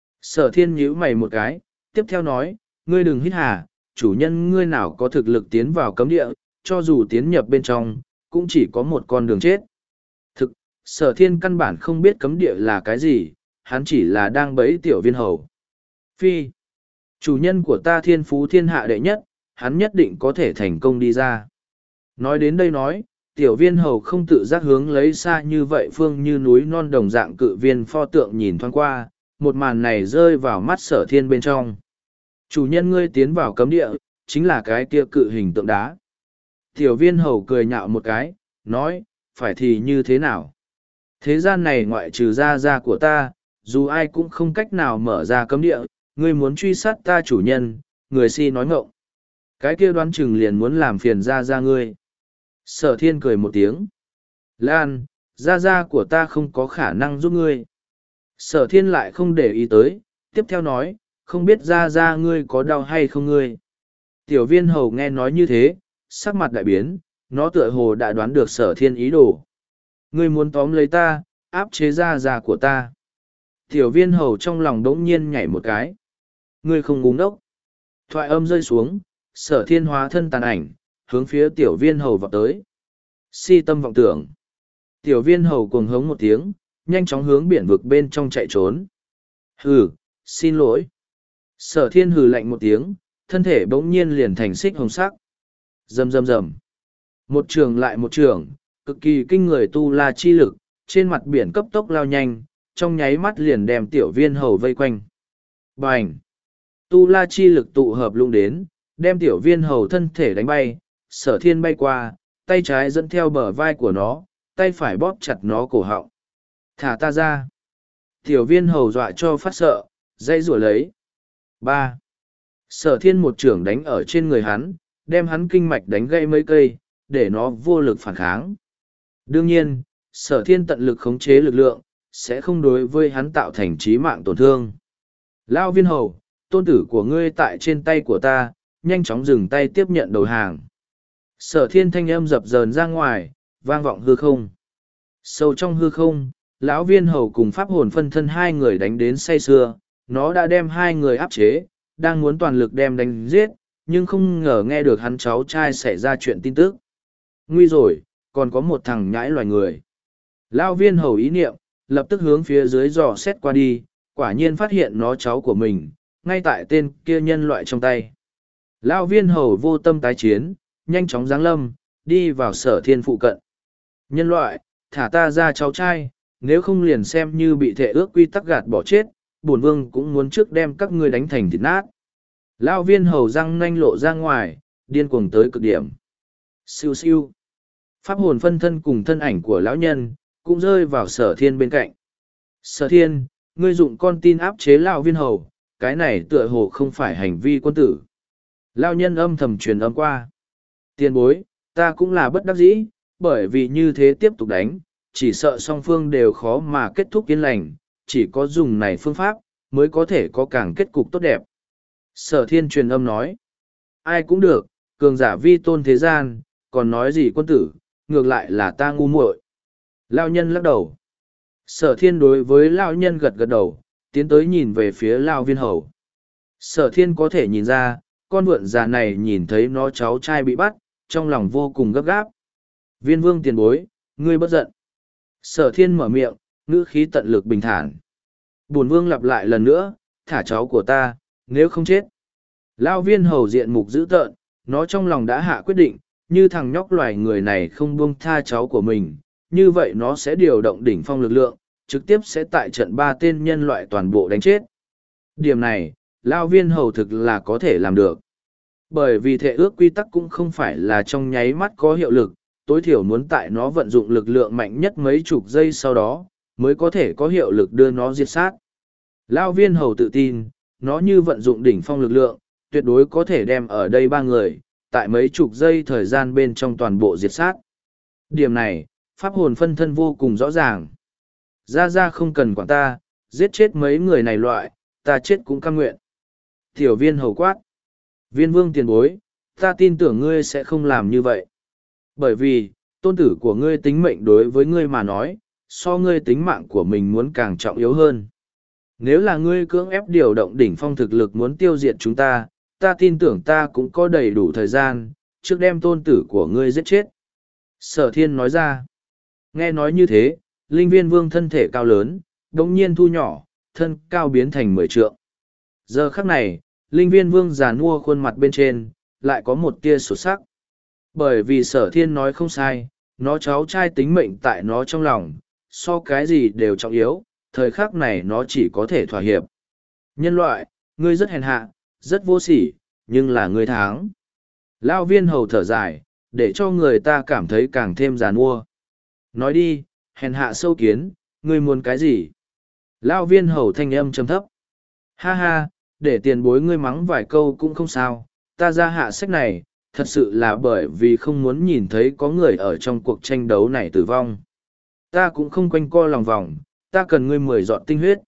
Sở thiên nhíu mày một cái, tiếp theo nói, ngươi đừng hít hà, chủ nhân ngươi nào có thực lực tiến vào cấm địa, cho dù tiến nhập bên trong, cũng chỉ có một con đường chết. Thực, sở thiên căn bản không biết cấm địa là cái gì, hắn chỉ là đang bẫy tiểu viên hầu. Phi, chủ nhân của ta thiên phú thiên hạ đệ nhất, hắn nhất định có thể thành công đi ra. Nói đến đây nói, tiểu viên hầu không tự giác hướng lấy xa như vậy phương như núi non đồng dạng cự viên pho tượng nhìn thoáng qua, một màn này rơi vào mắt sở thiên bên trong. Chủ nhân ngươi tiến vào cấm địa, chính là cái kia cự hình tượng đá. Tiểu viên hầu cười nhạo một cái, nói, phải thì như thế nào? Thế gian này ngoại trừ ra ra của ta, dù ai cũng không cách nào mở ra cấm địa, ngươi muốn truy sát ta chủ nhân, người si nói ngọng. Cái kia đoán chừng liền muốn làm phiền ra ra ngươi. Sở thiên cười một tiếng. Lan, Gia gia của ta không có khả năng giúp ngươi. Sở thiên lại không để ý tới, tiếp theo nói, không biết gia gia ngươi có đau hay không ngươi. Tiểu viên hầu nghe nói như thế, sắc mặt đại biến, nó tựa hồ đã đoán được sở thiên ý đồ. Ngươi muốn tóm lấy ta, áp chế gia gia của ta. Tiểu viên hầu trong lòng đống nhiên nhảy một cái. Ngươi không ngu ngốc. Thoại âm rơi xuống, sở thiên hóa thân tàn ảnh, hướng phía tiểu viên hầu vọt tới. Si tâm vọng tưởng. Tiểu viên hầu cuồng hống một tiếng, nhanh chóng hướng biển vực bên trong chạy trốn. Hừ, xin lỗi. Sở thiên hừ lạnh một tiếng, thân thể bỗng nhiên liền thành xích hồng sắc. Rầm rầm rầm. Một trường lại một trường, cực kỳ kinh người tu la chi lực, trên mặt biển cấp tốc lao nhanh, trong nháy mắt liền đem tiểu viên hầu vây quanh. Bành! Tu la chi lực tụ hợp lung đến, đem tiểu viên hầu thân thể đánh bay, sở thiên bay qua, tay trái dẫn theo bờ vai của nó, tay phải bóp chặt nó cổ họng. Thả ta ra! Tiểu viên hầu dọa cho phát sợ, dây rủa lấy. Ba! Sở thiên một trưởng đánh ở trên người hắn, đem hắn kinh mạch đánh gãy mấy cây, để nó vô lực phản kháng. Đương nhiên, sở thiên tận lực khống chế lực lượng, sẽ không đối với hắn tạo thành trí mạng tổn thương. Lao viên hầu, tôn tử của ngươi tại trên tay của ta, nhanh chóng dừng tay tiếp nhận đầu hàng. Sở thiên thanh âm dập dờn ra ngoài, vang vọng hư không. Sâu trong hư không, lão viên hầu cùng pháp hồn phân thân hai người đánh đến say sưa, nó đã đem hai người áp chế, đang muốn toàn lực đem đánh giết, nhưng không ngờ nghe được hắn cháu trai xảy ra chuyện tin tức. Nguy rồi, còn có một thằng nhãi loài người. Lão viên hầu ý niệm, lập tức hướng phía dưới dò xét qua đi, quả nhiên phát hiện nó cháu của mình, ngay tại tên kia nhân loại trong tay. Lão viên hầu vô tâm tái chiến, nhanh chóng giáng lâm, đi vào sở thiên phụ cận. Nhân loại, thả ta ra cháu trai, nếu không liền xem như bị thệ ước quy tắc gạt bỏ chết, bổn vương cũng muốn trước đem các ngươi đánh thành thịt nát. Lão viên hầu răng nanh lộ ra ngoài, điên cuồng tới cực điểm. Siêu siêu. Pháp hồn phân thân cùng thân ảnh của lão nhân, cũng rơi vào sở thiên bên cạnh. Sở thiên, ngươi dụng con tin áp chế lão viên hầu, cái này tựa hồ không phải hành vi quân tử. Lão nhân âm thầm truyền âm qua. Tiền bối, ta cũng là bất đắc dĩ, bởi vì như thế tiếp tục đánh, chỉ sợ song phương đều khó mà kết thúc yên lành, chỉ có dùng này phương pháp, mới có thể có càng kết cục tốt đẹp. Sở thiên truyền âm nói, ai cũng được, cường giả vi tôn thế gian, còn nói gì quân tử, ngược lại là ta ngu muội. Lão nhân lắc đầu. Sở thiên đối với lão nhân gật gật đầu, tiến tới nhìn về phía lão viên hầu. Sở thiên có thể nhìn ra, con vượn già này nhìn thấy nó cháu trai bị bắt, trong lòng vô cùng gấp gáp. Viên vương tiền bối, ngươi bất giận. Sở thiên mở miệng, ngữ khí tận lực bình thản. Bổn vương lặp lại lần nữa, thả cháu của ta, nếu không chết. Lão viên hầu diện mục dữ tợn, nó trong lòng đã hạ quyết định, như thằng nhóc loài người này không buông tha cháu của mình, như vậy nó sẽ điều động đỉnh phong lực lượng, trực tiếp sẽ tại trận ba tên nhân loại toàn bộ đánh chết. Điểm này, Lão viên hầu thực là có thể làm được. Bởi vì thể ước quy tắc cũng không phải là trong nháy mắt có hiệu lực, tối thiểu muốn tại nó vận dụng lực lượng mạnh nhất mấy chục giây sau đó, mới có thể có hiệu lực đưa nó diệt sát. Lão viên hầu tự tin, nó như vận dụng đỉnh phong lực lượng, tuyệt đối có thể đem ở đây ba người, tại mấy chục giây thời gian bên trong toàn bộ diệt sát. Điểm này, pháp hồn phân thân vô cùng rõ ràng. Ra ra không cần quản ta, giết chết mấy người này loại, ta chết cũng cam nguyện. Tiểu viên hầu quát. Viên vương tiền bối, ta tin tưởng ngươi sẽ không làm như vậy. Bởi vì, tôn tử của ngươi tính mệnh đối với ngươi mà nói, so ngươi tính mạng của mình muốn càng trọng yếu hơn. Nếu là ngươi cưỡng ép điều động đỉnh phong thực lực muốn tiêu diệt chúng ta, ta tin tưởng ta cũng có đầy đủ thời gian, trước đem tôn tử của ngươi giết chết. Sở thiên nói ra. Nghe nói như thế, linh viên vương thân thể cao lớn, đống nhiên thu nhỏ, thân cao biến thành mười trượng. Giờ khắc này, linh viên vương già nua khuôn mặt bên trên, lại có một tia sổ sắc. Bởi vì sở thiên nói không sai, nó cháu trai tính mệnh tại nó trong lòng, so cái gì đều trọng yếu, thời khắc này nó chỉ có thể thỏa hiệp. Nhân loại, ngươi rất hèn hạ, rất vô sỉ, nhưng là ngươi thắng. Lão viên hầu thở dài, để cho người ta cảm thấy càng thêm già nua. Nói đi, hèn hạ sâu kiến, ngươi muốn cái gì? Lão viên hầu thanh âm trầm thấp. Ha ha, để tiền bối ngươi mắng vài câu cũng không sao, ta ra hạ sách này, thật sự là bởi vì không muốn nhìn thấy có người ở trong cuộc tranh đấu này tử vong. Ta cũng không quanh co lòng vòng, ta cần ngươi mười giọt tinh huyết.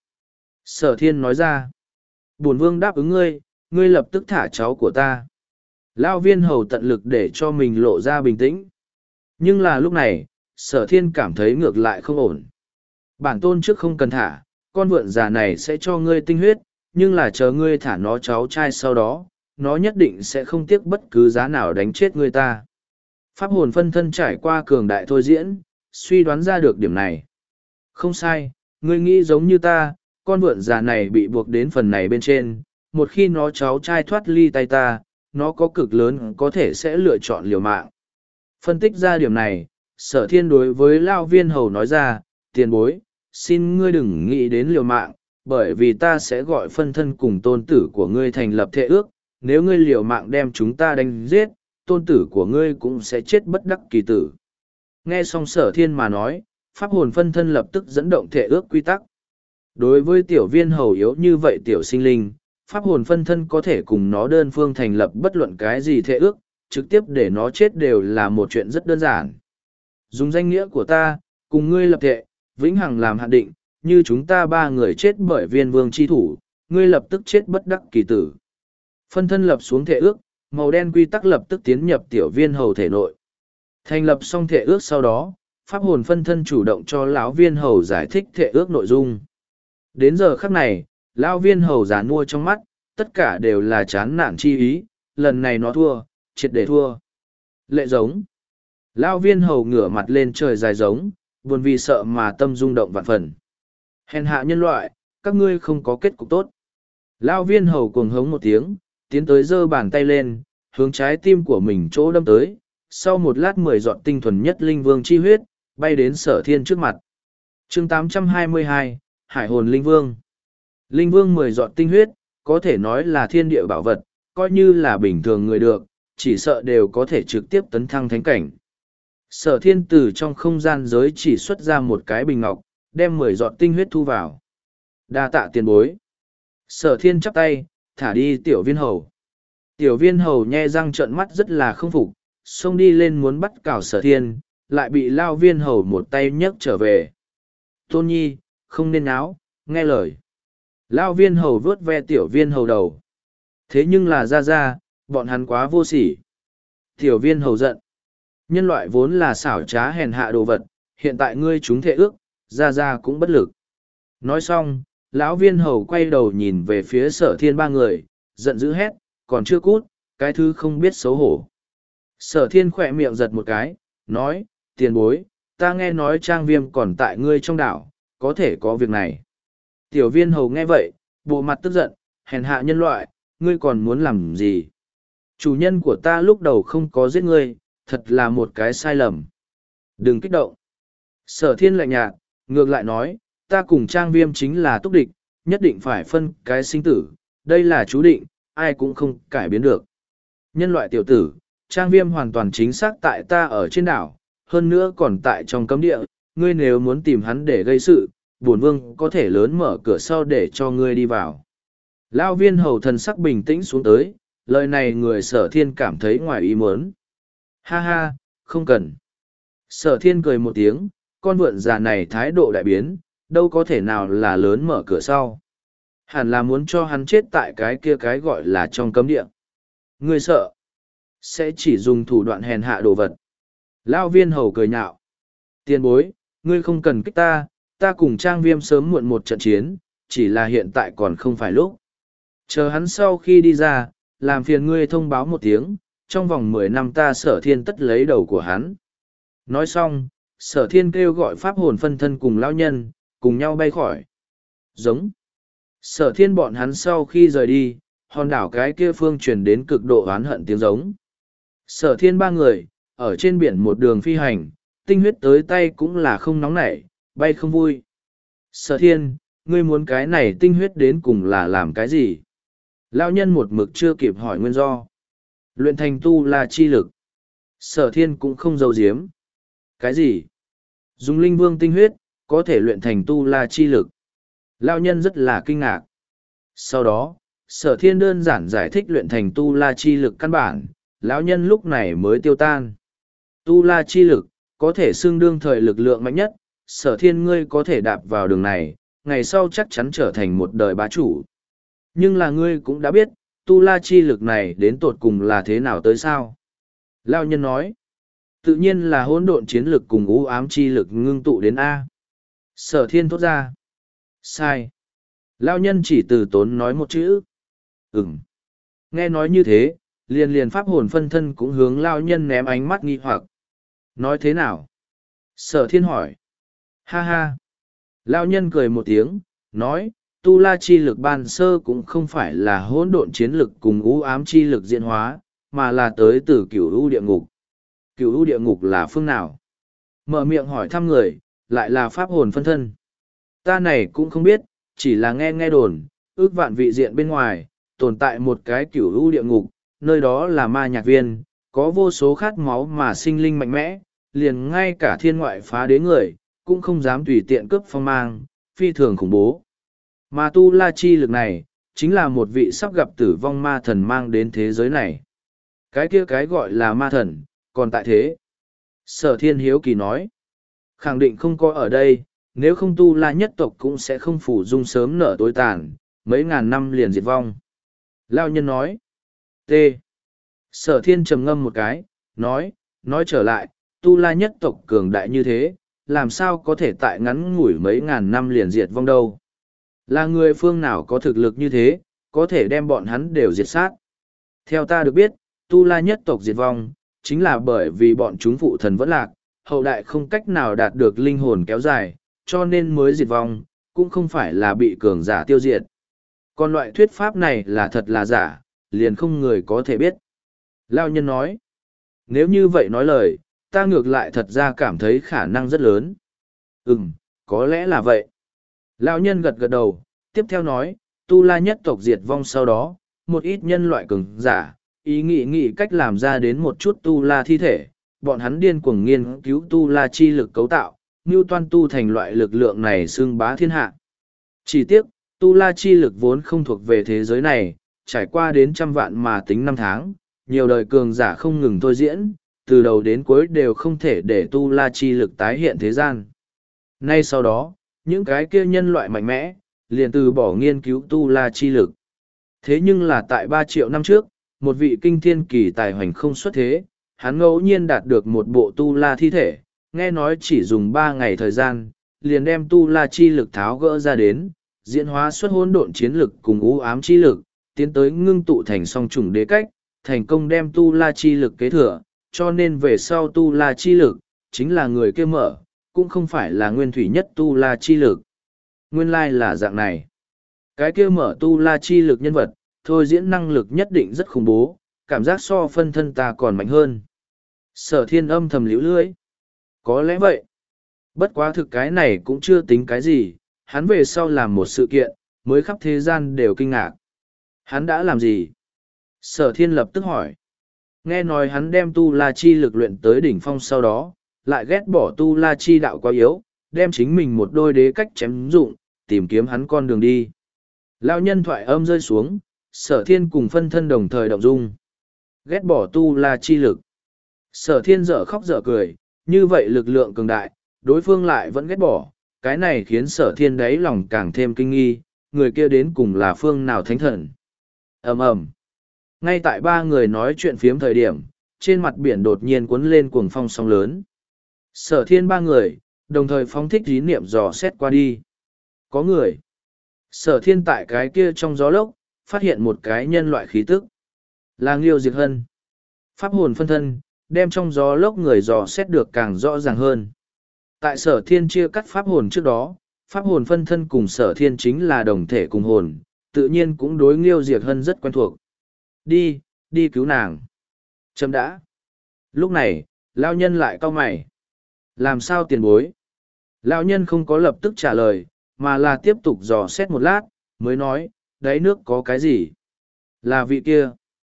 Sở thiên nói ra. Bổn vương đáp ứng ngươi, ngươi lập tức thả cháu của ta. Lao viên hầu tận lực để cho mình lộ ra bình tĩnh. Nhưng là lúc này, sở thiên cảm thấy ngược lại không ổn. Bản tôn trước không cần thả, con vượn già này sẽ cho ngươi tinh huyết, nhưng là chờ ngươi thả nó cháu trai sau đó, nó nhất định sẽ không tiếc bất cứ giá nào đánh chết ngươi ta. Pháp hồn phân thân trải qua cường đại thôi diễn, suy đoán ra được điểm này. Không sai, ngươi nghĩ giống như ta, con vượn già này bị buộc đến phần này bên trên, một khi nó cháu trai thoát ly tay ta, nó có cực lớn có thể sẽ lựa chọn liều mạng. Phân tích ra điểm này, sở thiên đối với Lao Viên Hầu nói ra, tiền bối, xin ngươi đừng nghĩ đến liều mạng, bởi vì ta sẽ gọi phân thân cùng tôn tử của ngươi thành lập thệ ước, nếu ngươi liều mạng đem chúng ta đánh giết, tôn tử của ngươi cũng sẽ chết bất đắc kỳ tử. Nghe xong sở thiên mà nói, pháp hồn phân thân lập tức dẫn động thệ ước quy tắc. Đối với tiểu viên hầu yếu như vậy tiểu sinh linh, pháp hồn phân thân có thể cùng nó đơn phương thành lập bất luận cái gì thệ ước, trực tiếp để nó chết đều là một chuyện rất đơn giản. Dùng danh nghĩa của ta, cùng ngươi lập thệ, vĩnh hằng làm hạn định, như chúng ta ba người chết bởi viên vương chi thủ, ngươi lập tức chết bất đắc kỳ tử. Phân thân lập xuống thệ ước, màu đen quy tắc lập tức tiến nhập tiểu viên hầu thể nội. Thành lập xong thệ ước sau đó, pháp hồn phân thân chủ động cho lão viên hầu giải thích thệ ước nội dung. Đến giờ khắc này, lão viên hầu già nua trong mắt, tất cả đều là chán nản chi ý, lần này nó thua, triệt để thua. Lệ giống. Lão viên hầu ngửa mặt lên trời dài giống, buồn vì sợ mà tâm rung động vạn phần. Hèn hạ nhân loại, các ngươi không có kết cục tốt. Lão viên hầu cuồng hống một tiếng, tiến tới giơ bàn tay lên, hướng trái tim của mình chỗ đâm tới. Sau một lát mười giọt tinh thuần nhất linh vương chi huyết, bay đến sở thiên trước mặt. chương tám trăm hai mươi hai, Hải hồn linh vương. Linh vương mười giọt tinh huyết, có thể nói là thiên địa bảo vật, coi như là bình thường người được, chỉ sợ đều có thể trực tiếp tấn thăng thánh cảnh. Sở thiên từ trong không gian giới chỉ xuất ra một cái bình ngọc, đem mười giọt tinh huyết thu vào. Đa tạ tiền bối. Sở thiên chắp tay, thả đi tiểu viên hầu. Tiểu viên hầu nhe răng trợn mắt rất là không phục, xông đi lên muốn bắt cào sở thiên, lại bị lao viên hầu một tay nhấc trở về. Tôn nhi, không nên náo, nghe lời. Lao viên hầu vớt ve tiểu viên hầu đầu. Thế nhưng là ra ra, bọn hắn quá vô sỉ. Tiểu viên hầu giận. Nhân loại vốn là xảo trá hèn hạ đồ vật, hiện tại ngươi chúng thệ ước, ra ra cũng bất lực. Nói xong, lão viên hầu quay đầu nhìn về phía sở thiên ba người, giận dữ hét, còn chưa cút, cái thứ không biết xấu hổ. Sở thiên khỏe miệng giật một cái, nói, tiền bối, ta nghe nói trang viêm còn tại ngươi trong đảo, có thể có việc này. Tiểu viên hầu nghe vậy, bộ mặt tức giận, hèn hạ nhân loại, ngươi còn muốn làm gì? Chủ nhân của ta lúc đầu không có giết ngươi, thật là một cái sai lầm. Đừng kích động. Sở thiên lạnh nhạt, ngược lại nói, ta cùng trang viêm chính là túc địch, nhất định phải phân cái sinh tử, đây là chú định, ai cũng không cải biến được. Nhân loại tiểu tử, trang viêm hoàn toàn chính xác tại ta ở trên đảo, hơn nữa còn tại trong cấm địa, ngươi nếu muốn tìm hắn để gây sự, bổn vương có thể lớn mở cửa sau để cho ngươi đi vào. Lão viên hầu thần sắc bình tĩnh xuống tới, lời này người sở thiên cảm thấy ngoài ý muốn. Ha ha, không cần. Sở thiên cười một tiếng, con vượn già này thái độ đại biến, đâu có thể nào là lớn mở cửa sau. Hẳn là muốn cho hắn chết tại cái kia cái gọi là trong cấm địa. Ngươi sợ, sẽ chỉ dùng thủ đoạn hèn hạ đồ vật. Lão viên hầu cười nhạo. Tiền bối, ngươi không cần kích ta, ta cùng trang viêm sớm muộn một trận chiến, chỉ là hiện tại còn không phải lúc. Chờ hắn sau khi đi ra, làm phiền ngươi thông báo một tiếng, trong vòng mười năm ta sở thiên tất lấy đầu của hắn. Nói xong, sở thiên kêu gọi pháp hồn phân thân cùng lão nhân, cùng nhau bay khỏi. Giống. Sở thiên bọn hắn sau khi rời đi, hòn đảo cái kia phương truyền đến cực độ oán hận tiếng giống. Sở thiên ba người, ở trên biển một đường phi hành, tinh huyết tới tay cũng là không nóng nảy, bay không vui. Sở thiên, ngươi muốn cái này tinh huyết đến cùng là làm cái gì? Lão nhân một mực chưa kịp hỏi nguyên do. Luyện thành tu là chi lực. Sở thiên cũng không giấu giếm. Cái gì? Dùng linh vương tinh huyết, có thể luyện thành tu la chi lực. Lão nhân rất là kinh ngạc. Sau đó, sở thiên đơn giản giải thích luyện thành tu la chi lực căn bản, lão nhân lúc này mới tiêu tan. Tu la chi lực, có thể xưng đương thời lực lượng mạnh nhất, Sở Thiên ngươi có thể đạp vào đường này, ngày sau chắc chắn trở thành một đời bá chủ. Nhưng là ngươi cũng đã biết, tu la chi lực này đến tột cùng là thế nào tới sao? Lao nhân nói, tự nhiên là hỗn độn chiến lực cùng u ám chi lực ngưng tụ đến A. Sở Thiên thốt ra, sai. Lao nhân chỉ từ tốn nói một chữ, ừm. Nghe nói như thế, liền liền pháp hồn phân thân cũng hướng Lao nhân ném ánh mắt nghi hoặc. Nói thế nào? Sở Thiên hỏi, ha ha. Lao nhân cười một tiếng, nói, tu la chi lực ban sơ cũng không phải là hỗn độn chiến lực cùng u ám chi lực diễn hóa, mà là tới từ cửu u địa ngục. Cửu u địa ngục là phương nào? Mở miệng hỏi thăm người, lại là pháp hồn phân thân. Ta này cũng không biết, chỉ là nghe nghe đồn, ước vạn vị diện bên ngoài, tồn tại một cái cửu u địa ngục, nơi đó là ma nhạc viên, có vô số khát máu mà sinh linh mạnh mẽ, liền ngay cả thiên ngoại phá đế người, cũng không dám tùy tiện cướp phong mang, phi thường khủng bố. Mà tu la chi lực này, chính là một vị sắp gặp tử vong ma thần mang đến thế giới này. Cái kia cái gọi là ma thần, còn tại thế. Sở Thiên hiếu kỳ nói, khẳng định không có ở đây, nếu không tu la nhất tộc cũng sẽ không phủ dung sớm nở tối tàn, mấy ngàn năm liền diệt vong. Lao nhân nói, T. Sở Thiên trầm ngâm một cái, nói, nói trở lại, tu la nhất tộc cường đại như thế, làm sao có thể tại ngắn ngủi mấy ngàn năm liền diệt vong đâu. Là người phương nào có thực lực như thế, có thể đem bọn hắn đều diệt sát. Theo ta được biết, tu la nhất tộc diệt vong, chính là bởi vì bọn chúng phụ thần vẫn lạc, hậu đại không cách nào đạt được linh hồn kéo dài, cho nên mới diệt vong, cũng không phải là bị cường giả tiêu diệt. Còn loại thuyết pháp này là thật là giả, liền không người có thể biết. Lao nhân nói, nếu như vậy nói lời, ta ngược lại thật ra cảm thấy khả năng rất lớn. Ừm, có lẽ là vậy. Lão nhân gật gật đầu, tiếp theo nói, tu la nhất tộc diệt vong sau đó, một ít nhân loại cường giả, ý nghĩ nghĩ cách làm ra đến một chút tu la thi thể, bọn hắn điên cuồng nghiên cứu tu la chi lực cấu tạo, như toan tu thành loại lực lượng này xưng bá thiên hạ. Chỉ tiếc, tu la chi lực vốn không thuộc về thế giới này, trải qua đến trăm vạn mà tính năm tháng, nhiều đời cường giả không ngừng thôi diễn, từ đầu đến cuối đều không thể để tu la chi lực tái hiện thế gian. Nay sau đó, những cái kia nhân loại mạnh mẽ, liền từ bỏ nghiên cứu tu la chi lực. Thế nhưng là tại ba triệu năm trước, một vị kinh thiên kỳ tài hoành không xuất thế, hắn ngẫu nhiên đạt được một bộ tu la thi thể, nghe nói chỉ dùng ba ngày thời gian, liền đem tu la chi lực tháo gỡ ra đến, diễn hóa xuất hỗn độn chiến lực cùng u ám chi lực, tiến tới ngưng tụ thành song trùng đế cách, thành công đem tu la chi lực kế thừa, cho nên về sau tu la chi lực, chính là người kia mở, cũng không phải là nguyên thủy nhất tu la chi lực. Nguyên lai là dạng này. Cái kia mở tu la chi lực nhân vật, thôi diễn năng lực nhất định rất khủng bố, cảm giác so phân thân ta còn mạnh hơn. Sở Thiên âm thầm liễu lưỡi. Có lẽ vậy. Bất quá thực cái này cũng chưa tính cái gì, hắn về sau làm một sự kiện, mới khắp thế gian đều kinh ngạc. Hắn đã làm gì? Sở Thiên lập tức hỏi. Nghe nói hắn đem tu la chi lực luyện tới đỉnh phong sau đó, lại ghét bỏ tu la chi đạo quá yếu, đem chính mình một đôi đế cách chém dụng, tìm kiếm hắn con đường đi. Lão nhân thoại âm rơi xuống, Sở Thiên cùng phân thân đồng thời động dung. Ghét bỏ tu la chi lực. Sở Thiên dở khóc dở cười, như vậy lực lượng cường đại, đối phương lại vẫn ghét bỏ, cái này khiến Sở Thiên đáy lòng càng thêm kinh nghi, người kia đến cùng là phương nào thánh thần. Ầm ầm. Ngay tại ba người nói chuyện phiếm thời điểm, trên mặt biển đột nhiên cuốn lên cuồng phong sóng lớn. Sở Thiên ba người, đồng thời phóng thích ý niệm dò xét qua đi. Có người. Sở Thiên tại cái kia trong gió lốc, phát hiện một cái nhân loại khí tức. Là Nghiêu Diệt Hân. Pháp hồn phân thân, đem trong gió lốc người dò xét được càng rõ ràng hơn. Tại Sở Thiên chia cắt pháp hồn trước đó, pháp hồn phân thân cùng Sở Thiên chính là đồng thể cùng hồn, tự nhiên cũng đối Nghiêu Diệt Hân rất quen thuộc. Đi, đi cứu nàng. Chấm đã. Lúc này, Lao nhân lại cau mày. Làm sao tiền bối? Lão nhân không có lập tức trả lời, mà là tiếp tục dò xét một lát, mới nói, đáy nước có cái gì? Là vị kia.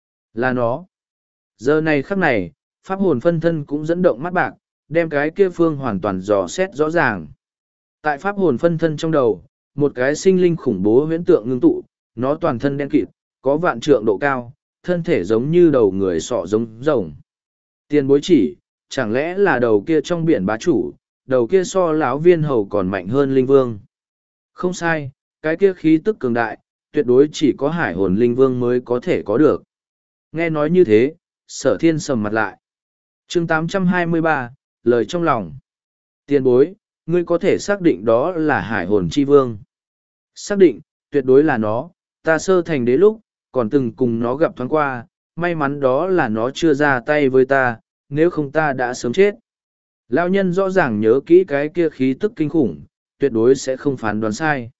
Là nó. Giờ này khắc này, pháp hồn phân thân cũng dẫn động mắt bạc, đem cái kia phương hoàn toàn dò xét rõ ràng. Tại pháp hồn phân thân trong đầu, một cái sinh linh khủng bố huyễn tượng ngưng tụ, nó toàn thân đen kịt, có vạn trượng độ cao, thân thể giống như đầu người sọ giống rồng. Tiền bối chỉ, chẳng lẽ là đầu kia trong biển bá chủ, đầu kia so lão viên hầu còn mạnh hơn linh vương. Không sai, cái kia khí tức cường đại, tuyệt đối chỉ có hải hồn linh vương mới có thể có được. Nghe nói như thế, sở thiên sầm mặt lại. chương tám trăm hai mươi ba, lời trong lòng. Tiền bối, ngươi có thể xác định đó là hải hồn chi vương. Xác định, tuyệt đối là nó, ta sơ thành đế lúc, còn từng cùng nó gặp thoáng qua, may mắn đó là nó chưa ra tay với ta, nếu không ta đã sớm chết. Lão nhân rõ ràng nhớ kỹ cái kia khí tức kinh khủng, tuyệt đối sẽ không phán đoán sai.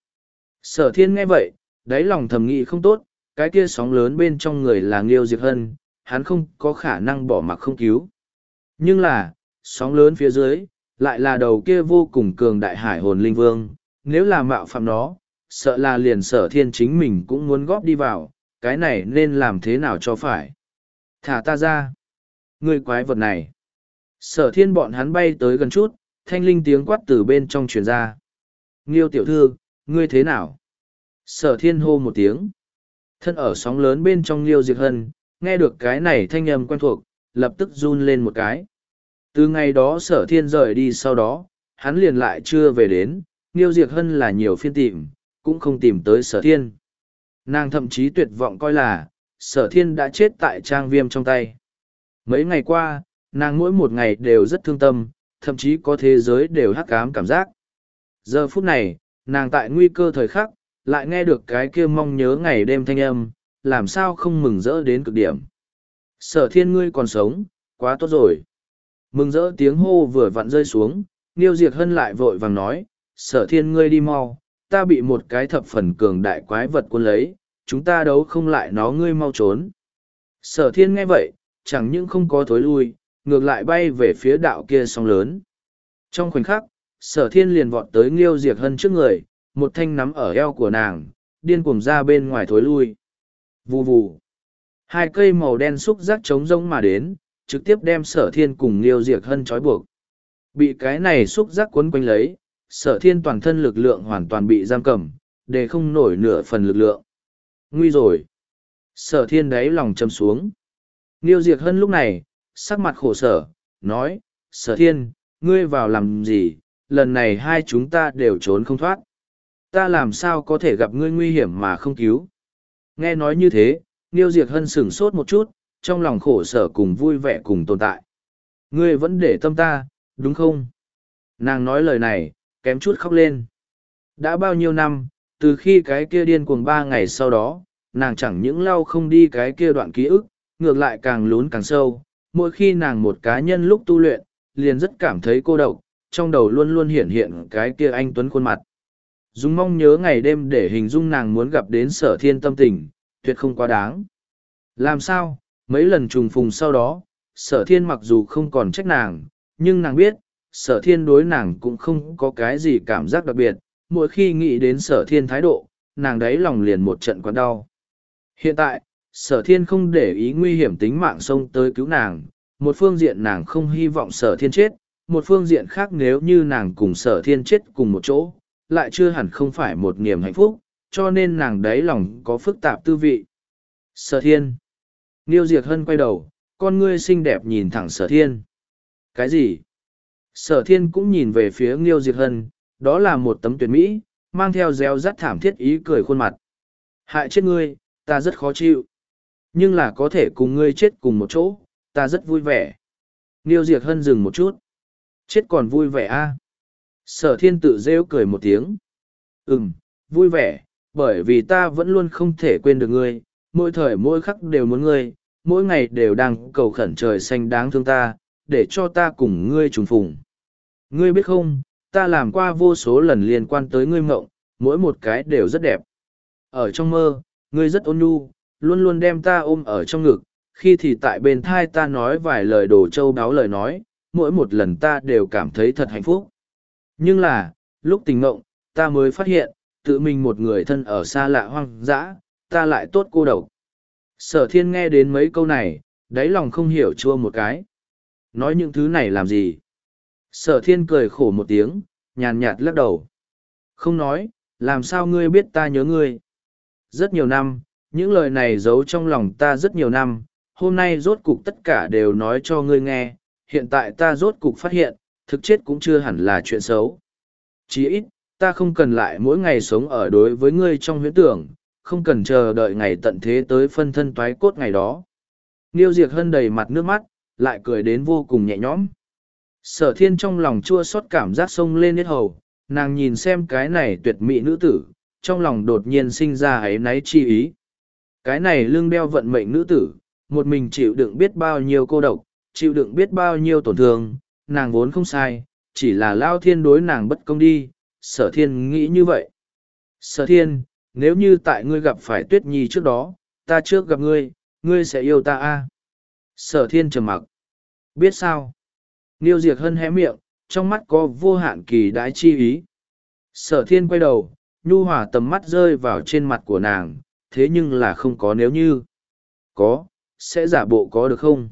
Sở thiên nghe vậy, đáy lòng thầm nghĩ không tốt, cái kia sóng lớn bên trong người là Nghiêu Diệt Hân, hắn không có khả năng bỏ mặc không cứu. Nhưng là, sóng lớn phía dưới, lại là đầu kia vô cùng cường đại hải hồn linh vương, nếu là mạo phạm nó, sợ là liền sở thiên chính mình cũng muốn góp đi vào, cái này nên làm thế nào cho phải. Thả ta ra. Người quái vật này. Sở thiên bọn hắn bay tới gần chút, thanh linh tiếng quát từ bên trong truyền ra. Nghiêu tiểu thư, ngươi thế nào? Sở thiên hô một tiếng. Thân ở sóng lớn bên trong Nghiêu Diệt Hân, nghe được cái này thanh âm quen thuộc, lập tức run lên một cái. Từ ngày đó sở thiên rời đi sau đó, hắn liền lại chưa về đến, Nghiêu Diệt Hân là nhiều phiên tìm, cũng không tìm tới sở thiên. Nàng thậm chí tuyệt vọng coi là, sở thiên đã chết tại trang viêm trong tay. Mấy ngày qua, nàng mỗi một ngày đều rất thương tâm, thậm chí có thế giới đều hắc ám cảm giác. Giờ phút này, nàng tại nguy cơ thời khắc, lại nghe được cái kia mong nhớ ngày đêm thanh âm, làm sao không mừng rỡ đến cực điểm. Sở thiên ngươi còn sống, quá tốt rồi. Mừng rỡ tiếng hô vừa vặn rơi xuống, Nghiêu Diệt Hân lại vội vàng nói, sở thiên ngươi đi mau, ta bị một cái thập phần cường đại quái vật cuốn lấy, chúng ta đấu không lại nó, ngươi mau trốn. Sở thiên nghe vậy, chẳng những không có thối lui, ngược lại bay về phía đạo kia sóng lớn. Trong khoảnh khắc, sở thiên liền vọt tới Nghiêu Diệt Hân trước người, một thanh nắm ở eo của nàng, điên cuồng ra bên ngoài thối lui. Vù vù. Hai cây màu đen xúc giác trống rỗng mà đến, trực tiếp đem sở thiên cùng Nghiêu Diệt Hân trói buộc. Bị cái này xúc giác quấn quanh lấy, sở thiên toàn thân lực lượng hoàn toàn bị giam cầm, để không nổi nửa phần lực lượng. Nguy rồi. Sở thiên đáy lòng châm xuống. Nghiêu Diệt Hân lúc này, sắc mặt khổ sở, nói, sở thiên, ngươi vào làm gì, lần này hai chúng ta đều trốn không thoát. Ta làm sao có thể gặp ngươi nguy hiểm mà không cứu. Nghe nói như thế, Nghiêu Diệt Hân sửng sốt một chút, trong lòng khổ sở cùng vui vẻ cùng tồn tại. Ngươi vẫn để tâm ta, đúng không? Nàng nói lời này, kém chút khóc lên. Đã bao nhiêu năm, từ khi cái kia điên cuồng ba ngày sau đó, nàng chẳng những lau không đi cái kia đoạn ký ức, ngược lại càng lún càng sâu. Mỗi khi nàng một cá nhân lúc tu luyện, liền rất cảm thấy cô độc, trong đầu luôn luôn hiện hiện cái kia anh tuấn khuôn mặt. Dùng mong nhớ ngày đêm để hình dung nàng muốn gặp đến sở thiên tâm tình, tuyệt không quá đáng. Làm sao, mấy lần trùng phùng sau đó, sở thiên mặc dù không còn trách nàng, nhưng nàng biết, sở thiên đối nàng cũng không có cái gì cảm giác đặc biệt, mỗi khi nghĩ đến sở thiên thái độ, nàng đáy lòng liền một trận quặn đau. Hiện tại, sở thiên không để ý nguy hiểm tính mạng xông tới cứu nàng, một phương diện nàng không hy vọng sở thiên chết, một phương diện khác nếu như nàng cùng sở thiên chết cùng một chỗ, lại chưa hẳn không phải một niềm hạnh phúc, cho nên nàng đáy lòng có phức tạp tư vị. Sở thiên. Nghiêu Diệt Hân quay đầu, con ngươi xinh đẹp nhìn thẳng sở thiên. Cái gì? Sở thiên cũng nhìn về phía Nghiêu Diệt Hân, đó là một tấm tuyệt mỹ, mang theo réo rắt thảm thiết ý cười khuôn mặt. Hại chết ngươi, ta rất khó chịu. Nhưng là có thể cùng ngươi chết cùng một chỗ, ta rất vui vẻ. Nghiêu Diệt Hân dừng một chút. Chết còn vui vẻ a? À? Sở thiên tự rêu cười một tiếng. Ừm, vui vẻ, bởi vì ta vẫn luôn không thể quên được ngươi, mỗi thời mỗi khắc đều muốn ngươi, mỗi ngày đều đang cầu khẩn trời xanh đáng thương ta, để cho ta cùng ngươi trùng phùng. Ngươi biết không, ta làm qua vô số lần liên quan tới ngươi mộng, mỗi một cái đều rất đẹp. Ở trong mơ, ngươi rất ôn nhu, luôn luôn đem ta ôm ở trong ngực, khi thì tại bên thai ta nói vài lời đồ châu đáo lời nói, mỗi một lần ta đều cảm thấy thật hạnh phúc. Nhưng là, lúc tình mộng, ta mới phát hiện, tự mình một người thân ở xa lạ hoang dã, ta lại tốt cô độc. Sở thiên nghe đến mấy câu này, đáy lòng không hiểu chua một cái. Nói những thứ này làm gì? Sở thiên cười khổ một tiếng, nhàn nhạt lắc đầu. Không nói, làm sao ngươi biết ta nhớ ngươi? Rất nhiều năm, những lời này giấu trong lòng ta rất nhiều năm, hôm nay rốt cục tất cả đều nói cho ngươi nghe, hiện tại ta rốt cục phát hiện, thực chết cũng chưa hẳn là chuyện xấu. Chí ít, ta không cần lại mỗi ngày sống ở đối với ngươi trong huyễn tưởng, không cần chờ đợi ngày tận thế tới phân thân toái cốt ngày đó. Niêu Diệc Hân đầy mặt nước mắt, lại cười đến vô cùng nhẹ nhõm. Sở Thiên trong lòng chua xót cảm giác sông lên hết hầu, nàng nhìn xem cái này tuyệt mỹ nữ tử, trong lòng đột nhiên sinh ra áy náy chi ý. Cái này lưng đeo vận mệnh nữ tử, một mình chịu đựng biết bao nhiêu cô độc, chịu đựng biết bao nhiêu tổn thương, nàng vốn không sai, chỉ là Lao Thiên đối nàng bất công đi, Sở Thiên nghĩ như vậy. Sở Thiên, nếu như tại ngươi gặp phải Tuyết Nhi trước đó, ta trước gặp ngươi, ngươi sẽ yêu ta a? Sở Thiên trầm mặc. Biết sao? Niêu Diệc Hân hé miệng, trong mắt có vô hạn kỳ đái chi ý. Sở Thiên quay đầu, nhu hòa tầm mắt rơi vào trên mặt của nàng, thế nhưng là không có nếu như. Có, sẽ giả bộ có được không?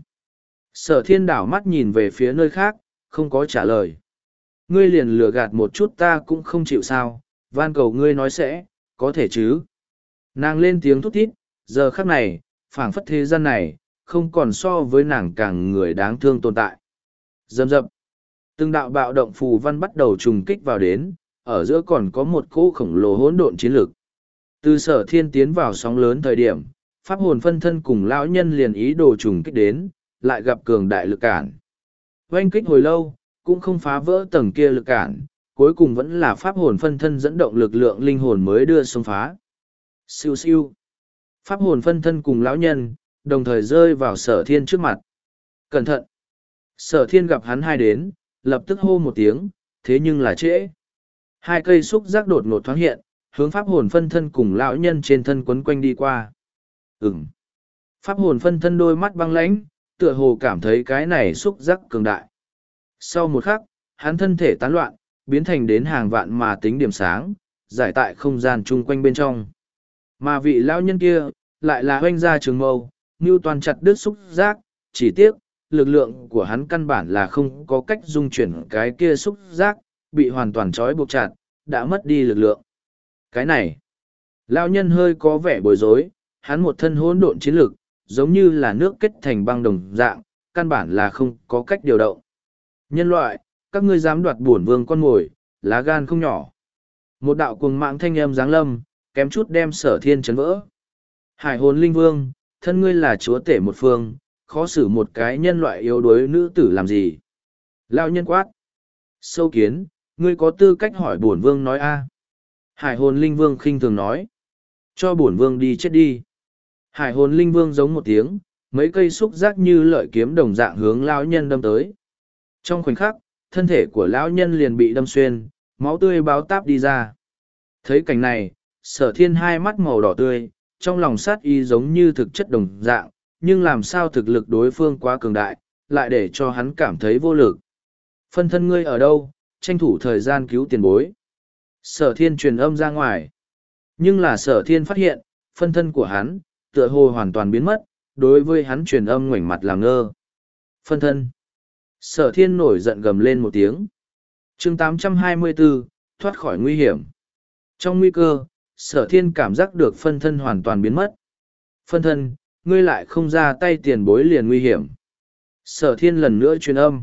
Sở Thiên đảo mắt nhìn về phía nơi khác, không có trả lời. Ngươi liền lừa gạt một chút ta cũng không chịu sao, van cầu ngươi nói sẽ, có thể chứ. Nàng lên tiếng thút thít, giờ khắc này, phảng phất thế gian này, không còn so với nàng càng người đáng thương tồn tại. Dầm dập, từng đạo bạo động phù văn bắt đầu trùng kích vào đến, ở giữa còn có một cỗ khổng lồ hỗn độn chiến lực. Từ Sở Thiên tiến vào sóng lớn thời điểm, pháp hồn phân thân cùng lão nhân liền ý đồ trùng kích đến, lại gặp cường đại lực cản. Oanh kích hồi lâu, cũng không phá vỡ tầng kia lực cản, cuối cùng vẫn là pháp hồn phân thân dẫn động lực lượng linh hồn mới đưa xông phá. Siêu siêu. Pháp hồn phân thân cùng lão nhân, đồng thời rơi vào Sở Thiên trước mặt. Cẩn thận. Sở Thiên gặp hắn hai đến, lập tức hô một tiếng, thế nhưng là trễ. Hai cây xúc giác đột ngột thoáng hiện, hướng pháp hồn phân thân cùng lão nhân trên thân quấn quanh đi qua. Ừm. Pháp hồn phân thân đôi mắt băng lãnh, tựa hồ cảm thấy cái này xúc giác cường đại. Sau một khắc, hắn thân thể tán loạn, biến thành đến hàng vạn mà tính điểm sáng, giải tại không gian chung quanh bên trong. Mà vị lão nhân kia, lại là hoanh gia trường mâu, như toàn chặt đứt xúc giác, chỉ tiếc, lực lượng của hắn căn bản là không có cách dung chuyển cái kia xúc giác, bị hoàn toàn trói buộc chặt, đã mất đi lực lượng. Cái này, lão nhân hơi có vẻ bối rối, hắn một thân hỗn độn chiến lực, giống như là nước kết thành băng đồng dạng, căn bản là không có cách điều động. Nhân loại, các ngươi dám đoạt bổn vương con mồi, lá gan không nhỏ. Một đạo cuồng mạng thanh âm giáng lâm, kém chút đem Sở Thiên chấn vỡ. Hải hồn linh vương, thân ngươi là chúa tể một phương, khó xử một cái nhân loại yếu đuối nữ tử làm gì? Lão nhân quát. Sâu kiến, ngươi có tư cách hỏi bổn vương nói a? Hải hồn linh vương khinh thường nói. Cho bổn vương đi chết đi. Hải hồn linh vương giống một tiếng, mấy cây xúc giác như lợi kiếm đồng dạng hướng lão nhân đâm tới. Trong khoảnh khắc, thân thể của lão nhân liền bị đâm xuyên, máu tươi báo táp đi ra. Thấy cảnh này, Sở Thiên hai mắt màu đỏ tươi, trong lòng sát ý giống như thực chất đồng dạng, nhưng làm sao thực lực đối phương quá cường đại, lại để cho hắn cảm thấy vô lực. Phân thân ngươi ở đâu, tranh thủ thời gian cứu tiền bối. Sở Thiên truyền âm ra ngoài. Nhưng là Sở Thiên phát hiện, phân thân của hắn, tựa hồ hoàn toàn biến mất, đối với hắn truyền âm ngoảnh mặt làm ngơ. Phân thân. Sở Thiên nổi giận gầm lên một tiếng. chương tám trăm hai mươi bốn, thoát khỏi nguy hiểm. Trong nguy cơ, Sở Thiên cảm giác được phân thân hoàn toàn biến mất. Phân thân, ngươi lại không ra tay tiền bối liền nguy hiểm. Sở Thiên lần nữa truyền âm.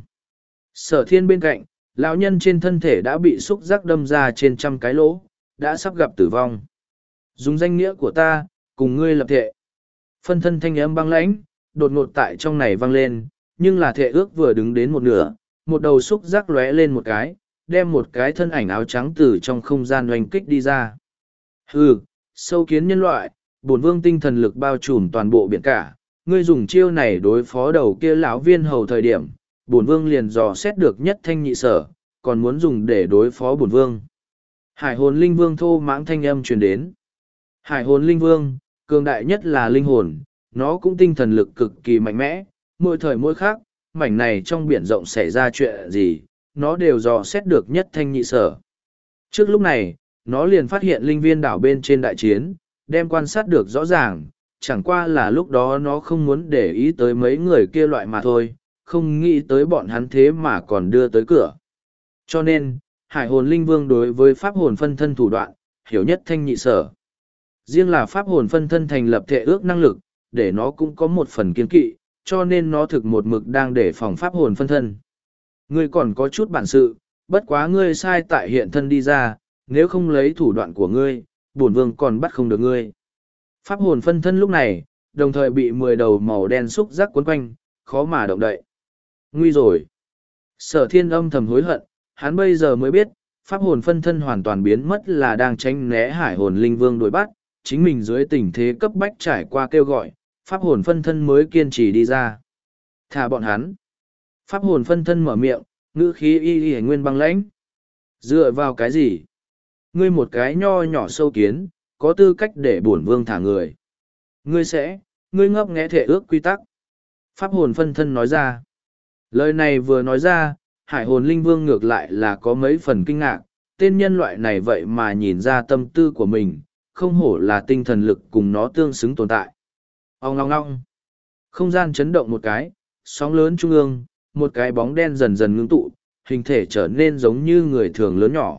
Sở Thiên bên cạnh, lão nhân trên thân thể đã bị xúc giác đâm ra trên trăm cái lỗ, đã sắp gặp tử vong. Dùng danh nghĩa của ta, cùng ngươi lập thệ. Phân thân thanh âm băng lãnh, đột ngột tại trong này vang lên, nhưng là thệ ước vừa đứng đến một nửa, một đầu xúc giác lóe lên một cái, đem một cái thân ảnh áo trắng từ trong không gian oanh kích đi ra. Hừ, sâu kiến nhân loại, bổn vương tinh thần lực bao trùm toàn bộ biển cả, ngươi dùng chiêu này đối phó đầu kia lão viên hầu thời điểm, bổn vương liền dò xét được nhất thanh nhị sở, còn muốn dùng để đối phó bổn vương. Hải hồn linh vương thô mãng thanh âm truyền đến. Hải hồn linh vương, cường đại nhất là linh hồn, nó cũng tinh thần lực cực kỳ mạnh mẽ, mỗi thời mỗi khác, mảnh này trong biển rộng xảy ra chuyện gì, nó đều dò xét được nhất thanh nhị sở. Trước lúc này, nó liền phát hiện linh viên đảo bên trên đại chiến, đem quan sát được rõ ràng, chẳng qua là lúc đó nó không muốn để ý tới mấy người kia loại mà thôi, không nghĩ tới bọn hắn thế mà còn đưa tới cửa. Cho nên, hải hồn linh vương đối với pháp hồn phân thân thủ đoạn, hiểu nhất thanh nhị sở. Riêng là pháp hồn phân thân thành lập thệ ước năng lực, để nó cũng có một phần kiên kỵ, cho nên nó thực một mực đang để phòng pháp hồn phân thân. Ngươi còn có chút bản sự, bất quá ngươi sai tại hiện thân đi ra, nếu không lấy thủ đoạn của ngươi, bổn vương còn bắt không được ngươi. Pháp hồn phân thân lúc này, đồng thời bị mười đầu màu đen xúc giác quấn quanh, khó mà động đậy. Nguy rồi. Sở thiên âm thầm hối hận, hắn bây giờ mới biết, pháp hồn phân thân hoàn toàn biến mất là đang tránh né hải hồn linh vương đuổi bắt, chính mình dưới tình thế cấp bách trải qua kêu gọi, pháp hồn phân thân mới kiên trì đi ra. Thả bọn hắn. Pháp hồn phân thân mở miệng, ngữ khí y y nguyên băng lãnh. Dựa vào cái gì? Ngươi một cái nho nhỏ sâu kiến, có tư cách để bổn vương thả người. Ngươi sẽ, ngươi ngấp nghé thể ước quy tắc. Pháp hồn phân thân nói ra. Lời này vừa nói ra, hải hồn linh vương ngược lại là có mấy phần kinh ngạc, tên nhân loại này vậy mà nhìn ra tâm tư của mình, không hổ là tinh thần lực cùng nó tương xứng tồn tại. Ông ngong ngong. Không gian chấn động một cái, sóng lớn trung ương, một cái bóng đen dần dần ngưng tụ, hình thể trở nên giống như người thường lớn nhỏ.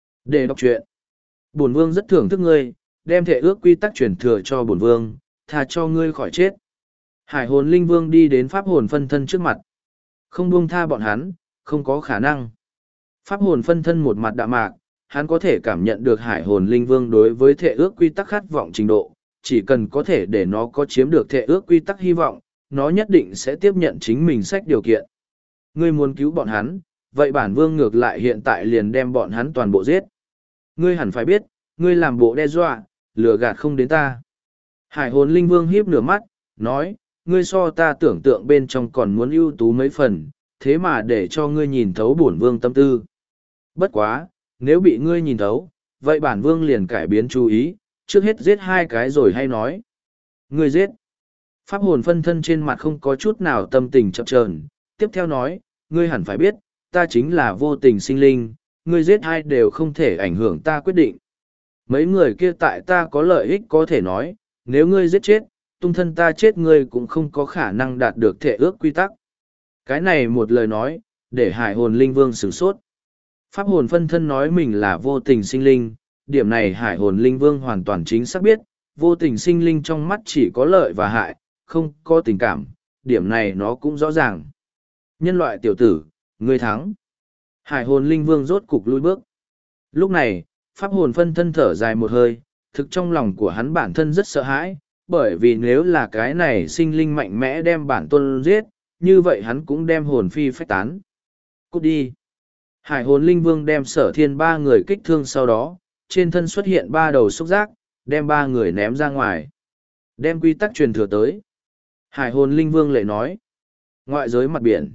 Để đọc truyện. Bổn vương rất thưởng thức ngươi, đem thể ước quy tắc truyền thừa cho bổn vương, tha cho ngươi khỏi chết. Hải hồn linh vương đi đến pháp hồn phân thân trước mặt. Không buông tha bọn hắn, không có khả năng. Pháp hồn phân thân một mặt đạm mạc, hắn có thể cảm nhận được hải hồn linh vương đối với thể ước quy tắc khát vọng trình độ, chỉ cần có thể để nó có chiếm được thể ước quy tắc hy vọng, nó nhất định sẽ tiếp nhận chính mình sách điều kiện. Ngươi muốn cứu bọn hắn, vậy bản vương ngược lại hiện tại liền đem bọn hắn toàn bộ giết. Ngươi hẳn phải biết, ngươi làm bộ đe dọa, lừa gạt không đến ta. Hải hồn linh vương hiếp nửa mắt, nói, ngươi so ta tưởng tượng bên trong còn muốn ưu tú mấy phần, thế mà để cho ngươi nhìn thấu bổn vương tâm tư. Bất quá, nếu bị ngươi nhìn thấu, vậy bản vương liền cải biến chú ý, trước hết giết hai cái rồi hay nói. Ngươi giết. Pháp hồn phân thân trên mặt không có chút nào tâm tình chậm chờn, tiếp theo nói, ngươi hẳn phải biết, ta chính là vô tình sinh linh, ngươi giết hai đều không thể ảnh hưởng ta quyết định. Mấy người kia tại ta có lợi ích có thể nói, nếu ngươi giết chết, tung thân ta chết ngươi cũng không có khả năng đạt được thể ước quy tắc. Cái này một lời nói, để hải hồn linh vương sửng sốt. Pháp hồn phân thân nói mình là vô tình sinh linh, điểm này hải hồn linh vương hoàn toàn chính xác biết, vô tình sinh linh trong mắt chỉ có lợi và hại, không có tình cảm, điểm này nó cũng rõ ràng. Nhân loại tiểu tử, ngươi thắng. Hải hồn linh vương rốt cục lui bước. Lúc này, pháp hồn phân thân thở dài một hơi, thực trong lòng của hắn bản thân rất sợ hãi, bởi vì nếu là cái này sinh linh mạnh mẽ đem bản tôn giết, như vậy hắn cũng đem hồn phi phách tán. Cút đi. Hải hồn linh vương đem sở thiên ba người kích thương sau đó, trên thân xuất hiện ba đầu xúc giác, đem ba người ném ra ngoài. Đem quy tắc truyền thừa tới. Hải hồn linh vương lại nói. Ngoại giới mặt biển.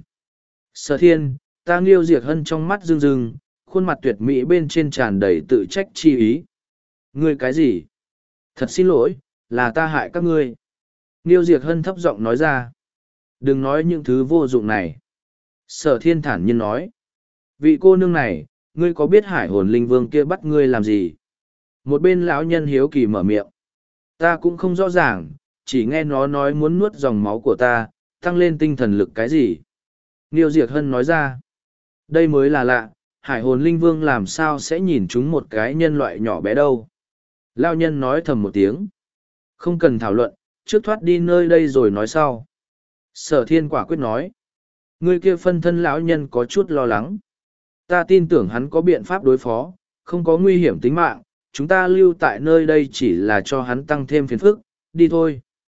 Sở thiên, ta nghiêu diệt hân trong mắt rưng rưng, khuôn mặt tuyệt mỹ bên trên tràn đầy tự trách chi ý. Ngươi cái gì? Thật xin lỗi, là ta hại các ngươi. Nghiêu diệt hân thấp giọng nói ra. Đừng nói những thứ vô dụng này. Sở thiên thản nhiên nói. Vị cô nương này, ngươi có biết hải hồn linh vương kia bắt ngươi làm gì? Một bên lão nhân hiếu kỳ mở miệng. Ta cũng không rõ ràng, chỉ nghe nó nói muốn nuốt dòng máu của ta, tăng lên tinh thần lực cái gì. Nghiêu diệt hân nói ra. Đây mới là lạ, hải hồn linh vương làm sao sẽ nhìn chúng một cái nhân loại nhỏ bé đâu. Lão nhân nói thầm một tiếng. Không cần thảo luận, trước thoát đi nơi đây rồi nói sau. Sở thiên quả quyết nói. Người kia phân thân lão nhân có chút lo lắng. Ta tin tưởng hắn có biện pháp đối phó, không có nguy hiểm tính mạng, chúng ta lưu tại nơi đây chỉ là cho hắn tăng thêm phiền phức, đi thôi.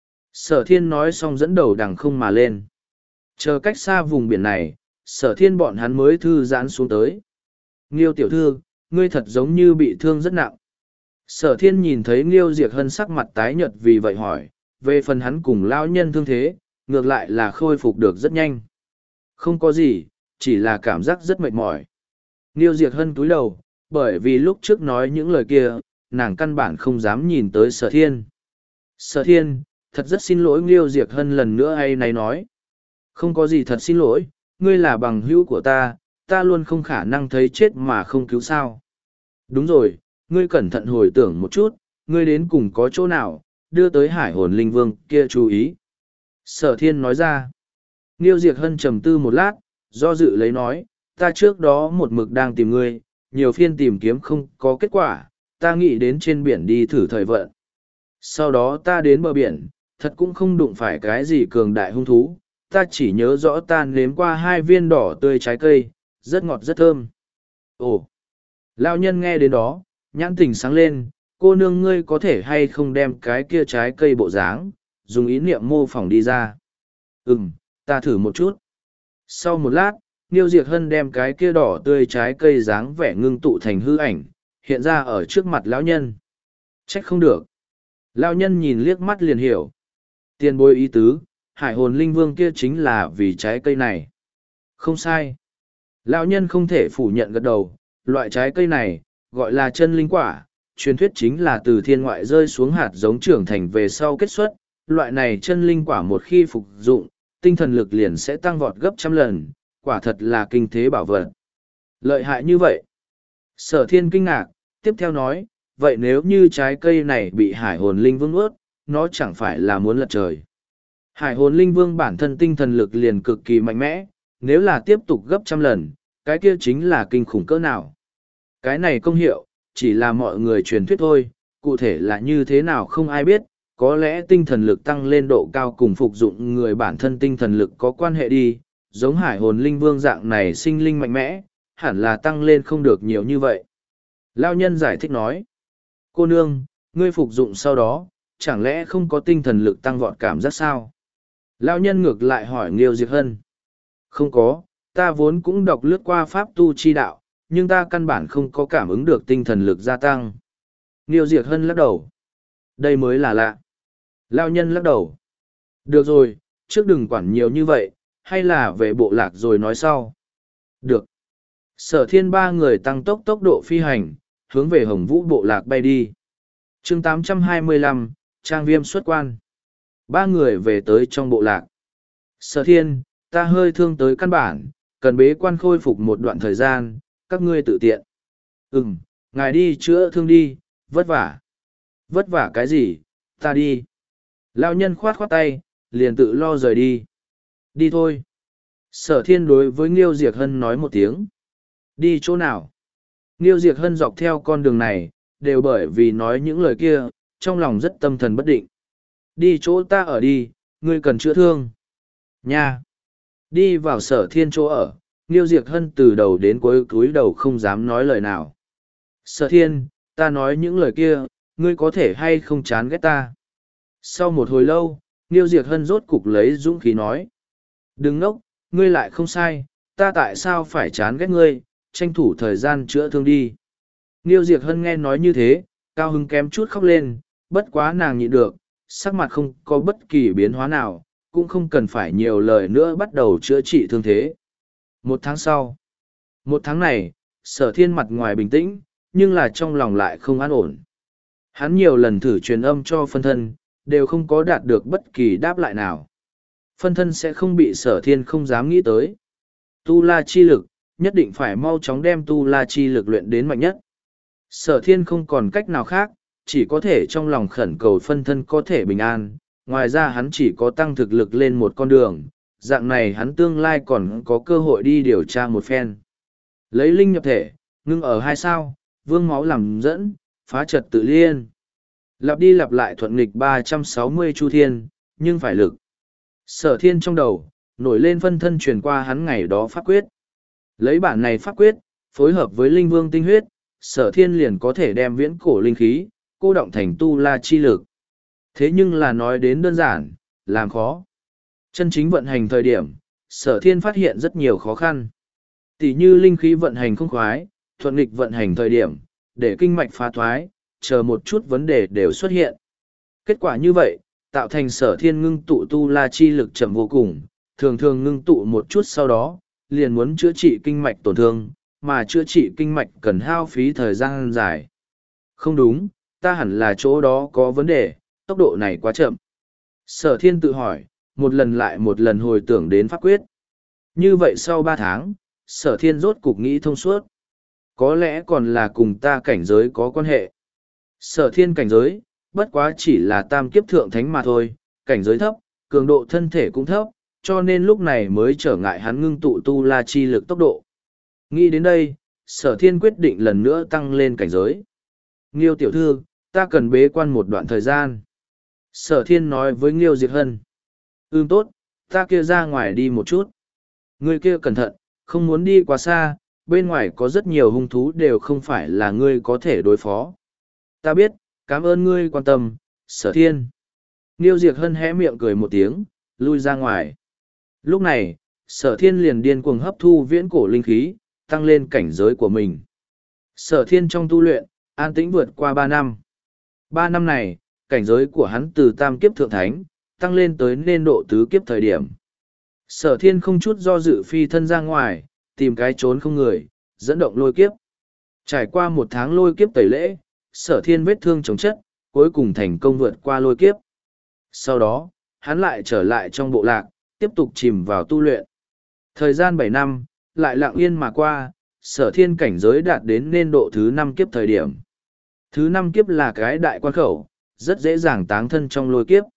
Sở thiên nói xong dẫn đầu đằng không mà lên. Chờ cách xa vùng biển này, sở thiên bọn hắn mới thư giãn xuống tới. Nghiêu tiểu thư, ngươi thật giống như bị thương rất nặng. Sở thiên nhìn thấy Nghiêu Diệc Hân sắc mặt tái nhợt vì vậy hỏi, về phần hắn cùng lão nhân thương thế, ngược lại là khôi phục được rất nhanh. Không có gì, chỉ là cảm giác rất mệt mỏi. Nghiêu Diệc Hân cúi đầu, bởi vì lúc trước nói những lời kia, nàng căn bản không dám nhìn tới sở thiên. Sở thiên, thật rất xin lỗi Nghiêu Diệc Hân lần nữa hay này nói. Không có gì thật xin lỗi, ngươi là bằng hữu của ta, ta luôn không khả năng thấy chết mà không cứu sao. Đúng rồi, ngươi cẩn thận hồi tưởng một chút, ngươi đến cùng có chỗ nào, đưa tới hải hồn linh vương kia chú ý. Sở thiên nói ra. Nghiêu Diệc Hân trầm tư một lát, do dự lấy nói, ta trước đó một mực đang tìm ngươi, nhiều phiên tìm kiếm không có kết quả, ta nghĩ đến trên biển đi thử thời vận. Sau đó ta đến bờ biển, thật cũng không đụng phải cái gì cường đại hung thú, ta chỉ nhớ rõ ta nếm qua hai viên đỏ tươi trái cây, rất ngọt rất thơm. Ồ! Lão nhân nghe đến đó, nhãn tình sáng lên, cô nương ngươi có thể hay không đem cái kia trái cây bộ dáng, dùng ý niệm mô phỏng đi ra. Ừm, ta thử một chút. Sau một lát, Niêu Diệc Hân đem cái kia đỏ tươi trái cây dáng vẻ ngưng tụ thành hư ảnh, hiện ra ở trước mặt lão nhân. Trách không được. Lão nhân nhìn liếc mắt liền hiểu. Tiền bối ý tứ, hải hồn linh vương kia chính là vì trái cây này. Không sai. Lão nhân không thể phủ nhận gật đầu, loại trái cây này, gọi là chân linh quả, truyền thuyết chính là từ thiên ngoại rơi xuống hạt giống trưởng thành về sau kết xuất. Loại này chân linh quả một khi phục dụng, tinh thần lực liền sẽ tăng vọt gấp trăm lần, quả thật là kinh thế bảo vật. Lợi hại như vậy. Sở thiên kinh ngạc, tiếp theo nói, vậy nếu như trái cây này bị hải hồn linh vương ướt, nó chẳng phải là muốn lật trời. Hải hồn linh vương bản thân tinh thần lực liền cực kỳ mạnh mẽ, nếu là tiếp tục gấp trăm lần, cái kia chính là kinh khủng cỡ nào. Cái này công hiệu, chỉ là mọi người truyền thuyết thôi, cụ thể là như thế nào không ai biết, có lẽ tinh thần lực tăng lên độ cao cùng phục dụng người bản thân tinh thần lực có quan hệ đi, giống hải hồn linh vương dạng này sinh linh mạnh mẽ, hẳn là tăng lên không được nhiều như vậy. Lao nhân giải thích nói, cô nương, ngươi phục dụng sau đó, chẳng lẽ không có tinh thần lực tăng vọt cảm giác sao? Lao nhân ngược lại hỏi Nghiêu Diệc Hân. Không có, ta vốn cũng đọc lướt qua pháp tu chi đạo, nhưng ta căn bản không có cảm ứng được tinh thần lực gia tăng. Nghiêu Diệc Hân lắc đầu. Đây mới là lạ. Lao nhân lắc đầu. Được rồi, trước đừng quản nhiều như vậy, hay là về bộ lạc rồi nói sau. Được. Sở thiên ba người tăng tốc tốc độ phi hành, hướng về Hồng Vũ bộ lạc bay đi. chương tám trăm hai mươi lăm, Trang Viêm xuất quan. Ba người về tới trong bộ lạc. Sở thiên, ta hơi thương tới căn bản, cần bế quan khôi phục một đoạn thời gian, các ngươi tự tiện. Ừm, ngài đi chữa thương đi, vất vả. Vất vả cái gì, ta đi. Lao nhân khoát khoát tay, liền tự lo rời đi. Đi thôi. Sở thiên đối với Nghiêu Diệc Hân nói một tiếng. Đi chỗ nào? Nghiêu Diệc Hân dọc theo con đường này, đều bởi vì nói những lời kia, trong lòng rất tâm thần bất định. Đi chỗ ta ở đi, ngươi cần chữa thương. Nha! Đi vào sở thiên chỗ ở, Nghiêu Diệc Hân từ đầu đến cuối cúi đầu không dám nói lời nào. Sở thiên, ta nói những lời kia, ngươi có thể hay không chán ghét ta? Sau một hồi lâu, Nghiêu Diệc Hân rốt cục lấy dũng khí nói. Đừng ngốc, ngươi lại không sai, ta tại sao phải chán ghét ngươi, tranh thủ thời gian chữa thương đi. Nghiêu Diệc Hân nghe nói như thế, cao hứng kém chút khóc lên, bất quá nàng nhịn được, sắc mặt không có bất kỳ biến hóa nào, cũng không cần phải nhiều lời nữa bắt đầu chữa trị thương thế. Một tháng sau, một tháng này, sở thiên mặt ngoài bình tĩnh, nhưng là trong lòng lại không an ổn. Hắn nhiều lần thử truyền âm cho phân thân, đều không có đạt được bất kỳ đáp lại nào. Phân thân sẽ không bị sở thiên không dám nghĩ tới. Tu la chi lực, nhất định phải mau chóng đem tu la chi lực luyện đến mạnh nhất. Sở thiên không còn cách nào khác, chỉ có thể trong lòng khẩn cầu phân thân có thể bình an. Ngoài ra hắn chỉ có tăng thực lực lên một con đường, dạng này hắn tương lai còn có cơ hội đi điều tra một phen. Lấy linh nhập thể, ngưng ở hai sao, vương máu làm dẫn, phá trật tự liên. Lặp đi lặp lại thuận nghịch ba trăm sáu mươi chu thiên, nhưng phải lực. Sở thiên trong đầu, nổi lên phân thân truyền qua hắn ngày đó pháp quyết. Lấy bản này pháp quyết, phối hợp với linh vương tinh huyết, sở thiên liền có thể đem viễn cổ linh khí, cô động thành tu la chi lực. Thế nhưng là nói đến đơn giản, làm khó. Chân chính vận hành thời điểm, sở thiên phát hiện rất nhiều khó khăn. Tỷ như linh khí vận hành không khoái, thuận nghịch vận hành thời điểm, để kinh mạch phá thoái, chờ một chút vấn đề đều xuất hiện. Kết quả như vậy, tạo thành sở thiên ngưng tụ tu la chi lực chậm vô cùng, thường thường ngưng tụ một chút sau đó, liền muốn chữa trị kinh mạch tổn thương, mà chữa trị kinh mạch cần hao phí thời gian dài. Không đúng, ta hẳn là chỗ đó có vấn đề, tốc độ này quá chậm. Sở thiên tự hỏi, một lần lại một lần hồi tưởng đến pháp quyết. Như vậy sau ba tháng, sở thiên rốt cục nghĩ thông suốt. Có lẽ còn là cùng ta cảnh giới có quan hệ. Sở thiên cảnh giới, bất quá chỉ là tam kiếp thượng thánh mà thôi, cảnh giới thấp, cường độ thân thể cũng thấp, cho nên lúc này mới trở ngại hắn ngưng tụ tu la chi lực tốc độ. Nghĩ đến đây, sở thiên quyết định lần nữa tăng lên cảnh giới. Nghiêu tiểu thư, ta cần bế quan một đoạn thời gian. Sở thiên nói với Nghiêu Diệc Hân. Ừm tốt, ta kia ra ngoài đi một chút. Ngươi kia cẩn thận, không muốn đi quá xa, bên ngoài có rất nhiều hung thú đều không phải là ngươi có thể đối phó. Ta biết, cảm ơn ngươi quan tâm, Sở Thiên. Niêu Diệc Hân hé miệng cười một tiếng, lui ra ngoài. Lúc này, Sở Thiên liền điên cuồng hấp thu viễn cổ linh khí, tăng lên cảnh giới của mình. Sở Thiên trong tu luyện, an tĩnh vượt qua ba năm. Ba năm này, cảnh giới của hắn từ tam kiếp thượng thánh, tăng lên tới nên độ tứ kiếp thời điểm. Sở Thiên không chút do dự phi thân ra ngoài, tìm cái trốn không người, dẫn động lôi kiếp. Trải qua một tháng lôi kiếp tẩy lễ, Sở Thiên vết thương chống chất, cuối cùng thành công vượt qua lôi kiếp. Sau đó, hắn lại trở lại trong bộ lạc, tiếp tục chìm vào tu luyện. Thời gian bảy năm, lại lặng yên mà qua, Sở Thiên cảnh giới đạt đến nên độ thứ năm kiếp thời điểm. Thứ năm kiếp là cái đại quan khẩu, rất dễ dàng táng thân trong lôi kiếp.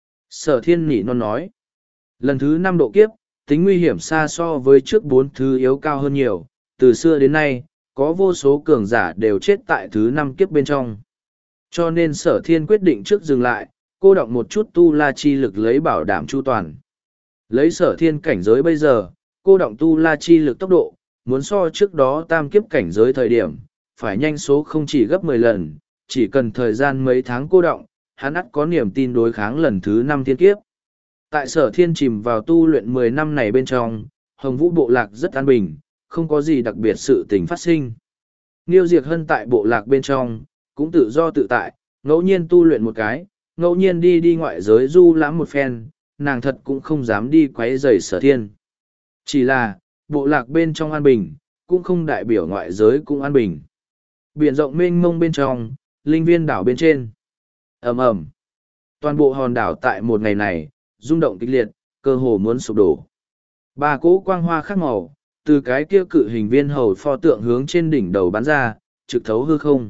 Sở Thiên nỉ non nói. Lần thứ năm độ kiếp, tính nguy hiểm xa so với trước bốn thứ yếu cao hơn nhiều. Từ xưa đến nay, có vô số cường giả đều chết tại thứ năm kiếp bên trong. Cho nên Sở Thiên quyết định trước dừng lại, cô đọng một chút tu la chi lực lấy bảo đảm chu toàn. Lấy Sở Thiên cảnh giới bây giờ, cô đọng tu la chi lực tốc độ, muốn so trước đó tam kiếp cảnh giới thời điểm, phải nhanh số không chỉ gấp mười lần, chỉ cần thời gian mấy tháng cô đọng, hắn ắt có niềm tin đối kháng lần thứ năm thiên kiếp. Tại Sở Thiên chìm vào tu luyện mười năm này bên trong, Hồng Vũ bộ lạc rất an bình, không có gì đặc biệt sự tình phát sinh. Niêu Diệc Hân tại bộ lạc bên trong, cũng tự do tự tại, ngẫu nhiên tu luyện một cái, ngẫu nhiên đi đi ngoại giới du lãm một phen, nàng thật cũng không dám đi quấy rầy Sở Thiên. Chỉ là, bộ lạc bên trong an bình, cũng không đại biểu ngoại giới cũng an bình. Biển rộng mênh mông bên trong, linh viên đảo bên trên. Ầm ầm. Toàn bộ hòn đảo tại một ngày này, rung động kịch liệt, cơ hồ muốn sụp đổ. Ba cỗ quang hoa khác màu, từ cái kia cự hình viên hầu pho tượng hướng trên đỉnh đầu bắn ra, trực thấu hư không.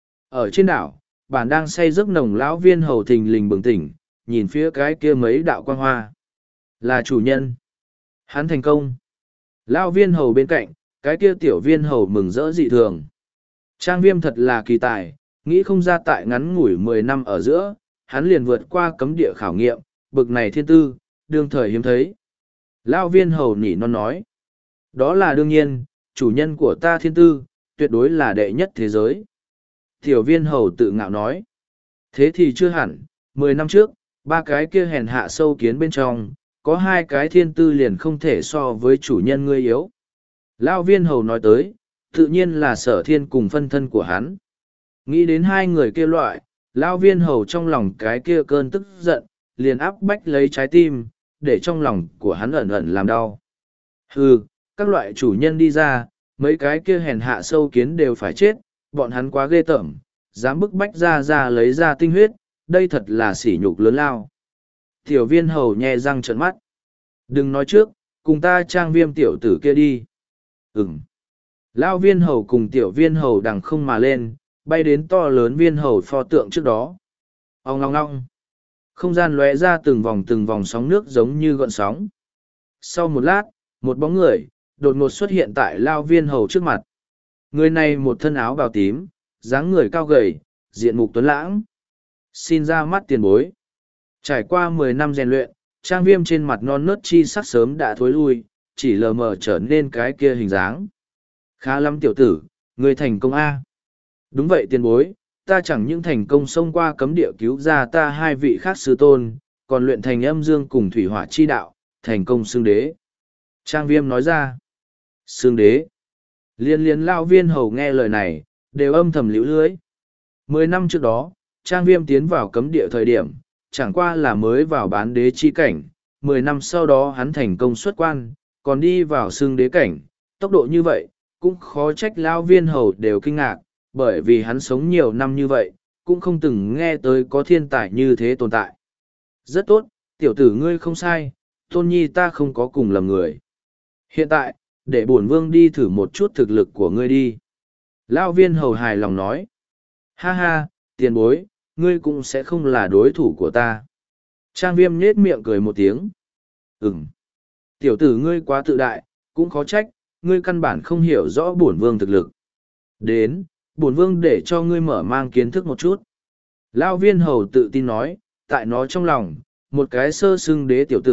Ở trên đảo, bản đang say giấc nồng lão viên hầu thình lình bừng tỉnh, nhìn phía cái kia mấy đạo quang hoa. Là chủ nhân. Hắn thành công. Lão viên hầu bên cạnh, cái kia tiểu viên hầu mừng rỡ dị thường. Trang Viêm thật là kỳ tài, nghĩ không ra tại ngắn ngủi mười năm ở giữa, hắn liền vượt qua cấm địa khảo nghiệm, bực này thiên tư, đương thời hiếm thấy. Lão viên hầu nỉ non nói. Đó là đương nhiên, chủ nhân của ta thiên tư, tuyệt đối là đệ nhất thế giới. Tiểu viên hầu tự ngạo nói. Thế thì chưa hẳn, mười năm trước, ba cái kia hèn hạ sâu kiến bên trong, có hai cái thiên tư liền không thể so với chủ nhân ngươi yếu. Lão viên hầu nói tới, tự nhiên là Sở Thiên cùng phân thân của hắn. Nghĩ đến hai người kia loại, lão viên hầu trong lòng cái kia cơn tức giận, liền áp bách lấy trái tim, để trong lòng của hắn ẩn ẩn làm đau. Hừ, các loại chủ nhân đi ra, mấy cái kia hèn hạ sâu kiến đều phải chết, bọn hắn quá ghê tởm, dám bức bách ra ra lấy ra tinh huyết, đây thật là sỉ nhục lớn lao. Tiểu viên hầu nhe răng trợn mắt. Đừng nói trước, cùng ta Trang Viêm tiểu tử kia đi. Ừm. Lão viên hầu cùng tiểu viên hầu đằng không mà lên, bay đến to lớn viên hầu pho tượng trước đó. Ong long long. Không gian lóe ra từng vòng từng vòng sóng nước giống như gợn sóng. Sau một lát, một bóng người, đột ngột xuất hiện tại Lão viên hầu trước mặt. Người này một thân áo bào tím, dáng người cao gầy, diện mục tuấn lãng. Xin ra mắt tiền bối. Trải qua mười năm rèn luyện, Trang Viêm trên mặt non nớt chi sắc sớm đã thối lui, chỉ lờ mờ trở nên cái kia hình dáng. Khá lắm tiểu tử, người thành công A. Đúng vậy tiền bối, ta chẳng những thành công xông qua cấm địa cứu ra ta hai vị khác sư tôn, còn luyện thành âm dương cùng thủy hỏa chi đạo, thành công xương đế. Trang Viêm nói ra. Xương đế. Liên liên lao viên hầu nghe lời này, đều âm thầm liễu lưới. Mười năm trước đó, Trang Viêm tiến vào cấm địa thời điểm, chẳng qua là mới vào bán đế chi cảnh. Mười năm sau đó hắn thành công xuất quan, còn đi vào xương đế cảnh. Tốc độ như vậy, cũng khó trách lao viên hầu đều kinh ngạc, bởi vì hắn sống nhiều năm như vậy, cũng không từng nghe tới có thiên tài như thế tồn tại. Rất tốt, tiểu tử ngươi không sai, tôn nhi ta không có cùng lầm người. Hiện tại, để bổn vương đi thử một chút thực lực của ngươi đi. Lão viên hầu hài lòng nói. Ha ha, tiền bối, ngươi cũng sẽ không là đối thủ của ta. Trang Viêm nhết miệng cười một tiếng. Ừm. Tiểu tử ngươi quá tự đại, cũng khó trách, ngươi căn bản không hiểu rõ bổn vương thực lực. Đến, bổn vương để cho ngươi mở mang kiến thức một chút. Lão viên hầu tự tin nói, tại nó trong lòng, một cái sơ xưng đế tiểu tử,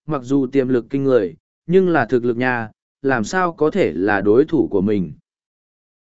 mặc dù tiềm lực kinh người, nhưng là thực lực nha, làm sao có thể là đối thủ của mình.